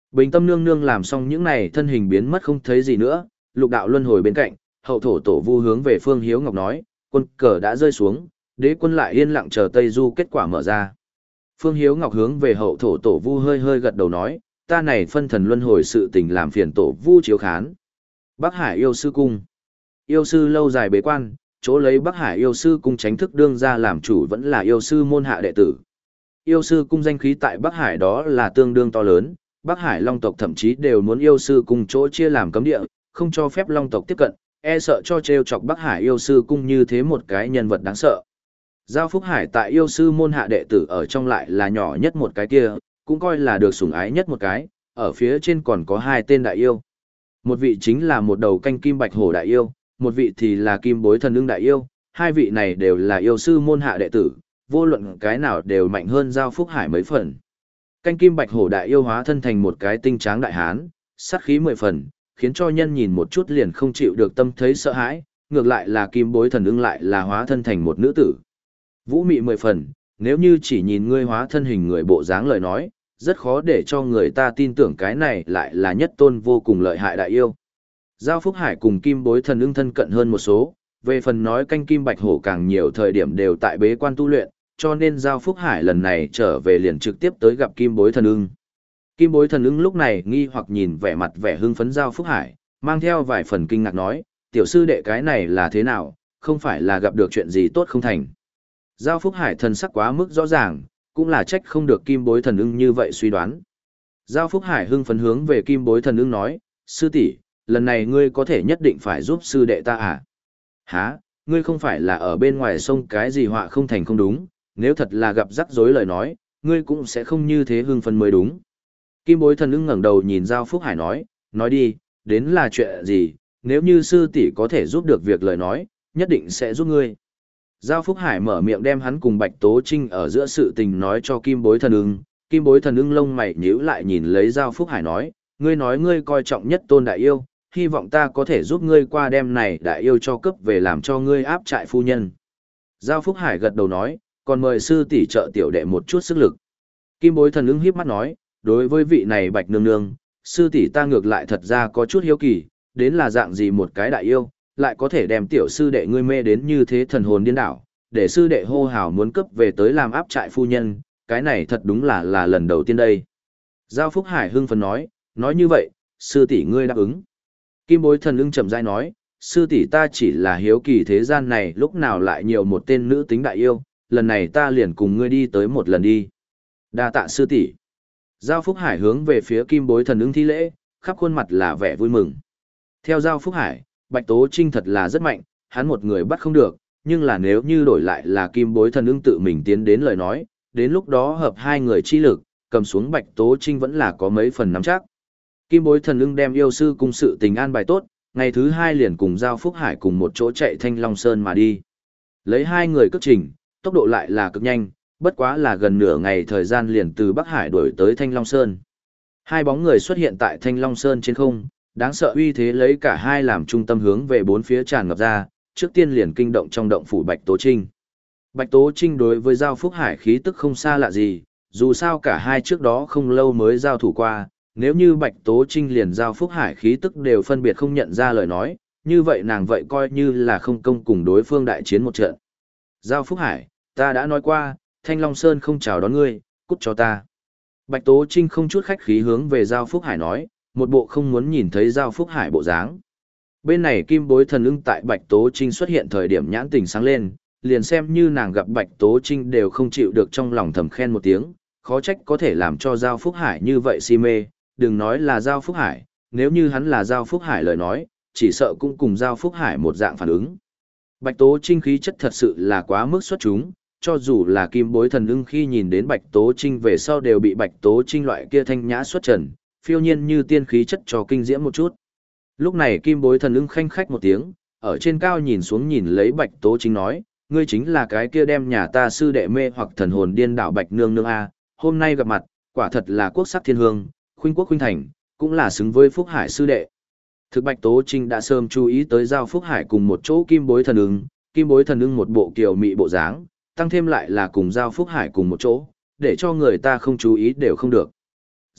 Bình tâm nương nương làm xong những này thân hình biến mất không thấy gì nữa, lục đạo luân hồi bên cạnh, hậu thổ tổ vu hướng về Phương Hiếu Ngọc nói, quân cờ đã rơi xuống, đế quân lại yên lặng chờ Tây Du kết quả mở ra. Phương Hiếu Ngọc hướng về hậu thổ tổ vu hơi hơi gật đầu nói, ta này phân thần luân hồi sự tình làm phiền tổ vu chiếu khán. Bắc Hải yêu sư cung. Yêu sư lâu dài bế quan, chỗ lấy Bắc Hải yêu sư cung tránh thức đương ra làm chủ vẫn là yêu sư môn hạ đệ tử. Yêu sư cung danh khí tại Bắc Hải đó là tương đương to lớn, Bắc Hải Long tộc thậm chí đều muốn yêu sư cung chỗ chia làm cấm địa, không cho phép Long tộc tiếp cận, e sợ cho trêu chọc Bắc Hải yêu sư cung như thế một cái nhân vật đáng sợ. Giao Phúc Hải tại yêu sư môn hạ đệ tử ở trong lại là nhỏ nhất một cái kia, cũng coi là được sủng ái nhất một cái, ở phía trên còn có hai tên đại yêu. Một vị chính là một đầu canh kim bạch hổ đại yêu, một vị thì là kim bối thần ưng đại yêu, hai vị này đều là yêu sư môn hạ đệ tử, vô luận cái nào đều mạnh hơn Giao Phúc Hải mấy phần. Canh kim bạch hổ đại yêu hóa thân thành một cái tinh tráng đại hán, sát khí mười phần, khiến cho nhân nhìn một chút liền không chịu được tâm thấy sợ hãi, ngược lại là kim bối thần ưng lại là hóa thân thành một nữ tử. Vũ mị mười phần, nếu như chỉ nhìn ngươi hóa thân hình người bộ dáng lời nói, rất khó để cho người ta tin tưởng cái này lại là nhất tôn vô cùng lợi hại đại yêu. Giao Phúc Hải cùng kim bối thần ưng thân cận hơn một số, về phần nói canh kim bạch hổ càng nhiều thời điểm đều tại bế quan tu luyện, cho nên Giao Phúc Hải lần này trở về liền trực tiếp tới gặp kim bối thần ưng. Kim bối thần ưng lúc này nghi hoặc nhìn vẻ mặt vẻ hưng phấn Giao Phúc Hải, mang theo vài phần kinh ngạc nói, tiểu sư đệ cái này là thế nào, không phải là gặp được chuyện gì tốt không thành. Giao Phúc Hải thần sắc quá mức rõ ràng, cũng là trách không được kim bối thần ưng như vậy suy đoán. Giao Phúc Hải hưng phấn hướng về kim bối thần ưng nói, sư tỷ, lần này ngươi có thể nhất định phải giúp sư đệ ta à? Hả, ngươi không phải là ở bên ngoài sông cái gì họa không thành không đúng, nếu thật là gặp rắc rối lời nói, ngươi cũng sẽ không như thế hưng phấn mới đúng. Kim bối thần ưng ngẩng đầu nhìn Giao Phúc Hải nói, nói đi, đến là chuyện gì, nếu như sư tỷ có thể giúp được việc lời nói, nhất định sẽ giúp ngươi. Giao Phúc Hải mở miệng đem hắn cùng Bạch Tố Trinh ở giữa sự tình nói cho Kim Bối Thần Ưng, Kim Bối Thần Ưng lông mày nhíu lại nhìn lấy Giao Phúc Hải nói, ngươi nói ngươi coi trọng nhất tôn đại yêu, hy vọng ta có thể giúp ngươi qua đêm này đại yêu cho cấp về làm cho ngươi áp trại phu nhân. Giao Phúc Hải gật đầu nói, còn mời sư tỷ trợ tiểu đệ một chút sức lực. Kim Bối Thần Ưng híp mắt nói, đối với vị này Bạch Nương Nương, sư tỷ ta ngược lại thật ra có chút hiếu kỳ, đến là dạng gì một cái đại yêu, lại có thể đem tiểu sư đệ ngươi mê đến như thế thần hồn điên đảo, để sư đệ hô hào muốn cấp về tới làm áp trại phu nhân, cái này thật đúng là là lần đầu tiên đây. Giao Phúc Hải hưng phấn nói, nói như vậy, sư tỷ ngươi đáp ứng. Kim Bối Thần Ưng chậm rãi nói, sư tỷ ta chỉ là hiếu kỳ thế gian này lúc nào lại nhiều một tên nữ tính đại yêu, lần này ta liền cùng ngươi đi tới một lần đi. Đa tạ sư tỷ. Giao Phúc Hải hướng về phía Kim Bối Thần Ưng thi lễ, khắp khuôn mặt là vẻ vui mừng. Theo Giao Phúc Hải, Bạch Tố Trinh thật là rất mạnh, hắn một người bắt không được, nhưng là nếu như đổi lại là Kim Bối Thần Ưng tự mình tiến đến lời nói, đến lúc đó hợp hai người chi lực, cầm xuống Bạch Tố Trinh vẫn là có mấy phần nắm chắc. Kim Bối Thần Ưng đem yêu sư cung sự tình an bài tốt, ngày thứ hai liền cùng Giao Phúc Hải cùng một chỗ chạy Thanh Long Sơn mà đi. Lấy hai người cất trình, tốc độ lại là cực nhanh, bất quá là gần nửa ngày thời gian liền từ Bắc Hải đuổi tới Thanh Long Sơn. Hai bóng người xuất hiện tại Thanh Long Sơn trên không, đáng sợ uy thế lấy cả hai làm trung tâm hướng về bốn phía tràn ngập ra, trước tiên liền kinh động trong động phủ Bạch Tố Trinh. Bạch Tố Trinh đối với Giao Phúc Hải khí tức không xa lạ gì, dù sao cả hai trước đó không lâu mới giao thủ qua, nếu như Bạch Tố Trinh liền Giao Phúc Hải khí tức đều phân biệt không nhận ra lời nói, như vậy nàng vậy coi như là không công cùng đối phương đại chiến một trận. Giao Phúc Hải, ta đã nói qua, Thanh Long Sơn không chào đón ngươi, cút cho ta. Bạch Tố Trinh không chút khách khí hướng về Giao Phúc Hải nói, một bộ không muốn nhìn thấy Giao Phúc Hải bộ dáng. Bên này Kim Bối Thần Ưng tại Bạch Tố Trinh xuất hiện thời điểm nhãn tình sáng lên, liền xem như nàng gặp Bạch Tố Trinh đều không chịu được trong lòng thầm khen một tiếng, khó trách có thể làm cho Giao Phúc Hải như vậy si mê, đừng nói là Giao Phúc Hải, nếu như hắn là Giao Phúc Hải lời nói, chỉ sợ cũng cùng Giao Phúc Hải một dạng phản ứng. Bạch Tố Trinh khí chất thật sự là quá mức xuất chúng, cho dù là Kim Bối Thần Ưng khi nhìn đến Bạch Tố Trinh về sau đều bị Bạch Tố Trinh loại kia thanh nhã xuất trần, phiêu nhiên như tiên khí chất cho kinh diễm một chút. Lúc này Kim Bối Thần Ưng khanh khách một tiếng, ở trên cao nhìn xuống nhìn lấy Bạch Tố Trinh nói, ngươi chính là cái kia đem nhà ta sư đệ mê hoặc thần hồn điên đảo Bạch nương nương a, hôm nay gặp mặt, quả thật là quốc sắc thiên hương, khuynh quốc khuynh thành, cũng là xứng với Phúc Hải sư đệ. Thực Bạch Tố Trinh đã sớm chú ý tới Giao Phúc Hải cùng một chỗ Kim Bối Thần Ưng, Kim Bối Thần Ưng một bộ kiều mị bộ dáng, tăng thêm lại là cùng Giao Phúc Hải cùng một chỗ, để cho người ta không chú ý đều không được.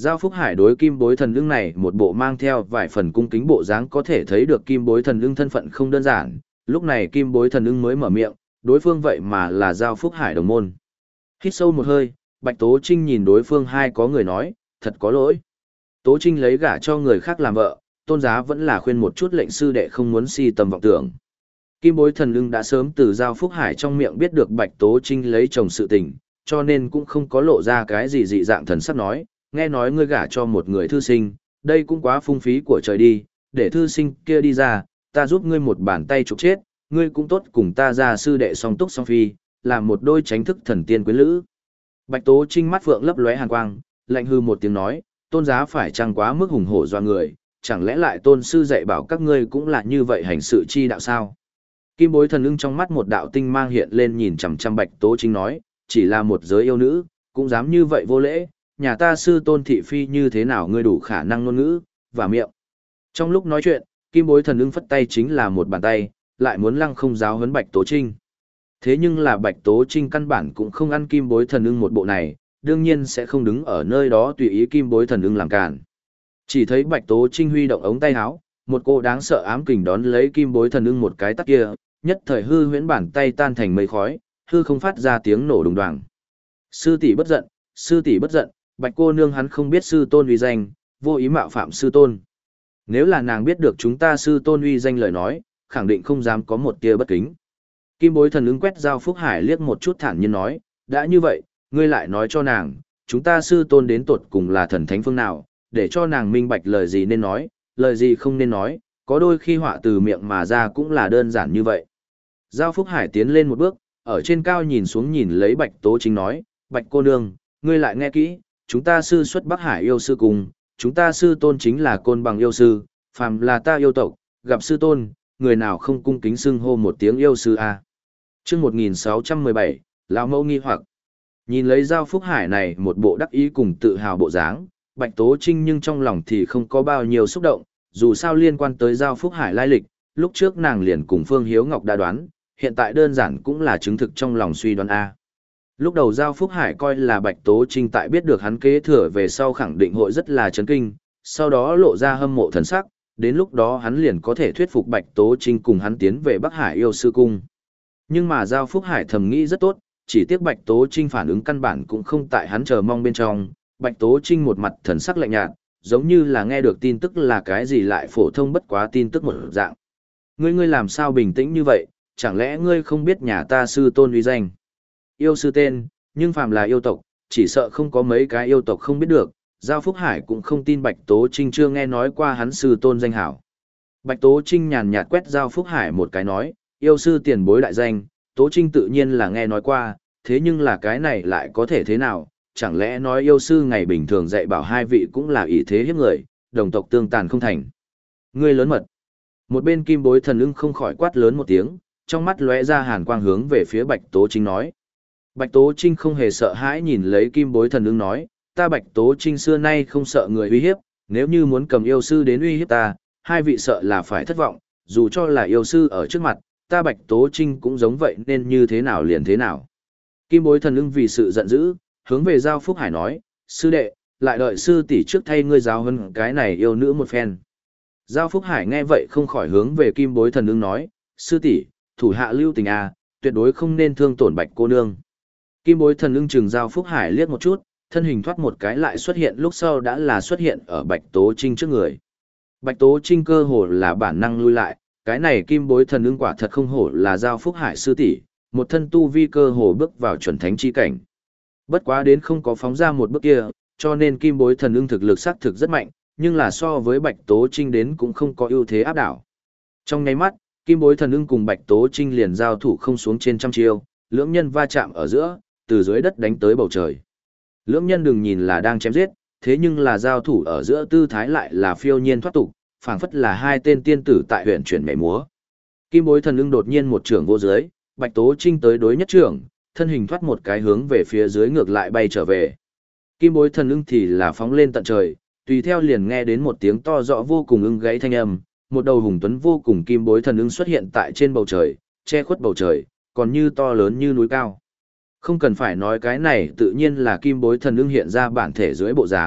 Giao Phúc Hải đối kim bối thần ưng này một bộ mang theo vài phần cung kính bộ dáng có thể thấy được kim bối thần ưng thân phận không đơn giản, lúc này kim bối thần ưng mới mở miệng, đối phương vậy mà là Giao Phúc Hải đồng môn. Hít sâu một hơi, Bạch Tố Trinh nhìn đối phương hai có người nói, thật có lỗi. Tố Trinh lấy gả cho người khác làm vợ, tôn giá vẫn là khuyên một chút lệnh sư đệ không muốn si tầm vọng tưởng. Kim bối thần ưng đã sớm từ Giao Phúc Hải trong miệng biết được Bạch Tố Trinh lấy chồng sự tình, cho nên cũng không có lộ ra cái gì dị dạng thần sắc nói, nghe nói ngươi gả cho một người thư sinh, đây cũng quá phung phí của trời đi, để thư sinh kia đi ra, ta giúp ngươi một bàn tay trục chết, ngươi cũng tốt cùng ta ra sư đệ song túc song phi, làm một đôi tránh thức thần tiên quyến lữ. Bạch Tố Trinh mắt phượng lấp lóe hàn quang, lạnh hư một tiếng nói, tôn giá phải chăng quá mức hùng hổ doa người, chẳng lẽ lại tôn sư dạy bảo các ngươi cũng là như vậy hành sự chi đạo sao? Kim bối thần ưng trong mắt một đạo tinh mang hiện lên nhìn chằm chằm Bạch Tố Trinh nói, chỉ là một giới yêu nữ, cũng dám như vậy vô lễ, nhà ta sư tôn thị phi như thế nào ngươi đủ khả năng ngôn ngữ, và miệng. Trong lúc nói chuyện, kim bối thần ưng phất tay chính là một bàn tay, lại muốn lăng không giáo huấn Bạch Tố Trinh. Thế nhưng là Bạch Tố Trinh căn bản cũng không ăn kim bối thần ưng một bộ này, đương nhiên sẽ không đứng ở nơi đó tùy ý kim bối thần ưng làm cản. Chỉ thấy Bạch Tố Trinh huy động ống tay áo, một cô đáng sợ ám kình đón lấy kim bối thần ưng một cái tát kia, nhất thời hư huyễn bàn tay tan thành mây khói, hư không phát ra tiếng nổ đùng đoàng. Sư tỷ bất giận, sư tỷ bất giận, Bạch cô nương hắn không biết sư tôn uy danh, vô ý mạo phạm sư tôn. Nếu là nàng biết được chúng ta sư tôn uy danh lời nói, khẳng định không dám có một tia bất kính. Kim bối thần ứng quét Giao Phúc Hải liếc một chút thản nhiên nói, đã như vậy, ngươi lại nói cho nàng, chúng ta sư tôn đến tột cùng là thần thánh phương nào, để cho nàng minh bạch lời gì nên nói, lời gì không nên nói, có đôi khi họa từ miệng mà ra cũng là đơn giản như vậy. Giao Phúc Hải tiến lên một bước, ở trên cao nhìn xuống nhìn lấy Bạch Tố Trinh nói, Bạch cô nương, ngươi lại nghe kỹ, chúng ta sư xuất Bắc Hải yêu sư cùng, chúng ta sư tôn chính là côn bằng yêu sư, phàm là ta yêu tộc, gặp sư tôn, người nào không cung kính xưng hô một tiếng yêu sư a. Chương một nghìn sáu trăm mười bảy, lão mẫu nghi hoặc. Nhìn lấy Giao Phúc Hải này một bộ đắc ý cùng tự hào bộ dáng, Bạch Tố Trinh nhưng trong lòng thì không có bao nhiêu xúc động, dù sao liên quan tới Giao Phúc Hải lai lịch, lúc trước nàng liền cùng Phương Hiếu Ngọc đã đoán, hiện tại đơn giản cũng là chứng thực trong lòng suy đoán a. Lúc đầu Giao Phúc Hải coi là Bạch Tố Trinh tại biết được hắn kế thừa về sau khẳng định hội rất là chấn kinh, sau đó lộ ra hâm mộ thần sắc, đến lúc đó hắn liền có thể thuyết phục Bạch Tố Trinh cùng hắn tiến về Bắc Hải yêu sư cung. Nhưng mà Giao Phúc Hải thầm nghĩ rất tốt, chỉ tiếc Bạch Tố Trinh phản ứng căn bản cũng không tại hắn chờ mong bên trong, Bạch Tố Trinh một mặt thần sắc lạnh nhạt, giống như là nghe được tin tức là cái gì lại phổ thông bất quá tin tức một dạng. Ngươi ngươi làm sao bình tĩnh như vậy, chẳng lẽ ngươi không biết nhà ta sư tôn uy danh? Yêu sư tên, nhưng phàm là yêu tộc, chỉ sợ không có mấy cái yêu tộc không biết được, Giao Phúc Hải cũng không tin Bạch Tố Trinh chưa nghe nói qua hắn sư tôn danh hảo. Bạch Tố Trinh nhàn nhạt quét Giao Phúc Hải một cái nói, yêu sư tiền bối đại danh, Tố Trinh tự nhiên là nghe nói qua, thế nhưng là cái này lại có thể thế nào, chẳng lẽ nói yêu sư ngày bình thường dạy bảo hai vị cũng là ý thế hiếp người, đồng tộc tương tàn không thành. Ngươi lớn mật. Một bên kim bối thần ưng không khỏi quát lớn một tiếng, trong mắt lóe ra hàn quang hướng về phía Bạch Tố Trinh nói. Bạch Tố Trinh không hề sợ hãi nhìn lấy kim bối thần ưng nói, ta Bạch Tố Trinh xưa nay không sợ người uy hiếp, nếu như muốn cầm yêu sư đến uy hiếp ta, hai vị sợ là phải thất vọng, dù cho là yêu sư ở trước mặt, ta Bạch Tố Trinh cũng giống vậy nên như thế nào liền thế nào. Kim bối thần ưng vì sự giận dữ, hướng về Giao Phúc Hải nói, sư đệ, lại đợi sư tỷ trước thay ngươi giáo hơn cái này yêu nữ một phen. Giao Phúc Hải nghe vậy không khỏi hướng về kim bối thần ưng nói, sư tỷ, thủ hạ lưu tình à, tuyệt đối không nên thương tổn Bạch cô nương. Kim bối thần ưng chừng Giao Phúc Hải liếc một chút, thân hình thoát một cái lại xuất hiện lúc sau đã là xuất hiện ở Bạch Tố Trinh trước người. Bạch Tố Trinh cơ hồ là bản năng lui lại, cái này kim bối thần ưng quả thật không hổ là Giao Phúc Hải sư tỷ, một thân tu vi cơ hồ bước vào chuẩn thánh chi cảnh. Bất quá đến không có phóng ra một bước kia, cho nên kim bối thần ưng thực lực xác thực rất mạnh, nhưng là so với Bạch Tố Trinh đến cũng không có ưu thế áp đảo. Trong nháy mắt, kim bối thần ưng cùng Bạch Tố Trinh liền giao thủ không xuống trên trăm chiêu, lưỡng nhân va chạm ở giữa, từ dưới đất đánh tới bầu trời. Lưỡng nhân đừng nhìn là đang chém giết, thế nhưng là giao thủ ở giữa tư thái lại là phiêu nhiên thoát tục, phảng phất là hai tên tiên tử tại huyện chuyển nhảy múa. Kim bối thần ưng đột nhiên một trưởng vô dưới, Bạch Tố Trinh tới đối nhất trưởng, thân hình thoát một cái hướng về phía dưới ngược lại bay trở về. Kim bối thần ưng thì là phóng lên tận trời, tùy theo liền nghe đến một tiếng to rõ vô cùng ưng gãy thanh âm, một đầu hùng tuấn vô cùng kim bối thần ưng xuất hiện tại trên bầu trời, che khuất bầu trời, còn như to lớn như núi cao. Không cần phải nói cái này tự nhiên là kim bối thần ưng hiện ra bản thể dưới bộ dáng,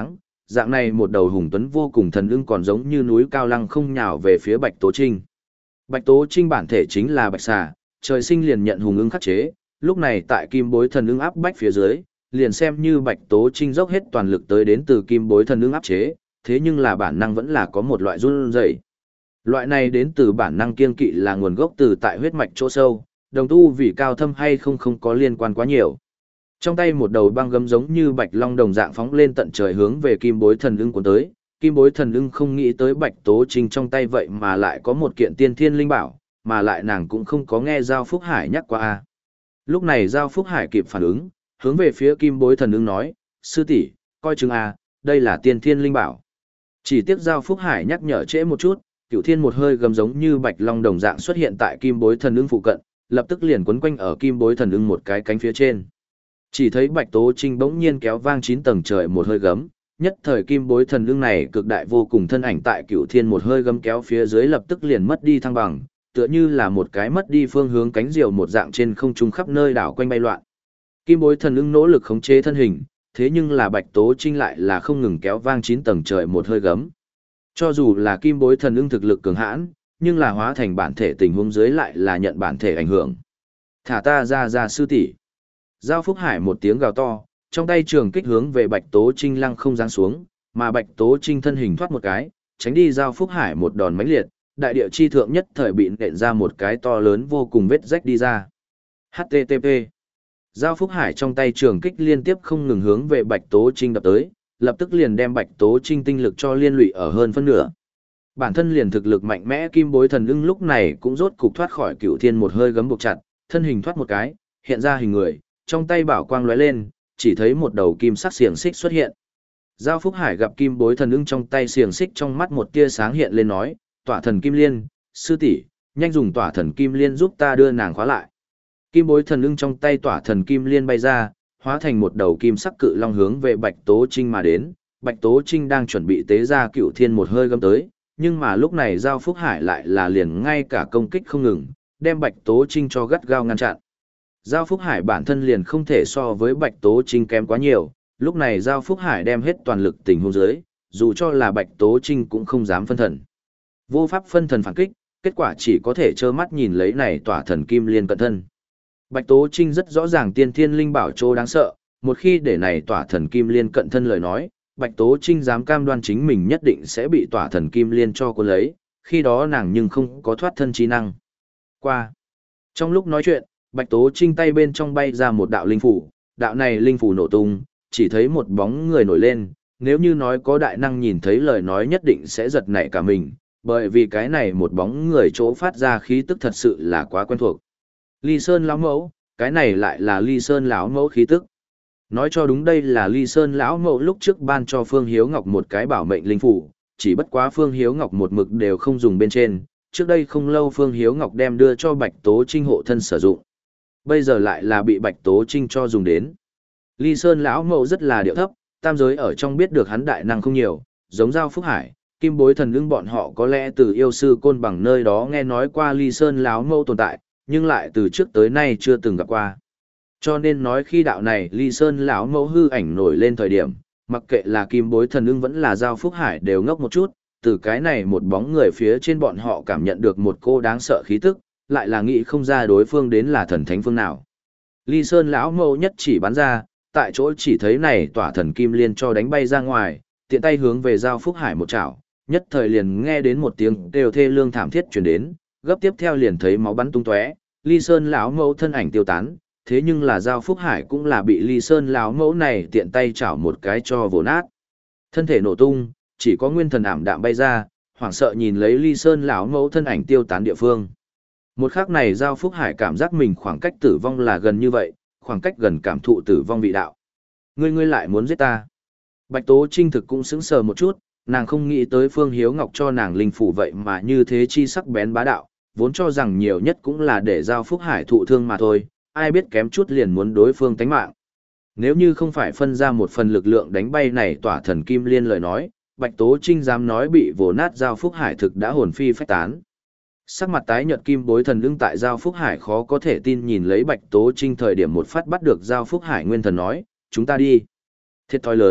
dạng này một đầu hùng tuấn vô cùng thần ưng còn giống như núi cao lăng không nhào về phía Bạch Tố Trinh. Bạch Tố Trinh bản thể chính là bạch xà, trời sinh liền nhận hùng ưng khắc chế, lúc này tại kim bối thần ưng áp bách phía dưới, liền xem như Bạch Tố Trinh dốc hết toàn lực tới đến từ kim bối thần ưng áp chế, thế nhưng là bản năng vẫn là có một loại run rẩy. Loại này đến từ bản năng kiên kỵ là nguồn gốc từ tại huyết mạch chỗ sâu, đồng tu vì cao thâm hay không không có liên quan quá nhiều. Trong tay một đầu băng gấm giống như bạch long đồng dạng phóng lên tận trời hướng về kim bối thần ưng cuốn tới, kim bối thần ưng không nghĩ tới Bạch Tố Trinh trong tay vậy mà lại có một kiện tiên thiên linh bảo, mà lại nàng cũng không có nghe Giao Phúc Hải nhắc qua a. Lúc này Giao Phúc Hải kịp phản ứng, hướng về phía kim bối thần ưng nói, sư tỷ, coi chừng a, đây là tiên thiên linh bảo. Chỉ tiếc Giao Phúc Hải nhắc nhở trễ một chút, Cửu Thiên một hơi gầm giống như bạch long đồng dạng xuất hiện tại kim bối thần ưng phụ cận, lập tức liền quấn quanh ở kim bối thần ưng một cái cánh phía trên. Chỉ thấy Bạch Tố Trinh bỗng nhiên kéo vang chín tầng trời một hơi gấm, nhất thời kim bối thần ưng này cực đại vô cùng thân ảnh tại Cửu Thiên một hơi gấm kéo phía dưới lập tức liền mất đi thăng bằng, tựa như là một cái mất đi phương hướng cánh diều một dạng trên không trung khắp nơi đảo quanh bay loạn. Kim bối thần ưng nỗ lực khống chế thân hình, thế nhưng là Bạch Tố Trinh lại là không ngừng kéo vang chín tầng trời một hơi gấm. Cho dù là kim bối thần ưng thực lực cường hãn, nhưng là hóa thành bản thể tình huống dưới lại là nhận bản thể ảnh hưởng. Thả ta ra ra sư tỷ. Giao Phúc Hải một tiếng gào to, trong tay trường kích hướng về Bạch Tố Trinh lăng không giáng xuống, mà Bạch Tố Trinh thân hình thoát một cái, tránh đi Giao Phúc Hải một đòn mãnh liệt, đại địa chi thượng nhất thời bị nện ra một cái to lớn vô cùng vết rách đi ra. hát tê tê pê. Giao Phúc Hải trong tay trường kích liên tiếp không ngừng hướng về Bạch Tố Trinh đập tới, lập tức liền đem Bạch Tố Trinh tinh lực cho liên lụy ở hơn phân nửa. Bản thân liền thực lực mạnh mẽ kim bối thần ưng lúc này cũng rốt cục thoát khỏi Cửu Thiên một hơi gấm buộc chặt, thân hình thoát một cái, hiện ra hình người, trong tay bảo quang lóe lên, chỉ thấy một đầu kim sắc xiềng xích xuất hiện. Giao Phúc Hải gặp kim bối thần ưng trong tay xiềng xích trong mắt một tia sáng hiện lên nói, tỏa thần kim liên, sư tỷ, nhanh dùng tỏa thần kim liên giúp ta đưa nàng khóa lại. Kim bối thần ưng trong tay tỏa thần kim liên bay ra, hóa thành một đầu kim sắc cự long hướng về Bạch Tố Trinh mà đến. Bạch Tố Trinh đang chuẩn bị tế ra Cửu Thiên một hơi gấm tới, nhưng mà lúc này Giao Phúc Hải lại là liền ngay cả công kích không ngừng, đem Bạch Tố Trinh cho gắt gao ngăn chặn. Giao Phúc Hải bản thân liền không thể so với Bạch Tố Trinh kém quá nhiều, lúc này Giao Phúc Hải đem hết toàn lực tình huống dưới, dù cho là Bạch Tố Trinh cũng không dám phân thần. Vô pháp phân thần phản kích, kết quả chỉ có thể trơ mắt nhìn lấy này tỏa thần kim liên cận thân. Bạch Tố Trinh rất rõ ràng tiên thiên linh bảo chỗ đáng sợ, một khi để này tỏa thần kim liên cận thân lời nói, Bạch Tố Trinh dám cam đoan chính mình nhất định sẽ bị tỏa thần kim liên cho cuốn lấy, khi đó nàng nhưng không có thoát thân trí năng. Qua. Trong lúc nói chuyện, Bạch Tố Trinh tay bên trong bay ra một đạo linh phủ, đạo này linh phủ nổ tung, chỉ thấy một bóng người nổi lên, nếu như nói có đại năng nhìn thấy lời nói nhất định sẽ giật nảy cả mình, bởi vì cái này một bóng người chỗ phát ra khí tức thật sự là quá quen thuộc. Ly Sơn lão mẫu, cái này lại là Ly Sơn lão mẫu khí tức. Nói cho đúng đây là Ly Sơn lão mẫu lúc trước ban cho Phương Hiếu Ngọc một cái bảo mệnh linh phủ, chỉ bất quá Phương Hiếu Ngọc một mực đều không dùng bên trên, trước đây không lâu Phương Hiếu Ngọc đem đưa cho Bạch Tố Trinh hộ thân sử dụng. Bây giờ lại là bị Bạch Tố Trinh cho dùng đến. Ly Sơn lão mẫu rất là điệu thấp, tam giới ở trong biết được hắn đại năng không nhiều, giống Giao Phúc Hải, Kim Bối Thần Ưng bọn họ có lẽ từ yêu sư Côn Bằng nơi đó nghe nói qua Ly Sơn lão mẫu tồn tại, nhưng lại từ trước tới nay chưa từng gặp qua. Cho nên nói khi đạo này Ly Sơn lão mẫu hư ảnh nổi lên thời điểm, mặc kệ là Kim Bối Thần Ưng vẫn là Giao Phúc Hải đều ngốc một chút, từ cái này một bóng người phía trên bọn họ cảm nhận được một cô đáng sợ khí tức, lại là nghĩ không ra đối phương đến là thần thánh phương nào. Ly Sơn lão mẫu nhất chỉ bắn ra, tại chỗ chỉ thấy này tỏa thần kim liên cho đánh bay ra ngoài, tiện tay hướng về Giao Phúc Hải một chảo, nhất thời liền nghe đến một tiếng kêu thê lương thảm thiết truyền đến, gấp tiếp theo liền thấy máu bắn tung tóe, Ly Sơn lão mẫu thân ảnh tiêu tán, thế nhưng là Giao Phúc Hải cũng là bị Ly Sơn lão mẫu này tiện tay chảo một cái cho vồ nát. Thân thể nổ tung, chỉ có nguyên thần ảm đạm bay ra, hoảng sợ nhìn lấy Ly Sơn lão mẫu thân ảnh tiêu tán địa phương. Một khắc này Giao Phúc Hải cảm giác mình khoảng cách tử vong là gần như vậy, khoảng cách gần cảm thụ tử vong vị đạo. Ngươi ngươi lại muốn giết ta. Bạch Tố Trinh thực cũng sững sờ một chút, nàng không nghĩ tới Phương Hiếu Ngọc cho nàng linh phủ vậy mà như thế chi sắc bén bá đạo, vốn cho rằng nhiều nhất cũng là để Giao Phúc Hải thụ thương mà thôi, ai biết kém chút liền muốn đối phương tánh mạng. Nếu như không phải phân ra một phần lực lượng đánh bay này tỏa thần kim liên lời nói, Bạch Tố Trinh dám nói bị vồ nát Giao Phúc Hải thực đã hồn phi phách tán. Sắc mặt tái nhợt Kim Bối Thần Ưng tại Giao Phúc Hải khó có thể tin nhìn lấy Bạch Tố Trinh thời điểm một phát bắt được Giao Phúc Hải nguyên thần nói, chúng ta đi. Thiệt thòi lớn,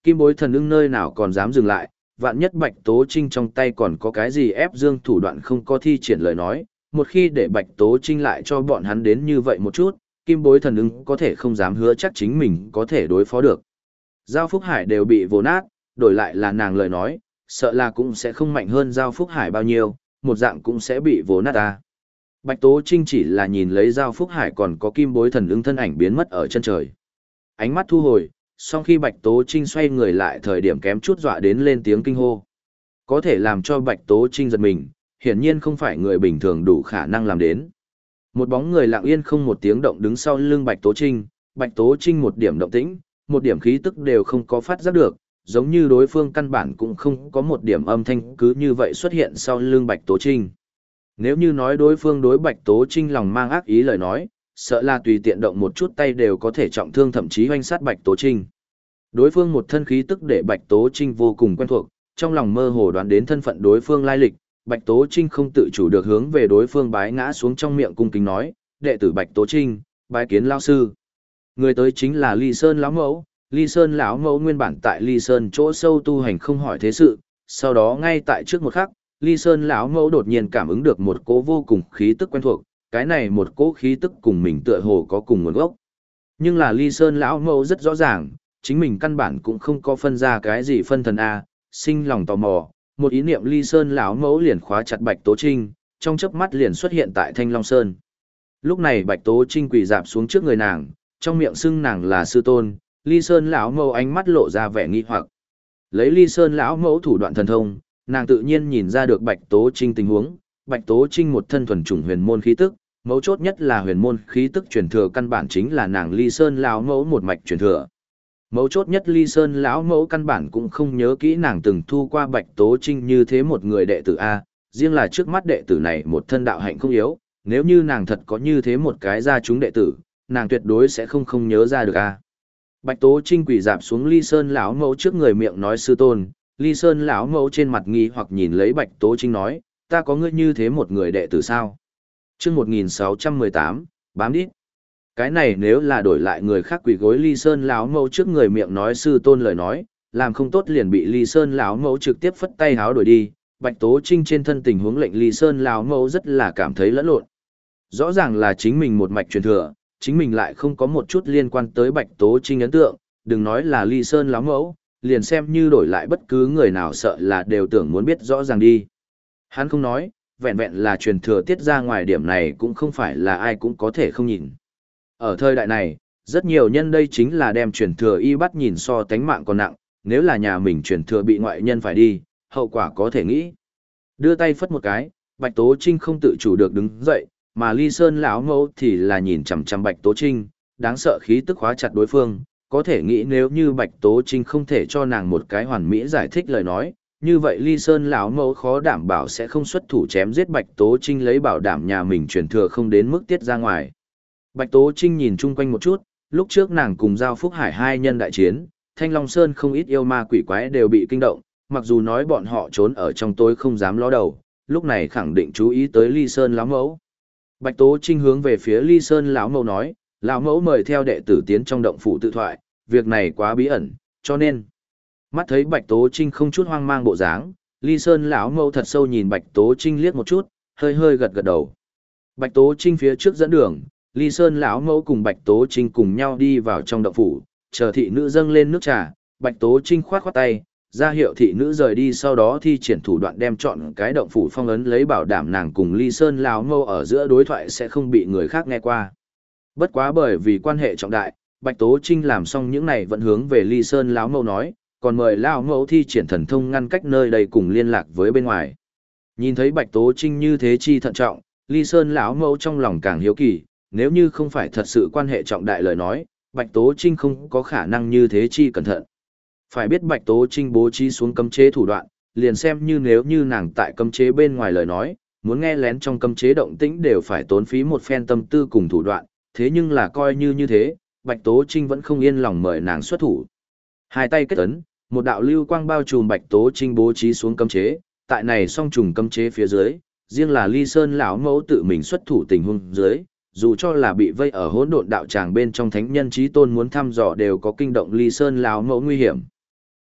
Kim bối thần ưng nơi nào còn dám dừng lại, vạn nhất Bạch Tố Trinh trong tay còn có cái gì ép dương thủ đoạn không có thi triển lời nói, một khi để Bạch Tố Trinh lại cho bọn hắn đến như vậy một chút, kim bối thần ưng có thể không dám hứa chắc chính mình có thể đối phó được. Giao Phúc Hải đều bị vồ nát, đổi lại là nàng lời nói, sợ là cũng sẽ không mạnh hơn Giao Phúc Hải bao nhiêu, một dạng cũng sẽ bị vồ nát ta. Bạch Tố Trinh chỉ là nhìn lấy Giao Phúc Hải còn có kim bối thần ưng thân ảnh biến mất ở chân trời. Ánh mắt thu hồi, sau khi Bạch Tố Trinh xoay người lại thời điểm kém chút dọa đến lên tiếng kinh hô. Có thể làm cho Bạch Tố Trinh giật mình, hiển nhiên không phải người bình thường đủ khả năng làm đến. Một bóng người lặng yên không một tiếng động đứng sau lưng Bạch Tố Trinh, Bạch Tố Trinh một điểm động tĩnh, một điểm khí tức đều không có phát giác được, giống như đối phương căn bản cũng không có một điểm âm thanh cứ như vậy xuất hiện sau lưng Bạch Tố Trinh. Nếu như nói đối phương đối Bạch Tố Trinh lòng mang ác ý lời nói, sợ là tùy tiện động một chút tay đều có thể trọng thương thậm chí hoanh sát Bạch Tố Trinh. Đối phương một thân khí tức để Bạch Tố Trinh vô cùng quen thuộc, trong lòng mơ hồ đoán đến thân phận đối phương lai lịch, Bạch Tố Trinh không tự chủ được hướng về đối phương bái ngã xuống trong miệng cung kính nói, đệ tử Bạch Tố Trinh, bái kiến lão sư. Người tới chính là Ly Sơn lão mẫu, Ly Sơn lão mẫu nguyên bản tại Ly Sơn chỗ sâu tu hành không hỏi thế sự, sau đó ngay tại trước một khắc, Ly Sơn lão mẫu đột nhiên cảm ứng được một cỗ vô cùng khí tức quen thuộc, cái này một cỗ khí tức cùng mình tựa hồ có cùng nguồn gốc. Nhưng là Ly Sơn lão mẫu rất rõ ràng, chính mình căn bản cũng không có phân ra cái gì phân thần a, sinh lòng tò mò, một ý niệm Ly Sơn lão mẫu liền khóa chặt Bạch Tố Trinh, trong chớp mắt liền xuất hiện tại Thanh Long Sơn. Lúc này Bạch Tố Trinh quỳ dạp xuống trước người nàng, trong miệng xưng nàng là sư tôn, Ly Sơn lão mẫu ánh mắt lộ ra vẻ nghi hoặc. Lấy Ly Sơn lão mẫu thủ đoạn thần thông, nàng tự nhiên nhìn ra được Bạch Tố Trinh tình huống, Bạch Tố Trinh một thân thuần chủng huyền môn khí tức, mấu chốt nhất là huyền môn khí tức truyền thừa căn bản chính là nàng Ly Sơn lão mẫu một mạch truyền thừa. Mấu chốt nhất Ly Sơn lão mẫu căn bản cũng không nhớ kỹ nàng từng thu qua Bạch Tố Trinh như thế một người đệ tử a, riêng là trước mắt đệ tử này một thân đạo hạnh không yếu, nếu như nàng thật có như thế một cái gia chúng đệ tử, nàng tuyệt đối sẽ không không nhớ ra được a. Bạch Tố Trinh quỳ dạp xuống Ly Sơn lão mẫu trước người miệng nói sư tôn, Ly Sơn lão mẫu trên mặt nghi hoặc nhìn lấy Bạch Tố Trinh nói, ta có ngươi như thế một người đệ tử sao? Chương một nghìn sáu trăm mười tám, bám đít. Cái này nếu là đổi lại người khác quỳ gối Ly Sơn lão mẫu trước người miệng nói sư tôn lời nói, làm không tốt liền bị Ly Sơn lão mẫu trực tiếp phất tay háo đuổi đi. Bạch Tố Trinh trên thân tình huống lệnh Ly Sơn lão mẫu rất là cảm thấy lẫn lộn. Rõ ràng là chính mình một mạch truyền thừa, chính mình lại không có một chút liên quan tới Bạch Tố Trinh ấn tượng, đừng nói là Ly Sơn lão mẫu, liền xem như đổi lại bất cứ người nào sợ là đều tưởng muốn biết rõ ràng đi. Hắn không nói, vẹn vẹn là truyền thừa tiết ra ngoài điểm này cũng không phải là ai cũng có thể không nhìn. Ở thời đại này, rất nhiều nhân đây chính là đem truyền thừa y bắt nhìn so tánh mạng còn nặng, nếu là nhà mình truyền thừa bị ngoại nhân phải đi, hậu quả có thể nghĩ. Đưa tay phất một cái, Bạch Tố Trinh không tự chủ được đứng dậy, mà Ly Sơn lão mẫu thì là nhìn chằm chằm Bạch Tố Trinh, đáng sợ khí tức khóa chặt đối phương, có thể nghĩ nếu như Bạch Tố Trinh không thể cho nàng một cái hoàn mỹ giải thích lời nói, như vậy Ly Sơn lão mẫu khó đảm bảo sẽ không xuất thủ chém giết Bạch Tố Trinh lấy bảo đảm nhà mình truyền thừa không đến mức tiết ra ngoài. Bạch Tố Trinh nhìn chung quanh một chút, lúc trước nàng cùng Giao Phúc Hải hai nhân đại chiến, Thanh Long Sơn không ít yêu ma quỷ quái đều bị kinh động, mặc dù nói bọn họ trốn ở trong tối không dám ló đầu, lúc này khẳng định chú ý tới Ly Sơn lão mẫu. Bạch Tố Trinh hướng về phía Ly Sơn lão mẫu nói, lão mẫu mời theo đệ tử tiến trong động phủ tự thoại, việc này quá bí ẩn, cho nên. Mắt thấy Bạch Tố Trinh không chút hoang mang bộ dáng, Ly Sơn lão mẫu thật sâu nhìn Bạch Tố Trinh liếc một chút, hơi hơi gật gật đầu. Bạch Tố Trinh phía trước dẫn đường, Ly Sơn lão mẫu cùng Bạch Tố Trinh cùng nhau đi vào trong động phủ, chờ thị nữ dâng lên nước trà, Bạch Tố Trinh khoát khoát tay, ra hiệu thị nữ rời đi, sau đó thi triển thủ đoạn đem chọn cái động phủ phong ấn lấy bảo đảm nàng cùng Ly Sơn lão mẫu ở giữa đối thoại sẽ không bị người khác nghe qua. Bất quá bởi vì quan hệ trọng đại, Bạch Tố Trinh làm xong những này vẫn hướng về Ly Sơn lão mẫu nói, còn mời lão mẫu thi triển thần thông ngăn cách nơi đây cùng liên lạc với bên ngoài. Nhìn thấy Bạch Tố Trinh như thế chi thận trọng, Ly Sơn lão mẫu trong lòng càng hiếu kỳ, nếu như không phải thật sự quan hệ trọng đại lời nói, Bạch Tố Trinh không có khả năng như thế chi cẩn thận. Phải biết Bạch Tố Trinh bố trí xuống cấm chế thủ đoạn, liền xem như nếu như nàng tại cấm chế bên ngoài lời nói, muốn nghe lén trong cấm chế động tĩnh đều phải tốn phí một phen tâm tư cùng thủ đoạn, thế nhưng là coi như như thế, Bạch Tố Trinh vẫn không yên lòng mời nàng xuất thủ. Hai tay kết ấn, một đạo lưu quang bao trùm Bạch Tố Trinh bố trí xuống cấm chế, tại này song trùng cấm chế phía dưới, riêng là Ly Sơn lão mẫu tự mình xuất thủ tình huống dưới, dù cho là bị vây ở hỗn độn đạo tràng bên trong thánh nhân chí tôn muốn thăm dò đều có kinh động Ly Sơn lão mẫu nguy hiểm.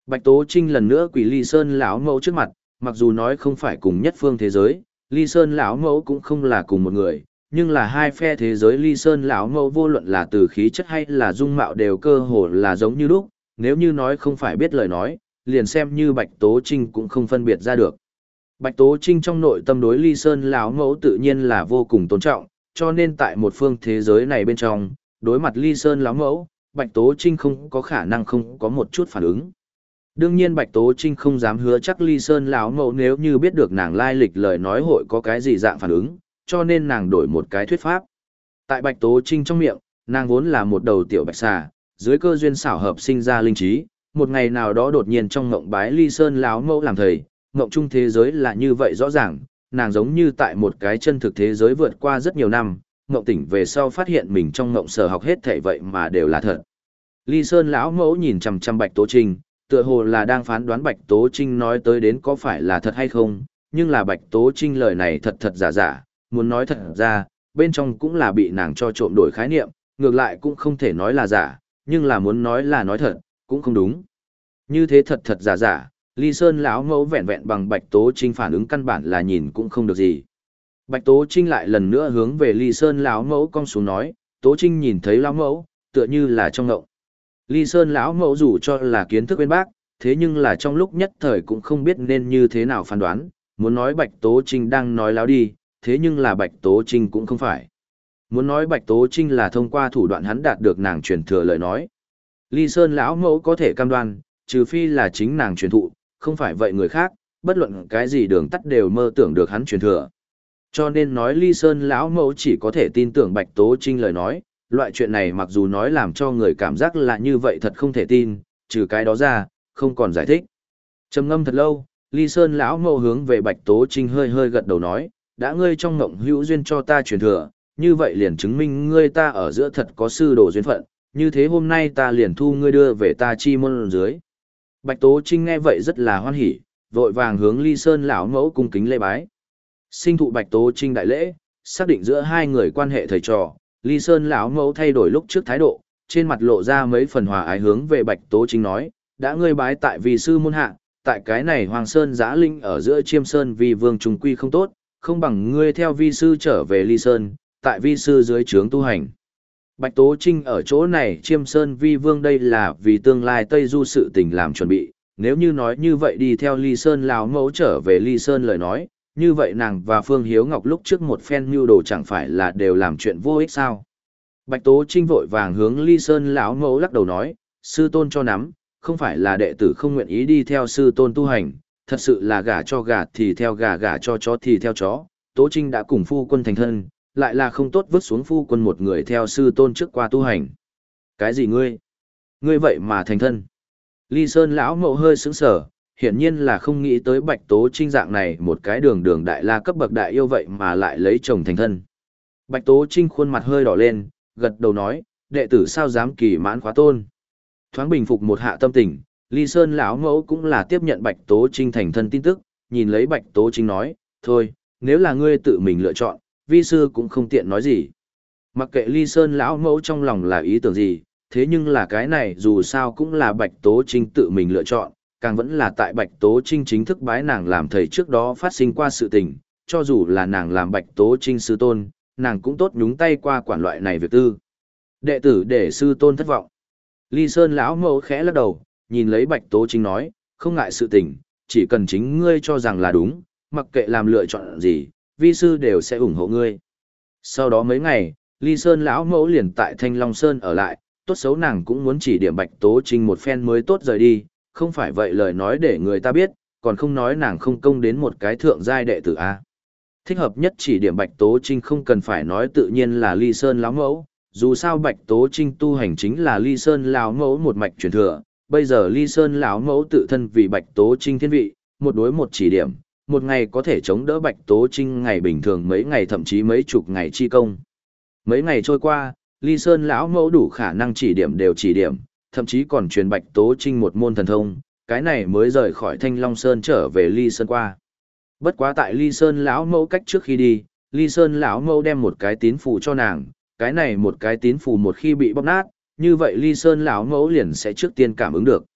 Bạch Tố Trinh lần nữa quỳ Ly Sơn lão mẫu trước mặt, mặc dù nói không phải cùng nhất phương thế giới, Ly Sơn lão mẫu cũng không là cùng một người, nhưng là hai phe thế giới Ly Sơn lão mẫu vô luận là từ khí chất hay là dung mạo đều cơ hồ là giống như lúc, nếu như nói không phải biết lời nói, liền xem như Bạch Tố Trinh cũng không phân biệt ra được. Bạch Tố Trinh trong nội tâm đối Ly Sơn lão mẫu tự nhiên là vô cùng tôn trọng, cho nên tại một phương thế giới này bên trong, đối mặt Ly Sơn lão mẫu, Bạch Tố Trinh không có khả năng không có một chút phản ứng. Đương nhiên Bạch Tố Trinh không dám hứa chắc Ly Sơn lão mẫu nếu như biết được nàng lai lịch lời nói hội có cái gì dạng phản ứng, cho nên nàng đổi một cái thuyết pháp. Tại Bạch Tố Trinh trong miệng, nàng vốn là một đầu tiểu bạch xà, dưới cơ duyên xảo hợp sinh ra linh trí, một ngày nào đó đột nhiên trong ngộng bái Ly Sơn lão mẫu làm thầy, ngộng chung thế giới là như vậy rõ ràng, nàng giống như tại một cái chân thực thế giới vượt qua rất nhiều năm, ngộng tỉnh về sau phát hiện mình trong ngộng sở học hết thảy vậy mà đều là thật. Ly Sơn lão mẫu nhìn chằm chằm Bạch Tố Trinh, tựa hồ là đang phán đoán Bạch Tố Trinh nói tới đến có phải là thật hay không, nhưng là Bạch Tố Trinh lời này thật thật giả giả, muốn nói thật ra, bên trong cũng là bị nàng cho trộm đổi khái niệm, ngược lại cũng không thể nói là giả, nhưng là muốn nói là nói thật, cũng không đúng. Như thế thật thật giả giả, Ly Sơn lão mẫu vẹn vẹn bằng Bạch Tố Trinh phản ứng căn bản là nhìn cũng không được gì. Bạch Tố Trinh lại lần nữa hướng về Ly Sơn lão mẫu cong xuống nói, Tố Trinh nhìn thấy lão mẫu, tựa như là trong ngộng. Ly Sơn lão mẫu dù cho là kiến thức bên bác, thế nhưng là trong lúc nhất thời cũng không biết nên như thế nào phán đoán, muốn nói Bạch Tố Trinh đang nói láo đi, thế nhưng là Bạch Tố Trinh cũng không phải. Muốn nói Bạch Tố Trinh là thông qua thủ đoạn hắn đạt được nàng truyền thừa lời nói. Ly Sơn lão mẫu có thể cam đoan, trừ phi là chính nàng truyền thụ, không phải vậy người khác, bất luận cái gì đường tắt đều mơ tưởng được hắn truyền thừa. Cho nên nói Ly Sơn lão mẫu chỉ có thể tin tưởng Bạch Tố Trinh lời nói, loại chuyện này mặc dù nói làm cho người cảm giác là như vậy thật không thể tin, trừ cái đó ra, không còn giải thích. Trầm ngâm thật lâu, Ly Sơn lão mẫu hướng về Bạch Tố Trinh hơi hơi gật đầu nói, đã ngươi trong ngộng hữu duyên cho ta truyền thừa, như vậy liền chứng minh ngươi ta ở giữa thật có sư đồ duyên phận, như thế hôm nay ta liền thu ngươi đưa về ta chi môn dưới. Bạch Tố Trinh nghe vậy rất là hoan hỉ, vội vàng hướng Ly Sơn lão mẫu cung kính lễ bái. Sinh thụ Bạch Tố Trinh đại lễ, xác định giữa hai người quan hệ thầy trò, Ly Sơn lão mẫu thay đổi lúc trước thái độ, trên mặt lộ ra mấy phần hòa ái hướng về Bạch Tố Trinh nói, đã ngươi bái tại vì sư môn hạ, tại cái này Hoàng Sơn Giã Linh ở giữa Chiêm Sơn vì vương trùng quy không tốt, không bằng ngươi theo vi sư trở về Ly Sơn, tại vi sư dưới trướng tu hành. Bạch Tố Trinh ở chỗ này Chiêm Sơn vi vương đây là vì tương lai Tây Du sự tình làm chuẩn bị, nếu như nói như vậy đi theo Ly Sơn lão mẫu trở về Ly Sơn lời nói, như vậy nàng và Phương Hiếu Ngọc lúc trước một phen mưu đồ chẳng phải là đều làm chuyện vô ích sao. Bạch Tố Trinh vội vàng hướng Ly Sơn lão mẫu lắc đầu nói, sư tôn cho nắm, không phải là đệ tử không nguyện ý đi theo sư tôn tu hành, thật sự là gả cho gà thì theo gà gả cho chó thì theo chó, Tố Trinh đã cùng phu quân thành thân, lại là không tốt vứt xuống phu quân một người theo sư tôn trước qua tu hành. Cái gì ngươi? Ngươi vậy mà thành thân? Ly Sơn lão mẫu hơi sững sờ, hiển nhiên là không nghĩ tới Bạch Tố Trinh dạng này một cái đường đường đại la cấp bậc đại yêu vậy mà lại lấy chồng thành thân. Bạch Tố Trinh khuôn mặt hơi đỏ lên, gật đầu nói, đệ tử sao dám kỳ mãn khóa tôn. Thoáng bình phục một hạ tâm tình, Ly Sơn lão mẫu cũng là tiếp nhận Bạch Tố Trinh thành thân tin tức, nhìn lấy Bạch Tố Trinh nói, thôi, nếu là ngươi tự mình lựa chọn, vi sư cũng không tiện nói gì. Mặc kệ Ly Sơn lão mẫu trong lòng là ý tưởng gì, thế nhưng là cái này dù sao cũng là Bạch Tố Trinh tự mình lựa chọn, càng vẫn là tại Bạch Tố Trinh chính thức bái nàng làm thầy trước đó phát sinh qua sự tình, cho dù là nàng làm Bạch Tố Trinh sư tôn, nàng cũng tốt nhúng tay qua quản loại này việc tư. Đệ tử để sư tôn thất vọng. Ly Sơn lão mẫu khẽ lắc đầu, nhìn lấy Bạch Tố Trinh nói, không ngại sự tình, chỉ cần chính ngươi cho rằng là đúng, mặc kệ làm lựa chọn gì, vi sư đều sẽ ủng hộ ngươi. Sau đó mấy ngày, Ly Sơn lão mẫu liền tại Thanh Long Sơn ở lại, tốt xấu nàng cũng muốn chỉ điểm Bạch Tố Trinh một phen mới tốt rời đi, không phải vậy lời nói để người ta biết, còn không nói nàng không công đến một cái thượng giai đệ tử a. Thích hợp nhất chỉ điểm Bạch Tố Trinh không cần phải nói tự nhiên là Ly Sơn lão mẫu, dù sao Bạch Tố Trinh tu hành chính là Ly Sơn lão mẫu một mạch truyền thừa, bây giờ Ly Sơn lão mẫu tự thân vì Bạch Tố Trinh thiên vị, một đối một chỉ điểm, một ngày có thể chống đỡ Bạch Tố Trinh ngày bình thường mấy ngày thậm chí mấy chục ngày chi công. Mấy ngày trôi qua, Ly Sơn lão mẫu đủ khả năng chỉ điểm đều chỉ điểm, thậm chí còn truyền Bạch Tố Trinh một môn thần thông, cái này mới rời khỏi Thanh Long Sơn trở về Ly Sơn qua. Bất quá tại Ly Sơn lão mẫu cách trước khi đi, Ly Sơn lão mẫu đem một cái tín phù cho nàng, cái này một cái tín phù một khi bị bóp nát, như vậy Ly Sơn lão mẫu liền sẽ trước tiên cảm ứng được.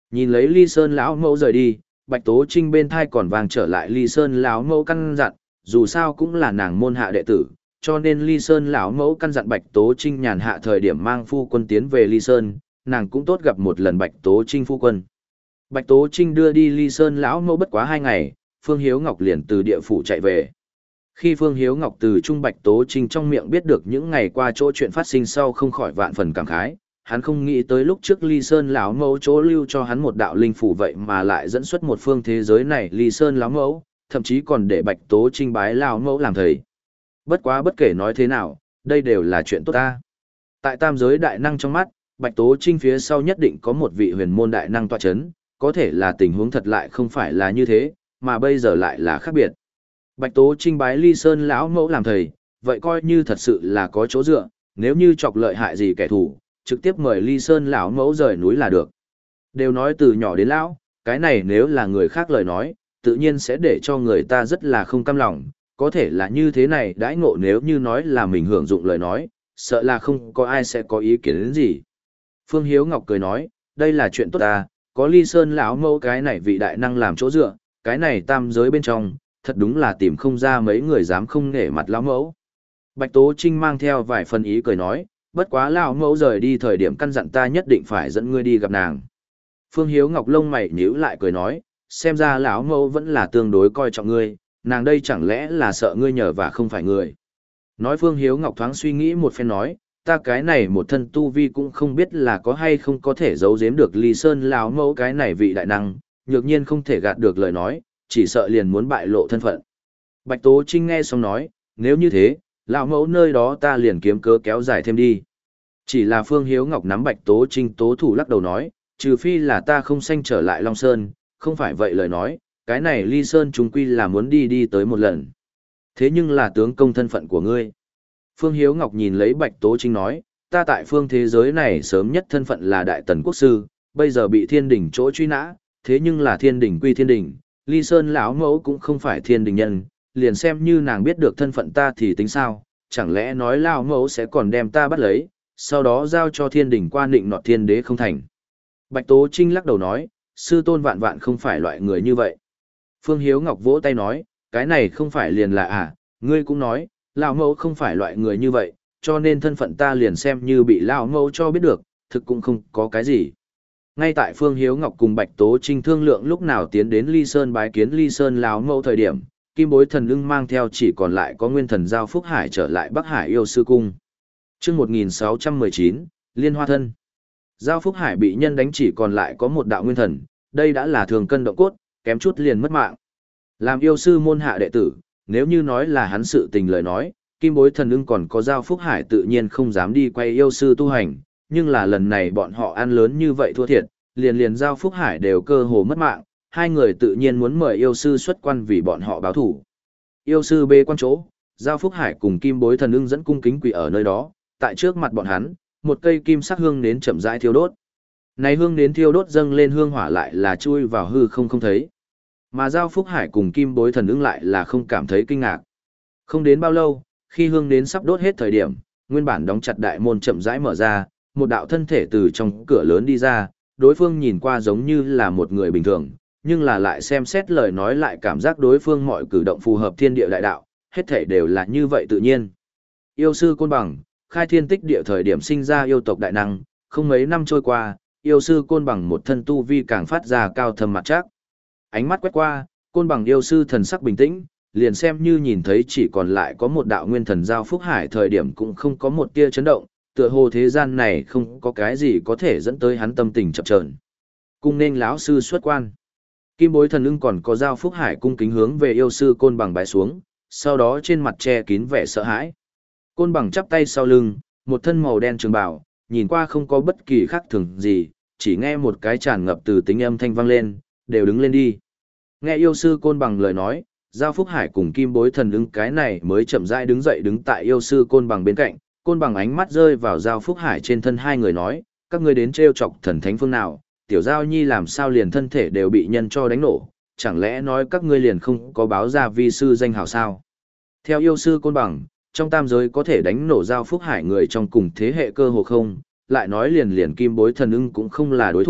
Nhìn lấy Ly Sơn lão mẫu rời đi, Bạch Tố Trinh bên thai còn vang trở lại Ly Sơn lão mẫu căn dặn, dù sao cũng là nàng môn hạ đệ tử, cho nên Ly Sơn lão mẫu căn dặn Bạch Tố Trinh nhàn hạ thời điểm mang phu quân tiến về Ly Sơn, nàng cũng tốt gặp một lần Bạch Tố Trinh phu quân. Bạch Tố Trinh đưa đi Ly Sơn lão mẫu bất quá hai ngày, Phương Hiếu Ngọc liền từ địa phủ chạy về. Khi Phương Hiếu Ngọc từ Trung Bạch Tố Trinh trong miệng biết được những ngày qua chỗ chuyện phát sinh sau không khỏi vạn phần cảm khái, hắn không nghĩ tới lúc trước Ly Sơn lão mẫu chỗ lưu cho hắn một đạo linh phủ vậy mà lại dẫn xuất một phương thế giới này Ly Sơn lão mẫu, thậm chí còn để Bạch Tố Trinh bái lão mẫu làm thầy. Bất quá bất kể nói thế nào, đây đều là chuyện tốt ta. Tại tam giới đại năng trong mắt, Bạch Tố Trinh phía sau nhất định có một vị huyền môn đại năng tọa chấn, có thể là tình huống thật lại không phải là như thế, mà bây giờ lại là khác biệt. Bạch Tố Trinh bái Ly Sơn lão mẫu làm thầy, vậy coi như thật sự là có chỗ dựa, nếu như chọc lợi hại gì kẻ thù, trực tiếp mời Ly Sơn lão mẫu rời núi là được. Đều nói từ nhỏ đến lão, cái này nếu là người khác lời nói, tự nhiên sẽ để cho người ta rất là không cam lòng, có thể là như thế này đãi ngộ nếu như nói là mình hưởng dụng lời nói, sợ là không có ai sẽ có ý kiến đến gì. Phương Hiếu Ngọc cười nói, đây là chuyện tốt ta, có Ly Sơn lão mẫu cái này vị đại năng làm chỗ dựa, cái này tam giới bên trong, thật đúng là tìm không ra mấy người dám không nể mặt lão mẫu. Bạch Tố Trinh mang theo vài phần ý cười nói, bất quá lão mẫu rời đi thời điểm căn dặn ta nhất định phải dẫn ngươi đi gặp nàng. Phương Hiếu Ngọc lông mày nhíu lại cười nói, xem ra lão mẫu vẫn là tương đối coi trọng ngươi, nàng đây chẳng lẽ là sợ ngươi nhờ và không phải người. Nói Phương Hiếu Ngọc thoáng suy nghĩ một phen nói, ta cái này một thân tu vi cũng không biết là có hay không có thể giấu giếm được Ly Sơn lão mẫu cái này vị đại năng, nhược nhiên không thể gạt được lời nói, chỉ sợ liền muốn bại lộ thân phận. Bạch Tố Trinh nghe xong nói, nếu như thế, lão mẫu nơi đó ta liền kiếm cớ kéo dài thêm đi. Chỉ là Phương Hiếu Ngọc nắm Bạch Tố Trinh tố thủ lắc đầu nói, trừ phi là ta không sanh trở lại Long Sơn, không phải vậy lời nói, cái này Ly Sơn chúng quy là muốn đi đi tới một lần. Thế nhưng là tướng công thân phận của ngươi. Phương Hiếu Ngọc nhìn lấy Bạch Tố Trinh nói, ta tại phương thế giới này sớm nhất thân phận là Đại Tần Quốc Sư, bây giờ bị thiên đình chỗ truy nã, thế nhưng là thiên đình quy thiên đình, Ly Sơn lão mẫu cũng không phải thiên đình nhân, liền xem như nàng biết được thân phận ta thì tính sao, chẳng lẽ nói lão mẫu sẽ còn đem ta bắt lấy, sau đó giao cho thiên đình qua định nọt thiên đế không thành. Bạch Tố Trinh lắc đầu nói, sư tôn vạn vạn không phải loại người như vậy. Phương Hiếu Ngọc vỗ tay nói, cái này không phải liền là à, ngươi cũng nói, lão mẫu không phải loại người như vậy, cho nên thân phận ta liền xem như bị lão mẫu cho biết được, thực cũng không có cái gì. Ngay tại Phương Hiếu Ngọc cùng Bạch Tố Trinh thương lượng lúc nào tiến đến Ly Sơn bái kiến Ly Sơn lão mẫu thời điểm, Kim Bối Thần Ưng mang theo chỉ còn lại có Nguyên Thần Giao Phúc Hải trở lại Bắc Hải Yêu Sư Cung. Chương một nghìn sáu trăm mười chín, Liên Hoa Thân. Giao Phúc Hải bị nhân đánh chỉ còn lại có một đạo nguyên thần, đây đã là thường cân động cốt, kém chút liền mất mạng. Làm yêu sư môn hạ đệ tử, nếu như nói là hắn sự tình lời nói, Kim Bối Thần Ưng còn có Giao Phúc Hải tự nhiên không dám đi quay yêu sư tu hành, nhưng là lần này bọn họ ăn lớn như vậy thua thiệt, liền liền Giao Phúc Hải đều cơ hồ mất mạng, hai người tự nhiên muốn mời yêu sư xuất quan vì bọn họ báo thủ. Yêu sư bê quan chỗ, Giao Phúc Hải cùng Kim Bối Thần Ưng dẫn cung kính quỳ ở nơi đó, tại trước mặt bọn hắn, một cây kim sắc hương nến chậm rãi thiêu đốt. Này hương nến thiêu đốt dâng lên hương hỏa lại là chui vào hư không không thấy. Mà Giao Phúc Hải cùng Kim Bối Thần Ưng lại là không cảm thấy kinh ngạc. Không đến bao lâu, khi hương nến sắp đốt hết thời điểm, nguyên bản đóng chặt đại môn chậm rãi mở ra, một đạo thân thể từ trong cửa lớn đi ra, đối phương nhìn qua giống như là một người bình thường, nhưng là lại xem xét lời nói lại cảm giác đối phương mọi cử động phù hợp thiên địa đại đạo, hết thể đều là như vậy tự nhiên. Yêu sư Côn Bằng, khai thiên tích địa thời điểm sinh ra yêu tộc đại năng, không mấy năm trôi qua, yêu sư Côn Bằng một thân tu vi càng phát ra cao thâm mặt chắc. Ánh mắt quét qua, Côn Bằng yêu sư thần sắc bình tĩnh, liền xem như nhìn thấy chỉ còn lại có một đạo nguyên thần Giao Phúc Hải thời điểm cũng không có một tia chấn động, tựa hồ thế gian này không có cái gì có thể dẫn tới hắn tâm tình chập chờn. Cung nên lão sư xuất quan. Kim Bối Thần Ưng còn có Giao Phúc Hải cung kính hướng về yêu sư Côn Bằng bái xuống, sau đó trên mặt che kín vẻ sợ hãi. Côn Bằng chắp tay sau lưng, một thân màu đen trường bào, nhìn qua không có bất kỳ khác thường gì, chỉ nghe một cái tràn ngập từ tính âm thanh vang lên, đều đứng lên đi. Nghe yêu sư Côn Bằng lời nói, Giao Phúc Hải cùng Kim Bối Thần Ưng cái này mới chậm rãi đứng dậy đứng tại yêu sư Côn Bằng bên cạnh, Côn Bằng ánh mắt rơi vào Giao Phúc Hải trên thân hai người nói, các ngươi đến trêu chọc thần thánh phương nào, tiểu Giao Nhi làm sao liền thân thể đều bị nhân cho đánh nổ, chẳng lẽ nói các ngươi liền không có báo ra vi sư danh hào sao? Theo yêu sư Côn Bằng, trong tam giới có thể đánh nổ Giao Phúc Hải người trong cùng thế hệ cơ hồ không, lại nói liền liền Kim Bối Thần Ưng cũng không là đối thủ,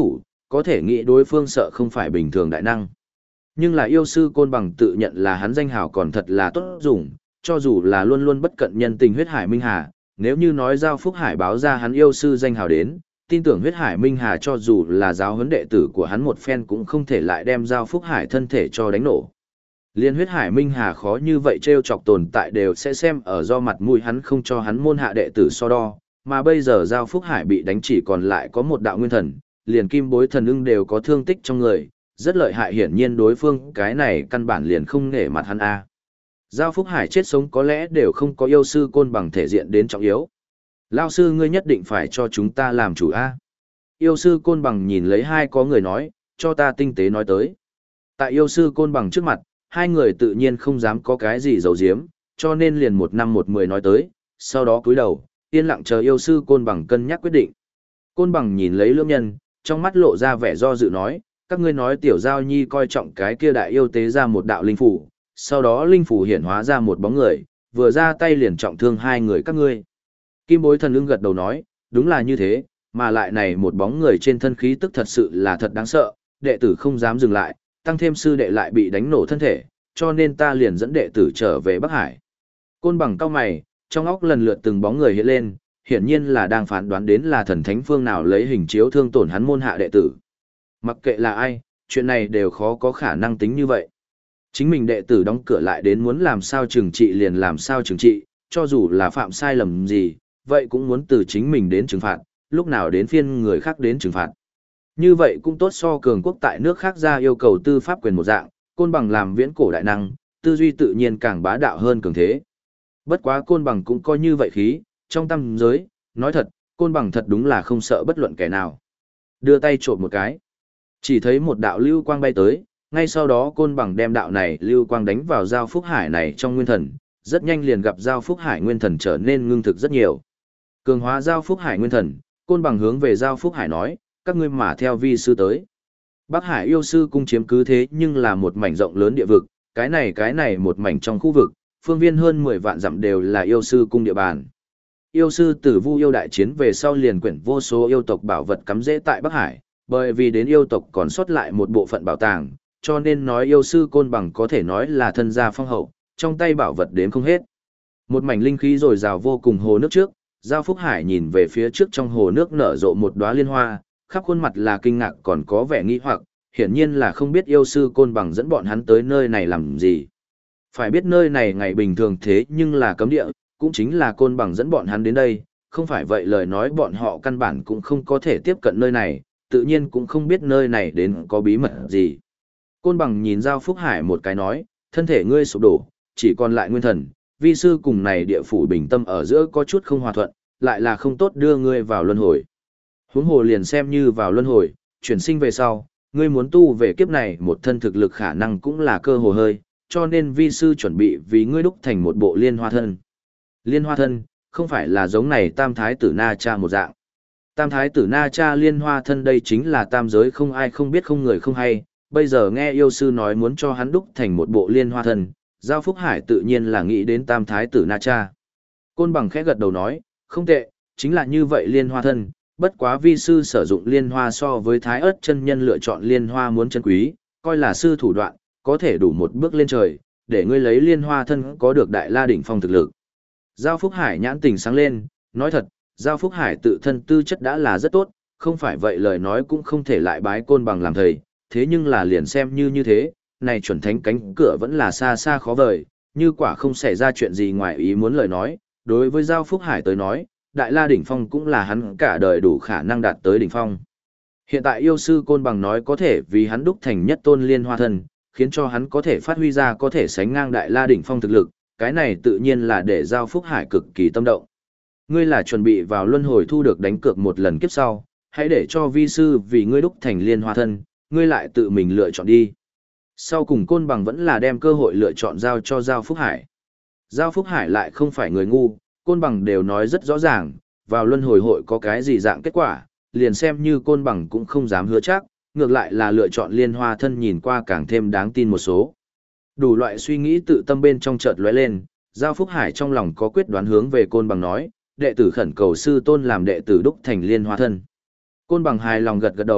có thể nghĩ đối phương sợ không phải bình thường đại năng. Nhưng là yêu sư Côn Bằng tự nhận là hắn danh hào còn thật là tốt dùng, cho dù là luôn luôn bất cận nhân tình huyết hải Minh Hà, nếu như nói Giao Phúc Hải báo ra hắn yêu sư danh hào đến, tin tưởng huyết hải Minh Hà cho dù là giáo huấn đệ tử của hắn một phen cũng không thể lại đem Giao Phúc Hải thân thể cho đánh nổ. Liên huyết hải Minh Hà khó như vậy trêu chọc tồn tại đều sẽ xem ở do mặt mũi hắn không cho hắn môn hạ đệ tử so đo, mà bây giờ Giao Phúc Hải bị đánh chỉ còn lại có một đạo nguyên thần, liền kim bối thần ưng đều có thương tích trong người, rất lợi hại, hiển nhiên đối phương cái này căn bản liền không nể mặt hắn a. Giao Phúc Hải chết sống có lẽ đều không có yêu sư Côn Bằng thể diện đến trọng yếu. Lao sư ngươi nhất định phải cho chúng ta làm chủ a. Yêu sư Côn Bằng nhìn lấy hai có người nói, cho ta tinh tế nói tới. Tại yêu sư Côn Bằng trước mặt, hai người tự nhiên không dám có cái gì giấu giếm, cho nên liền một năm một mười nói tới, sau đó cúi đầu, yên lặng chờ yêu sư Côn Bằng cân nhắc quyết định. Côn Bằng nhìn lấy lưỡng nhân, trong mắt lộ ra vẻ do dự nói, các ngươi nói tiểu giao nhi coi trọng cái kia đại yêu tế ra một đạo linh phủ, sau đó linh phủ hiển hóa ra một bóng người, vừa ra tay liền trọng thương hai người các ngươi. Kim bối thần ưng gật đầu nói, đúng là như thế, mà lại này một bóng người trên thân khí tức thật sự là thật đáng sợ, đệ tử không dám dừng lại, tăng thêm sư đệ lại bị đánh nổ thân thể, cho nên ta liền dẫn đệ tử trở về Bắc Hải. Côn Bằng cau mày, trong óc lần lượt từng bóng người hiện lên, hiển nhiên là đang phán đoán đến là thần thánh phương nào lấy hình chiếu thương tổn hắn môn hạ đệ tử. Mặc kệ là ai, chuyện này đều khó có khả năng tính như vậy. Chính mình đệ tử đóng cửa lại đến muốn làm sao trừng trị liền làm sao trừng trị, cho dù là phạm sai lầm gì, vậy cũng muốn từ chính mình đến trừng phạt, lúc nào đến phiên người khác đến trừng phạt. Như vậy cũng tốt so cường quốc tại nước khác ra yêu cầu tư pháp quyền một dạng, Côn Bằng làm viễn cổ đại năng, tư duy tự nhiên càng bá đạo hơn cường thế. Bất quá Côn Bằng cũng coi như vậy khí, trong tâm giới, nói thật, Côn Bằng thật đúng là không sợ bất luận kẻ nào. Đưa tay trộm một cái, chỉ thấy một đạo lưu quang bay tới, ngay sau đó Côn Bằng đem đạo này lưu quang đánh vào Giao Phúc Hải này trong nguyên thần, rất nhanh liền gặp Giao Phúc Hải nguyên thần trở nên ngưng thực rất nhiều. Cường hóa Giao Phúc Hải nguyên thần, Côn Bằng hướng về Giao Phúc Hải nói, các ngươi mà theo vi sư tới. Bắc Hải yêu sư cung chiếm cứ thế nhưng là một mảnh rộng lớn địa vực, cái này cái này một mảnh trong khu vực, phương viên hơn mười vạn dặm đều là yêu sư cung địa bàn. Yêu sư Tử Vu yêu đại chiến về sau liền quyển vô số yêu tộc bảo vật cắm rễ tại Bắc Hải, bởi vì đến yêu tộc còn sót lại một bộ phận bảo tàng, cho nên nói yêu sư Côn Bằng có thể nói là thân gia phong hậu, trong tay bảo vật đếm không hết. Một mảnh linh khí dồi dào vô cùng hồ nước trước, Giao Phúc Hải nhìn về phía trước trong hồ nước nở rộ một đóa liên hoa, khắp khuôn mặt là kinh ngạc còn có vẻ nghi hoặc, hiển nhiên là không biết yêu sư Côn Bằng dẫn bọn hắn tới nơi này làm gì. Phải biết nơi này ngày bình thường thế nhưng là cấm địa, cũng chính là Côn Bằng dẫn bọn hắn đến đây, không phải vậy lời nói bọn họ căn bản cũng không có thể tiếp cận nơi này, tự nhiên cũng không biết nơi này đến có bí mật gì. Côn Bằng nhìn Giao Phúc Hải một cái nói, thân thể ngươi sụp đổ, chỉ còn lại nguyên thần, vi sư cùng này địa phủ bình tâm ở giữa có chút không hòa thuận, lại là không tốt đưa ngươi vào luân hồi. Huống hồ liền xem như vào luân hồi, chuyển sinh về sau, ngươi muốn tu về kiếp này một thân thực lực khả năng cũng là cơ hồ hơi, cho nên vi sư chuẩn bị vì ngươi đúc thành một bộ liên hoa thân. Liên hoa thân, không phải là giống này tam thái tử Na Cha một dạng. Tam thái tử Na Cha liên hoa thân đây chính là tam giới không ai không biết không người không hay, bây giờ nghe yêu sư nói muốn cho hắn đúc thành một bộ liên hoa thân, Giao Phúc Hải tự nhiên là nghĩ đến tam thái tử Na Cha. Côn Bằng khẽ gật đầu nói, không tệ, chính là như vậy liên hoa thân, bất quá vi sư sử dụng liên hoa so với thái ớt chân nhân lựa chọn liên hoa muốn chân quý, coi là sư thủ đoạn, có thể đủ một bước lên trời, để ngươi lấy liên hoa thân có được đại la đỉnh phong thực lực. Giao Phúc Hải nhãn tình sáng lên, nói thật, Giao Phúc Hải tự thân tư chất đã là rất tốt, không phải vậy lời nói cũng không thể lại bái Côn Bằng làm thầy, thế nhưng là liền xem như như thế, này chuẩn thánh cánh cửa vẫn là xa xa khó vời, như quả không xảy ra chuyện gì ngoài ý muốn lời nói, đối với Giao Phúc Hải tới nói, Đại La Đỉnh Phong cũng là hắn cả đời đủ khả năng đạt tới đỉnh phong. Hiện tại yêu sư Côn Bằng nói có thể vì hắn đúc thành nhất tôn liên hoa thân, khiến cho hắn có thể phát huy ra có thể sánh ngang Đại La Đỉnh Phong thực lực, cái này tự nhiên là để Giao Phúc Hải cực kỳ tâm động. Ngươi là chuẩn bị vào luân hồi thu được đánh cược một lần kiếp sau, hãy để cho vi sư vì ngươi đúc thành liên hoa thân, ngươi lại tự mình lựa chọn đi. Sau cùng Côn Bằng vẫn là đem cơ hội lựa chọn giao cho Giao Phúc Hải. Giao Phúc Hải lại không phải người ngu, Côn Bằng đều nói rất rõ ràng, vào luân hồi hội có cái gì dạng kết quả, liền xem như Côn Bằng cũng không dám hứa chắc, ngược lại là lựa chọn liên hoa thân nhìn qua càng thêm đáng tin một số. Đủ loại suy nghĩ tự tâm bên trong chợt lóe lên, Giao Phúc Hải trong lòng có quyết đoán hướng về Côn Bằng nói, đệ tử khẩn cầu sư tôn làm đệ tử đúc thành liên hoa thân. Côn Bằng hài lòng gật gật đầu,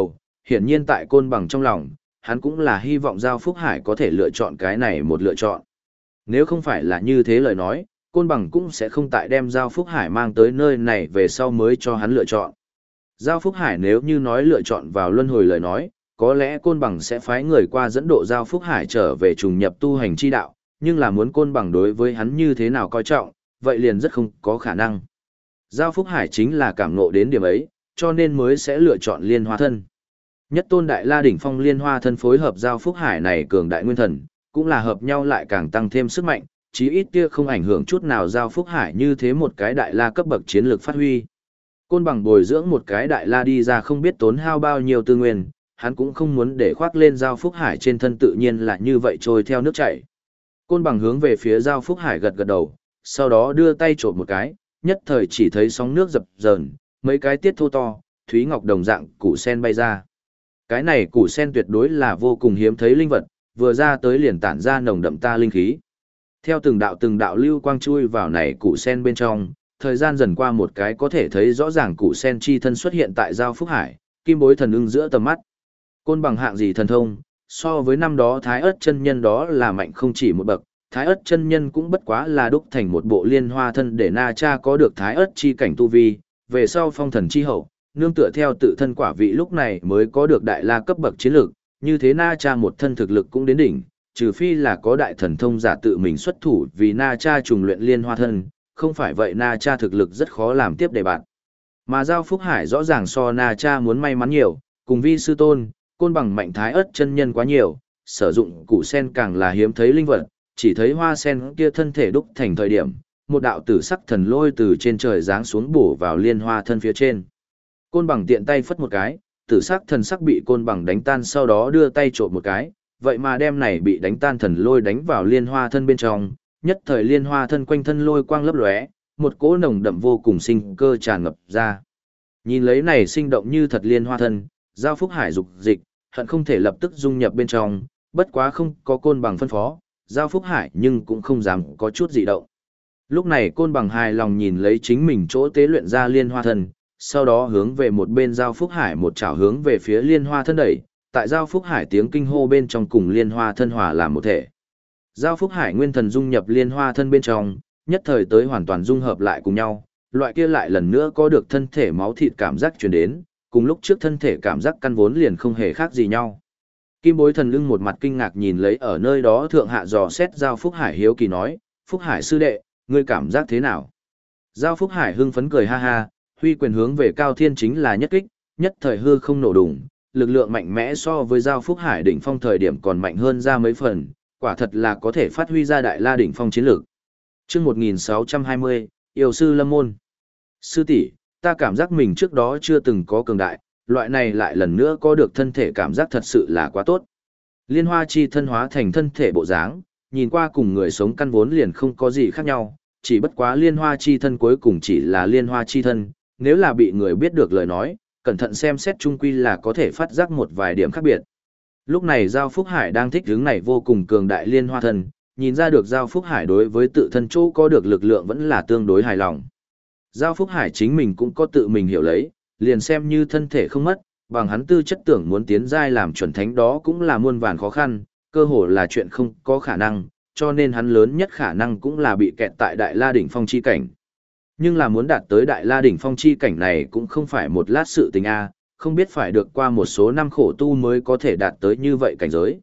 hiển nhiên tại Côn Bằng trong lòng, hắn cũng là hy vọng Giao Phúc Hải có thể lựa chọn cái này một lựa chọn. Nếu không phải là như thế lời nói, Côn Bằng cũng sẽ không tại đem Giao Phúc Hải mang tới nơi này về sau mới cho hắn lựa chọn. Giao Phúc Hải nếu như nói lựa chọn vào luân hồi lời nói, có lẽ Côn Bằng sẽ phái người qua dẫn độ Giao Phúc Hải trở về trùng nhập tu hành chi đạo, nhưng là muốn Côn Bằng đối với hắn như thế nào coi trọng, vậy liền rất không có khả năng. Giao Phúc Hải chính là cảm ngộ đến điểm ấy, cho nên mới sẽ lựa chọn Liên Hoa Thân. Nhất tôn đại la đỉnh phong Liên Hoa Thân phối hợp Giao Phúc Hải này cường đại nguyên thần, cũng là hợp nhau lại càng tăng thêm sức mạnh, chí ít kia không ảnh hưởng chút nào Giao Phúc Hải như thế một cái đại la cấp bậc chiến lược phát huy. Côn Bằng bồi dưỡng một cái đại la đi ra không biết tốn hao bao nhiêu tư nguyên, hắn cũng không muốn để khoác lên Giao Phúc Hải trên thân tự nhiên là như vậy trôi theo nước chảy. Côn Bằng hướng về phía Giao Phúc Hải gật gật đầu, sau đó đưa tay trộm một cái, nhất thời chỉ thấy sóng nước dập dờn, mấy cái tiết thô to, thúy ngọc đồng dạng củ sen bay ra. Cái này củ sen tuyệt đối là vô cùng hiếm thấy linh vật, vừa ra tới liền tản ra nồng đậm ta linh khí. Theo từng đạo từng đạo lưu quang chui vào này củ sen bên trong, thời gian dần qua một cái có thể thấy rõ ràng củ sen chi thân xuất hiện tại Giao Phúc Hải, kim bối thần ưng giữa tầm mắt. Côn Bằng hạng gì thần thông, so với năm đó Thái Ức chân nhân đó là mạnh không chỉ một bậc, Thái Ức chân nhân cũng bất quá là đúc thành một bộ Liên Hoa Thân để Na Cha có được Thái Ức chi cảnh tu vi, về sau phong thần chi hậu, nương tựa theo tự thân quả vị lúc này mới có được đại la cấp bậc chiến lược, như thế Na Cha một thân thực lực cũng đến đỉnh, trừ phi là có đại thần thông giả tự mình xuất thủ vì Na Cha trùng luyện Liên Hoa Thân, không phải vậy Na Cha thực lực rất khó làm tiếp đề bạn. Mà Giao Phúc Hải rõ ràng so Na Cha muốn may mắn nhiều, cùng vi sư tôn, Côn Bằng mạnh Thái Ức chân nhân quá nhiều, sử dụng củ sen càng là hiếm thấy linh vật, chỉ thấy hoa sen kia thân thể đúc thành thời điểm, một đạo tử sắc thần lôi từ trên trời giáng xuống bổ vào Liên Hoa Thân phía trên. Côn Bằng tiện tay phất một cái, tử sắc thần sắc bị Côn Bằng đánh tan sau đó đưa tay trộm một cái, vậy mà đem này bị đánh tan thần lôi đánh vào Liên Hoa Thân bên trong, nhất thời Liên Hoa Thân quanh thân lôi quang lấp lóe, một cỗ nồng đậm vô cùng sinh cơ tràn ngập ra. Nhìn lấy này sinh động như thật Liên Hoa Thân, Giao Phúc Hải dục dịch, hận không thể lập tức dung nhập bên trong, bất quá không có Côn Bằng phân phó, Giao Phúc Hải nhưng cũng không dám có chút gì động. Lúc này Côn Bằng hài lòng nhìn lấy chính mình chỗ tế luyện ra Liên Hoa Thân, sau đó hướng về một bên Giao Phúc Hải một chảo hướng về phía Liên Hoa Thân đẩy, tại Giao Phúc Hải tiếng kinh hô bên trong cùng Liên Hoa Thân hòa làm một thể. Giao Phúc Hải nguyên thần dung nhập Liên Hoa Thân bên trong, nhất thời tới hoàn toàn dung hợp lại cùng nhau, loại kia lại lần nữa có được thân thể máu thịt cảm giác truyền đến, cùng lúc trước thân thể cảm giác căn vốn liền không hề khác gì nhau. Kim bối thần lưng một mặt kinh ngạc nhìn lấy ở nơi đó thượng hạ dò xét Giao Phúc Hải hiếu kỳ nói, Phúc Hải sư đệ, ngươi cảm giác thế nào? Giao Phúc Hải hưng phấn cười ha ha, huy quyền hướng về Cao Thiên chính là nhất kích, nhất thời hư không nổ đùng, lực lượng mạnh mẽ so với Giao Phúc Hải đỉnh phong thời điểm còn mạnh hơn ra mấy phần, quả thật là có thể phát huy ra đại la đỉnh phong chiến lược. Chương một nghìn sáu trăm hai mươi, yêu sư Lâm môn. Sư tỷ, ta cảm giác mình trước đó chưa từng có cường đại, loại này lại lần nữa có được thân thể cảm giác thật sự là quá tốt. Liên Hoa chi thân hóa thành thân thể bộ dáng, nhìn qua cùng người sống căn vốn liền không có gì khác nhau, chỉ bất quá Liên Hoa chi thân cuối cùng chỉ là Liên Hoa chi thân, nếu là bị người biết được lời nói, cẩn thận xem xét chung quy là có thể phát giác một vài điểm khác biệt. Lúc này Giao Phúc Hải đang thích hướng này vô cùng cường đại Liên Hoa thân, nhìn ra được Giao Phúc Hải đối với tự thân chỗ có được lực lượng vẫn là tương đối hài lòng. Giao Phúc Hải chính mình cũng có tự mình hiểu lấy, liền xem như thân thể không mất, bằng hắn tư chất tưởng muốn tiến giai làm chuẩn thánh đó cũng là muôn vàn khó khăn, cơ hồ là chuyện không có khả năng, cho nên hắn lớn nhất khả năng cũng là bị kẹt tại Đại La Đỉnh Phong chi cảnh. Nhưng là muốn đạt tới Đại La Đỉnh Phong chi cảnh này cũng không phải một lát sự tình a, không biết phải được qua một số năm khổ tu mới có thể đạt tới như vậy cảnh giới.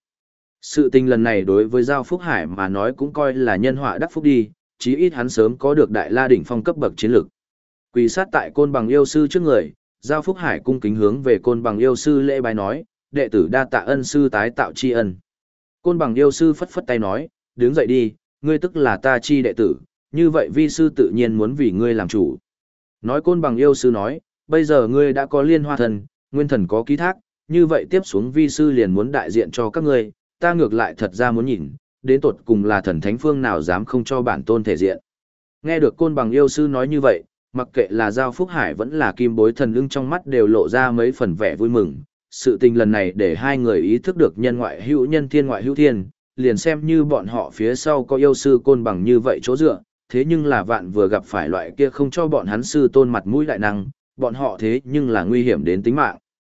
Sự tình lần này đối với Giao Phúc Hải mà nói cũng coi là nhân họa đắc phúc đi, chí ít hắn sớm có được Đại La Đỉnh Phong cấp bậc chiến lực. Quỳ sát tại Côn Bằng yêu sư trước người, Giao Phúc Hải cung kính hướng về Côn Bằng yêu sư lễ bái nói, đệ tử đa tạ ân sư tái tạo tri ân. Côn Bằng yêu sư phất phất tay nói, đứng dậy đi, ngươi tức là ta chi đệ tử, như vậy vi sư tự nhiên muốn vì ngươi làm chủ. Nói Côn Bằng yêu sư nói, bây giờ ngươi đã có Liên Hoa thần, nguyên thần có ký thác, như vậy tiếp xuống vi sư liền muốn đại diện cho các ngươi, ta ngược lại thật ra muốn nhìn, đến tột cùng là thần thánh phương nào dám không cho bản tôn thể diện. Nghe được Côn Bằng yêu sư nói như vậy, mặc kệ là Giao Phúc Hải vẫn là Kim Bối Thần Ưng trong mắt đều lộ ra mấy phần vẻ vui mừng. Sự tình lần này để hai người ý thức được nhân ngoại hữu nhân thiên ngoại hữu thiên, liền xem như bọn họ phía sau có yêu sư Côn Bằng như vậy chỗ dựa, thế nhưng là vạn vừa gặp phải loại kia không cho bọn hắn sư tôn mặt mũi đại năng, bọn họ thế nhưng là nguy hiểm đến tính mạng.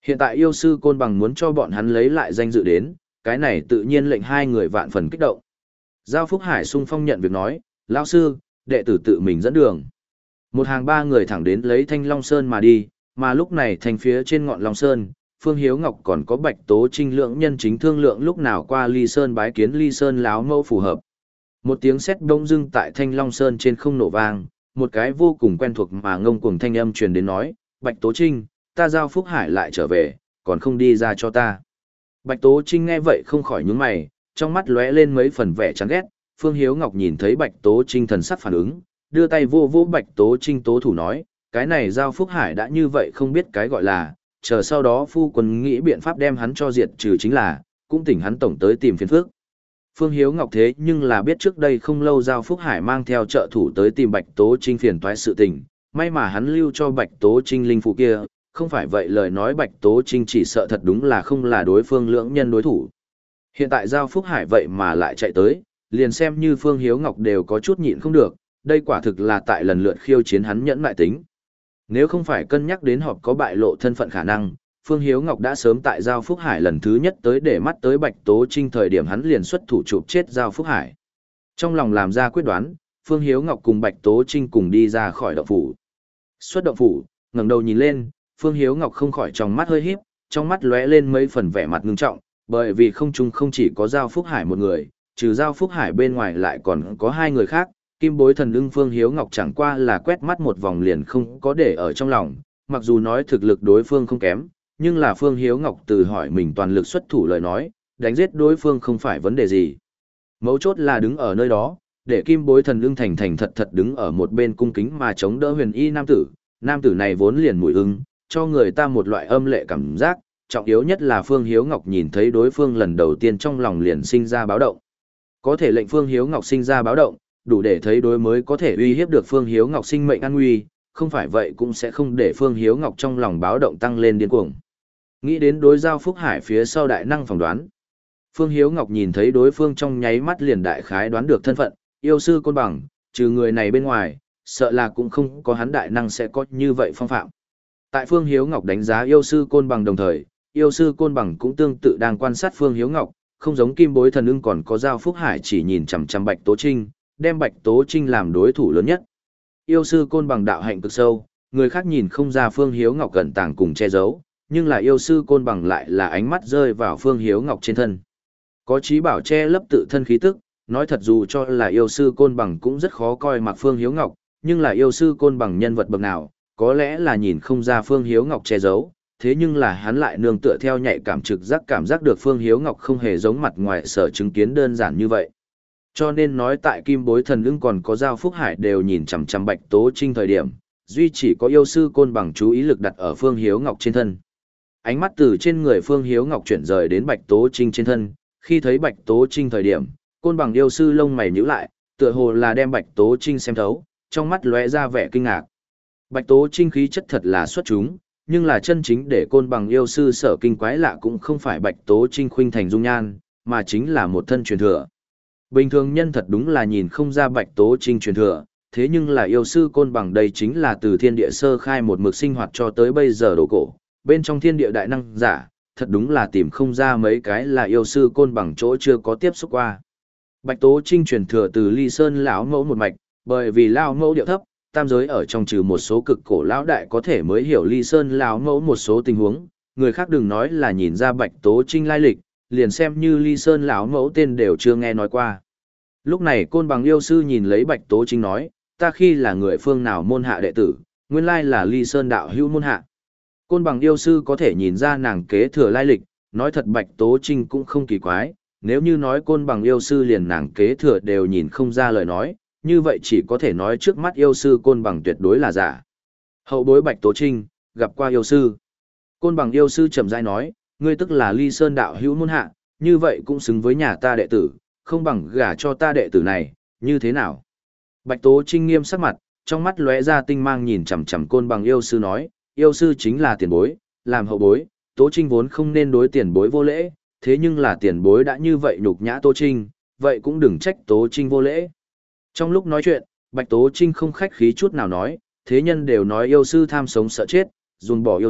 Hiện tại yêu sư Côn Bằng muốn cho bọn hắn lấy lại danh dự đến, cái này tự nhiên lệnh hai người vạn phần kích động. Giao Phúc Hải sung phong nhận việc nói, lão sư, đệ tử tự mình dẫn đường. Một hàng ba người thẳng đến lấy Thanh Long Sơn mà đi, mà lúc này thành phía trên ngọn Long Sơn, Phương Hiếu Ngọc còn có Bạch Tố Trinh lượng nhân chính thương lượng lúc nào qua Ly Sơn bái kiến Ly Sơn láo mẫu phù hợp. Một tiếng sét đông dưng tại Thanh Long Sơn trên không nổ vang, một cái vô cùng quen thuộc mà ngông cuồng thanh âm truyền đến nói, Bạch Tố Trinh, ta Giao Phúc Hải lại trở về, còn không đi ra cho ta. Bạch Tố Trinh nghe vậy không khỏi nhướng mày, trong mắt lóe lên mấy phần vẻ chán ghét. Phương Hiếu Ngọc nhìn thấy Bạch Tố Trinh thần sắc phản ứng, đưa tay vô vô Bạch Tố Trinh tố thủ nói, cái này Giao Phúc Hải đã như vậy không biết cái gọi là, chờ sau đó phu quân nghĩ biện pháp đem hắn cho diệt trừ chính là, cũng tỉnh hắn tổng tới tìm phiền phức. Phương Hiếu Ngọc thế nhưng là biết trước đây không lâu Giao Phúc Hải mang theo trợ thủ tới tìm Bạch Tố Trinh phiền toái sự tình, may mà hắn lưu cho Bạch Tố Trinh linh phụ kia, không phải vậy lời nói Bạch Tố Trinh chỉ sợ thật đúng là không là đối phương lưỡng nhân đối thủ. Hiện tại Giao Phúc Hải vậy mà lại chạy tới, liền xem như Phương Hiếu Ngọc đều có chút nhịn không được, đây quả thực là tại lần lượt khiêu chiến hắn nhẫn mại tính. Nếu không phải cân nhắc đến họp có bại lộ thân phận khả năng, Phương Hiếu Ngọc đã sớm tại Giao Phúc Hải lần thứ nhất tới để mắt tới Bạch Tố Trinh thời điểm hắn liền xuất thủ chụp chết Giao Phúc Hải. Trong lòng làm ra quyết đoán, Phương Hiếu Ngọc cùng Bạch Tố Trinh cùng đi ra khỏi động phủ. Xuất động phủ, ngẩng đầu nhìn lên, Phương Hiếu Ngọc không khỏi trong mắt hơi híp, trong mắt lóe lên mấy phần vẻ mặt ngưng trọng, bởi vì không chung không chỉ có Giao Phúc Hải một người, trừ Giao Phúc Hải bên ngoài lại còn có hai người khác, Kim Bối Thần Ưng Phương Hiếu Ngọc chẳng qua là quét mắt một vòng liền không có để ở trong lòng, mặc dù nói thực lực đối phương không kém, nhưng là Phương Hiếu Ngọc từ hỏi mình toàn lực xuất thủ lời nói, đánh giết đối phương không phải vấn đề gì. Mấu chốt là đứng ở nơi đó, để Kim Bối Thần Ưng thành thành thật thật đứng ở một bên cung kính mà chống đỡ huyền y nam tử, nam tử này vốn liền mùi ưng, cho người ta một loại âm lệ cảm giác, trọng yếu nhất là Phương Hiếu Ngọc nhìn thấy đối phương lần đầu tiên trong lòng liền sinh ra báo động. Có thể lệnh Phương Hiếu Ngọc sinh ra báo động, đủ để thấy đối mới có thể uy hiếp được Phương Hiếu Ngọc sinh mệnh an nguy, không phải vậy cũng sẽ không để Phương Hiếu Ngọc trong lòng báo động tăng lên điên cuồng. Nghĩ đến đối Giao Phúc Hải phía sau đại năng phỏng đoán. Phương Hiếu Ngọc nhìn thấy đối phương trong nháy mắt liền đại khái đoán được thân phận, yêu sư Côn Bằng, trừ người này bên ngoài, sợ là cũng không có hắn đại năng sẽ có như vậy phong phạm. Tại Phương Hiếu Ngọc đánh giá yêu sư Côn Bằng đồng thời, yêu sư Côn Bằng cũng tương tự đang quan sát Phương Hiếu Ngọc, không giống Kim Bối Thần Ưng còn có Giao Phúc Hải chỉ nhìn chằm chằm Bạch Tố Trinh, đem Bạch Tố Trinh làm đối thủ lớn nhất. Yêu sư Côn Bằng đạo hạnh cực sâu, người khác nhìn không ra Phương Hiếu Ngọc cẩn tàng cùng che giấu, nhưng là yêu sư Côn Bằng lại là ánh mắt rơi vào Phương Hiếu Ngọc trên thân. Có trí bảo che lấp tự thân khí tức, nói thật dù cho là yêu sư Côn Bằng cũng rất khó coi mặc Phương Hiếu Ngọc, nhưng là yêu sư Côn Bằng nhân vật bậc nào, có lẽ là nhìn không ra Phương Hiếu Ngọc che giấu, thế nhưng là hắn lại nương tựa theo nhạy cảm trực giác cảm giác được Phương Hiếu Ngọc không hề giống mặt ngoài sở chứng kiến đơn giản như vậy. Cho nên nói tại Kim Bối Thần Ưng còn có Giao Phúc Hải đều nhìn chằm chằm Bạch Tố Trinh thời điểm, duy chỉ có yêu sư Côn Bằng chú ý lực đặt ở Phương Hiếu Ngọc trên thân. Ánh mắt từ trên người Phương Hiếu Ngọc chuyển rời đến Bạch Tố Trinh trên thân, khi thấy Bạch Tố Trinh thời điểm, Côn Bằng yêu sư lông mày nhíu lại, tựa hồ là đem Bạch Tố Trinh xem thấu, trong mắt lóe ra vẻ kinh ngạc. Bạch Tố Trinh khí chất thật là xuất chúng, nhưng là chân chính để Côn Bằng yêu sư sở kinh quái lạ cũng không phải Bạch Tố Trinh khuynh thành dung nhan, mà chính là một thân truyền thừa. Bình thường nhân thật đúng là nhìn không ra Bạch Tố Trinh truyền thừa, thế nhưng là yêu sư Côn Bằng đây chính là từ thiên địa sơ khai một mực sinh hoạt cho tới bây giờ đồ cổ, bên trong thiên địa đại năng giả, thật đúng là tìm không ra mấy cái là yêu sư Côn Bằng chỗ chưa có tiếp xúc qua. Bạch Tố Trinh truyền thừa từ Ly Sơn lão mẫu một mạch, bởi vì lão mẫu điệu thấp, tam giới ở trong trừ một số cực cổ lão đại có thể mới hiểu Ly Sơn lão mẫu một số tình huống, người khác đừng nói là nhìn ra Bạch Tố Trinh lai lịch, liền xem như Ly Sơn lão mẫu tên đều chưa nghe nói qua. Lúc này Côn Bằng yêu sư nhìn lấy Bạch Tố Trinh nói, ta khi là người phương nào môn hạ đệ tử, nguyên lai là Ly Sơn đạo hữu môn hạ. Côn Bằng yêu sư có thể nhìn ra nàng kế thừa lai lịch, nói thật Bạch Tố Trinh cũng không kỳ quái, nếu như nói Côn Bằng yêu sư liền nàng kế thừa đều nhìn không ra lời nói, như vậy chỉ có thể nói trước mắt yêu sư Côn Bằng tuyệt đối là giả. Hậu bối Bạch Tố Trinh, gặp qua yêu sư. Côn Bằng yêu sư chậm rãi nói, ngươi tức là Ly Sơn đạo hữu môn hạ, như vậy cũng xứng với nhà ta đệ tử, không bằng gả cho ta đệ tử này, như thế nào? Bạch Tố Trinh nghiêm sắc mặt, trong mắt lóe ra tinh mang nhìn chằm chằm Côn Bằng yêu sư nói, yêu sư chính là tiền bối, làm hậu bối, Tố Trinh vốn không nên đối tiền bối vô lễ, thế nhưng là tiền bối đã như vậy nhục nhã Tố Trinh, vậy cũng đừng trách Tố Trinh vô lễ. Trong lúc nói chuyện, Bạch Tố Trinh không khách khí chút nào nói, thế nhân đều nói yêu sư tham sống sợ chết, dùn bỏ yêu tộc,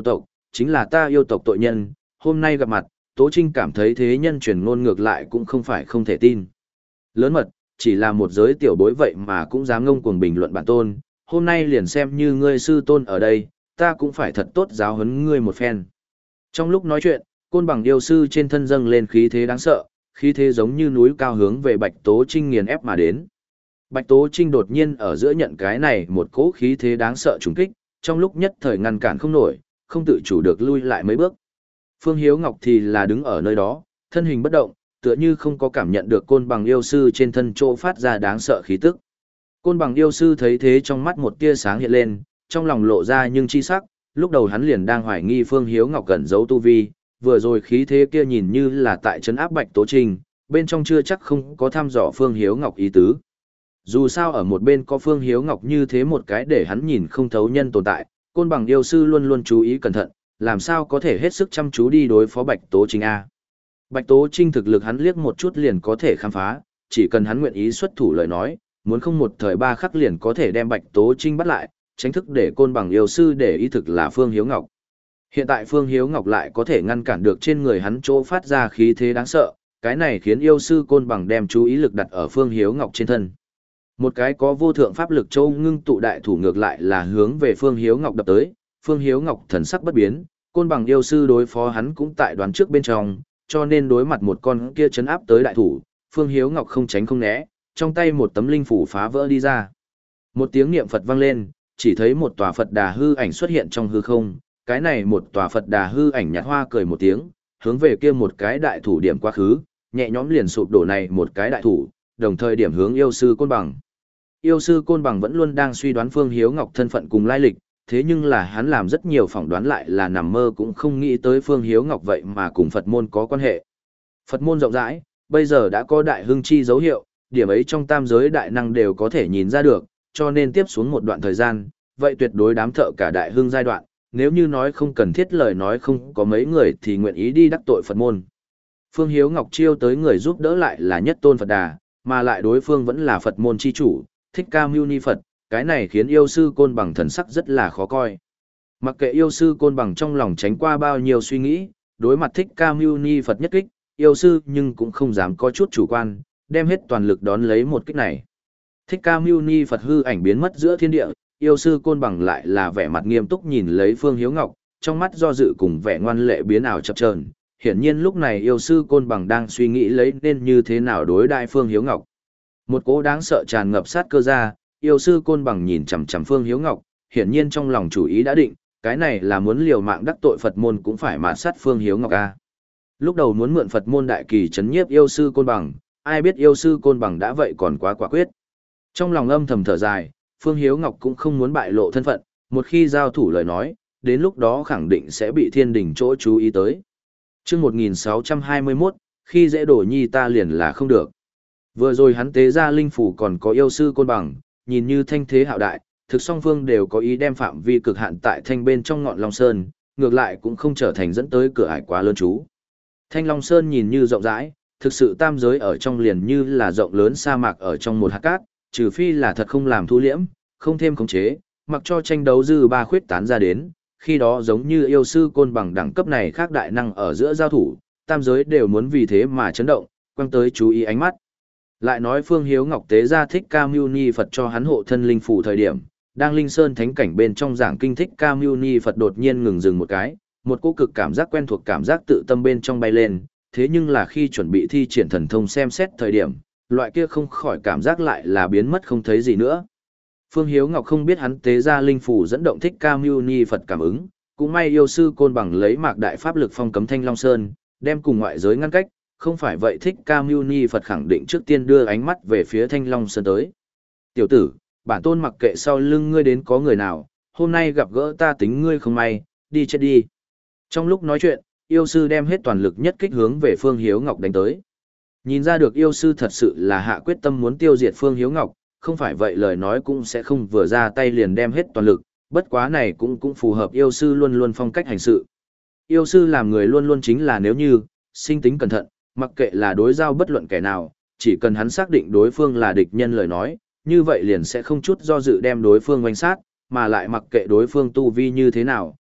chính là ta yêu tộc tội nhân, hôm nay gặp mặt, Tố Trinh cảm thấy thế nhân truyền ngôn ngược lại cũng không phải không thể tin. Lớn mật, chỉ là một giới tiểu bối vậy mà cũng dám ngông cuồng bình luận bản tôn, hôm nay liền xem như ngươi sư tôn ở đây, ta cũng phải thật tốt giáo huấn ngươi một phen. Trong lúc nói chuyện, Côn Bằng yêu sư trên thân dâng lên khí thế đáng sợ, khí thế giống như núi cao hướng về Bạch Tố Trinh nghiền ép mà đến. Bạch Tố Trinh đột nhiên ở giữa nhận cái này một cỗ khí thế đáng sợ trùng kích, trong lúc nhất thời ngăn cản không nổi, không tự chủ được lui lại mấy bước. Phương Hiếu Ngọc thì là đứng ở nơi đó, thân hình bất động, tựa như không có cảm nhận được Côn Bằng yêu sư trên thân chỗ phát ra đáng sợ khí tức. Côn Bằng yêu sư thấy thế trong mắt một tia sáng hiện lên, trong lòng lộ ra nhưng chi sắc, lúc đầu hắn liền đang hoài nghi Phương Hiếu Ngọc cẩn giấu tu vi, vừa rồi khí thế kia nhìn như là tại trấn áp Bạch Tố Trinh, bên trong chưa chắc không có thăm dò Phương Hiếu Ngọc ý tứ. Dù sao ở một bên có Phương Hiếu Ngọc như thế một cái để hắn nhìn không thấu nhân tồn tại, Côn Bằng yêu sư luôn luôn chú ý cẩn thận, làm sao có thể hết sức chăm chú đi đối phó Bạch Tố Trinh a. Bạch Tố Trinh thực lực hắn liếc một chút liền có thể khám phá, chỉ cần hắn nguyện ý xuất thủ lời nói, muốn không một thời ba khắc liền có thể đem Bạch Tố Trinh bắt lại, tránh thức để Côn Bằng yêu sư để ý thực là Phương Hiếu Ngọc. Hiện tại Phương Hiếu Ngọc lại có thể ngăn cản được trên người hắn chỗ phát ra khí thế đáng sợ, cái này khiến yêu sư Côn Bằng đem chú ý lực đặt ở Phương Hiếu Ngọc trên thân. Một cái có vô thượng pháp lực châu ngưng tụ đại thủ ngược lại là hướng về Phương Hiếu Ngọc đập tới, Phương Hiếu Ngọc thần sắc bất biến, Côn Bằng yêu sư đối phó hắn cũng tại đoán trước bên trong, cho nên đối mặt một con kia chấn áp tới đại thủ, Phương Hiếu Ngọc không tránh không né, trong tay một tấm linh phủ phá vỡ đi ra. Một tiếng niệm Phật vang lên, chỉ thấy một tòa Phật Đà hư ảnh xuất hiện trong hư không, cái này một tòa Phật Đà hư ảnh nhạt hoa cười một tiếng, hướng về kia một cái đại thủ điểm quá khứ, nhẹ nhõm liền sụp đổ này một cái đại thủ, đồng thời điểm hướng yêu sư Côn Bằng. Yêu sư Côn Bằng vẫn luôn đang suy đoán Phương Hiếu Ngọc thân phận cùng lai lịch, thế nhưng là hắn làm rất nhiều phỏng đoán lại là nằm mơ cũng không nghĩ tới Phương Hiếu Ngọc vậy mà cùng Phật môn có quan hệ. Phật môn rộng rãi, bây giờ đã có đại hưng chi dấu hiệu, điểm ấy trong tam giới đại năng đều có thể nhìn ra được, cho nên tiếp xuống một đoạn thời gian, vậy tuyệt đối đám thợ cả đại hưng giai đoạn, nếu như nói không cần thiết lời nói không có mấy người thì nguyện ý đi đắc tội Phật môn. Phương Hiếu Ngọc chiêu tới người giúp đỡ lại là nhất tôn Phật Đà, mà lại đối phương vẫn là Phật môn chi chủ, Thích Ca Mâu Ni Phật, cái này khiến yêu sư Côn Bằng thần sắc rất là khó coi. Mặc kệ yêu sư Côn Bằng trong lòng tránh qua bao nhiêu suy nghĩ, đối mặt Thích Ca Mâu Ni Phật nhất kích, yêu sư nhưng cũng không dám có chút chủ quan, đem hết toàn lực đón lấy một kích này. Thích Ca Mâu Ni Phật hư ảnh biến mất giữa thiên địa, yêu sư Côn Bằng lại là vẻ mặt nghiêm túc nhìn lấy Phương Hiếu Ngọc, trong mắt do dự cùng vẻ ngoan lệ biến ảo chập chờn. Hiển nhiên lúc này yêu sư Côn Bằng đang suy nghĩ lấy nên như thế nào đối đại Phương Hiếu Ngọc. Một cỗ đáng sợ tràn ngập sát cơ ra, yêu sư Côn Bằng nhìn chằm chằm Phương Hiếu Ngọc, hiển nhiên trong lòng chủ ý đã định, cái này là muốn liều mạng đắc tội Phật môn cũng phải mạt sát Phương Hiếu Ngọc a. Lúc đầu muốn mượn Phật môn đại kỳ chấn nhiếp yêu sư Côn Bằng, ai biết yêu sư Côn Bằng đã vậy còn quá quả quyết. Trong lòng âm thầm thở dài, Phương Hiếu Ngọc cũng không muốn bại lộ thân phận, một khi giao thủ lời nói, đến lúc đó khẳng định sẽ bị thiên đình chỗ chú ý tới. Chương một nghìn sáu trăm hai mươi mốt, khi dễ đổ nhi ta liền là không được. Vừa rồi hắn tế ra linh phủ còn có yêu sư Côn Bằng, nhìn như thanh thế hạo đại, thực song phương đều có ý đem phạm vi cực hạn tại thanh bên trong ngọn Long Sơn, ngược lại cũng không trở thành dẫn tới cửa ải quá lớn chú. Thanh Long Sơn nhìn như rộng rãi, thực sự tam giới ở trong liền như là rộng lớn sa mạc ở trong một hạt cát, trừ phi là thật không làm thu liễm, không thêm khống chế, mặc cho tranh đấu dư ba khuyết tán ra đến, khi đó giống như yêu sư Côn Bằng đẳng cấp này khác đại năng ở giữa giao thủ, tam giới đều muốn vì thế mà chấn động, quăng tới chú ý ánh mắt. Lại nói Phương Hiếu Ngọc tế ra Thích Ca Mâu Ni Phật cho hắn hộ thân linh phủ thời điểm, đang linh sơn thánh cảnh bên trong giảng kinh Thích Ca Mâu Ni Phật đột nhiên ngừng dừng một cái, một cỗ cực cảm giác quen thuộc cảm giác tự tâm bên trong bay lên, thế nhưng là khi chuẩn bị thi triển thần thông xem xét thời điểm, loại kia không khỏi cảm giác lại là biến mất không thấy gì nữa. Phương Hiếu Ngọc không biết hắn tế ra linh phủ dẫn động Thích Ca Mâu Ni Phật cảm ứng, cũng may yêu sư Côn Bằng lấy mạc đại pháp lực phong cấm Thanh Long Sơn, đem cùng ngoại giới ngăn cách, không phải vậy Thích Ca Mâu Ni Phật khẳng định trước tiên đưa ánh mắt về phía Thanh Long Sơn tới. Tiểu tử, bản tôn mặc kệ sau lưng ngươi đến có người nào, hôm nay gặp gỡ ta tính ngươi không may, đi chết đi. Trong lúc nói chuyện, yêu sư đem hết toàn lực nhất kích hướng về Phương Hiếu Ngọc đánh tới. Nhìn ra được yêu sư thật sự là hạ quyết tâm muốn tiêu diệt Phương Hiếu Ngọc, không phải vậy lời nói cũng sẽ không vừa ra tay liền đem hết toàn lực, bất quá này cũng cũng phù hợp yêu sư luôn luôn phong cách hành sự. Yêu sư làm người luôn luôn chính là nếu như, sinh tính cẩn thận, mặc kệ là đối giao bất luận kẻ nào, chỉ cần hắn xác định đối phương là địch nhân lời nói, như vậy liền sẽ không chút do dự đem đối phương oanh sát, mà lại mặc kệ đối phương tu vi như thế nào,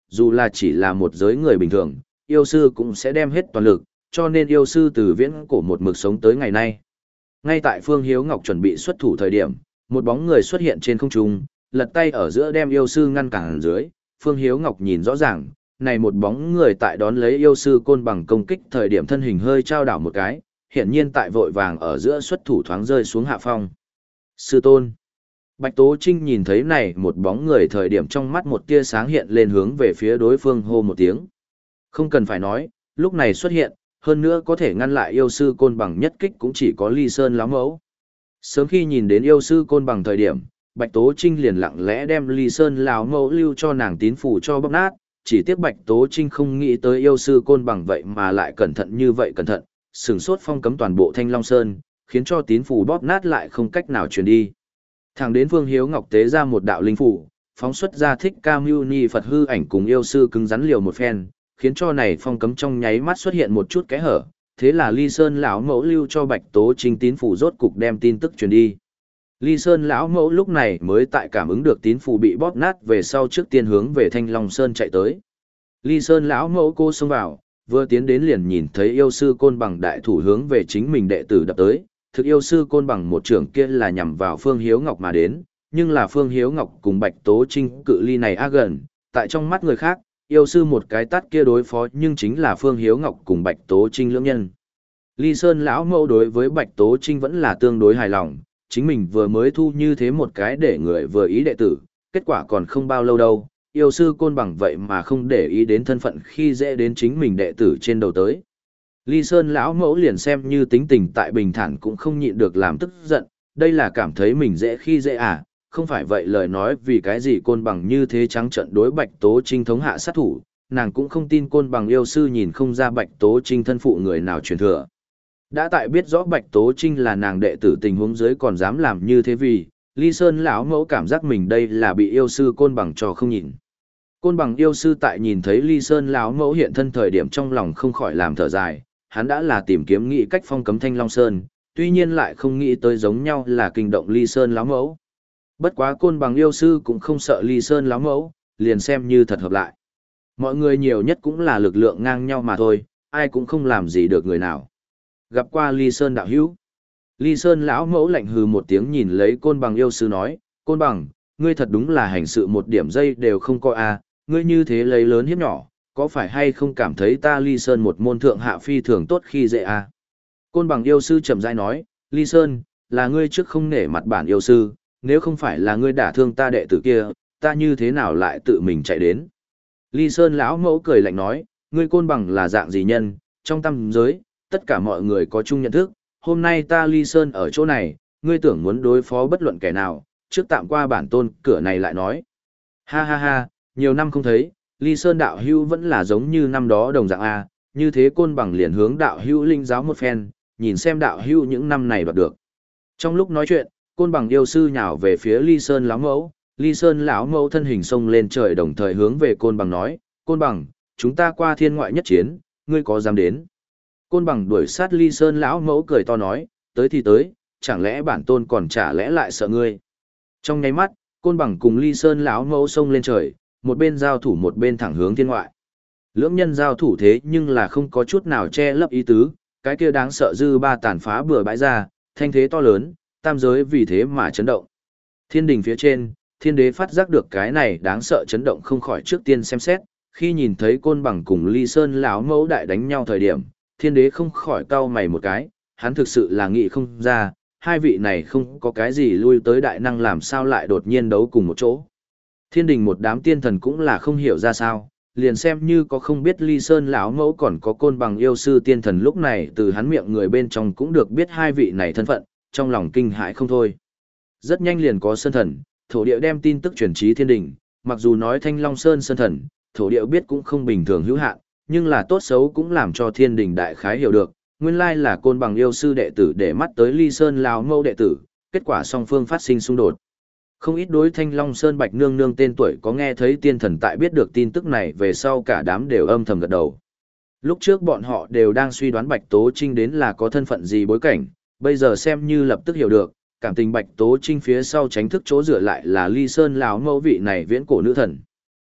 dù là chỉ là một giới người bình thường, yêu sư cũng sẽ đem hết toàn lực, cho nên yêu sư từ viễn cổ một mực sống tới ngày nay. Ngay tại Phương Hiếu Ngọc chuẩn bị xuất thủ thời điểm, một bóng người xuất hiện trên không trung, lật tay ở giữa đem yêu sư ngăn cản dưới. Phương Hiếu Ngọc nhìn rõ ràng, này một bóng người tại đón lấy yêu sư côn bằng công kích thời điểm thân hình hơi trao đảo một cái, hiện nhiên tại vội vàng ở giữa xuất thủ thoáng rơi xuống hạ phong. Sư tôn. Bạch Tố Trinh nhìn thấy này một bóng người thời điểm trong mắt một tia sáng hiện lên hướng về phía đối phương hô một tiếng. Không cần phải nói, lúc này xuất hiện, hơn nữa có thể ngăn lại yêu sư côn bằng nhất kích cũng chỉ có Ly Sơn lão mẫu. Sớm khi nhìn đến yêu sư côn bằng thời điểm, Bạch Tố Trinh liền lặng lẽ đem Ly Sơn lão mẫu lưu cho nàng tín phủ cho bóp nát, chỉ tiếc Bạch Tố Trinh không nghĩ tới yêu sư côn bằng vậy mà lại cẩn thận như vậy cẩn thận, sừng sốt phong cấm toàn bộ Thanh Long Sơn, khiến cho tín phủ bóp nát lại không cách nào truyền đi. Thẳng đến Phương Hiếu Ngọc tế ra một đạo linh phủ, phóng xuất ra Thích Ca Mâu Ni Phật hư ảnh cùng yêu sư cứng rắn liều một phen, khiến cho này phong cấm trong nháy mắt xuất hiện một chút kẽ hở, thế là Ly Sơn lão mẫu lưu cho Bạch Tố Trinh tín phủ rốt cục đem tin tức truyền đi. Ly Sơn lão mẫu lúc này mới tại cảm ứng được tín phủ bị bóp nát về sau trước tiên hướng về Thanh Long Sơn chạy tới. Ly Sơn lão mẫu cô xông vào, vừa tiến đến liền nhìn thấy yêu sư côn bằng đại thủ hướng về chính mình đệ tử đập tới, thực yêu sư côn bằng một trưởng kia là nhằm vào Phương Hiếu Ngọc mà đến, nhưng là Phương Hiếu Ngọc cùng Bạch Tố Trinh cự ly này á gần, tại trong mắt người khác, yêu sư một cái tát kia đối phó nhưng chính là Phương Hiếu Ngọc cùng Bạch Tố Trinh lưỡng nhân. Ly Sơn lão mẫu đối với Bạch Tố Trinh vẫn là tương đối hài lòng, chính mình vừa mới thu như thế một cái để người vừa ý đệ tử, kết quả còn không bao lâu đâu, yêu sư côn bằng vậy mà không để ý đến thân phận khi dễ đến chính mình đệ tử trên đầu tới. Ly Sơn lão mẫu liền xem như tính tình tại bình thản cũng không nhịn được làm tức giận, đây là cảm thấy mình dễ khi dễ à, không phải vậy lời nói vì cái gì côn bằng như thế trắng trận đối Bạch Tố Trinh thống hạ sát thủ, nàng cũng không tin côn bằng yêu sư nhìn không ra Bạch Tố Trinh thân phụ người nào truyền thừa. Đã tại biết rõ Bạch Tố Trinh là nàng đệ tử tình huống dưới còn dám làm như thế vì, Ly Sơn lão mẫu cảm giác mình đây là bị yêu sư côn bằng cho không nhìn. Côn bằng yêu sư tại nhìn thấy Ly Sơn lão mẫu hiện thân thời điểm trong lòng không khỏi làm thở dài, hắn đã là tìm kiếm nghị cách phong cấm Thanh Long Sơn, tuy nhiên lại không nghĩ tới giống nhau là kinh động Ly Sơn lão mẫu. Bất quá côn bằng yêu sư cũng không sợ Ly Sơn lão mẫu, liền xem như thật hợp lại. Mọi người nhiều nhất cũng là lực lượng ngang nhau mà thôi, ai cũng không làm gì được người nào. Gặp qua Ly Sơn đạo hữu. Ly Sơn lão mẫu lạnh hừ một tiếng nhìn lấy côn bằng yêu sư nói, côn bằng, ngươi thật đúng là hành sự một điểm dây đều không có a, ngươi như thế lấy lớn hiếp nhỏ, có phải hay không cảm thấy ta Ly Sơn một môn thượng hạ phi thường tốt khi dễ a? Côn bằng yêu sư chậm rãi nói, Ly Sơn, là ngươi trước không nể mặt bản yêu sư, nếu không phải là ngươi đả thương ta đệ tử kia, ta như thế nào lại tự mình chạy đến? Ly Sơn lão mẫu cười lạnh nói, ngươi côn bằng là dạng gì nhân, trong tâm giới, tất cả mọi người có chung nhận thức, hôm nay ta Ly Sơn ở chỗ này, ngươi tưởng muốn đối phó bất luận kẻ nào, trước tạm qua bản tôn cửa này lại nói. Ha ha ha, nhiều năm không thấy, Ly Sơn đạo hữu vẫn là giống như năm đó đồng dạng A, như thế côn bằng liền hướng đạo hữu linh giáo một phen, nhìn xem đạo hữu những năm này đoạt được. Trong lúc nói chuyện, côn bằng yêu sư nhào về phía Ly Sơn lão mẫu, Ly Sơn lão mẫu thân hình xông lên trời đồng thời hướng về côn bằng nói, côn bằng, chúng ta qua thiên ngoại nhất chiến, ngươi có dám đến? Côn bằng đuổi sát Ly Sơn lão mẫu cười to nói, tới thì tới, chẳng lẽ bản tôn còn chả lẽ lại sợ ngươi? Trong nháy mắt, côn bằng cùng Ly Sơn lão mẫu xông lên trời, một bên giao thủ một bên thẳng hướng thiên ngoại. Lưỡng nhân giao thủ thế nhưng là không có chút nào che lấp ý tứ, cái kia đáng sợ dư ba tàn phá bừa bãi ra, thanh thế to lớn, tam giới vì thế mà chấn động. Thiên đình phía trên, thiên đế phát giác được cái này đáng sợ chấn động không khỏi trước tiên xem xét, khi nhìn thấy côn bằng cùng Ly Sơn lão mẫu đại đánh nhau thời điểm, thiên đế không khỏi cau mày một cái, hắn thực sự là nghĩ không ra, hai vị này không có cái gì lui tới đại năng làm sao lại đột nhiên đấu cùng một chỗ. Thiên đình một đám tiên thần cũng là không hiểu ra sao, liền xem như có không biết Ly Sơn lão mẫu còn có côn bằng yêu sư tiên thần lúc này từ hắn miệng người bên trong cũng được biết hai vị này thân phận, trong lòng kinh hãi không thôi. Rất nhanh liền có sơn thần, thổ địa đem tin tức truyền trí thiên đình, mặc dù nói Thanh Long Sơn sơn thần, thổ địa biết cũng không bình thường hữu hạn, nhưng là tốt xấu cũng làm cho thiên đình đại khái hiểu được, nguyên lai là côn bằng yêu sư đệ tử để mắt tới Ly Sơn lão mẫu đệ tử, kết quả song phương phát sinh xung đột. Không ít đối Thanh Long Sơn Bạch Nương Nương tên tuổi có nghe thấy tiên thần tại biết được tin tức này về sau cả đám đều âm thầm gật đầu. Lúc trước bọn họ đều đang suy đoán Bạch Tố Trinh đến là có thân phận gì bối cảnh, bây giờ xem như lập tức hiểu được, cảm tình Bạch Tố Trinh phía sau tránh thức chỗ dựa lại là Ly Sơn lão mẫu vị này viễn cổ nữ thần.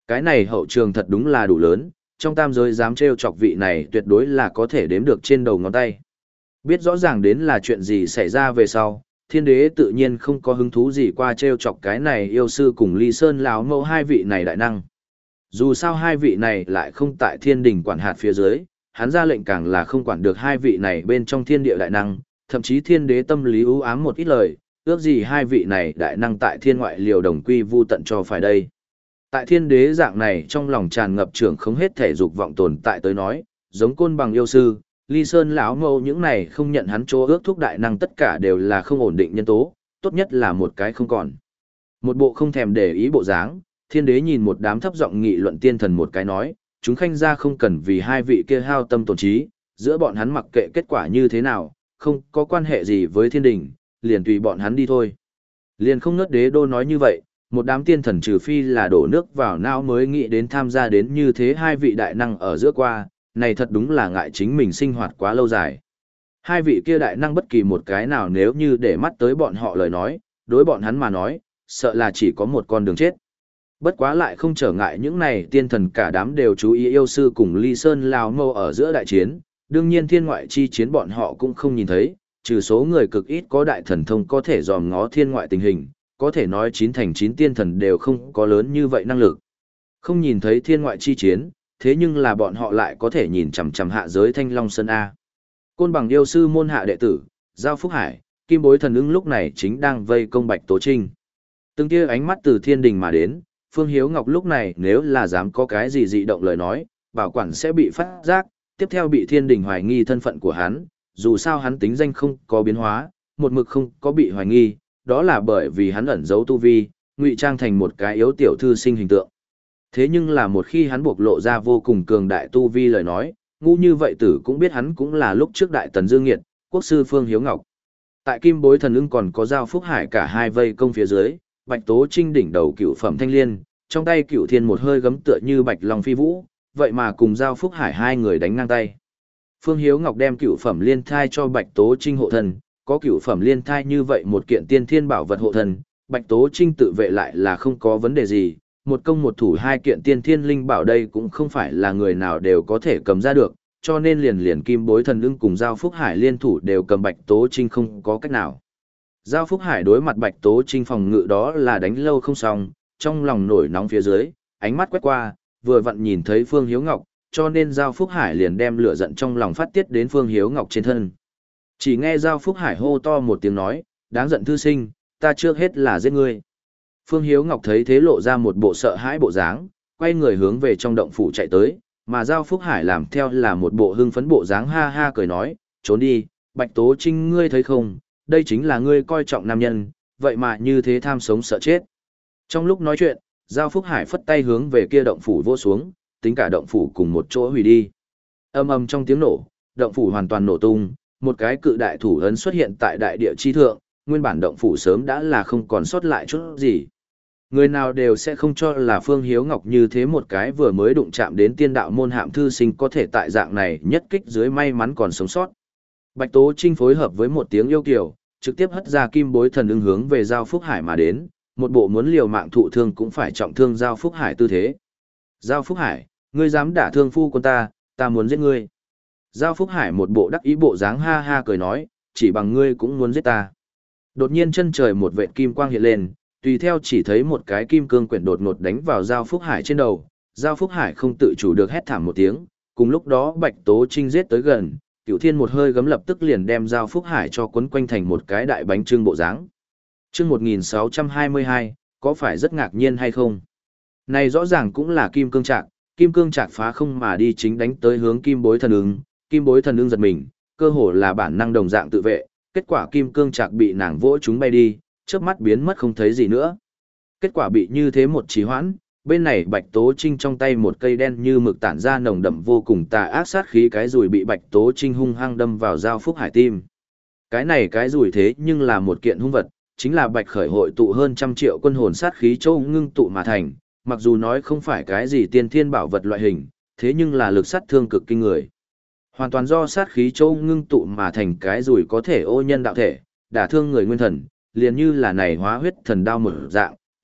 Cái này hậu trường thật đúng là đủ lớn, trong tam giới dám trêu chọc vị này tuyệt đối là có thể đếm được trên đầu ngón tay. Biết rõ ràng đến là chuyện gì xảy ra về sau, thiên đế tự nhiên không có hứng thú gì qua trêu chọc cái này yêu sư cùng ly sơn lão mẫu hai vị này đại năng. Dù sao hai vị này lại không tại thiên đình quản hạt phía dưới, hắn ra lệnh càng là không quản được hai vị này bên trong thiên địa đại năng, thậm chí thiên đế tâm lý ưu ám một ít lời, ước gì hai vị này đại năng tại thiên ngoại liều đồng quy vu tận cho phải đây. Tại thiên đế dạng này trong lòng tràn ngập trưởng không hết thể dục vọng tồn tại tới nói, giống côn bằng yêu sư, ly sơn lão mẫu những này không nhận hắn chỗ ước thúc đại năng tất cả đều là không ổn định nhân tố, tốt nhất là một cái không còn. Một bộ không thèm để ý bộ dáng, thiên đế nhìn một đám thấp giọng nghị luận tiên thần một cái nói, chúng khanh ra không cần vì hai vị kia hao tâm tổn trí, giữa bọn hắn mặc kệ kết quả như thế nào, không có quan hệ gì với thiên đình, liền tùy bọn hắn đi thôi. Liền không ngớt đế đô nói như vậy, một đám tiên thần trừ phi là đổ nước vào não mới nghĩ đến tham gia đến như thế hai vị đại năng ở giữa qua, này thật đúng là ngại chính mình sinh hoạt quá lâu dài. Hai vị kia đại năng bất kỳ một cái nào nếu như để mắt tới bọn họ lời nói, đối bọn hắn mà nói, sợ là chỉ có một con đường chết. Bất quá lại không trở ngại những này tiên thần cả đám đều chú ý yêu sư cùng ly sơn lao mâu ở giữa đại chiến, đương nhiên thiên ngoại chi chiến bọn họ cũng không nhìn thấy, trừ số người cực ít có đại thần thông có thể dòm ngó thiên ngoại tình hình, có thể nói chín thành chín tiên thần đều không có lớn như vậy năng lực. Không nhìn thấy thiên ngoại chi chiến, thế nhưng là bọn họ lại có thể nhìn chằm chằm hạ giới Thanh Long Sơn A. Côn bằng yêu sư môn hạ đệ tử, Giao Phúc Hải, Kim Bối Thần Ưng lúc này chính đang vây công Bạch Tố Trinh. Từng tia ánh mắt từ thiên đình mà đến, Phương Hiếu Ngọc lúc này nếu là dám có cái gì dị động lời nói, bảo quản sẽ bị phát giác, tiếp theo bị thiên đình hoài nghi thân phận của hắn, dù sao hắn tính danh không có biến hóa, một mực không có bị hoài nghi, đó là bởi vì hắn ẩn giấu tu vi, ngụy trang thành một cái yếu tiểu thư sinh hình tượng. Thế nhưng là một khi hắn bộc lộ ra vô cùng cường đại tu vi lời nói, ngu như vậy tử cũng biết hắn cũng là lúc trước đại tần Dương Nghiệt, quốc sư Phương Hiếu Ngọc. Tại Kim Bối Thần Ưng còn có Giao Phúc Hải cả hai vây công phía dưới, Bạch Tố Trinh đỉnh đầu cựu phẩm thanh liên, trong tay cựu thiên một hơi gấm tựa như bạch long phi vũ, vậy mà cùng Giao Phúc Hải hai người đánh ngang tay. Phương Hiếu Ngọc đem cựu phẩm liên thai cho Bạch Tố Trinh hộ thân, có cựu phẩm liên thai như vậy một kiện tiên thiên bảo vật hộ thân, Bạch Tố Trinh tự vệ lại là không có vấn đề gì, một công một thủ hai kiện tiên thiên linh bảo đây cũng không phải là người nào đều có thể cầm ra được, cho nên liền liền Kim Bối Thần Ưng cùng Giao Phúc Hải liên thủ đều cầm Bạch Tố Trinh không có cách nào. Giao Phúc Hải đối mặt Bạch Tố Trinh phòng ngự đó là đánh lâu không xong, trong lòng nổi nóng phía dưới, ánh mắt quét qua, vừa vặn nhìn thấy Phương Hiếu Ngọc, cho nên Giao Phúc Hải liền đem lửa giận trong lòng phát tiết đến Phương Hiếu Ngọc trên thân. Chỉ nghe Giao Phúc Hải hô to một tiếng nói, đáng giận thư sinh, ta trước hết là giết ngươi. Phương Hiếu Ngọc thấy thế lộ ra một bộ sợ hãi bộ dáng, quay người hướng về trong động phủ chạy tới, mà Giao Phúc Hải làm theo là một bộ hưng phấn bộ dáng ha ha cười nói, trốn đi, Bạch Tố Trinh ngươi thấy không, đây chính là ngươi coi trọng nam nhân, vậy mà như thế tham sống sợ chết. Trong lúc nói chuyện, Giao Phúc Hải phất tay hướng về kia động phủ vô xuống, tính cả động phủ cùng một chỗ hủy đi. Âm ầm trong tiếng nổ, động phủ hoàn toàn nổ tung, một cái cự đại thủ ấn xuất hiện tại đại địa chi thượng, nguyên bản động phủ sớm đã là không còn sót lại chút gì. Người nào đều sẽ không cho là Phương Hiếu Ngọc như thế một cái vừa mới đụng chạm đến tiên đạo môn hạm thư sinh có thể tại dạng này nhất kích dưới may mắn còn sống sót. Bạch Tố Trinh phối hợp với một tiếng yêu kiều, trực tiếp hất ra Kim Bối Thần Ưng hướng về Giao Phúc Hải mà đến, một bộ muốn liều mạng thụ thương cũng phải trọng thương Giao Phúc Hải tư thế. Giao Phúc Hải, ngươi dám đả thương phu quân ta, ta muốn giết ngươi. Giao Phúc Hải một bộ đắc ý bộ dáng ha ha cười nói, chỉ bằng ngươi cũng muốn giết ta. Đột nhiên chân trời một vệt kim quang hiện lên, tùy theo chỉ thấy một cái kim cương quyển đột ngột đánh vào Giao Phúc Hải trên đầu. Giao Phúc Hải không tự chủ được hét thảm một tiếng, cùng lúc đó Bạch Tố Trinh giết tới gần, Cửu Thiên một hơi gấm lập tức liền đem Giao Phúc Hải cho quấn quanh thành một cái đại bánh trưng bộ dáng. Chương một nghìn sáu trăm hai mươi hai, có phải rất ngạc nhiên hay không? Này rõ ràng cũng là kim cương trạc, kim cương trạc phá không mà đi chính đánh tới hướng Kim Bối Thần Ưng, Kim Bối Thần Ưng giật mình, cơ hồ là bản năng đồng dạng tự vệ, kết quả kim cương trạc bị nàng vỗ chúng bay đi, chớp mắt biến mất không thấy gì nữa. Kết quả bị như thế một trì hoãn, bên này Bạch Tố Trinh trong tay một cây đen như mực tản ra nồng đậm vô cùng tà ác sát khí, cái rùi bị Bạch Tố Trinh hung hăng đâm vào Giao Phúc Hải tim. Cái này cái rùi thế nhưng là một kiện hung vật, chính là Bạch Khởi hội tụ hơn trăm triệu quân hồn sát khí châu ngưng tụ mà thành, mặc dù nói không phải cái gì tiên thiên bảo vật loại hình, thế nhưng là lực sát thương cực kinh người. Hoàn toàn do sát khí châu ngưng tụ mà thành cái rùi có thể ô nhân đạo thể, đả thương người nguyên thần, liền như là này hóa huyết thần đao một dạng,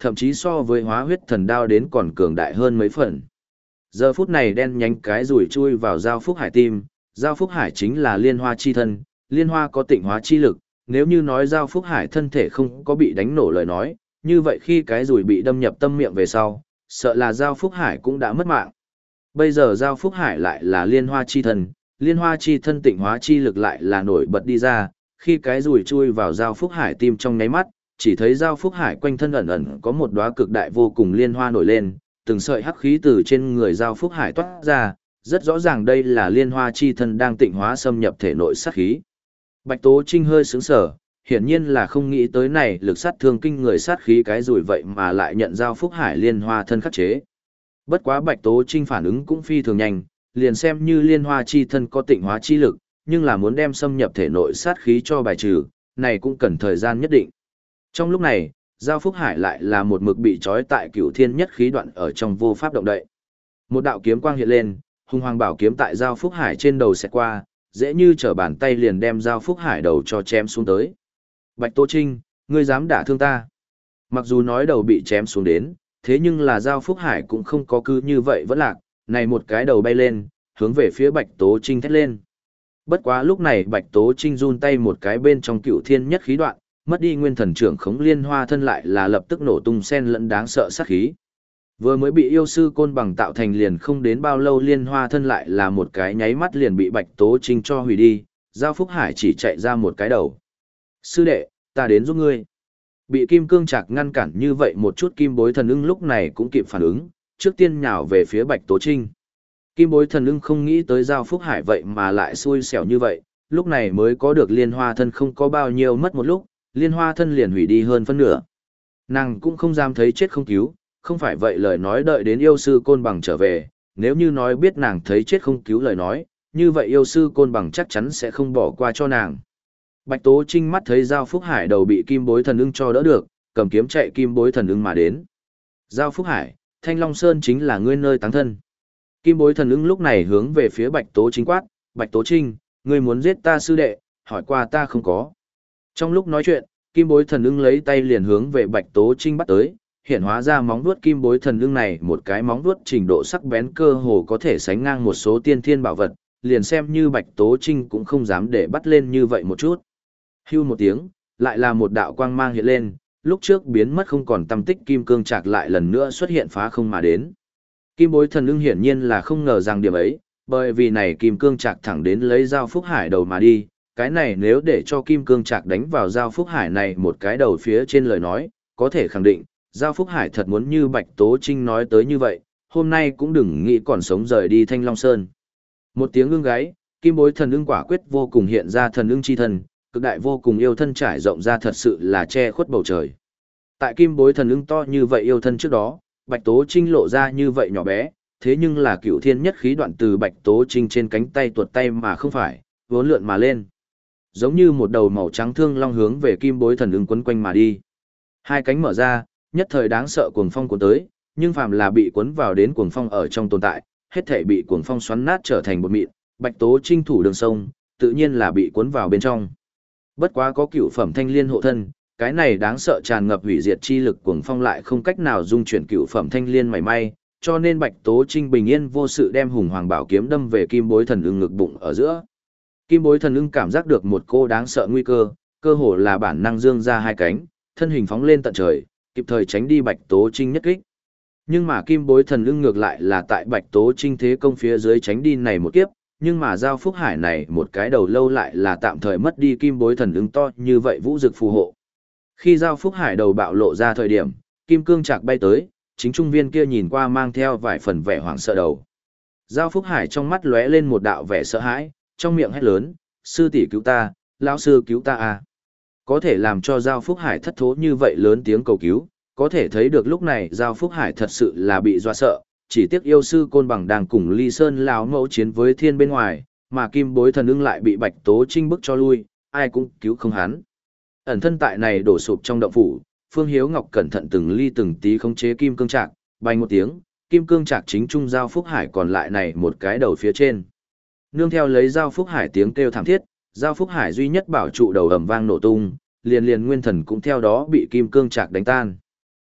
thậm chí so với hóa huyết thần đao đến còn cường đại hơn mấy phần. Giờ phút này đen nhánh cái rủi chui vào Giao Phúc Hải tim, Giao Phúc Hải chính là liên hoa chi thân, liên hoa có tịnh hóa chi lực, nếu như nói Giao Phúc Hải thân thể không có bị đánh nổ lời nói, như vậy khi cái rủi bị đâm nhập tâm miệng về sau, sợ là Giao Phúc Hải cũng đã mất mạng. Bây giờ Giao Phúc Hải lại là liên hoa chi thân, liên hoa chi thân tịnh hóa chi lực lại là nổi bật đi ra, khi cái rủi chui vào Giao Phúc Hải tim trong nháy mắt, chỉ thấy Giao Phúc Hải quanh thân ẩn ẩn có một đóa cực đại vô cùng liên hoa nổi lên, từng sợi hắc khí từ trên người Giao Phúc Hải toát ra, rất rõ ràng đây là liên hoa chi thân đang tịnh hóa xâm nhập thể nội sát khí. Bạch Tố Trinh hơi sướng sở, hiển nhiên là không nghĩ tới này lực sát thương kinh người sát khí cái rủi vậy mà lại nhận Giao Phúc Hải liên hoa thân khắc chế. Bất quá Bạch Tố Trinh phản ứng cũng phi thường nhanh, liền xem như liên hoa chi thân có tịnh hóa chi lực, nhưng là muốn đem xâm nhập thể nội sát khí cho bài trừ, này cũng cần thời gian nhất định. Trong lúc này, Giao Phúc Hải lại là một mực bị trói tại Cửu Thiên Nhất Khí đoạn ở trong vô pháp động đậy. Một đạo kiếm quang hiện lên, hung hoàng bảo kiếm tại Giao Phúc Hải trên đầu xẹt qua, dễ như trở bàn tay liền đem Giao Phúc Hải đầu cho chém xuống tới. Bạch Tố Trinh, ngươi dám đả thương ta? Mặc dù nói đầu bị chém xuống đến, thế nhưng là Giao Phúc Hải cũng không có cứ như vậy vẫn lạc, này một cái đầu bay lên, hướng về phía Bạch Tố Trinh thét lên. Bất quá lúc này Bạch Tố Trinh run tay một cái bên trong Cửu Thiên Nhất Khí đoạn, mất đi nguyên thần trưởng khống liên hoa thân lại là lập tức nổ tung sen lẫn đáng sợ sát khí. Vừa mới bị yêu sư côn bằng tạo thành liền không đến bao lâu liên hoa thân lại là một cái nháy mắt liền bị Bạch Tố Trinh cho hủy đi, Giao Phúc Hải chỉ chạy ra một cái đầu. Sư đệ, ta đến giúp ngươi. Bị kim cương trạc ngăn cản như vậy một chút kim bối thần ưng lúc này cũng kịp phản ứng, trước tiên nhào về phía Bạch Tố Trinh. Kim bối thần ưng không nghĩ tới Giao Phúc Hải vậy mà lại xui xẻo như vậy, lúc này mới có được liên hoa thân không có bao nhiêu mất một lúc, liên hoa thân liền hủy đi hơn phân nửa. Nàng cũng không dám thấy chết không cứu, không phải vậy lời nói đợi đến yêu sư côn bằng trở về, nếu như nói biết nàng thấy chết không cứu lời nói, như vậy yêu sư côn bằng chắc chắn sẽ không bỏ qua cho nàng. Bạch Tố Trinh mắt thấy Giao Phúc Hải đầu bị kim bối thần ưng cho đỡ được, cầm kiếm chạy kim bối thần ưng mà đến. Giao Phúc Hải, Thanh Long Sơn chính là ngươi nơi táng thân. Kim bối thần ưng lúc này hướng về phía Bạch Tố Trinh quát, Bạch Tố Trinh, ngươi muốn giết ta sư đệ, hỏi qua ta không có. Trong lúc nói chuyện, kim bối thần ưng lấy tay liền hướng về Bạch Tố Trinh bắt tới, hiện hóa ra móng vuốt kim bối thần ưng này một cái móng vuốt trình độ sắc bén cơ hồ có thể sánh ngang một số tiên thiên bảo vật, liền xem như Bạch Tố Trinh cũng không dám để bắt lên như vậy một chút. Hưu một tiếng, lại là một đạo quang mang hiện lên, lúc trước biến mất không còn tăm tích kim cương trạc lại lần nữa xuất hiện phá không mà đến. Kim bối thần ưng hiển nhiên là không ngờ rằng điểm ấy, bởi vì này kim cương trạc thẳng đến lấy Giao Phúc Hải đầu mà đi, cái này nếu để cho kim cương trạc đánh vào Giao Phúc Hải này một cái đầu phía trên lời nói, có thể khẳng định, Giao Phúc Hải thật muốn như Bạch Tố Trinh nói tới như vậy, hôm nay cũng đừng nghĩ còn sống rời đi Thanh Long Sơn. Một tiếng ưng gáy, kim bối thần ưng quả quyết vô cùng hiện ra thần ưng chi thân, cực đại vô cùng yêu thân trải rộng ra thật sự là che khuất bầu trời. Tại kim bối thần ưng to như vậy yêu thân trước đó, Bạch Tố Trinh lộ ra như vậy nhỏ bé, thế nhưng là Cửu Thiên Nhất Khí đoạn từ Bạch Tố Trinh trên cánh tay tuột tay mà không phải, vốn lượn mà lên. Giống như một đầu màu trắng thương long hướng về kim bối thần ưng quấn quanh mà đi. Hai cánh mở ra, nhất thời đáng sợ cuồng phong cuốn tới, nhưng phàm là bị cuốn vào đến cuồng phong ở trong tồn tại, hết thảy bị cuồng phong xoắn nát trở thành bột mịn, Bạch Tố Trinh thủ đường sông, tự nhiên là bị cuốn vào bên trong. Bất quá có cửu phẩm thanh liên hộ thân, cái này đáng sợ tràn ngập hủy diệt chi lực cuồng phong lại không cách nào dung chuyển cửu phẩm thanh liên mảy may, cho nên Bạch Tố Trinh bình yên vô sự đem hùng hoàng bảo kiếm đâm về kim bối thần ưng ngực bụng ở giữa. Kim bối thần ưng cảm giác được một cô đáng sợ nguy cơ, cơ hồ là bản năng dương ra hai cánh, thân hình phóng lên tận trời, kịp thời tránh đi Bạch Tố Trinh nhất kích. Nhưng mà kim bối thần ưng ngược lại là tại Bạch Tố Trinh thế công phía dưới tránh đi này một kiếp, nhưng mà Giao Phúc Hải này một cái đầu lâu lại là tạm thời mất đi kim bối thần ưng to như vậy vũ dực phù hộ. Khi Giao Phúc Hải đầu bạo lộ ra thời điểm, kim cương trạc bay tới, chính trung viên kia nhìn qua mang theo vài phần vẻ hoảng sợ đầu. Giao Phúc Hải trong mắt lóe lên một đạo vẻ sợ hãi, trong miệng hét lớn, sư tỷ cứu ta, lão sư cứu ta à. Có thể làm cho Giao Phúc Hải thất thố như vậy lớn tiếng cầu cứu, có thể thấy được lúc này Giao Phúc Hải thật sự là bị dọa sợ, chỉ tiếc yêu sư côn bằng đang cùng Ly Sơn lão mẫu chiến với thiên bên ngoài, mà kim bối thần ưng lại bị Bạch Tố Trinh bức cho lui, ai cũng cứu không hắn. Ẩn thân tại này đổ sụp trong động phủ, Phương Hiếu Ngọc cẩn thận từng ly từng tí khống chế kim cương trạc, bay một tiếng, kim cương trạc chính trung Giao Phúc Hải còn lại này một cái đầu phía trên. Nương theo lấy Giao Phúc Hải tiếng kêu thảm thiết, Giao Phúc Hải duy nhất bảo trụ đầu ầm vang nổ tung, liền liền nguyên thần cũng theo đó bị kim cương trạc đánh tan.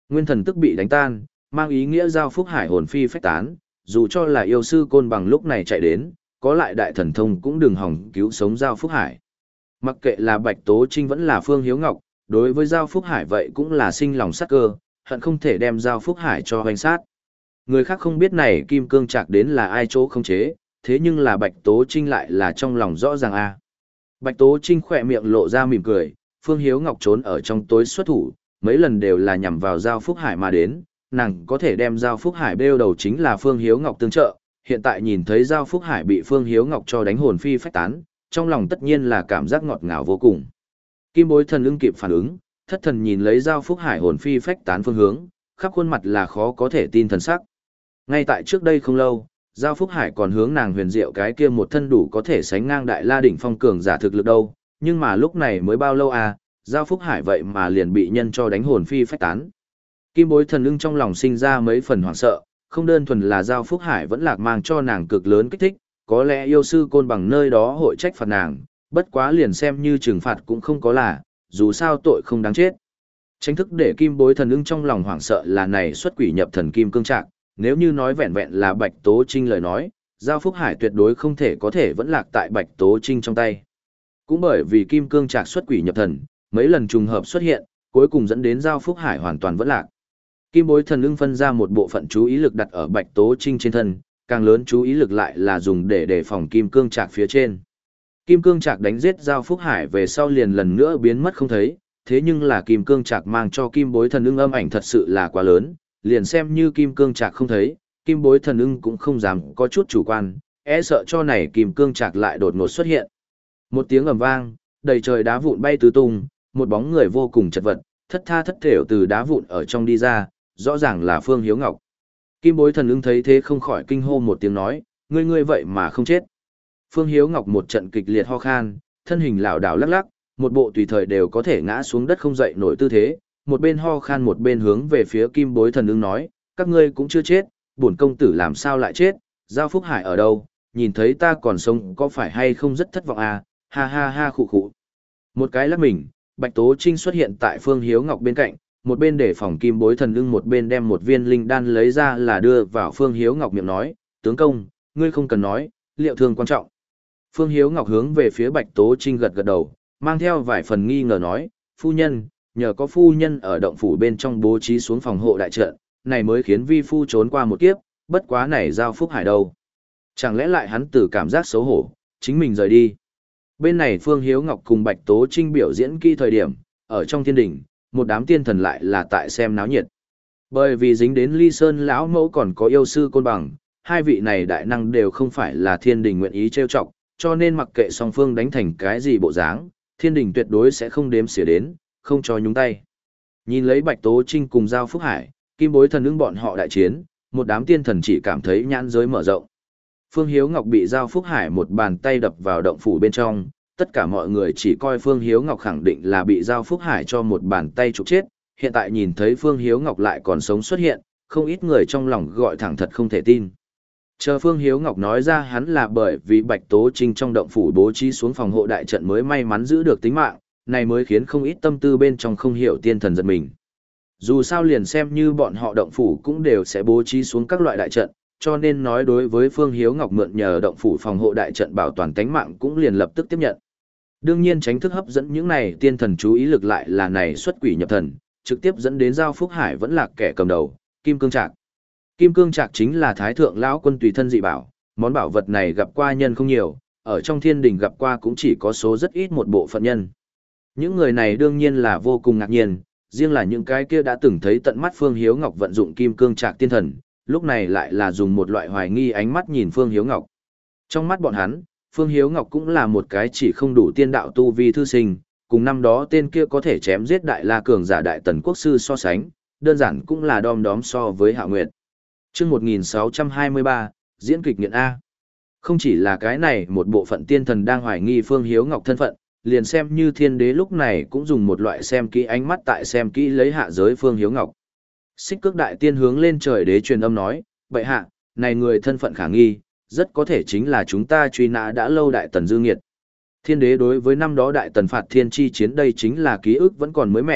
Nguyên thần tức bị đánh tan, mang ý nghĩa Giao Phúc Hải hồn phi phách tán, dù cho là yêu sư côn bằng lúc này chạy đến, có lại đại thần thông cũng đừng hòng cứu sống Giao Phúc Hải. Mặc kệ là Bạch Tố Trinh vẫn là Phương Hiếu Ngọc, đối với Giao Phúc Hải vậy cũng là sinh lòng sát cơ, hận không thể đem Giao Phúc Hải cho hoành sát. Người khác không biết này kim cương trạc đến là ai chỗ không chế, thế nhưng là Bạch Tố Trinh lại là trong lòng rõ ràng a. Bạch Tố Trinh khỏe miệng lộ ra mỉm cười, Phương Hiếu Ngọc trốn ở trong tối xuất thủ, mấy lần đều là nhằm vào Giao Phúc Hải mà đến, nàng có thể đem Giao Phúc Hải bêu đầu chính là Phương Hiếu Ngọc tương trợ, hiện tại nhìn thấy Giao Phúc Hải bị Phương Hiếu Ngọc cho đánh hồn phi phách tán, trong lòng tất nhiên là cảm giác ngọt ngào vô cùng. Kim Bối Thần ưng kịp phản ứng, thất thần nhìn lấy Giao Phúc Hải hồn phi phách tán phương hướng, khắp khuôn mặt là khó có thể tin thần sắc. Ngay tại trước đây không lâu, Giao Phúc Hải còn hướng nàng huyền diệu cái kia một thân đủ có thể sánh ngang đại la đỉnh phong cường giả thực lực đâu, nhưng mà lúc này mới bao lâu à, Giao Phúc Hải vậy mà liền bị nhân cho đánh hồn phi phách tán. Kim Bối Thần ưng trong lòng sinh ra mấy phần hoảng sợ, không đơn thuần là Giao Phúc Hải vẫn lạc mang cho nàng cực lớn kích thích, có lẽ yêu sư côn bằng nơi đó hội trách phạt nàng, bất quá liền xem như trừng phạt cũng không có là, dù sao tội không đáng chết. Tránh thức để Kim Bối Thần ưng trong lòng hoảng sợ là này xuất quỷ nhập thần kim cương trạc, nếu như nói vẹn vẹn là Bạch Tố Trinh lời nói, Giao Phúc Hải tuyệt đối không thể có thể vẫn lạc tại Bạch Tố Trinh trong tay. Cũng bởi vì kim cương trạc xuất quỷ nhập thần, mấy lần trùng hợp xuất hiện, cuối cùng dẫn đến Giao Phúc Hải hoàn toàn vẫn lạc. Kim Bối Thần ưng phân ra một bộ phận chú ý lực đặt ở Bạch Tố Trinh trên thân, càng lớn chú ý lực lại là dùng để đề phòng kim cương trạc phía trên. Kim cương trạc đánh giết Giao Phúc Hải về sau liền lần nữa biến mất không thấy, thế nhưng là kim cương trạc mang cho Kim Bối Thần ưng âm ảnh thật sự là quá lớn, liền xem như kim cương trạc không thấy, Kim Bối Thần ưng cũng không dám có chút chủ quan, e sợ cho này kim cương trạc lại đột ngột xuất hiện. Một tiếng ầm vang, đầy trời đá vụn bay tứ tung, một bóng người vô cùng chật vật, thất tha thất thểu từ đá vụn ở trong đi ra, rõ ràng là Phương Hiếu Ngọc. Kim Bối Thần ưng thấy thế không khỏi kinh hô một tiếng nói, ngươi ngươi vậy mà không chết. Phương Hiếu Ngọc một trận kịch liệt ho khan, thân hình lảo đảo lắc lắc, một bộ tùy thời đều có thể ngã xuống đất không dậy nổi tư thế, một bên ho khan một bên hướng về phía Kim Bối Thần ưng nói, các ngươi cũng chưa chết, bổn công tử làm sao lại chết, Giao Phúc Hải ở đâu, nhìn thấy ta còn sống có phải hay không rất thất vọng à, ha ha ha khụ khụ. Một cái lắc mình, Bạch Tố Trinh xuất hiện tại Phương Hiếu Ngọc bên cạnh, một bên để phòng Kim Bối Thần ưng một bên đem một viên linh đan lấy ra là đưa vào Phương Hiếu Ngọc miệng nói, tướng công, ngươi không cần nói, liệu thương quan trọng. Phương Hiếu Ngọc hướng về phía Bạch Tố Trinh gật gật đầu, mang theo vài phần nghi ngờ nói, phu nhân, nhờ có phu nhân ở động phủ bên trong bố trí xuống phòng hộ đại trận, này mới khiến vi phu trốn qua một kiếp, bất quá này Giao Phúc Hải đâu. Chẳng lẽ lại hắn từ cảm giác xấu hổ, chính mình rời đi. Bên này Phương Hiếu Ngọc cùng Bạch Tố Trinh biểu diễn kỹ thời điểm, ở trong thiên đình, một đám tiên thần lại là tại xem náo nhiệt. Bởi vì dính đến Ly Sơn lão mẫu còn có yêu sư côn bằng, hai vị này đại năng đều không phải là thiên đình nguyện ý trêu chọc, cho nên mặc kệ song phương đánh thành cái gì bộ dáng, thiên đình tuyệt đối sẽ không đếm xỉa đến, không cho nhúng tay. Nhìn lấy Bạch Tố Trinh cùng Giao Phúc Hải, Kim Bối Thần ưng bọn họ đại chiến, một đám tiên thần chỉ cảm thấy nhãn giới mở rộng. Phương Hiếu Ngọc bị Giao Phúc Hải một bàn tay đập vào động phủ bên trong, tất cả mọi người chỉ coi Phương Hiếu Ngọc khẳng định là bị Giao Phúc Hải cho một bàn tay trục chết, hiện tại nhìn thấy Phương Hiếu Ngọc lại còn sống xuất hiện, không ít người trong lòng gọi thẳng thật không thể tin. Chờ Phương Hiếu Ngọc nói ra hắn là bởi vì Bạch Tố Trinh trong động phủ bố trí xuống phòng hộ đại trận mới may mắn giữ được tính mạng, này mới khiến không ít tâm tư bên trong không hiểu tiên thần giật mình. Dù sao liền xem như bọn họ động phủ cũng đều sẽ bố trí xuống các loại đại trận, cho nên nói đối với Phương Hiếu Ngọc mượn nhờ động phủ phòng hộ đại trận bảo toàn tánh mạng cũng liền lập tức tiếp nhận. Đương nhiên tránh thức hấp dẫn những này tiên thần chú ý lực lại là này xuất quỷ nhập thần, trực tiếp dẫn đến Giao Phúc Hải vẫn là kẻ cầm đầu, Kim Cương Trạc. Kim Cương Trạc chính là Thái Thượng lão quân tùy thân dị bảo, món bảo vật này gặp qua nhân không nhiều, ở trong thiên đình gặp qua cũng chỉ có số rất ít một bộ phận nhân. Những người này đương nhiên là vô cùng ngạc nhiên, riêng là những cái kia đã từng thấy tận mắt Phương Hiếu Ngọc vận dụng Kim Cương Trạc tiên thần, lúc này lại là dùng một loại hoài nghi ánh mắt nhìn Phương Hiếu Ngọc. Trong mắt bọn hắn, Phương Hiếu Ngọc cũng là một cái chỉ không đủ tiên đạo tu vi thư sinh, cùng năm đó tên kia có thể chém giết đại la cường giả đại tần quốc sư so sánh, đơn giản cũng là đom đóm so với Hạo Nguyệt. Chương một nghìn sáu trăm hai mươi ba, diễn kịch nghiện A. Không chỉ là cái này một bộ phận tiên thần đang hoài nghi Phương Hiếu Ngọc thân phận, liền xem như thiên đế lúc này cũng dùng một loại xem kỹ ánh mắt tại xem kỹ lấy hạ giới Phương Hiếu Ngọc. Xích Cước đại tiên hướng lên trời đế truyền âm nói, bệ hạ, này người thân phận khả nghi, rất có thể chính là chúng ta truy nã đã lâu đại tần dư nghiệt. Thiên đế đối với năm đó đại tần phạt thiên chi chiến đây chính là ký ức vẫn còn mới mẻ,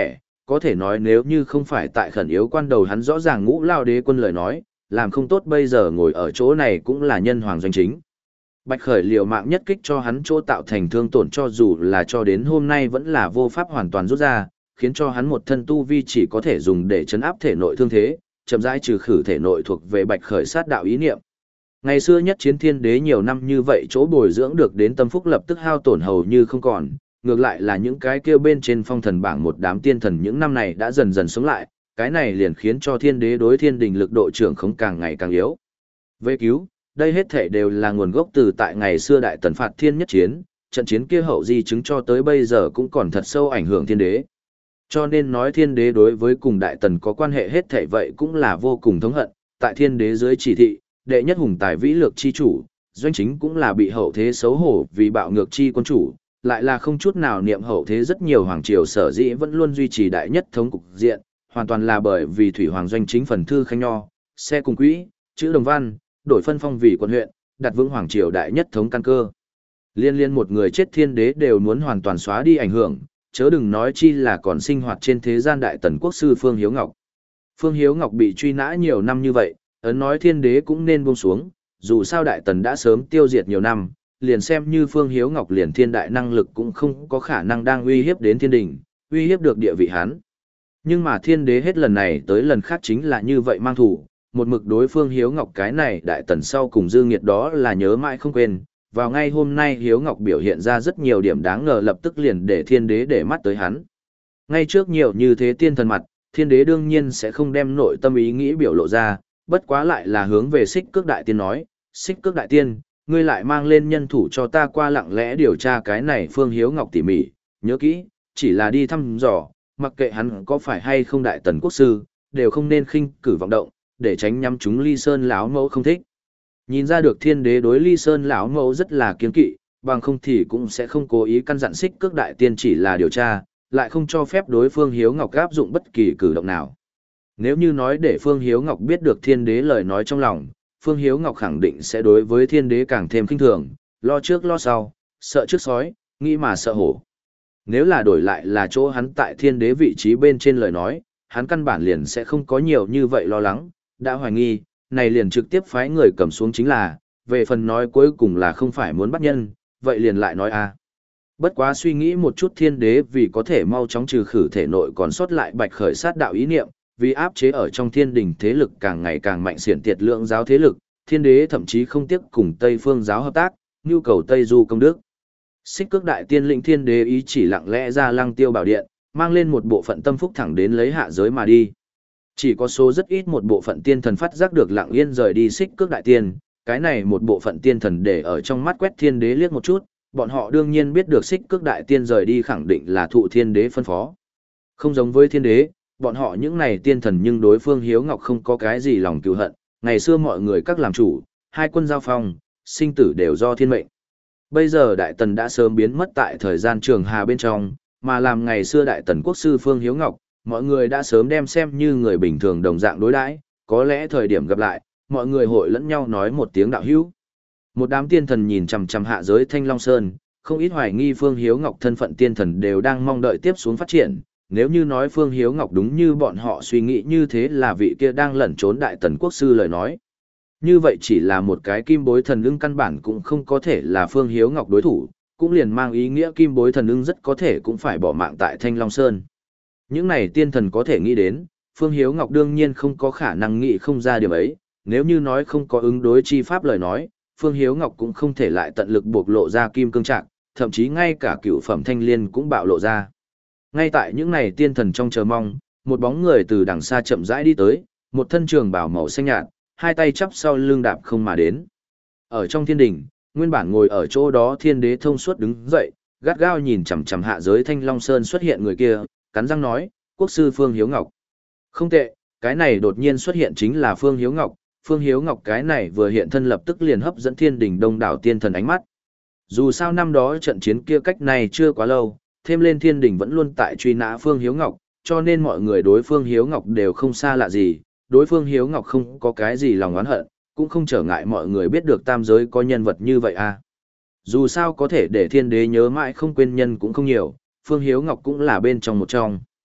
có thể nói nếu như không phải tại khẩn yếu quan đầu hắn rõ ràng Ngũ Lao đế quân lời nói, làm không tốt bây giờ ngồi ở chỗ này cũng là nhân hoàng doanh chính. Bạch Khởi liều mạng nhất kích cho hắn chỗ tạo thành thương tổn cho dù là cho đến hôm nay vẫn là vô pháp hoàn toàn rút ra, khiến cho hắn một thân tu vi chỉ có thể dùng để chấn áp thể nội thương thế, chậm rãi trừ khử thể nội thuộc về Bạch Khởi sát đạo ý niệm. Ngày xưa nhất chiến thiên đế nhiều năm như vậy chỗ bồi dưỡng được đến tâm phúc lập tức hao tổn hầu như không còn, ngược lại là những cái kêu bên trên phong thần bảng một đám tiên thần những năm này đã dần dần sống lại, cái này liền khiến cho thiên đế đối thiên đình lực độ trưởng không càng ngày càng yếu. Về cứu, đây hết thể đều là nguồn gốc từ tại ngày xưa đại tần phạt thiên nhất chiến, trận chiến kia hậu di chứng cho tới bây giờ cũng còn thật sâu ảnh hưởng thiên đế. Cho nên nói thiên đế đối với cùng đại tần có quan hệ hết thể vậy cũng là vô cùng thống hận, tại thiên đế dưới chỉ thị, đệ nhất hùng tài vĩ lược chi chủ, doanh chính cũng là bị hậu thế xấu hổ vì bạo ngược chi quân chủ, lại là không chút nào niệm hậu thế rất nhiều hoàng triều sở dĩ vẫn luôn duy trì đại nhất thống cục diện, hoàn toàn là bởi vì thủy hoàng doanh chính phần thư khanh nho, xe cùng quỹ, chữ đồng văn, đổi phân phong vì quận huyện, đặt vững hoàng triều đại nhất thống căn cơ. Liên liên một người chết thiên đế đều muốn hoàn toàn xóa đi ảnh hưởng, chớ đừng nói chi là còn sinh hoạt trên thế gian đại tần quốc sư Phương Hiếu Ngọc. Phương Hiếu Ngọc bị truy nã nhiều năm như vậy, ấn nói thiên đế cũng nên buông xuống, dù sao đại tần đã sớm tiêu diệt nhiều năm, liền xem như Phương Hiếu Ngọc liền thiên đại năng lực cũng không có khả năng đang uy hiếp đến thiên đình, uy hiếp được địa vị hắn. Nhưng mà thiên đế hết lần này tới lần khác chính là như vậy mang thủ, một mực đối Phương Hiếu Ngọc cái này đại tần sau cùng dư nghiệt đó là nhớ mãi không quên. Vào ngay hôm nay Hiếu Ngọc biểu hiện ra rất nhiều điểm đáng ngờ lập tức liền để thiên đế để mắt tới hắn. Ngay trước nhiều như thế tiên thần mặt, thiên đế đương nhiên sẽ không đem nội tâm ý nghĩ biểu lộ ra, bất quá lại là hướng về Xích Cước Đại Tiên nói, Xích Cước Đại Tiên, ngươi lại mang lên nhân thủ cho ta qua lặng lẽ điều tra cái này Phương Hiếu Ngọc tỉ mỉ, nhớ kỹ, chỉ là đi thăm dò, mặc kệ hắn có phải hay không đại tần quốc sư, đều không nên khinh cử vọng động, để tránh nhắm chúng Ly Sơn lão mẫu không thích. Nhìn ra được thiên đế đối Ly Sơn lão mẫu rất là kiêng kỵ, bằng không thì cũng sẽ không cố ý căn dặn Xích Cước Đại Tiên chỉ là điều tra, lại không cho phép đối Phương Hiếu Ngọc áp dụng bất kỳ cử động nào. Nếu như nói để Phương Hiếu Ngọc biết được thiên đế lời nói trong lòng, Phương Hiếu Ngọc khẳng định sẽ đối với thiên đế càng thêm khinh thường, lo trước lo sau, sợ trước sói, nghĩ mà sợ hổ. Nếu là đổi lại là chỗ hắn tại thiên đế vị trí bên trên lời nói, hắn căn bản liền sẽ không có nhiều như vậy lo lắng, đã hoài nghi, này liền trực tiếp phái người cầm xuống chính là, về phần nói cuối cùng là không phải muốn bắt nhân, vậy liền lại nói a. Bất quá suy nghĩ một chút thiên đế vì có thể mau chóng trừ khử thể nội còn sót lại Bạch Khởi sát đạo ý niệm, vì áp chế ở trong thiên đình thế lực càng ngày càng mạnh xiển tiệt lượng giáo thế lực, thiên đế thậm chí không tiếc cùng Tây Phương giáo hợp tác, nhu cầu Tây Du công đức. Xích Cước Đại Tiên lĩnh thiên đế ý chỉ lặng lẽ ra Lăng Tiêu Bảo Điện, mang lên một bộ phận tâm phúc thẳng đến lấy hạ giới mà đi. Chỉ có số rất ít một bộ phận tiên thần phát giác được lặng yên rời đi Xích Cước Đại Tiên, cái này một bộ phận tiên thần để ở trong mắt quét thiên đế liếc một chút, bọn họ đương nhiên biết được Xích Cước Đại Tiên rời đi khẳng định là thụ thiên đế phân phó. Không giống với thiên đế, bọn họ những này tiên thần nhưng đối Phương Hiếu Ngọc không có cái gì lòng cừu hận, ngày xưa mọi người các làm chủ, hai quân giao phong, sinh tử đều do thiên mệnh. Bây giờ Đại Tần đã sớm biến mất tại thời gian trường hà bên trong, mà làm ngày xưa Đại Tần quốc sư Phương Hiếu Ngọc, mọi người đã sớm đem xem như người bình thường đồng dạng đối đãi, có lẽ thời điểm gặp lại, mọi người hội lẫn nhau nói một tiếng đạo hữu. Một đám tiên thần nhìn chằm chằm hạ giới Thanh Long Sơn, không ít hoài nghi Phương Hiếu Ngọc thân phận tiên thần đều đang mong đợi tiếp xuống phát triển. Nếu như nói Phương Hiếu Ngọc đúng như bọn họ suy nghĩ như thế là vị kia đang lẩn trốn Đại Tần quốc sư lời nói. Như vậy chỉ là một cái kim bối thần ưng căn bản cũng không có thể là Phương Hiếu Ngọc đối thủ, cũng liền mang ý nghĩa kim bối thần ưng rất có thể cũng phải bỏ mạng tại Thanh Long Sơn. Những này tiên thần có thể nghĩ đến, Phương Hiếu Ngọc đương nhiên không có khả năng nghĩ không ra điểm ấy, nếu như nói không có ứng đối chi pháp lời nói, Phương Hiếu Ngọc cũng không thể lại tận lực buộc lộ ra kim cương trạng, thậm chí ngay cả cựu phẩm thanh liên cũng bạo lộ ra. Ngay tại những này tiên thần trong chờ mong, một bóng người từ đằng xa chậm rãi đi tới, một thân trường bào màu xanh nhạt, hai tay chắp sau lưng đạp không mà đến. Ở trong thiên đình, nguyên bản ngồi ở chỗ đó thiên đế thông suốt đứng dậy, gắt gao nhìn chằm chằm hạ giới Thanh Long Sơn xuất hiện người kia, cắn răng nói, quốc sư Phương Hiếu Ngọc. Không tệ, cái này đột nhiên xuất hiện chính là Phương Hiếu Ngọc, Phương Hiếu Ngọc cái này vừa hiện thân lập tức liền hấp dẫn thiên đình đông đảo tiên thần ánh mắt. Dù sao năm đó trận chiến kia cách này chưa quá lâu, thêm lên thiên đình vẫn luôn tại truy nã Phương Hiếu Ngọc, cho nên mọi người đối Phương Hiếu Ngọc đều không xa lạ gì, đối Phương Hiếu Ngọc không có cái gì lòng oán hận, cũng không trở ngại mọi người biết được tam giới có nhân vật như vậy à. Dù sao có thể để thiên đế nhớ mãi không quên nhân cũng không nhiều, Phương Hiếu Ngọc cũng là bên trong một trong.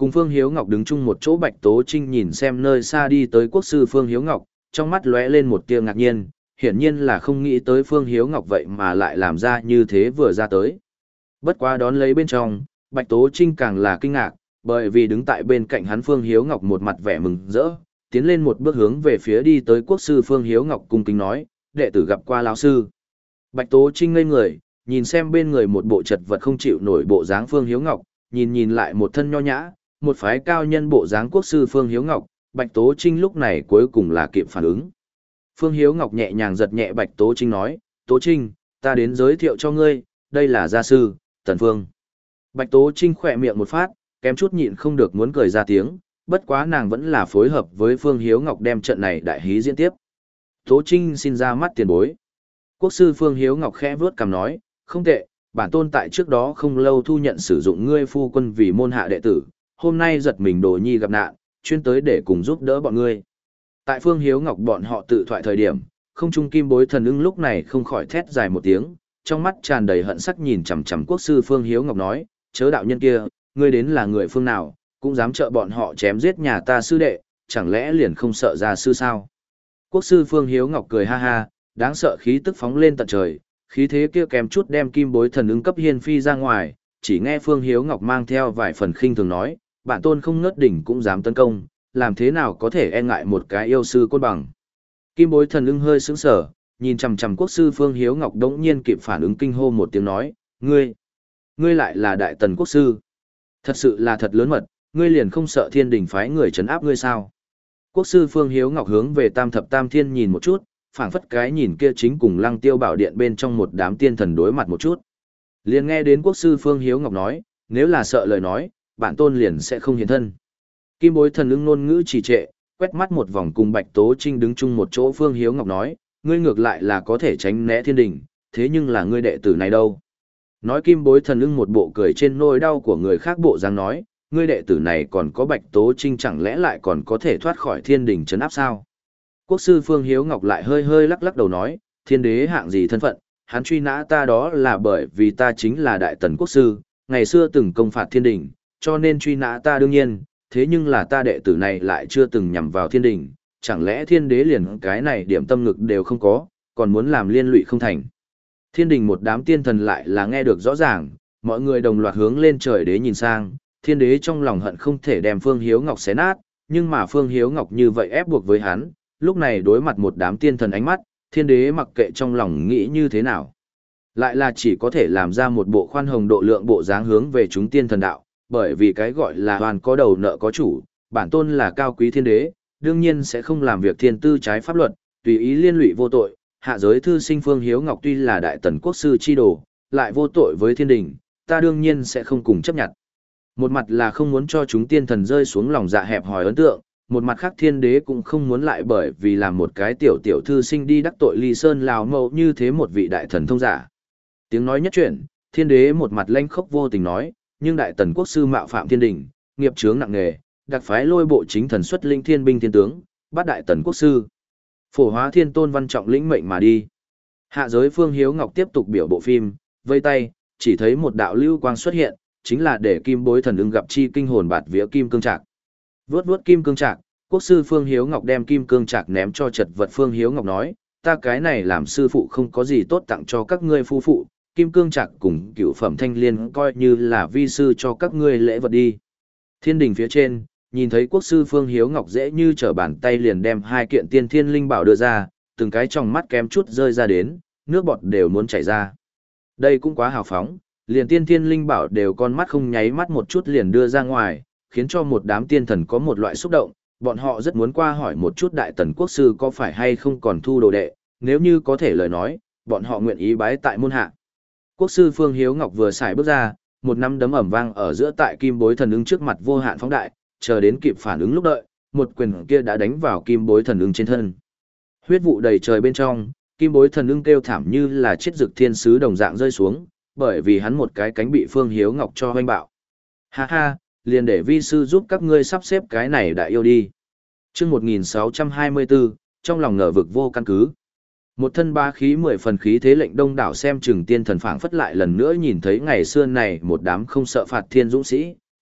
Cùng Phương Hiếu Ngọc đứng chung một chỗ, Bạch Tố Trinh nhìn xem nơi xa đi tới quốc sư Phương Hiếu Ngọc, trong mắt lóe lên một tia ngạc nhiên, hiển nhiên là không nghĩ tới Phương Hiếu Ngọc vậy mà lại làm ra như thế vừa ra tới. Bất quá đón lấy bên trong, Bạch Tố Trinh càng là kinh ngạc, bởi vì đứng tại bên cạnh hắn Phương Hiếu Ngọc một mặt vẻ mừng rỡ, tiến lên một bước hướng về phía đi tới quốc sư Phương Hiếu Ngọc cung kính nói, đệ tử gặp qua lão sư. Bạch Tố Trinh ngây người, nhìn xem bên người một bộ chật vật không chịu nổi bộ dáng Phương Hiếu Ngọc, nhìn nhìn lại một thân nho nhã, một phái cao nhân bộ dáng quốc sư Phương Hiếu Ngọc, Bạch Tố Trinh lúc này cuối cùng là kịp phản ứng. Phương Hiếu Ngọc nhẹ nhàng giật nhẹ Bạch Tố Trinh nói, Tố Trinh, ta đến giới thiệu cho ngươi, đây là gia sư, Tần Phương. Bạch Tố Trinh khỏe miệng một phát, kém chút nhịn không được muốn cười ra tiếng, bất quá nàng vẫn là phối hợp với Phương Hiếu Ngọc đem trận này đại hí diễn tiếp. Tố Trinh xin ra mắt tiền bối. Quốc sư Phương Hiếu Ngọc khẽ vuốt cằm nói, không tệ, bản tôn tại trước đó không lâu thu nhận sử dụng ngươi phu quân vì môn hạ đệ tử, hôm nay giật mình đồ nhi gặp nạn, chuyên tới để cùng giúp đỡ bọn ngươi. Tại Phương Hiếu Ngọc bọn họ tự thoại thời điểm, không trung kim bối thần ưng lúc này không khỏi thét dài một tiếng, trong mắt tràn đầy hận sắc nhìn chằm chằm quốc sư Phương Hiếu Ngọc nói, chớ đạo nhân kia, ngươi đến là người phương nào, cũng dám trợ bọn họ chém giết nhà ta sư đệ, chẳng lẽ liền không sợ gia sư sao? Quốc sư Phương Hiếu Ngọc cười ha ha, đáng sợ khí tức phóng lên tận trời, khí thế kia kèm chút đem kim bối thần ứng cấp hiên phi ra ngoài, chỉ nghe Phương Hiếu Ngọc mang theo vài phần khinh thường nói, bản tôn không ngớt đỉnh cũng dám tấn công, làm thế nào có thể e ngại một cái yêu sư côn bằng. Kim bối thần ưng hơi sững sờ, nhìn chằm chằm quốc sư Phương Hiếu Ngọc đống nhiên kịp phản ứng kinh hô một tiếng nói, ngươi, ngươi lại là đại tần quốc sư. Thật sự là thật lớn mật, ngươi liền không sợ thiên đình phái người trấn áp ngươi sao? Quốc sư Phương Hiếu Ngọc hướng về Tam Thập Tam Thiên nhìn một chút, phảng phất cái nhìn kia chính cùng Lăng Tiêu Bảo Điện bên trong một đám tiên thần đối mặt một chút. Liền nghe đến quốc sư Phương Hiếu Ngọc nói, nếu là sợ lời nói, bản tôn liền sẽ không hiện thân. Kim bối thần ưng ngôn ngữ trì trệ, quét mắt một vòng cùng Bạch Tố Trinh đứng chung một chỗ. Phương Hiếu Ngọc nói, ngươi ngược lại là có thể tránh né thiên đình, thế nhưng là ngươi đệ tử này đâu? Nói kim bối thần ưng một bộ cười trên nỗi đau của người khác bộ dáng nói, ngươi đệ tử này còn có Bạch Tố Trinh chẳng lẽ lại còn có thể thoát khỏi thiên đình trấn áp sao? Quốc sư Phương Hiếu Ngọc lại hơi hơi lắc lắc đầu nói, thiên đế hạng gì thân phận, hắn truy nã ta đó là bởi vì ta chính là đại tần quốc sư, ngày xưa từng công phạt thiên đình, cho nên truy nã ta đương nhiên, thế nhưng là ta đệ tử này lại chưa từng nhằm vào thiên đình, chẳng lẽ thiên đế liền cái này điểm tâm ngực đều không có, còn muốn làm liên lụy không thành. Thiên đình một đám tiên thần lại là nghe được rõ ràng, mọi người đồng loạt hướng lên trời đế nhìn sang, thiên đế trong lòng hận không thể đem Phương Hiếu Ngọc xé nát, nhưng mà Phương Hiếu Ngọc như vậy ép buộc với hắn, lúc này đối mặt một đám tiên thần ánh mắt, thiên đế mặc kệ trong lòng nghĩ như thế nào. Lại là chỉ có thể làm ra một bộ khoan hồng độ lượng bộ dáng hướng về chúng tiên thần đạo, bởi vì cái gọi là hoàn có đầu nợ có chủ, bản tôn là cao quý thiên đế, đương nhiên sẽ không làm việc thiên tư trái pháp luật, tùy ý liên lụy vô tội, hạ giới thư sinh Phương Hiếu Ngọc tuy là đại tần quốc sư chi đồ, lại vô tội với thiên đình, ta đương nhiên sẽ không cùng chấp nhận. Một mặt là không muốn cho chúng tiên thần rơi xuống lòng dạ hẹp hòi ấn tượng, một mặt khác thiên đế cũng không muốn lại bởi vì làm một cái tiểu tiểu thư sinh đi đắc tội ly sơn lào mẫu như thế một vị đại thần thông giả. Tiếng nói nhất chuyển, thiên đế một mặt lanh khốc vô tình nói, nhưng đại tần quốc sư mạo phạm thiên đình, nghiệp chướng nặng nề, đặc phái lôi bộ chính thần xuất linh thiên binh thiên tướng, bắt đại tần quốc sư. Phổ hóa thiên tôn văn trọng lĩnh mệnh mà đi. Hạ giới Phương Hiếu Ngọc tiếp tục biểu bộ phim, vây tay, chỉ thấy một đạo lưu quang xuất hiện, chính là để kim bối thần ưng gặp chi kinh hồn bạt vía kim cương trạc. Vướt vướt kim cương trạc, quốc sư Phương Hiếu Ngọc đem kim cương trạc ném cho chật vật Phương Hiếu Ngọc nói, ta cái này làm sư phụ không có gì tốt tặng cho các ngươi phu phụ, kim cương trạc cùng cựu phẩm thanh liên coi như là vi sư cho các ngươi lễ vật đi. Thiên đình phía trên, nhìn thấy quốc sư Phương Hiếu Ngọc dễ như trở bàn tay liền đem hai kiện tiên thiên linh bảo đưa ra, từng cái trong mắt kém chút rơi ra đến, nước bọt đều muốn chảy ra. Đây cũng quá hào phóng, liền tiên thiên linh bảo đều con mắt không nháy mắt một chút liền đưa ra ngoài, khiến cho một đám tiên thần có một loại xúc động, bọn họ rất muốn qua hỏi một chút đại tần quốc sư có phải hay không còn thu đồ đệ, nếu như có thể lời nói, bọn họ nguyện ý bái tại môn hạ. Quốc sư Phương Hiếu Ngọc vừa xài bước ra, một nắm đấm ẩm vang ở giữa tại kim bối thần ứng trước mặt vô hạn phóng đại, chờ đến kịp phản ứng lúc đợi, một quyền kia đã đánh vào kim bối thần ứng trên thân. Huyết vụ đầy trời bên trong, kim bối thần ưng kêu thảm như là chết dực thiên sứ đồng dạng rơi xuống, bởi vì hắn một cái cánh bị Phương Hiếu Ngọc cho hoanh bạo. Ha ha, liền để vi sư giúp các ngươi sắp xếp cái này đại yêu đi. Chương một nghìn sáu trăm hai mươi bốn, trong lòng ngờ vực vô căn cứ. Một thân ba khí mười phần khí thế lệnh đông đảo xem chừng tiên thần phảng phất lại lần nữa nhìn thấy ngày xưa này một đám không sợ phạt thiên dũng sĩ,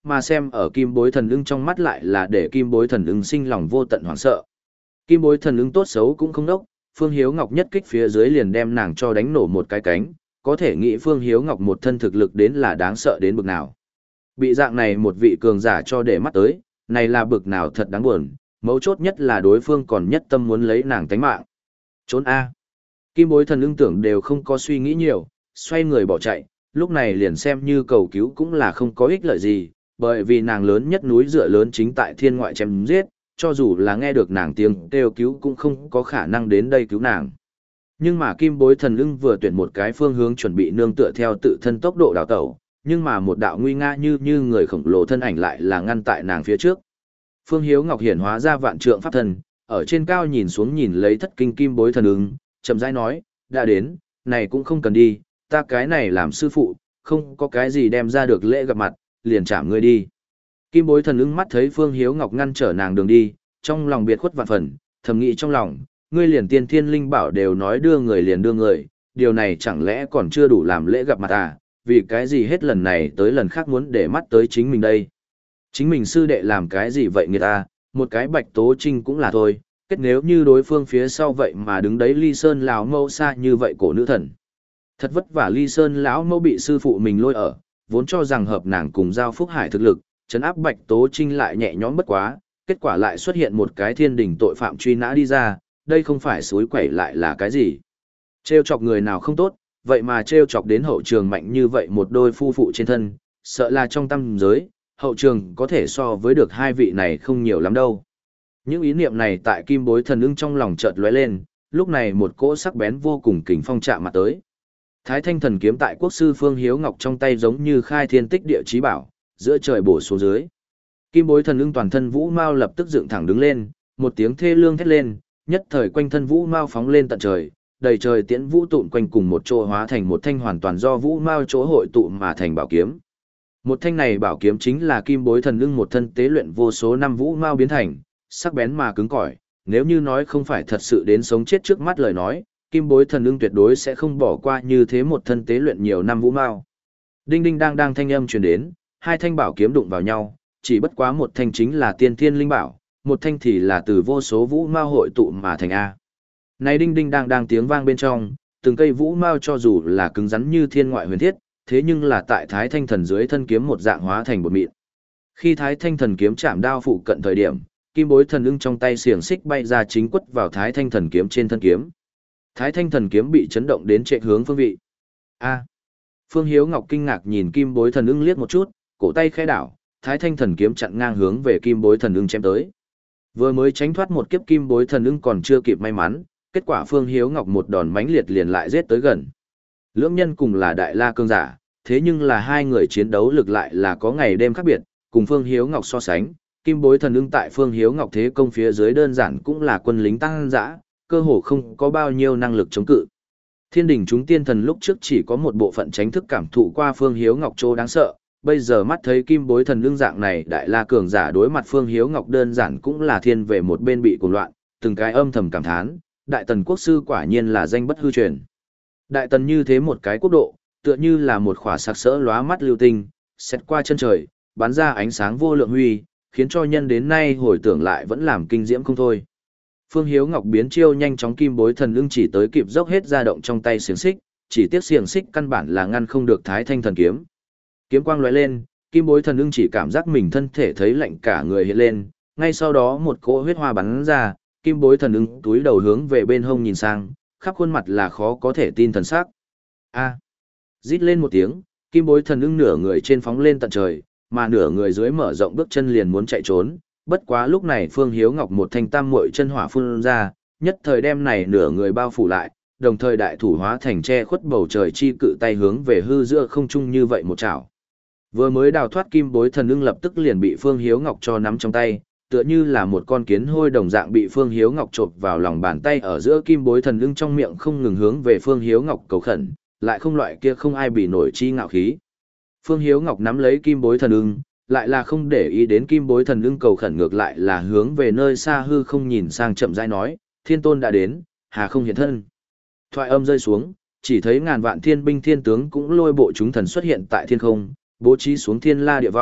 mà xem ở kim bối thần ưng trong mắt lại là để kim bối thần ưng sinh lòng vô tận hoảng sợ. Kim bối thần ưng tốt xấu cũng không đốc, Phương Hiếu Ngọc nhất kích phía dưới liền đem nàng cho đánh nổ một cái cánh, có thể nghĩ Phương Hiếu Ngọc một thân thực lực đến là đáng sợ đến bực nào. Bị dạng này một vị cường giả cho để mắt tới, này là bực nào thật đáng buồn, mấu chốt nhất là đối phương còn nhất tâm muốn lấy nàng tánh mạng. Trốn A. Kim bối thần ưng tưởng đều không có suy nghĩ nhiều, xoay người bỏ chạy, lúc này liền xem như cầu cứu cũng là không có ích lợi gì, bởi vì nàng lớn nhất núi dựa lớn chính tại thiên ngoại chém giết, cho dù là nghe được nàng tiếng kêu cứu cũng không có khả năng đến đây cứu nàng. Nhưng mà kim bối thần ưng vừa tuyển một cái phương hướng chuẩn bị nương tựa theo tự thân tốc độ đào tẩu, nhưng mà một đạo nguy nga như như người khổng lồ thân ảnh lại là ngăn tại nàng phía trước. Phương Hiếu Ngọc hiển hóa ra vạn trượng pháp thần, ở trên cao nhìn xuống nhìn lấy thất kinh kim bối thần ưng, chậm rãi nói, đã đến, này cũng không cần đi, ta cái này làm sư phụ, không có cái gì đem ra được lễ gặp mặt, liền chạm ngươi đi. Kim bối thần ưng mắt thấy Phương Hiếu Ngọc ngăn trở nàng đường đi, trong lòng biệt khuất vạn phần, thầm nghĩ trong lòng, ngươi liền tiên thiên linh bảo đều nói đưa người liền đưa người, điều này chẳng lẽ còn chưa đủ làm lễ gặp mặt à, vì cái gì hết lần này tới lần khác muốn để mắt tới chính mình đây. Chính mình sư đệ làm cái gì vậy người ta, một cái bạch tố trinh cũng là thôi, kết nếu như đối phương phía sau vậy mà đứng đấy ly sơn lão mâu xa như vậy cổ nữ thần. Thật vất vả ly sơn lão mâu bị sư phụ mình lôi ở, vốn cho rằng hợp nàng cùng giao phúc hải thực lực, chấn áp bạch tố trinh lại nhẹ nhõm bất quá, kết quả lại xuất hiện một cái thiên đỉnh tội phạm truy nã đi ra, đây không phải suối quẩy lại là cái gì. Trêu chọc người nào không tốt, vậy mà trêu chọc đến hậu trường mạnh như vậy một đôi phu phụ trên thân, sợ là trong tâm giới, hậu trường có thể so với được hai vị này không nhiều lắm đâu. Những ý niệm này tại kim bối thần ưng trong lòng chợt lóe lên, lúc này một cỗ sắc bén vô cùng kình phong chạm mặt tới. Thái thanh thần kiếm tại quốc sư Phương Hiếu Ngọc trong tay giống như khai thiên tích địa chí bảo, giữa trời bổ xuống dưới. Kim bối thần ưng toàn thân vũ mao lập tức dựng thẳng đứng lên, một tiếng thê lương thét lên, nhất thời quanh thân vũ mao phóng lên tận trời, đầy trời tiễn vũ tụn quanh cùng một chỗ hóa thành một thanh hoàn toàn do vũ mao chỗ hội tụ mà thành bảo kiếm. Một thanh này bảo kiếm chính là kim bối thần ưng một thân tế luyện vô số năm vũ mao biến thành, sắc bén mà cứng cỏi, nếu như nói không phải thật sự đến sống chết trước mắt lời nói, kim bối thần ưng tuyệt đối sẽ không bỏ qua như thế một thân tế luyện nhiều năm vũ mao. Đinh đinh đang đang thanh âm truyền đến, hai thanh bảo kiếm đụng vào nhau, chỉ bất quá một thanh chính là tiên thiên linh bảo, một thanh thì là từ vô số vũ mao hội tụ mà thành A. Này đinh đinh đang đang tiếng vang bên trong, từng cây vũ mao cho dù là cứng rắn như thiên ngoại huyền thiết, thế nhưng là tại thái thanh thần dưới thân kiếm một dạng hóa thành bột mịn. Khi thái thanh thần kiếm chạm đao phụ cận thời điểm, kim bối thần ưng trong tay xiềng xích bay ra chính quất vào thái thanh thần kiếm trên thân kiếm. Thái thanh thần kiếm bị chấn động đến trệ hướng phương vị. A. Phương Hiếu Ngọc kinh ngạc nhìn kim bối thần ưng liếc một chút, cổ tay khẽ đảo, thái thanh thần kiếm chặn ngang hướng về kim bối thần ưng chém tới. Vừa mới tránh thoát một kiếp kim bối thần ưng còn chưa kịp may mắn, kết quả Phương Hiếu Ngọc một đòn mãnh liệt liền lại giết tới gần. Lưỡng nhân cùng là đại la cương giả, thế nhưng là hai người chiến đấu lực lại là có ngày đêm khác biệt, cùng Phương Hiếu Ngọc so sánh, kim bối thần ưng tại Phương Hiếu Ngọc thế công phía dưới đơn giản cũng là quân lính tăng dã, cơ hồ không có bao nhiêu năng lực chống cự. Thiên đình chúng tiên thần lúc trước chỉ có một bộ phận tránh thức cảm thụ qua Phương Hiếu Ngọc chỗ đáng sợ, bây giờ mắt thấy kim bối thần ưng dạng này đại la cường giả đối mặt Phương Hiếu Ngọc đơn giản cũng là thiên về một bên bị cuồng loạn, từng cái âm thầm cảm thán, đại tần quốc sư quả nhiên là danh bất hư truyền. Đại tần như thế một cái quốc độ, tựa như là một khỏa sặc sỡ lóa mắt lưu tinh, xét qua chân trời, bắn ra ánh sáng vô lượng huy, khiến cho nhân đến nay hồi tưởng lại vẫn làm kinh diễm không thôi. Phương Hiếu Ngọc biến chiêu nhanh chóng kim bối thần ưng chỉ tới kịp dốc hết ra động trong tay xiềng xích, chỉ tiếc xiềng xích căn bản là ngăn không được thái thanh thần kiếm. Kiếm quang lóe lên, kim bối thần ưng chỉ cảm giác mình thân thể thấy lạnh cả người hiện lên, ngay sau đó một cỗ huyết hoa bắn ra, kim bối thần ưng túi đầu hướng về bên hông nhìn sang, khắp khuôn mặt là khó có thể tin thần sắc. A! Rít lên một tiếng, kim bối thần ưng nửa người trên phóng lên tận trời, mà nửa người dưới mở rộng bước chân liền muốn chạy trốn, bất quá lúc này Phương Hiếu Ngọc một thanh tam muội chân hỏa phun ra, nhất thời đem này nửa người bao phủ lại, đồng thời đại thủ hóa thành che khuất bầu trời chi cự tay hướng về hư giữa không trung như vậy một chảo. Vừa mới đào thoát kim bối thần ưng lập tức liền bị Phương Hiếu Ngọc cho nắm trong tay, tựa như là một con kiến hôi đồng dạng bị Phương Hiếu Ngọc chộp vào lòng bàn tay ở giữa kim bối thần ưng trong miệng không ngừng hướng về Phương Hiếu Ngọc cầu khẩn, lại không loại kia không ai bị nổi chi ngạo khí. Phương Hiếu Ngọc nắm lấy kim bối thần ưng, lại là không để ý đến kim bối thần ưng cầu khẩn, ngược lại là hướng về nơi xa hư không nhìn sang chậm rãi nói, thiên tôn đã đến, hà không hiện thân. Thoại âm rơi xuống, chỉ thấy ngàn vạn thiên binh thiên tướng cũng lôi bộ chúng thần xuất hiện tại thiên không, bố trí xuống thiên la địa võng,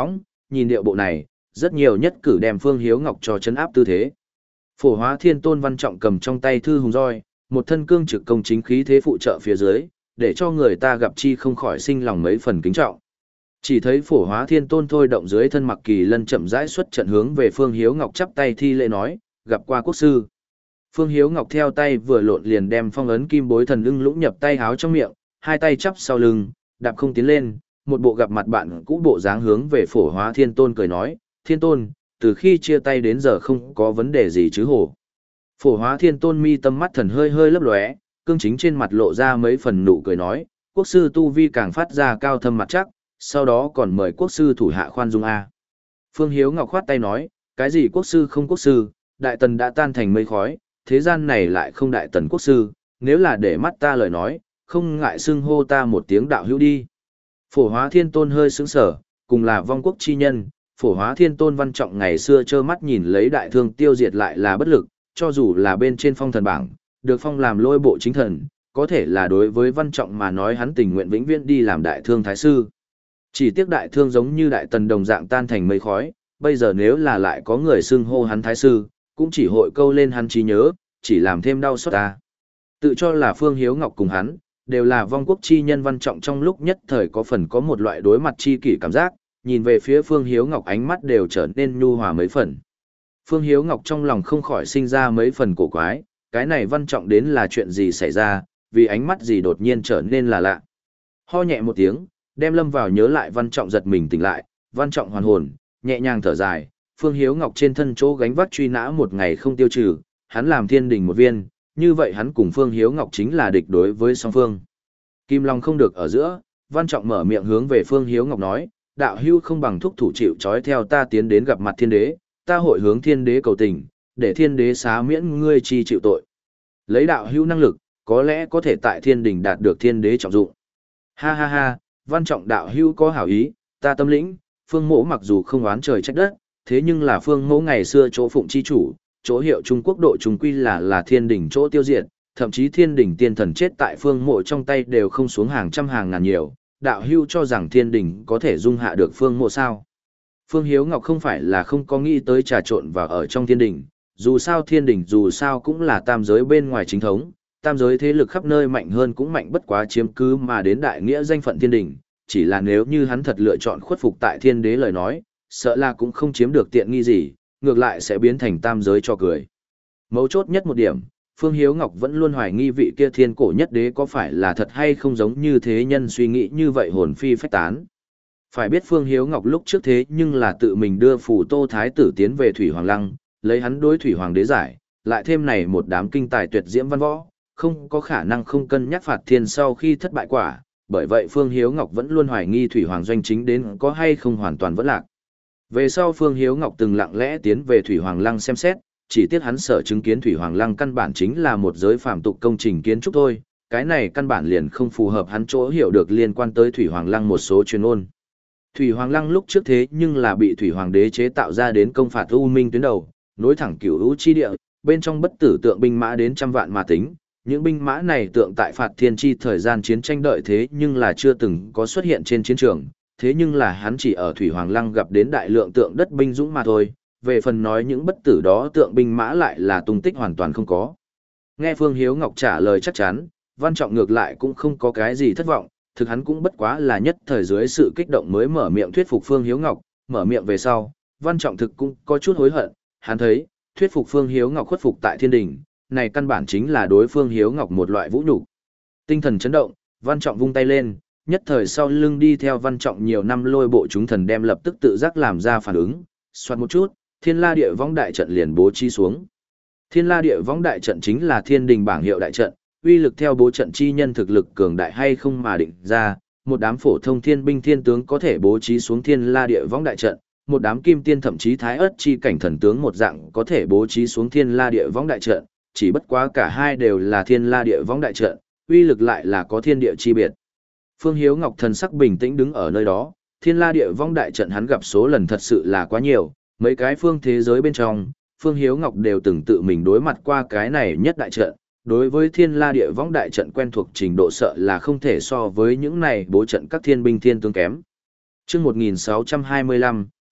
nhìn điệu bộ này, rất nhiều nhất cử đem Phương Hiếu Ngọc cho chấn áp tư thế. Phổ Hóa Thiên Tôn Văn Trọng cầm trong tay thư hùng roi, một thân cương trực công chính khí thế phụ trợ phía dưới, để cho người ta gặp chi không khỏi sinh lòng mấy phần kính trọng. Chỉ thấy Phổ Hóa Thiên Tôn thôi động dưới thân Mặc Kỳ Lân chậm rãi xuất trận hướng về Phương Hiếu Ngọc chắp tay thi lễ nói, gặp qua quốc sư. Phương Hiếu Ngọc theo tay vừa lộn liền đem phong ấn kim bối thần ưng lũng nhập tay háo trong miệng, hai tay chắp sau lưng, đạp không tiến lên, một bộ gặp mặt bạn cũ bộ dáng hướng về Phổ Hóa Thiên Tôn cười nói, Thiên Tôn, từ khi chia tay đến giờ không có vấn đề gì chứ hổ. Phổ Hóa Thiên Tôn mi tâm mắt thần hơi hơi lấp lóe, cương chính trên mặt lộ ra mấy phần nụ cười nói, quốc sư tu vi càng phát ra cao thâm mặt chắc, sau đó còn mời quốc sư thủ hạ khoan dung a. Phương Hiếu Ngọc khoát tay nói, cái gì quốc sư không quốc sư, đại tần đã tan thành mây khói, thế gian này lại không đại tần quốc sư, nếu là để mắt ta lời nói, không ngại xưng hô ta một tiếng đạo hữu đi. Phổ Hóa Thiên Tôn hơi sững sở, cùng là vong quốc chi nhân, Phổ Hóa Thiên Tôn Văn Trọng ngày xưa trơ mắt nhìn lấy đại thương tiêu diệt lại là bất lực, cho dù là bên trên phong thần bảng, được phong làm lôi bộ chính thần, có thể là đối với Văn Trọng mà nói hắn tình nguyện vĩnh viễn đi làm đại thương thái sư. Chỉ tiếc đại thương giống như đại tần đồng dạng tan thành mây khói, bây giờ nếu là lại có người xưng hô hắn thái sư, cũng chỉ hội câu lên hắn trí nhớ, chỉ làm thêm đau xót ta. Tự cho là Phương Hiếu Ngọc cùng hắn, đều là vong quốc chi nhân Văn Trọng trong lúc nhất thời có phần có một loại đối mặt chi kỷ cảm giác, nhìn về phía Phương Hiếu Ngọc ánh mắt đều trở nên nhu hòa mấy phần. Phương Hiếu Ngọc trong lòng không khỏi sinh ra mấy phần cổ quái, cái này Văn Trọng đến là chuyện gì xảy ra, vì ánh mắt gì đột nhiên trở nên là lạ. Ho nhẹ một tiếng, đem lâm vào nhớ lại Văn Trọng giật mình tỉnh lại, Văn Trọng hoàn hồn, nhẹ nhàng thở dài, Phương Hiếu Ngọc trên thân chỗ gánh vác truy nã một ngày không tiêu trừ, hắn làm thiên đình một viên, như vậy hắn cùng Phương Hiếu Ngọc chính là địch đối với song phương. Kim Long không được ở giữa, Văn Trọng mở miệng hướng về Phương Hiếu Ngọc nói, đạo hưu không bằng thúc thủ chịu trói theo ta tiến đến gặp mặt thiên đế, ta hội hướng thiên đế cầu tình, để thiên đế xá miễn ngươi chi chịu tội. Lấy đạo hưu năng lực, có lẽ có thể tại thiên đình đạt được thiên đế trọng dụng. Ha ha ha, Văn Trọng đạo hưu có hảo ý, ta tâm lĩnh, Phương Mỗ mặc dù không oán trời trách đất, thế nhưng là Phương Mỗ ngày xưa chỗ phụng chi chủ, chỗ hiệu Trung Quốc độ Trung Quy là là thiên đình chỗ tiêu diệt, thậm chí thiên đình tiên thần chết tại Phương Mộ trong tay đều không xuống hàng trăm hàng ngàn nhiều, đạo hưu cho rằng thiên đình có thể dung hạ được Phương Mộ sao. Phương Hiếu Ngọc không phải là không có nghĩ tới trà trộn vào ở trong thiên đình, dù sao thiên đình dù sao cũng là tam giới bên ngoài chính thống, tam giới thế lực khắp nơi mạnh hơn cũng mạnh bất quá chiếm cứ mà đến đại nghĩa danh phận thiên đình, chỉ là nếu như hắn thật lựa chọn khuất phục tại thiên đế lời nói, sợ là cũng không chiếm được tiện nghi gì, ngược lại sẽ biến thành tam giới cho cười. Mấu chốt nhất một điểm, Phương Hiếu Ngọc vẫn luôn hoài nghi vị kia thiên cổ nhất đế có phải là thật hay không giống như thế nhân suy nghĩ như vậy hồn phi phách tán. Phải biết Phương Hiếu Ngọc lúc trước thế nhưng là tự mình đưa Phù Tô Thái tử tiến về Thủy Hoàng Lăng, lấy hắn đối Thủy Hoàng đế giải, lại thêm này một đám kinh tài tuyệt diễm văn võ, không có khả năng không cân nhắc phạt thiên sau khi thất bại quả, bởi vậy Phương Hiếu Ngọc vẫn luôn hoài nghi Thủy Hoàng doanh chính đến có hay không hoàn toàn vẫn lạc. Về sau Phương Hiếu Ngọc từng lặng lẽ tiến về Thủy Hoàng Lăng xem xét, chỉ tiếc hắn sở chứng kiến Thủy Hoàng Lăng căn bản chính là một giới phàm tục công trình kiến trúc thôi, cái này căn bản liền không phù hợp hắn chỗ hiểu được liên quan tới Thủy Hoàng Lăng một số chuyên ôn. Thủy Hoàng Lăng lúc trước thế nhưng là bị Thủy Hoàng đế chế tạo ra đến công phạt U Minh tuyến đầu, nối thẳng cửu u chi địa, bên trong bất tử tượng binh mã đến trăm vạn mà tính. Những binh mã này tượng tại phạt thiên chi thời gian chiến tranh đợi thế nhưng là chưa từng có xuất hiện trên chiến trường, thế nhưng là hắn chỉ ở Thủy Hoàng Lăng gặp đến đại lượng tượng đất binh dũng mà thôi, về phần nói những bất tử đó tượng binh mã lại là tung tích hoàn toàn không có. Nghe Phương Hiếu Ngọc trả lời chắc chắn, Văn Trọng ngược lại cũng không có cái gì thất vọng, thực hắn cũng bất quá là nhất thời dưới sự kích động mới mở miệng thuyết phục Phương Hiếu Ngọc, mở miệng về sau, Văn Trọng thực cũng có chút hối hận, hắn thấy, thuyết phục Phương Hiếu Ngọc khuất phục tại thiên đình, này căn bản chính là đối Phương Hiếu Ngọc một loại vũ nhục. Tinh thần chấn động, Văn Trọng vung tay lên, nhất thời sau lưng đi theo Văn Trọng nhiều năm lôi bộ chúng thần đem lập tức tự giác làm ra phản ứng, soạt một chút, Thiên La Địa Võng đại trận liền bố trí xuống. Thiên La Địa Võng đại trận chính là thiên đình bảng hiệu đại trận, uy lực theo bố trận chi nhân thực lực cường đại hay không mà định ra, một đám phổ thông thiên binh thiên tướng có thể bố trí xuống Thiên La Địa Võng đại trận, một đám kim tiên thậm chí thái ớt chi cảnh thần tướng một dạng có thể bố trí xuống Thiên La Địa Võng đại trận, chỉ bất quá cả hai đều là Thiên La Địa Võng đại trận, uy lực lại là có thiên địa chi biệt. Phương Hiếu Ngọc thần sắc bình tĩnh đứng ở nơi đó, Thiên La Địa Võng đại trận hắn gặp số lần thật sự là quá nhiều, mấy cái phương thế giới bên trong, Phương Hiếu Ngọc đều từng tự mình đối mặt qua cái này nhất đại trận, đối với Thiên La Địa Võng đại trận quen thuộc trình độ sợ là không thể so với những này bố trận các thiên binh thiên tướng kém. Chương một nghìn sáu trăm hai mươi lăm,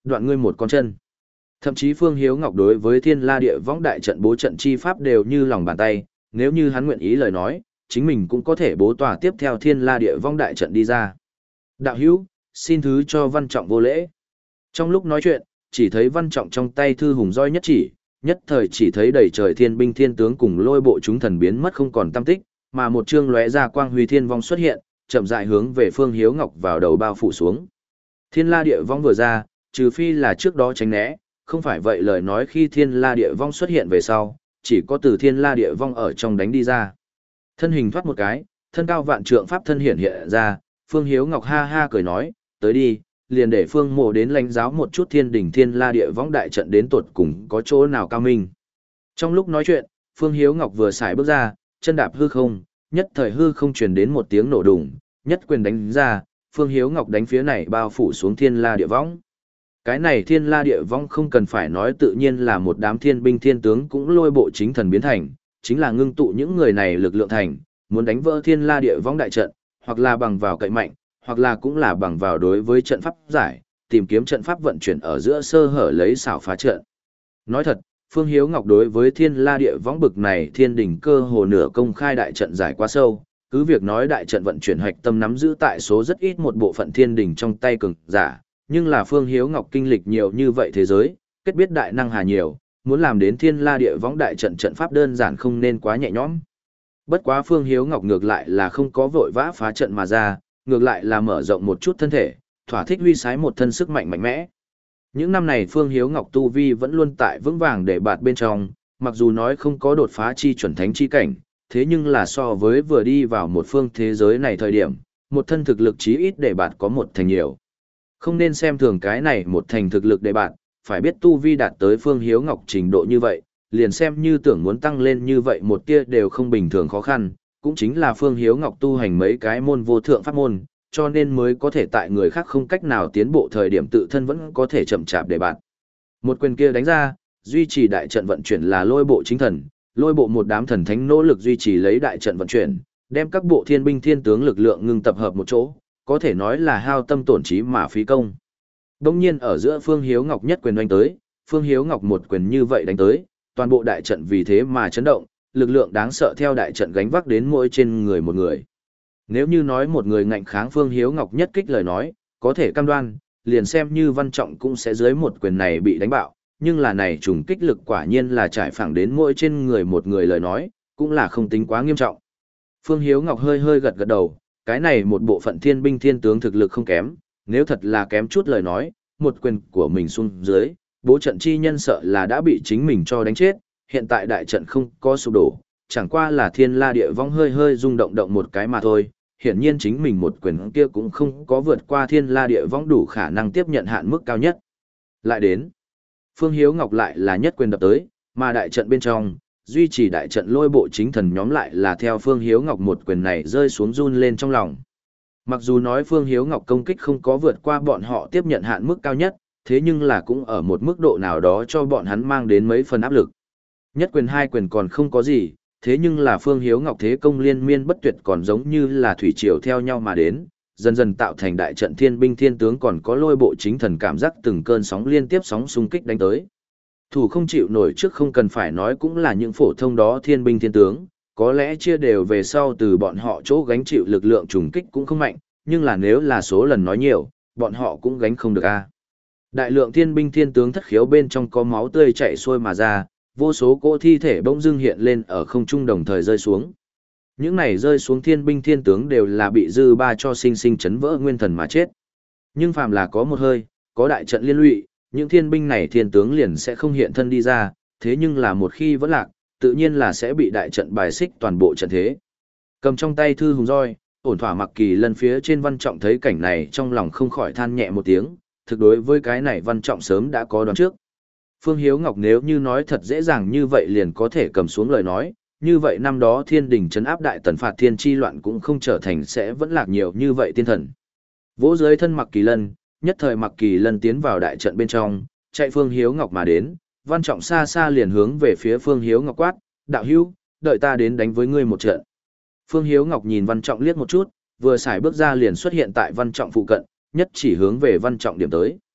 đoạn ngươi một con chân. Thậm chí Phương Hiếu Ngọc đối với Thiên La Địa Võng đại trận bố trận chi pháp đều như lòng bàn tay, nếu như hắn nguyện ý lời nói, chính mình cũng có thể bố tòa tiếp theo Thiên La Địa Võng đại trận đi ra. Đạo hữu, xin thứ cho Văn Trọng vô lễ. Trong lúc nói chuyện, chỉ thấy Văn Trọng trong tay thư hùng roi nhất chỉ, nhất thời chỉ thấy đầy trời thiên binh thiên tướng cùng lôi bộ chúng thần biến mất không còn tăm tích, mà một chương lóe ra quang huy thiên vong xuất hiện, chậm rãi hướng về Phương Hiếu Ngọc vào đầu bao phủ xuống. Thiên La Địa Vong vừa ra, trừ phi là trước đó tránh né, không phải vậy lời nói khi Thiên La Địa Vong xuất hiện về sau, chỉ có từ Thiên La Địa Vong ở trong đánh đi ra. Thân hình thoát một cái, thân cao vạn trượng pháp thân hiện hiện ra, Phương Hiếu Ngọc ha ha cười nói, tới đi, liền để Phương Mộ đến lãnh giáo một chút Thiên Đỉnh Thiên La Địa Võng đại trận đến tột cùng có chỗ nào cao minh. Trong lúc nói chuyện, Phương Hiếu Ngọc vừa xài bước ra, chân đạp hư không, nhất thời hư không truyền đến một tiếng nổ đùng, nhất quyền đánh ra, Phương Hiếu Ngọc đánh phía này bao phủ xuống Thiên La Địa Võng. Cái này Thiên La Địa Võng không cần phải nói tự nhiên là một đám thiên binh thiên tướng cũng lôi bộ chính thần biến thành, chính là ngưng tụ những người này lực lượng thành, muốn đánh vỡ Thiên La Địa Võng đại trận, hoặc là bằng vào cậy mạnh, hoặc là cũng là bằng vào đối với trận pháp giải, tìm kiếm trận pháp vận chuyển ở giữa sơ hở lấy xảo phá trận. Nói thật, Phương Hiếu Ngọc đối với Thiên La Địa Võng bực này thiên đỉnh cơ hồ nửa công khai đại trận giải quá sâu, cứ việc nói đại trận vận chuyển hạch tâm nắm giữ tại số rất ít một bộ phận thiên đỉnh trong tay cường giả, nhưng là Phương Hiếu Ngọc kinh lịch nhiều như vậy thế giới, kết biết đại năng hà nhiều, muốn làm đến Thiên La Địa Võng đại trận trận pháp đơn giản không nên quá nhẹ nhõm. Bất quá Phương Hiếu Ngọc ngược lại là không có vội vã phá trận mà ra, ngược lại là mở rộng một chút thân thể, thỏa thích huy sái một thân sức mạnh mạnh mẽ. Những năm này Phương Hiếu Ngọc tu vi vẫn luôn tại vững vàng để bạt bên trong, mặc dù nói không có đột phá chi chuẩn thánh chi cảnh, thế nhưng là so với vừa đi vào một phương thế giới này thời điểm, một thân thực lực chí ít để bạt có một thành nhiều. Không nên xem thường cái này một thành thực lực để bạt, phải biết tu vi đạt tới Phương Hiếu Ngọc trình độ như vậy, liền xem như tưởng muốn tăng lên như vậy một tia đều không bình thường khó khăn, cũng chính là Phương Hiếu Ngọc tu hành mấy cái môn vô thượng pháp môn, cho nên mới có thể tại người khác không cách nào tiến bộ thời điểm tự thân vẫn có thể chậm chạp để bạn. Một quyền kia đánh ra, duy trì đại trận vận chuyển là lôi bộ chính thần, lôi bộ một đám thần thánh nỗ lực duy trì lấy đại trận vận chuyển, đem các bộ thiên binh thiên tướng lực lượng ngưng tập hợp một chỗ, có thể nói là hao tâm tổn trí mà phí công. Đông nhiên ở giữa Phương Hiếu Ngọc nhất quyền đánh tới, Phương Hiếu Ngọc một quyền như vậy đánh tới, toàn bộ đại trận vì thế mà chấn động, lực lượng đáng sợ theo đại trận gánh vác đến mỗi trên người một người. Nếu như nói một người ngạnh kháng Phương Hiếu Ngọc nhất kích lời nói, có thể cam đoan, liền xem như Văn Trọng cũng sẽ dưới một quyền này bị đánh bạo, nhưng là này trùng kích lực quả nhiên là trải phẳng đến mỗi trên người một người lời nói, cũng là không tính quá nghiêm trọng. Phương Hiếu Ngọc hơi hơi gật gật đầu, cái này một bộ phận thiên binh thiên tướng thực lực không kém, nếu thật là kém chút lời nói, một quyền của mình xuống dưới, bố trận chi nhân sợ là đã bị chính mình cho đánh chết, hiện tại đại trận không có sụp đổ, chẳng qua là Thiên La Địa Võng hơi hơi rung động động một cái mà thôi, hiển nhiên chính mình một quyền kia cũng không có vượt qua Thiên La Địa Võng đủ khả năng tiếp nhận hạn mức cao nhất. Lại đến, Phương Hiếu Ngọc lại là nhất quyền đập tới, mà đại trận bên trong, duy trì đại trận lôi bộ chính thần nhóm lại là theo Phương Hiếu Ngọc một quyền này rơi xuống run lên trong lòng. Mặc dù nói Phương Hiếu Ngọc công kích không có vượt qua bọn họ tiếp nhận hạn mức cao nhất, thế nhưng là cũng ở một mức độ nào đó cho bọn hắn mang đến mấy phần áp lực. Nhất quyền hai quyền còn không có gì, thế nhưng là Phương Hiếu Ngọc thế công liên miên bất tuyệt còn giống như là thủy triều theo nhau mà đến, dần dần tạo thành đại trận thiên binh thiên tướng còn có lôi bộ chính thần cảm giác từng cơn sóng liên tiếp sóng xung kích đánh tới. Thủ không chịu nổi trước không cần phải nói cũng là những phổ thông đó thiên binh thiên tướng, có lẽ chia đều về sau từ bọn họ chỗ gánh chịu lực lượng trùng kích cũng không mạnh, nhưng là nếu là số lần nói nhiều, bọn họ cũng gánh không được a. Đại lượng thiên binh thiên tướng thất khiếu bên trong có máu tươi chảy xuôi mà ra, vô số cỗ thi thể bỗng dưng hiện lên ở không trung đồng thời rơi xuống. Những này rơi xuống thiên binh thiên tướng đều là bị dư ba cho sinh sinh chấn vỡ nguyên thần mà chết. Nhưng phàm là có một hơi, có đại trận liên lụy, những thiên binh này thiên tướng liền sẽ không hiện thân đi ra, thế nhưng là một khi vẫn lạc, tự nhiên là sẽ bị đại trận bài xích toàn bộ trận thế. Cầm trong tay thư hùng roi, ổn thỏa Mặc Kỳ Lân phía trên Văn Trọng thấy cảnh này trong lòng không khỏi than nhẹ một tiếng, thực đối với cái này Văn Trọng sớm đã có đoán trước. Phương Hiếu Ngọc nếu như nói thật dễ dàng như vậy liền có thể cầm xuống lời nói, như vậy năm đó thiên đình trấn áp đại tần phạt thiên chi loạn cũng không trở thành sẽ vẫn lạc nhiều như vậy tiên thần. Vỗ dưới thân Mặc Kỳ Lân, nhất thời Mặc Kỳ Lân tiến vào đại trận bên trong, chạy Phương Hiếu Ngọc mà đến, Văn Trọng xa xa liền hướng về phía Phương Hiếu Ngọc quát, đạo hữu, đợi ta đến đánh với ngươi một trận. Phương Hiếu Ngọc nhìn Văn Trọng liếc một chút, vừa xài bước ra liền xuất hiện tại Văn Trọng phụ cận, nhất chỉ hướng về Văn Trọng điểm tới.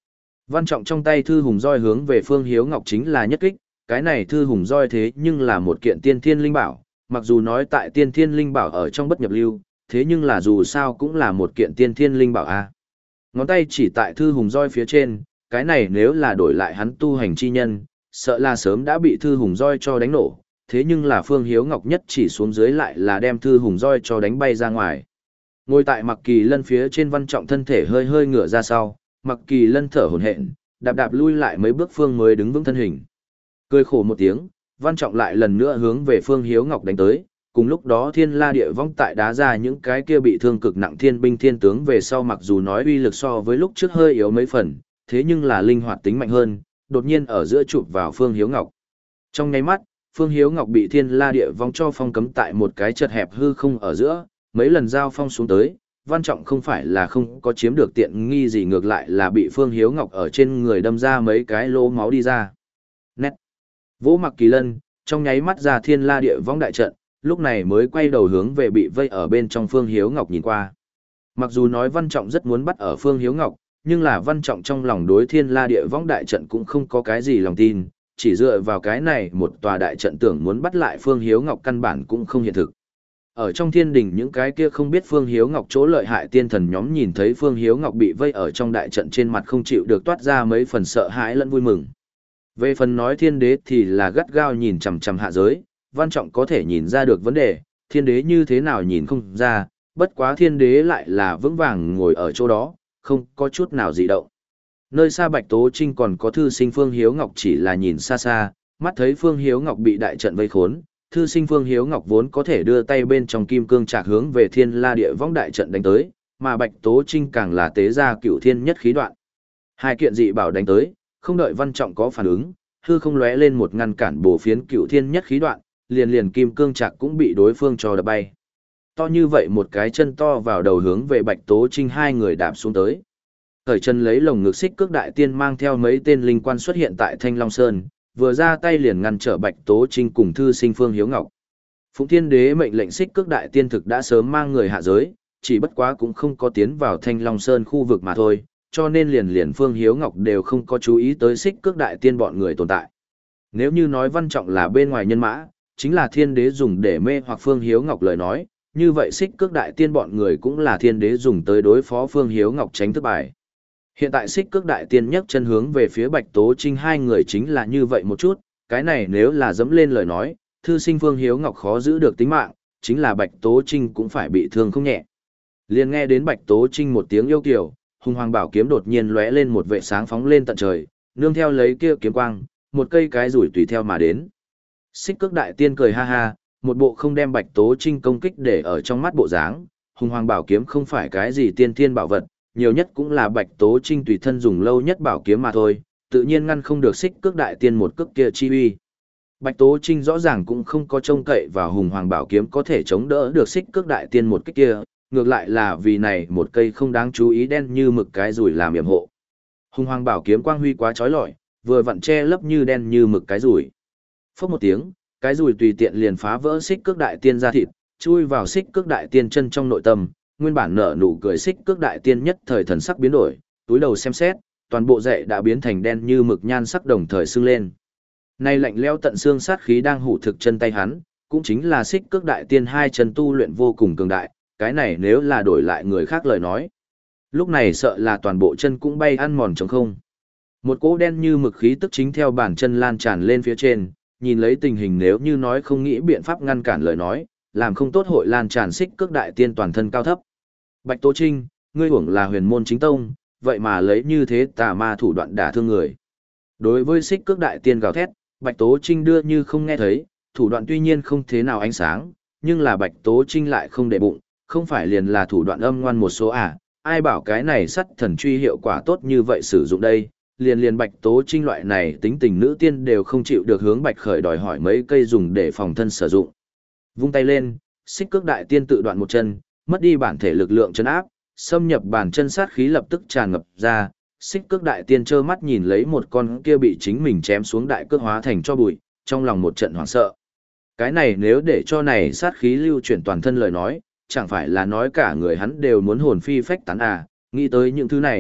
Văn Trọng trong tay thư hùng roi hướng về Phương Hiếu Ngọc chính là nhất kích, cái này thư hùng roi thế nhưng là một kiện tiên thiên linh bảo, mặc dù nói tại tiên thiên linh bảo ở trong bất nhập lưu, thế nhưng là dù sao cũng là một kiện tiên thiên linh bảo a. Ngón tay chỉ tại thư hùng roi phía trên, cái này nếu là đổi lại hắn tu hành chi nhân, sợ là sớm đã bị thư hùng roi cho đánh nổ, thế nhưng là Phương Hiếu Ngọc nhất chỉ xuống dưới lại là đem thư hùng roi cho đánh bay ra ngoài. Ngồi tại Mặc Kỳ Lân phía trên Văn Trọng thân thể hơi hơi ngửa ra sau, Mặc Kỳ Lân thở hổn hển, đạp đạp lui lại mấy bước phương mới đứng vững thân hình. Cười khổ một tiếng, Văn Trọng lại lần nữa hướng về Phương Hiếu Ngọc đánh tới, cùng lúc đó Thiên La Địa Vong tại đá ra những cái kia bị thương cực nặng thiên binh thiên tướng về sau, mặc dù nói uy lực so với lúc trước hơi yếu mấy phần, thế nhưng là linh hoạt tính mạnh hơn, đột nhiên ở giữa chụp vào Phương Hiếu Ngọc. Trong nháy mắt, Phương Hiếu Ngọc bị Thiên La Địa Vong cho phong cấm tại một cái chật hẹp hư không ở giữa, mấy lần giao phong xuống tới, Văn Trọng không phải là không có chiếm được tiện nghi gì, ngược lại là bị Phương Hiếu Ngọc ở trên người đâm ra mấy cái lỗ máu đi ra. Nét. Vỗ Mặc Kỳ Lân, trong nháy mắt ra Thiên La Địa Vong đại trận, lúc này mới quay đầu hướng về bị vây ở bên trong Phương Hiếu Ngọc nhìn qua. Mặc dù nói Văn Trọng rất muốn bắt ở Phương Hiếu Ngọc, nhưng là Văn Trọng trong lòng đối Thiên La Địa Vong đại trận cũng không có cái gì lòng tin, chỉ dựa vào cái này một tòa đại trận tưởng muốn bắt lại Phương Hiếu Ngọc căn bản cũng không hiện thực. Ở trong thiên đình những cái kia không biết Phương Hiếu Ngọc chỗ lợi hại tiên thần nhóm nhìn thấy Phương Hiếu Ngọc bị vây ở trong đại trận, trên mặt không chịu được toát ra mấy phần sợ hãi lẫn vui mừng. Về phần nói thiên đế thì là gắt gao nhìn chằm chằm hạ giới, Văn Trọng có thể nhìn ra được vấn đề, thiên đế như thế nào nhìn không ra, bất quá thiên đế lại là vững vàng ngồi ở chỗ đó, không có chút nào dị động. Nơi xa Bạch Tố Trinh còn có thư sinh Phương Hiếu Ngọc chỉ là nhìn xa xa, mắt thấy Phương Hiếu Ngọc bị đại trận vây khốn, thư sinh Phương Hiếu Ngọc vốn có thể đưa tay bên trong kim cương trạc hướng về Thiên La Địa Vong đại trận đánh tới, mà Bạch Tố Trinh càng là tế ra Cửu Thiên Nhất Khí đoạn. Hai kiện dị bảo đánh tới, không đợi Văn Trọng có phản ứng, hư không lóe lên một ngăn cản bổ phiến Cửu Thiên Nhất Khí đoạn, liền liền kim cương trạc cũng bị đối phương cho đập bay. To như vậy một cái chân to vào đầu hướng về Bạch Tố Trinh hai người đạp xuống tới. Thời chân lấy lồng ngực xích cước đại tiên mang theo mấy tên linh quan xuất hiện tại Thanh Long Sơn, vừa ra tay liền ngăn trở Bạch Tố Trinh cùng thư sinh Phương Hiếu Ngọc. Phụng Thiên Đế mệnh lệnh xích cước đại tiên thực đã sớm mang người hạ giới, chỉ bất quá cũng không có tiến vào Thanh Long Sơn khu vực mà thôi, cho nên liền liền Phương Hiếu Ngọc đều không có chú ý tới xích cước đại tiên bọn người tồn tại. Nếu như nói Văn Trọng là bên ngoài nhân mã, chính là Thiên Đế dùng để mê hoặc Phương Hiếu Ngọc lời nói, như vậy xích cước đại tiên bọn người cũng là Thiên Đế dùng tới đối phó Phương Hiếu Ngọc tránh thất bại. Hiện tại xích cước đại tiên nhấc chân hướng về phía Bạch Tố Trinh hai người chính là như vậy một chút, cái này nếu là dẫm lên lời nói, thư sinh Phương Hiếu Ngọc khó giữ được tính mạng, chính là Bạch Tố Trinh cũng phải bị thương không nhẹ. Liền nghe đến Bạch Tố Trinh một tiếng yêu kiều, hùng hoàng bảo kiếm đột nhiên lóe lên một vệ sáng phóng lên tận trời, nương theo lấy kia kiếm quang, một cây cái rủi tùy theo mà đến. Xích cước đại tiên cười ha ha, một bộ không đem Bạch Tố Trinh công kích để ở trong mắt bộ dáng, hùng hoàng bảo kiếm không phải cái gì tiên thiên bảo vật, nhiều nhất cũng là Bạch Tố Trinh tùy thân dùng lâu nhất bảo kiếm mà thôi, tự nhiên ngăn không được xích cước đại tiên một cước kia chi uy. Bạch Tố Trinh rõ ràng cũng không có trông cậy vào hùng hoàng bảo kiếm có thể chống đỡ được xích cước đại tiên một kích kia, ngược lại là vì này một cây không đáng chú ý đen như mực cái rủi làm yểm hộ. Hùng hoàng bảo kiếm quang huy quá chói lọi, vừa vặn che lấp như đen như mực cái rủi. Phốc một tiếng, cái rủi tùy tiện liền phá vỡ xích cước đại tiên ra thịt, chui vào xích cước đại tiên chân trong nội tâm, nguyên bản nở nụ cười xích cước đại tiên nhất thời thần sắc biến đổi, túi đầu xem xét, toàn bộ dậy đã biến thành đen như mực nhan sắc đồng thời sưng lên. Nay lạnh lẽo tận xương sát khí đang hủ thực chân tay hắn, cũng chính là xích cước đại tiên hai chân tu luyện vô cùng cường đại, cái này nếu là đổi lại người khác lời nói. Lúc này sợ là toàn bộ chân cũng bay ăn mòn trống không. Một cỗ đen như mực khí tức chính theo bàn chân lan tràn lên phía trên, nhìn lấy tình hình nếu như nói không nghĩ biện pháp ngăn cản lời nói, làm không tốt hội lan tràn xích cước đại tiên toàn thân cao thấp. Bạch Tố Trinh, ngươi hưởng là huyền môn chính tông, vậy mà lấy như thế tà ma thủ đoạn đả thương người. Đối với xích cước đại tiên gào thét, Bạch Tố Trinh đưa như không nghe thấy, thủ đoạn tuy nhiên không thế nào ánh sáng, nhưng là Bạch Tố Trinh lại không để bụng, không phải liền là thủ đoạn âm ngoan một số à, ai bảo cái này sắt thần truy hiệu quả tốt như vậy sử dụng đây, liền liền Bạch Tố Trinh loại này tính tình nữ tiên đều không chịu được hướng Bạch Khởi đòi hỏi mấy cây dùng để phòng thân sử dụng. Vung tay lên, xích cước đại tiên tự đoạn một chân, mất đi bản thể lực lượng chân áp, xâm nhập bàn chân sát khí lập tức tràn ngập ra, xích cước đại tiên trơ mắt nhìn lấy một con kia bị chính mình chém xuống đại cước hóa thành cho bụi, trong lòng một trận hoảng sợ. Cái này nếu để cho này sát khí lưu chuyển toàn thân lời nói, chẳng phải là nói cả người hắn đều muốn hồn phi phách tán à, nghĩ tới những thứ này,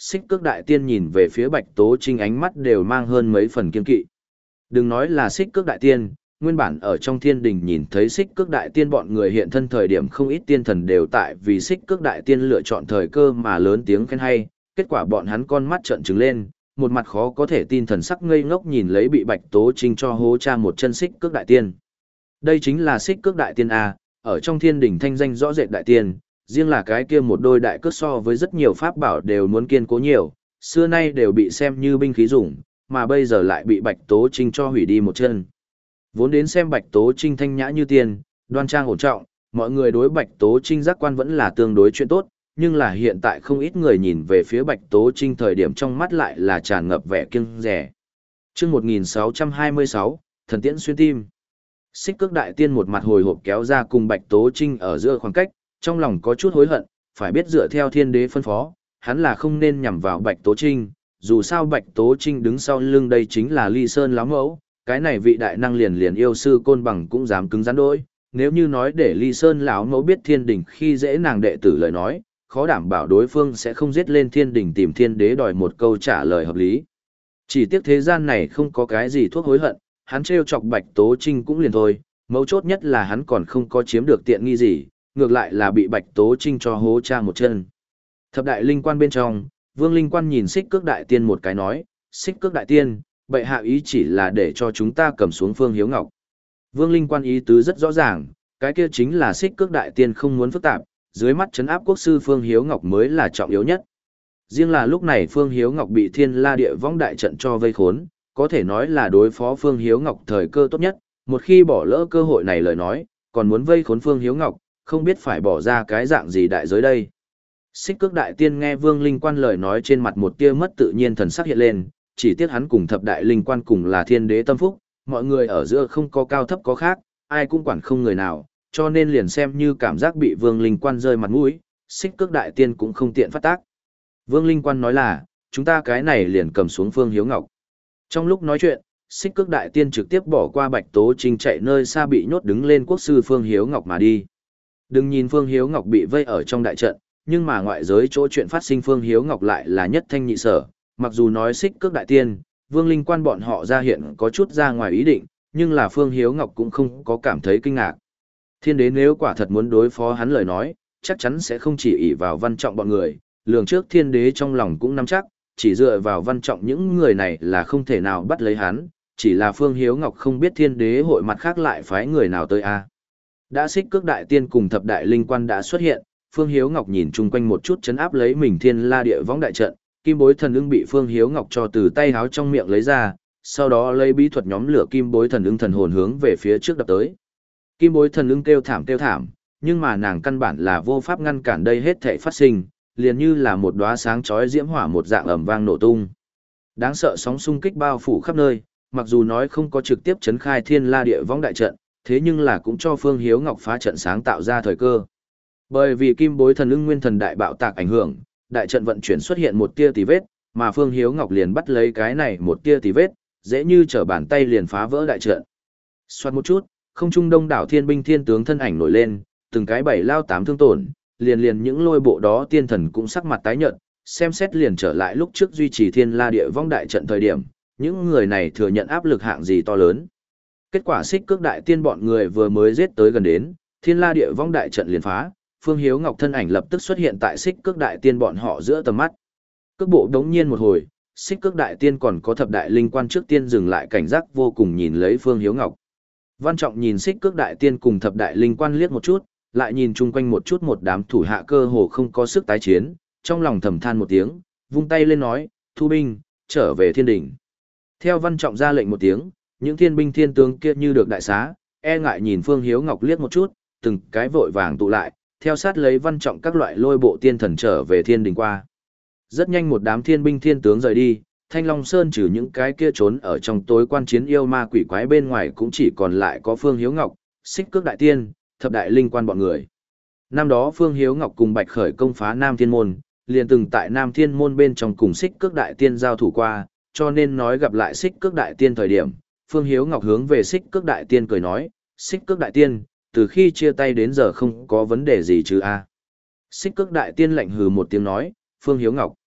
Xích Cước Đại Tiên nhìn về phía Bạch Tố Trinh ánh mắt đều mang hơn mấy phần kiên kỵ. Đừng nói là Xích Cước Đại Tiên, nguyên bản ở trong thiên đình nhìn thấy Xích Cước Đại Tiên bọn người hiện thân thời điểm không ít tiên thần đều tại vì Xích Cước Đại Tiên lựa chọn thời cơ mà lớn tiếng khen hay, kết quả bọn hắn con mắt trợn trừng lên, một mặt khó có thể tin thần sắc ngây ngốc nhìn lấy bị Bạch Tố Trinh cho hố cha một chân Xích Cước Đại Tiên. Đây chính là Xích Cước Đại Tiên a, ở trong thiên đình thanh danh rõ rệt đại tiên, riêng là cái kia một đôi đại cước so với rất nhiều pháp bảo đều muốn kiên cố nhiều, xưa nay đều bị xem như binh khí dùng, mà bây giờ lại bị Bạch Tố Trinh cho hủy đi một chân. Vốn đến xem Bạch Tố Trinh thanh nhã như tiên, đoan trang ổn trọng, mọi người đối Bạch Tố Trinh giác quan vẫn là tương đối chuyện tốt, nhưng là hiện tại không ít người nhìn về phía Bạch Tố Trinh thời điểm trong mắt lại là tràn ngập vẻ kiêng dè. Chương một nghìn sáu trăm hai mươi sáu, Thần Tiễn xuyên tim. Xích Cước Đại Tiên một mặt hồi hộp kéo ra cùng Bạch Tố Trinh ở giữa khoảng cách, trong lòng có chút hối hận, phải biết dựa theo thiên đế phân phó, hắn là không nên nhằm vào Bạch Tố Trinh, dù sao Bạch Tố Trinh đứng sau lưng đây chính là Ly Sơn lão mẫu, cái này vị đại năng liền liền yêu sư côn bằng cũng dám cứng rắn đối, nếu như nói để Ly Sơn lão mẫu biết thiên đình khi dễ nàng đệ tử lời nói, khó đảm bảo đối phương sẽ không giết lên thiên đình tìm thiên đế đòi một câu trả lời hợp lý. Chỉ tiếc thế gian này không có cái gì thuốc hối hận, hắn trêu chọc Bạch Tố Trinh cũng liền thôi, mấu chốt nhất là hắn còn không có chiếm được tiện nghi gì, ngược lại là bị Bạch Tố Trinh cho hố cha một chân. Thập đại linh quan bên trong, Vương Linh Quan nhìn Xích Cước Đại Tiên một cái nói, Xích Cước Đại Tiên, bệ hạ ý chỉ là để cho chúng ta cầm xuống Phương Hiếu Ngọc. Vương Linh Quan ý tứ rất rõ ràng, cái kia chính là Xích Cước Đại Tiên không muốn phức tạp, dưới mắt trấn áp quốc sư Phương Hiếu Ngọc mới là trọng yếu nhất. Riêng là lúc này Phương Hiếu Ngọc bị Thiên La Địa Võng đại trận cho vây khốn, có thể nói là đối phó Phương Hiếu Ngọc thời cơ tốt nhất, một khi bỏ lỡ cơ hội này lời nói, còn muốn vây khốn Phương Hiếu Ngọc, không biết phải bỏ ra cái dạng gì đại giới đây. Xích Cước Đại Tiên nghe Vương Linh Quan lời nói trên mặt một tia mất tự nhiên thần sắc hiện lên, chỉ tiếc hắn cùng thập đại linh quan cùng là thiên đế tâm phúc, mọi người ở giữa không có cao thấp có khác, ai cũng quản không người nào, cho nên liền xem như cảm giác bị Vương Linh Quan rơi mặt mũi, Xích Cước Đại Tiên cũng không tiện phát tác. Vương Linh Quan nói là, chúng ta cái này liền cầm xuống Phương Hiếu Ngọc. Trong lúc nói chuyện, Xích Cước Đại Tiên trực tiếp bỏ qua Bạch Tố Trinh chạy nơi xa bị nhốt đứng lên quốc sư Phương Hiếu Ngọc mà đi. Đừng nhìn Phương Hiếu Ngọc bị vây ở trong đại trận, nhưng mà ngoại giới chỗ chuyện phát sinh Phương Hiếu Ngọc lại là nhất thanh nhị sở, mặc dù nói Xích Cước Đại Tiên, Vương Linh Quan bọn họ ra hiện có chút ra ngoài ý định, nhưng là Phương Hiếu Ngọc cũng không có cảm thấy kinh ngạc. Thiên đế nếu quả thật muốn đối phó hắn lời nói, chắc chắn sẽ không chỉ ỷ vào Văn Trọng bọn người, lường trước thiên đế trong lòng cũng nắm chắc, chỉ dựa vào Văn Trọng những người này là không thể nào bắt lấy hắn, chỉ là Phương Hiếu Ngọc không biết thiên đế hội mặt khác lại phái người nào tới a. Đã Xích Cước Đại Tiên cùng thập đại linh quan đã xuất hiện, Phương Hiếu Ngọc nhìn chung quanh một chút chấn áp lấy mình Thiên La Địa Võng đại trận, kim bối thần ưng bị Phương Hiếu Ngọc cho từ tay háo trong miệng lấy ra, sau đó lấy bí thuật nhóm lửa kim bối thần ưng thần hồn hướng về phía trước đập tới. Kim bối thần ưng kêu thảm kêu thảm, nhưng mà nàng căn bản là vô pháp ngăn cản đây hết thảy phát sinh, liền như là một đóa sáng chói diễm hỏa một dạng ầm vang nổ tung. Đáng sợ sóng xung kích bao phủ khắp nơi, mặc dù nói không có trực tiếp chấn khai Thiên La Địa Võng đại trận, thế nhưng là cũng cho Phương Hiếu Ngọc phá trận sáng tạo ra thời cơ. Bởi vì kim bối thần ưng nguyên thần đại bạo tạc ảnh hưởng, đại trận vận chuyển xuất hiện một tia tì vết, mà Phương Hiếu Ngọc liền bắt lấy cái này một tia tì vết, dễ như trở bàn tay liền phá vỡ đại trận. Xoát một chút, không trung đông đảo thiên binh thiên tướng thân ảnh nổi lên, từng cái bảy lao tám thương tổn, liền liền những lôi bộ đó tiên thần cũng sắc mặt tái nhợt, xem xét liền trở lại lúc trước duy trì Thiên La Địa Võng đại trận thời điểm, những người này thừa nhận áp lực hạng gì to lớn. Kết quả Xích Cước Đại Tiên bọn người vừa mới giết tới gần đến, Thiên La Địa Võng đại trận liền phá, Phương Hiếu Ngọc thân ảnh lập tức xuất hiện tại Xích Cước Đại Tiên bọn họ giữa tầm mắt. Cước bộ đống nhiên một hồi, Xích Cước Đại Tiên còn có thập đại linh quan trước tiên dừng lại cảnh giác vô cùng nhìn lấy Phương Hiếu Ngọc. Văn Trọng nhìn Xích Cước Đại Tiên cùng thập đại linh quan liếc một chút, lại nhìn chung quanh một chút một đám thủ hạ cơ hồ không có sức tái chiến, trong lòng thầm than một tiếng, vung tay lên nói, thu binh, trở về thiên đỉnh. Theo Văn Trọng ra lệnh một tiếng, những thiên binh thiên tướng kia như được đại xá, e ngại nhìn Phương Hiếu Ngọc liếc một chút, từng cái vội vàng tụ lại, theo sát lấy Văn Trọng các loại lôi bộ tiên thần trở về thiên đình qua. Rất nhanh một đám thiên binh thiên tướng rời đi, Thanh Long Sơn trừ những cái kia trốn ở trong tối quan chiến yêu ma quỷ quái bên ngoài cũng chỉ còn lại có Phương Hiếu Ngọc, Xích Cước Đại Tiên, thập đại linh quan bọn người. Năm đó Phương Hiếu Ngọc cùng Bạch Khởi công phá Nam Thiên Môn, liền từng tại Nam Thiên Môn bên trong cùng Xích Cước Đại Tiên giao thủ qua, cho nên nói gặp lại Xích Cước Đại Tiên thời điểm, Phương Hiếu Ngọc hướng về Xích Cước Đại Tiên cười nói, Xích Cước Đại Tiên, từ khi chia tay đến giờ không có vấn đề gì chứ a? Xích Cước Đại Tiên lạnh hừ một tiếng nói, Phương Hiếu Ngọc.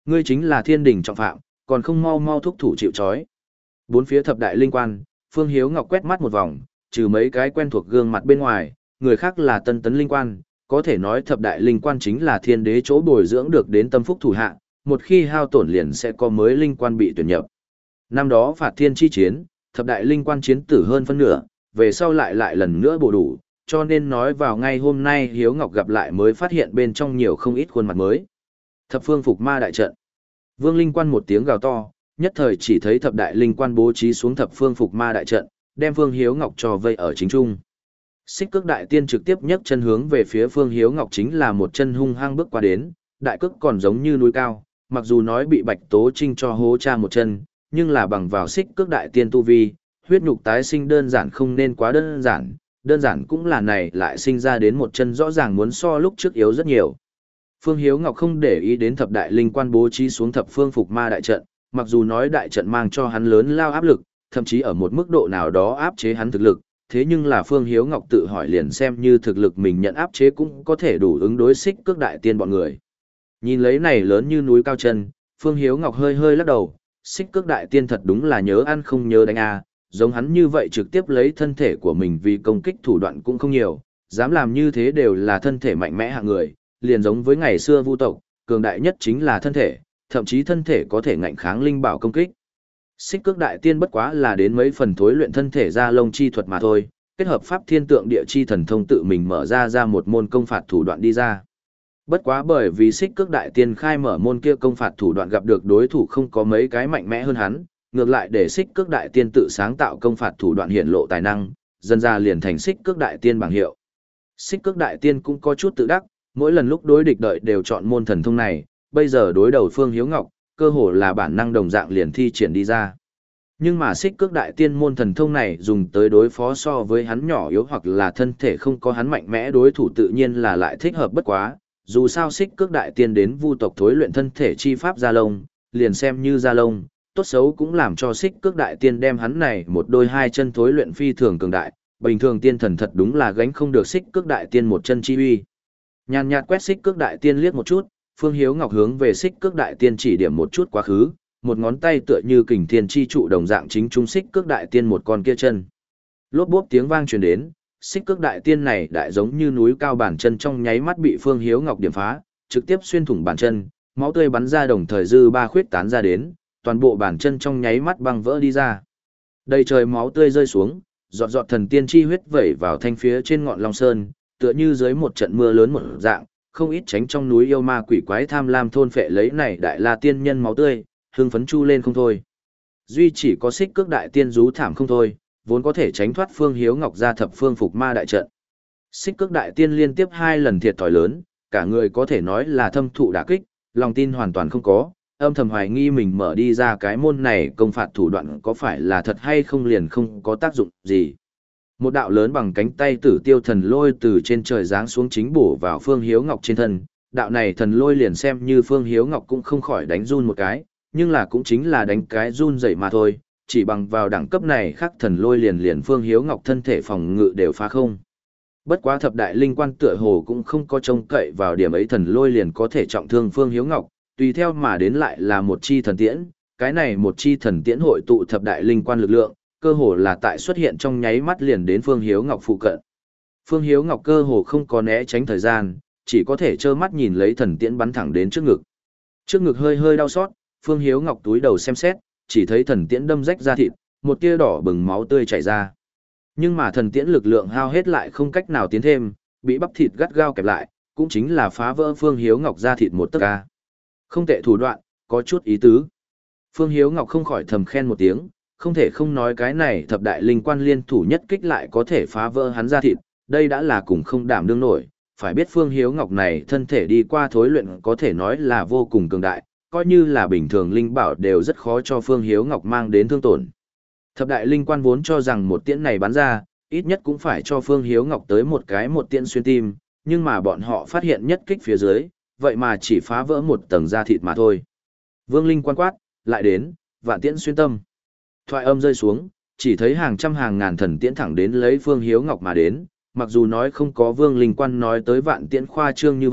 Ngươi chính là thiên đình trọng phạm, còn không mau mau thúc thủ chịu trói. Bốn phía thập đại linh quan, Phương Hiếu Ngọc quét mắt một vòng, trừ mấy cái quen thuộc gương mặt bên ngoài, người khác là tân tấn linh quan, có thể nói thập đại linh quan chính là thiên đế chỗ bồi dưỡng được đến tâm phúc thủ hạ, một khi hao tổn liền sẽ có mới linh quan bị tuyển nhập. Năm đó phạt thiên chi chiến, thập đại linh quan chiến tử hơn phân nửa, về sau lại lại lần nữa bổ đủ, cho nên nói vào ngay hôm nay Hiếu Ngọc gặp lại mới phát hiện bên trong nhiều không ít khuôn mặt mới. Thập phương phục ma đại trận. Vương linh quan một tiếng gào to, nhất thời chỉ thấy thập đại linh quan bố trí xuống thập phương phục ma đại trận, đem Phương Hiếu Ngọc cho vây ở chính trung. Xích Cước đại tiên trực tiếp nhấc chân hướng về phía Phương Hiếu Ngọc chính là một chân hung hăng bước qua đến, đại cước còn giống như núi cao, mặc dù nói bị Bạch Tố Trinh cho hố cha một chân, nhưng là bằng vào Xích Cước đại tiên tu vi, huyết nhục tái sinh đơn giản không nên quá đơn giản, đơn giản cũng là này lại sinh ra đến một chân rõ ràng muốn so lúc trước yếu rất nhiều. Phương Hiếu Ngọc không để ý đến thập đại linh quan bố trí xuống thập phương phục ma đại trận, mặc dù nói đại trận mang cho hắn lớn lao áp lực, thậm chí ở một mức độ nào đó áp chế hắn thực lực, thế nhưng là Phương Hiếu Ngọc tự hỏi liền xem như thực lực mình nhận áp chế cũng có thể đủ ứng đối Xích Cước đại tiên bọn người. Nhìn lấy này lớn như núi cao chân, Phương Hiếu Ngọc hơi hơi lắc đầu, Xích Cước đại tiên thật đúng là nhớ ăn không nhớ đánh a, giống hắn như vậy trực tiếp lấy thân thể của mình vì công kích thủ đoạn cũng không nhiều, dám làm như thế đều là thân thể mạnh mẽ hạng người, liền giống với ngày xưa Vu tộc, cường đại nhất chính là thân thể, thậm chí thân thể có thể ngạnh kháng linh bảo công kích. Xích Cước đại tiên bất quá là đến mấy phần thối luyện thân thể ra lông chi thuật mà thôi, kết hợp pháp thiên tượng địa chi thần thông tự mình mở ra ra một môn công phạt thủ đoạn đi ra. Bất quá bởi vì Xích Cước đại tiên khai mở môn kia công phạt thủ đoạn gặp được đối thủ không có mấy cái mạnh mẽ hơn hắn, ngược lại để Xích Cước đại tiên tự sáng tạo công phạt thủ đoạn hiện lộ tài năng, dần ra liền thành Xích Cước đại tiên bảng hiệu. Xích Cước đại tiên cũng có chút tự đắc, mỗi lần lúc đối địch đợi đều chọn môn thần thông này, bây giờ đối đầu Phương Hiếu Ngọc, cơ hồ là bản năng đồng dạng liền thi triển đi ra. Nhưng mà Xích Cước đại tiên môn thần thông này dùng tới đối phó so với hắn nhỏ yếu hoặc là thân thể không có hắn mạnh mẽ đối thủ tự nhiên là lại thích hợp bất quá, dù sao Xích Cước đại tiên đến Vu tộc thối luyện thân thể chi pháp gia lông, liền xem như gia lông, tốt xấu cũng làm cho Xích Cước đại tiên đem hắn này một đôi hai chân thối luyện phi thường cường đại, bình thường tiên thần thật đúng là gánh không được Xích Cước đại tiên một chân chi uy. Nhàn nhạt quét Xích Cước đại tiên liếc một chút, Phương Hiếu Ngọc hướng về Xích Cước đại tiên chỉ điểm một chút quá khứ, một ngón tay tựa như kình thiên chi trụ đồng dạng chính trung Xích Cước đại tiên một con kia chân. Lốp bốp tiếng vang truyền đến, Xích Cước đại tiên này đại giống như núi cao bản chân trong nháy mắt bị Phương Hiếu Ngọc điểm phá, trực tiếp xuyên thủng bản chân, máu tươi bắn ra đồng thời dư ba khuyết tán ra đến, toàn bộ bản chân trong nháy mắt băng vỡ đi ra. Đầy trời máu tươi rơi xuống, giọt giọt thần tiên chi huyết vẩy vào thanh phía trên ngọn Long Sơn, tựa như dưới một trận mưa lớn một dạng, không ít tránh trong núi yêu ma quỷ quái tham lam thôn phệ lấy này đại la tiên nhân máu tươi, hưng phấn chu lên không thôi. Duy chỉ có Xích Cước đại tiên rú thảm không thôi, vốn có thể tránh thoát Phương Hiếu Ngọc ra thập phương phục ma đại trận. Xích Cước đại tiên liên tiếp hai lần thiệt thòi lớn, cả người có thể nói là thâm thụ đả kích, lòng tin hoàn toàn không có, âm thầm hoài nghi mình mở đi ra cái môn này công phạt thủ đoạn có phải là thật hay không liền không có tác dụng gì. Một đạo lớn bằng cánh tay tử tiêu thần lôi từ trên trời giáng xuống chính bổ vào Phương Hiếu Ngọc trên thân, đạo này thần lôi liền xem như Phương Hiếu Ngọc cũng không khỏi đánh run một cái, nhưng là cũng chính là đánh cái run dậy mà thôi, chỉ bằng vào đẳng cấp này khác thần lôi liền liền Phương Hiếu Ngọc thân thể phòng ngự đều phá không. Bất quá thập đại linh quan tựa hồ cũng không có trông cậy vào điểm ấy thần lôi liền có thể trọng thương Phương Hiếu Ngọc, tùy theo mà đến lại là một chi thần tiễn, cái này một chi thần tiễn hội tụ thập đại linh quan lực lượng, cơ hồ là tại xuất hiện trong nháy mắt liền đến Phương Hiếu Ngọc phụ cận. Phương Hiếu Ngọc cơ hồ không có né tránh thời gian, chỉ có thể trơ mắt nhìn lấy thần tiễn bắn thẳng đến trước ngực. Trước ngực hơi hơi đau xót, Phương Hiếu Ngọc túi đầu xem xét, chỉ thấy thần tiễn đâm rách da thịt, một tia đỏ bừng máu tươi chảy ra. Nhưng mà thần tiễn lực lượng hao hết lại không cách nào tiến thêm, bị bắp thịt gắt gao kẹp lại, cũng chính là phá vỡ Phương Hiếu Ngọc da thịt một tấc ca. Không tệ thủ đoạn, có chút ý tứ. Phương Hiếu Ngọc không khỏi thầm khen một tiếng, không thể không nói cái này thập đại linh quan liên thủ nhất kích lại có thể phá vỡ hắn da thịt, đây đã là cùng không đảm đương nổi. Phải biết Phương Hiếu Ngọc này thân thể đi qua thối luyện có thể nói là vô cùng cường đại, coi như là bình thường linh bảo đều rất khó cho Phương Hiếu Ngọc mang đến thương tổn. Thập đại linh quan vốn cho rằng một tiễn này bắn ra, ít nhất cũng phải cho Phương Hiếu Ngọc tới một cái một tiễn xuyên tim, nhưng mà bọn họ phát hiện nhất kích phía dưới, vậy mà chỉ phá vỡ một tầng da thịt mà thôi. Vương linh quan quát, lại đến, vạn tiễn xuyên tâm. Thoại âm rơi xuống, chỉ thấy hàng trăm hàng ngàn thần tiễn thẳng đến lấy Phương Hiếu Ngọc mà đến, mặc dù nói không có Vương linh quan nói tới vạn tiễn khoa trương như vậy,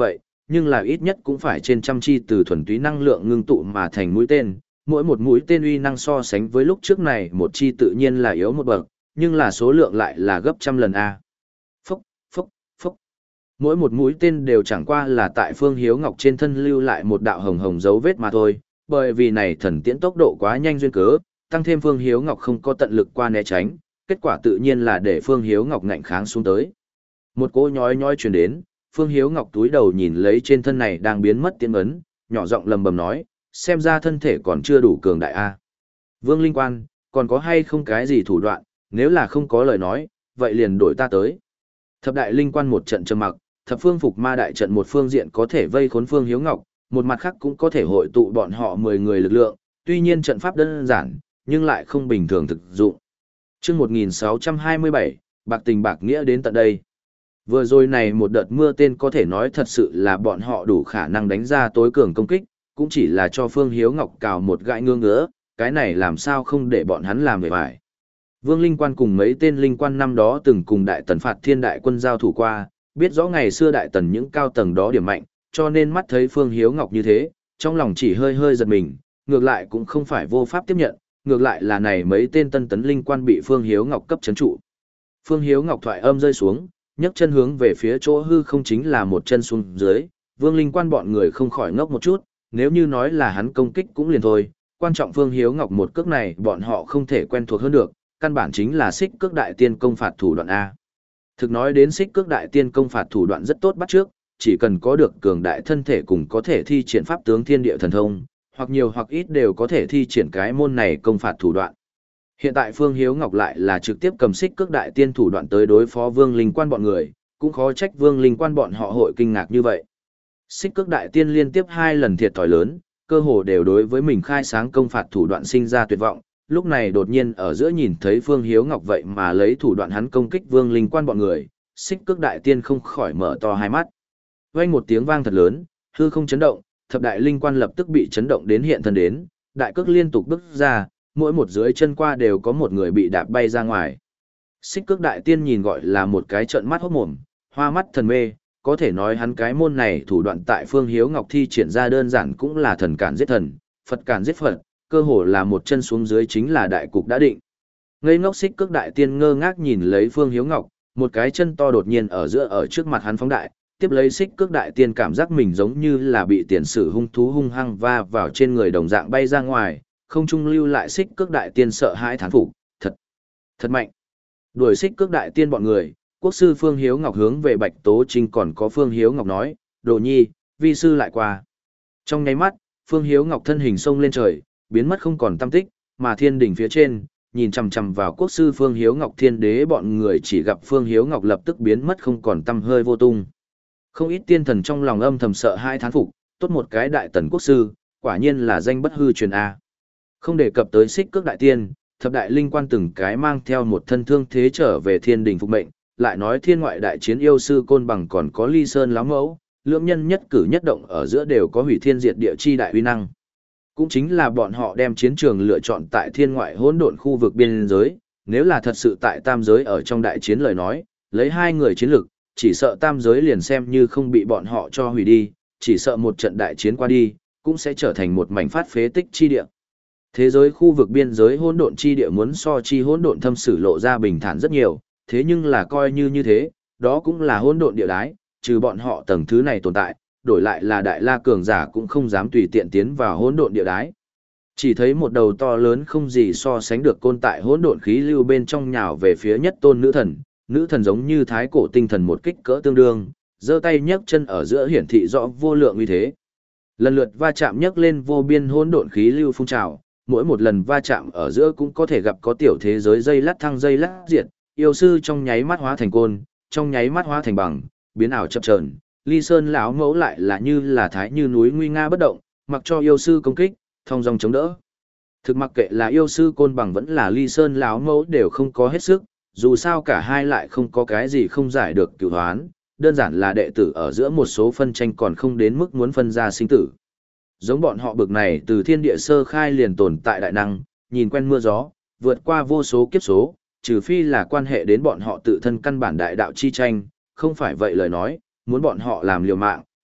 nhưng là ít nhất cũng phải trên trăm chi từ thuần túy năng lượng ngưng tụ mà thành mũi tên, mỗi một mũi tên uy năng so sánh với lúc trước này một chi tự nhiên là yếu một bậc, nhưng là số lượng lại là gấp trăm lần a. Phốc, phốc, phốc. Mỗi một mũi tên đều chẳng qua là tại Phương Hiếu Ngọc trên thân lưu lại một đạo hồng hồng dấu vết mà thôi, bởi vì này thần tiễn tốc độ quá nhanh duyên cớ, tăng thêm Phương Hiếu Ngọc không có tận lực qua né tránh, kết quả tự nhiên là để Phương Hiếu Ngọc ngạnh kháng xuống tới. Một cỗ nhói nhói truyền đến, Phương Hiếu Ngọc túi đầu nhìn lấy trên thân này đang biến mất tiễn ấn, nhỏ giọng lầm bầm nói, xem ra thân thể còn chưa đủ cường đại a. Vương Linh Quan, còn có hay không cái gì thủ đoạn, nếu là không có lời nói, vậy liền đổi ta tới. Thập đại linh quan một trận trầm mặc, thập phương phục ma đại trận một phương diện có thể vây khốn Phương Hiếu Ngọc, một mặt khác cũng có thể hội tụ bọn họ mười người lực lượng, tuy nhiên trận pháp đơn giản, nhưng lại không bình thường thực dụng. Chương một nghìn sáu trăm hai mươi bảy, bạc tình bạc nghĩa đến tận đây. Vừa rồi này một đợt mưa tên có thể nói thật sự là bọn họ đủ khả năng đánh ra tối cường công kích, cũng chỉ là cho Phương Hiếu Ngọc cào một gãi ngương ngứa, cái này làm sao không để bọn hắn làm về vải. Vương Linh Quan cùng mấy tên linh quan năm đó từng cùng Đại Tần phạt thiên đại quân giao thủ qua, biết rõ ngày xưa Đại Tần những cao tầng đó điểm mạnh, cho nên mắt thấy Phương Hiếu Ngọc như thế, trong lòng chỉ hơi hơi giật mình, ngược lại cũng không phải vô pháp tiếp nhận, ngược lại là này mấy tên tân tấn linh quan bị Phương Hiếu Ngọc cấp chấn trụ. Phương Hiếu Ngọc thoại âm rơi xuống, nhấc chân hướng về phía chỗ hư không chính là một chân xuống dưới, Vương Linh Quan bọn người không khỏi ngốc một chút, nếu như nói là hắn công kích cũng liền thôi, quan trọng Phương Hiếu Ngọc một cước này bọn họ không thể quen thuộc hơn được, căn bản chính là xích cước đại tiên công phạt thủ đoạn A. Thực nói đến xích cước đại tiên công phạt thủ đoạn rất tốt bắt trước, chỉ cần có được cường đại thân thể cùng có thể thi triển pháp tướng thiên địa thần thông, hoặc nhiều hoặc ít đều có thể thi triển cái môn này công phạt thủ đoạn. Hiện tại Phương Hiếu Ngọc lại là trực tiếp cầm xích cước đại tiên thủ đoạn tới đối phó Vương Linh Quan bọn người, cũng khó trách Vương Linh Quan bọn họ hội kinh ngạc như vậy. Xích cước đại tiên liên tiếp hai lần thiệt thòi lớn, cơ hồ đều đối với mình khai sáng công phạt thủ đoạn sinh ra tuyệt vọng, lúc này đột nhiên ở giữa nhìn thấy Phương Hiếu Ngọc vậy mà lấy thủ đoạn hắn công kích Vương Linh Quan bọn người, xích cước đại tiên không khỏi mở to hai mắt. Vang một tiếng vang thật lớn, hư không chấn động, thập đại linh quan lập tức bị chấn động đến hiện thân đến, đại cước liên tục bước ra, mỗi một dưới chân qua đều có một người bị đạp bay ra ngoài. Xích cước đại tiên nhìn gọi là một cái trợn mắt hốt mồm, hoa mắt thần mê, có thể nói hắn cái môn này thủ đoạn tại Phương Hiếu Ngọc thi triển ra đơn giản cũng là thần cản giết thần, Phật cản giết Phật, cơ hồ là một chân xuống dưới chính là đại cục đã định. Ngây ngốc xích cước đại tiên ngơ ngác nhìn lấy Phương Hiếu Ngọc, một cái chân to đột nhiên ở giữa ở trước mặt hắn phóng đại, tiếp lấy xích cước đại tiên cảm giác mình giống như là bị tiền sử hung thú hung hăng va vào trên người đồng dạng bay ra ngoài, không trung lưu lại xích cước đại tiên sợ hãi thán phục, thật, thật mạnh. Đuổi xích cước đại tiên bọn người, quốc sư Phương Hiếu Ngọc hướng về Bạch Tố Trinh còn có Phương Hiếu Ngọc nói, đồ nhi, vi sư lại qua. Trong nháy mắt, Phương Hiếu Ngọc thân hình sông lên trời, biến mất không còn tăm tích, mà thiên đỉnh phía trên, nhìn chằm chằm vào quốc sư Phương Hiếu Ngọc thiên đế bọn người chỉ gặp Phương Hiếu Ngọc lập tức biến mất không còn tăm hơi vô tung. Không ít tiên thần trong lòng âm thầm sợ hai thán phục, tốt một cái đại tần quốc sư, quả nhiên là danh bất hư truyền A. Không đề cập tới xích cước đại tiên, thập đại linh quan từng cái mang theo một thân thương thế trở về thiên đình phục mệnh, lại nói thiên ngoại đại chiến yêu sư côn bằng còn có ly sơn láo mẫu, lưỡng nhân nhất cử nhất động ở giữa đều có hủy thiên diệt địa chi đại uy năng. Cũng chính là bọn họ đem chiến trường lựa chọn tại thiên ngoại hỗn độn khu vực biên giới, nếu là thật sự tại tam giới ở trong đại chiến lời nói, lấy hai người chiến lực, chỉ sợ tam giới liền xem như không bị bọn họ cho hủy đi, chỉ sợ một trận đại chiến qua đi, cũng sẽ trở thành một mảnh phát phế tích chi địa. Thế giới khu vực biên giới hỗn độn chi địa muốn so chi hỗn độn thâm sử lộ ra bình thản rất nhiều, thế nhưng là coi như như thế, đó cũng là hỗn độn địa đái, trừ bọn họ tầng thứ này tồn tại, đổi lại là đại la cường giả cũng không dám tùy tiện tiến vào hỗn độn địa đái. Chỉ thấy một đầu to lớn không gì so sánh được côn tại hỗn độn khí lưu bên trong nhào về phía nhất tôn nữ thần, nữ thần giống như thái cổ tinh thần một kích cỡ tương đương, giơ tay nhấc chân ở giữa hiển thị rõ vô lượng uy thế. Lần lượt va chạm nhấc lên vô biên hỗn độn khí lưu phun trào, mỗi một lần va chạm ở giữa cũng có thể gặp có tiểu thế giới dây lát thăng dây lát diệt, yêu sư trong nháy mắt hóa thành côn, trong nháy mắt hóa thành bằng, biến ảo chập chờn. Ly Sơn lão mẫu lại là như là thái như núi nguy nga bất động, mặc cho yêu sư công kích, thong dong chống đỡ. Thực mặc kệ là yêu sư côn bằng vẫn là Ly Sơn lão mẫu đều không có hết sức, dù sao cả hai lại không có cái gì không giải được cửu hoán, đơn giản là đệ tử ở giữa một số phân tranh còn không đến mức muốn phân ra sinh tử. Giống bọn họ bực này từ thiên địa sơ khai liền tồn tại đại năng, nhìn quen mưa gió, vượt qua vô số kiếp số, trừ phi là quan hệ đến bọn họ tự thân căn bản đại đạo chi tranh, không phải vậy lời nói, muốn bọn họ làm liều mạng,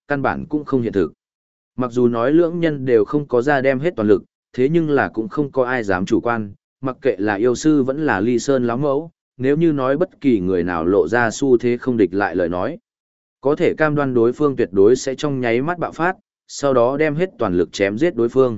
căn bản cũng không hiện thực. Mặc dù nói lưỡng nhân đều không có ra đem hết toàn lực, thế nhưng là cũng không có ai dám chủ quan, mặc kệ là yêu sư vẫn là Ly Sơn lão mẫu, nếu như nói bất kỳ người nào lộ ra xu thế không địch lại lời nói. Có thể cam đoan đối phương tuyệt đối sẽ trong nháy mắt bạo phát, sau đó đem hết toàn lực chém giết đối phương.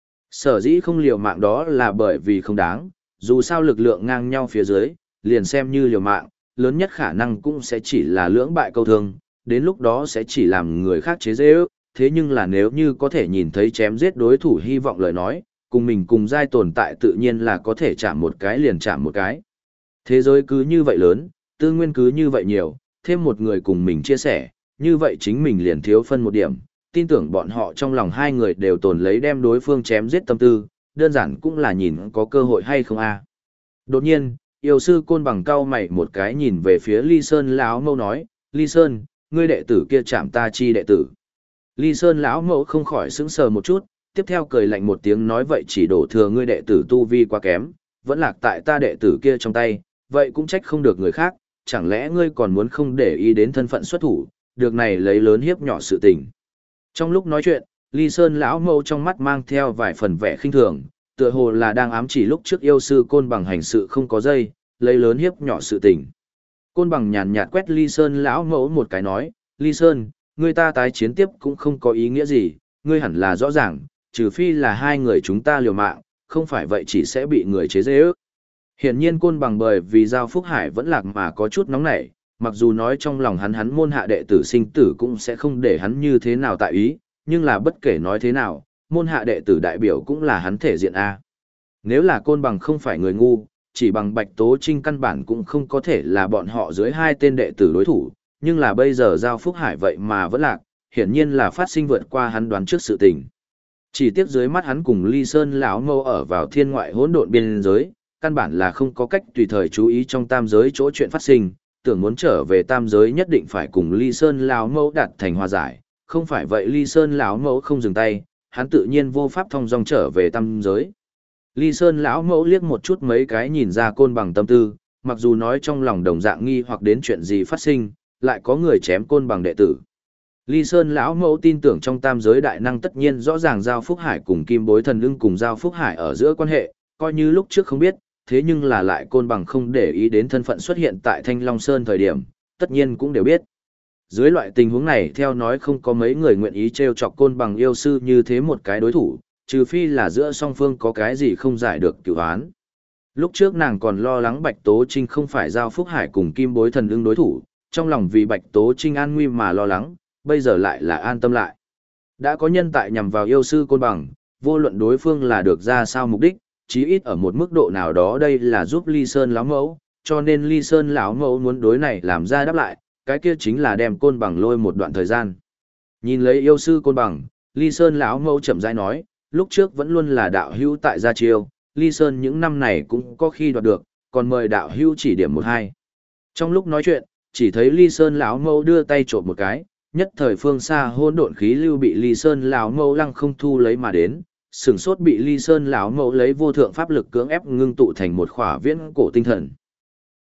Sở dĩ không liều mạng đó là bởi vì không đáng, dù sao lực lượng ngang nhau phía dưới, liền xem như liều mạng, lớn nhất khả năng cũng sẽ chỉ là lưỡng bại câu thương, đến lúc đó sẽ chỉ làm người khác chế dễ ước, thế nhưng là nếu như có thể nhìn thấy chém giết đối thủ hy vọng lời nói, cùng mình cùng giai tồn tại tự nhiên là có thể chạm một cái liền chạm một cái. Thế giới cứ như vậy lớn, tư nguyên cứ như vậy nhiều, thêm một người cùng mình chia sẻ, như vậy chính mình liền thiếu phân một điểm, tin tưởng bọn họ trong lòng hai người đều tồn lấy đem đối phương chém giết tâm tư, đơn giản cũng là nhìn có cơ hội hay không a. Đột nhiên, yêu sư côn bằng cao mày một cái nhìn về phía Ly Sơn lão mẫu nói, Ly Sơn, ngươi đệ tử kia chạm ta chi đệ tử. Ly Sơn lão mẫu không khỏi sững sờ một chút, tiếp theo cười lạnh một tiếng nói vậy chỉ đổ thừa ngươi đệ tử tu vi quá kém, vẫn lạc tại ta đệ tử kia trong tay, vậy cũng trách không được người khác, chẳng lẽ ngươi còn muốn không để ý đến thân phận xuất thủ, được này lấy lớn hiếp nhỏ sự tình. Trong lúc nói chuyện, Ly Sơn lão mẫu trong mắt mang theo vài phần vẻ khinh thường, tựa hồ là đang ám chỉ lúc trước yêu sư côn bằng hành sự không có dây, lấy lớn hiếp nhỏ sự tình. Côn bằng nhàn nhạt quét Ly Sơn lão mẫu một cái nói, Ly Sơn, người ta tái chiến tiếp cũng không có ý nghĩa gì, ngươi hẳn là rõ ràng, trừ phi là hai người chúng ta liều mạng, không phải vậy chỉ sẽ bị người chế dễ ước. Hiển nhiên côn bằng bởi vì Giao Phúc Hải vẫn lạc mà có chút nóng nảy, mặc dù nói trong lòng hắn hắn môn hạ đệ tử sinh tử cũng sẽ không để hắn như thế nào tại ý, nhưng là bất kể nói thế nào, môn hạ đệ tử đại biểu cũng là hắn thể diện A. Nếu là côn bằng không phải người ngu, chỉ bằng Bạch Tố Trinh căn bản cũng không có thể là bọn họ dưới hai tên đệ tử đối thủ, nhưng là bây giờ Giao Phúc Hải vậy mà vẫn lạc, hiển nhiên là phát sinh vượt qua hắn đoán trước sự tình. Chỉ tiếc dưới mắt hắn cùng Ly Sơn lão mâu ở vào thiên ngoại hỗn độn biên giới, căn bản là không có cách tùy thời chú ý trong tam giới chỗ chuyện phát sinh, tưởng muốn trở về tam giới nhất định phải cùng Ly Sơn lão mâu đạt thành hòa giải, không phải vậy Ly Sơn lão mâu không dừng tay, hắn tự nhiên vô pháp thông dong trở về tam giới. Ly Sơn lão mẫu liếc một chút mấy cái nhìn ra côn bằng tâm tư, mặc dù nói trong lòng đồng dạng nghi hoặc đến chuyện gì phát sinh, lại có người chém côn bằng đệ tử. Ly Sơn lão mẫu tin tưởng trong tam giới đại năng tất nhiên rõ ràng Giao Phúc Hải cùng Kim Bối Thần Ưng cùng Giao Phúc Hải ở giữa quan hệ, coi như lúc trước không biết, thế nhưng là lại côn bằng không để ý đến thân phận xuất hiện tại Thanh Long Sơn thời điểm, tất nhiên cũng đều biết. Dưới loại tình huống này theo nói không có mấy người nguyện ý trêu chọc côn bằng yêu sư như thế một cái đối thủ, trừ phi là giữa song phương có cái gì không giải được cửu án. Lúc trước nàng còn lo lắng Bạch Tố Trinh không phải Giao Phúc Hải cùng Kim Bối Thần Ưng đối thủ, trong lòng vì Bạch Tố Trinh an nguy mà lo lắng, bây giờ lại là an tâm lại. Đã có nhân tại nhằm vào yêu sư côn bằng, vô luận đối phương là được ra sao mục đích, chí ít ở một mức độ nào đó đây là giúp Ly Sơn lão mẫu, cho nên Ly Sơn lão mẫu muốn đối này làm ra đáp lại, cái kia chính là đem côn bằng lôi một đoạn thời gian. Nhìn lấy yêu sư côn bằng, Ly Sơn lão mẫu chậm rãi nói, lúc trước vẫn luôn là đạo hữu tại gia chiêu, Ly Sơn những năm này cũng có khi đoạt được, còn mời đạo hữu chỉ điểm một hai. Trong lúc nói chuyện, chỉ thấy Ly Sơn lão mẫu đưa tay trộm một cái, nhất thời phương xa hỗn độn khí lưu bị Ly Sơn lão mẫu lăng không thu lấy mà đến, sừng sốt bị Ly Sơn lão mẫu lấy vô thượng pháp lực cưỡng ép ngưng tụ thành một khỏa viễn cổ tinh thần.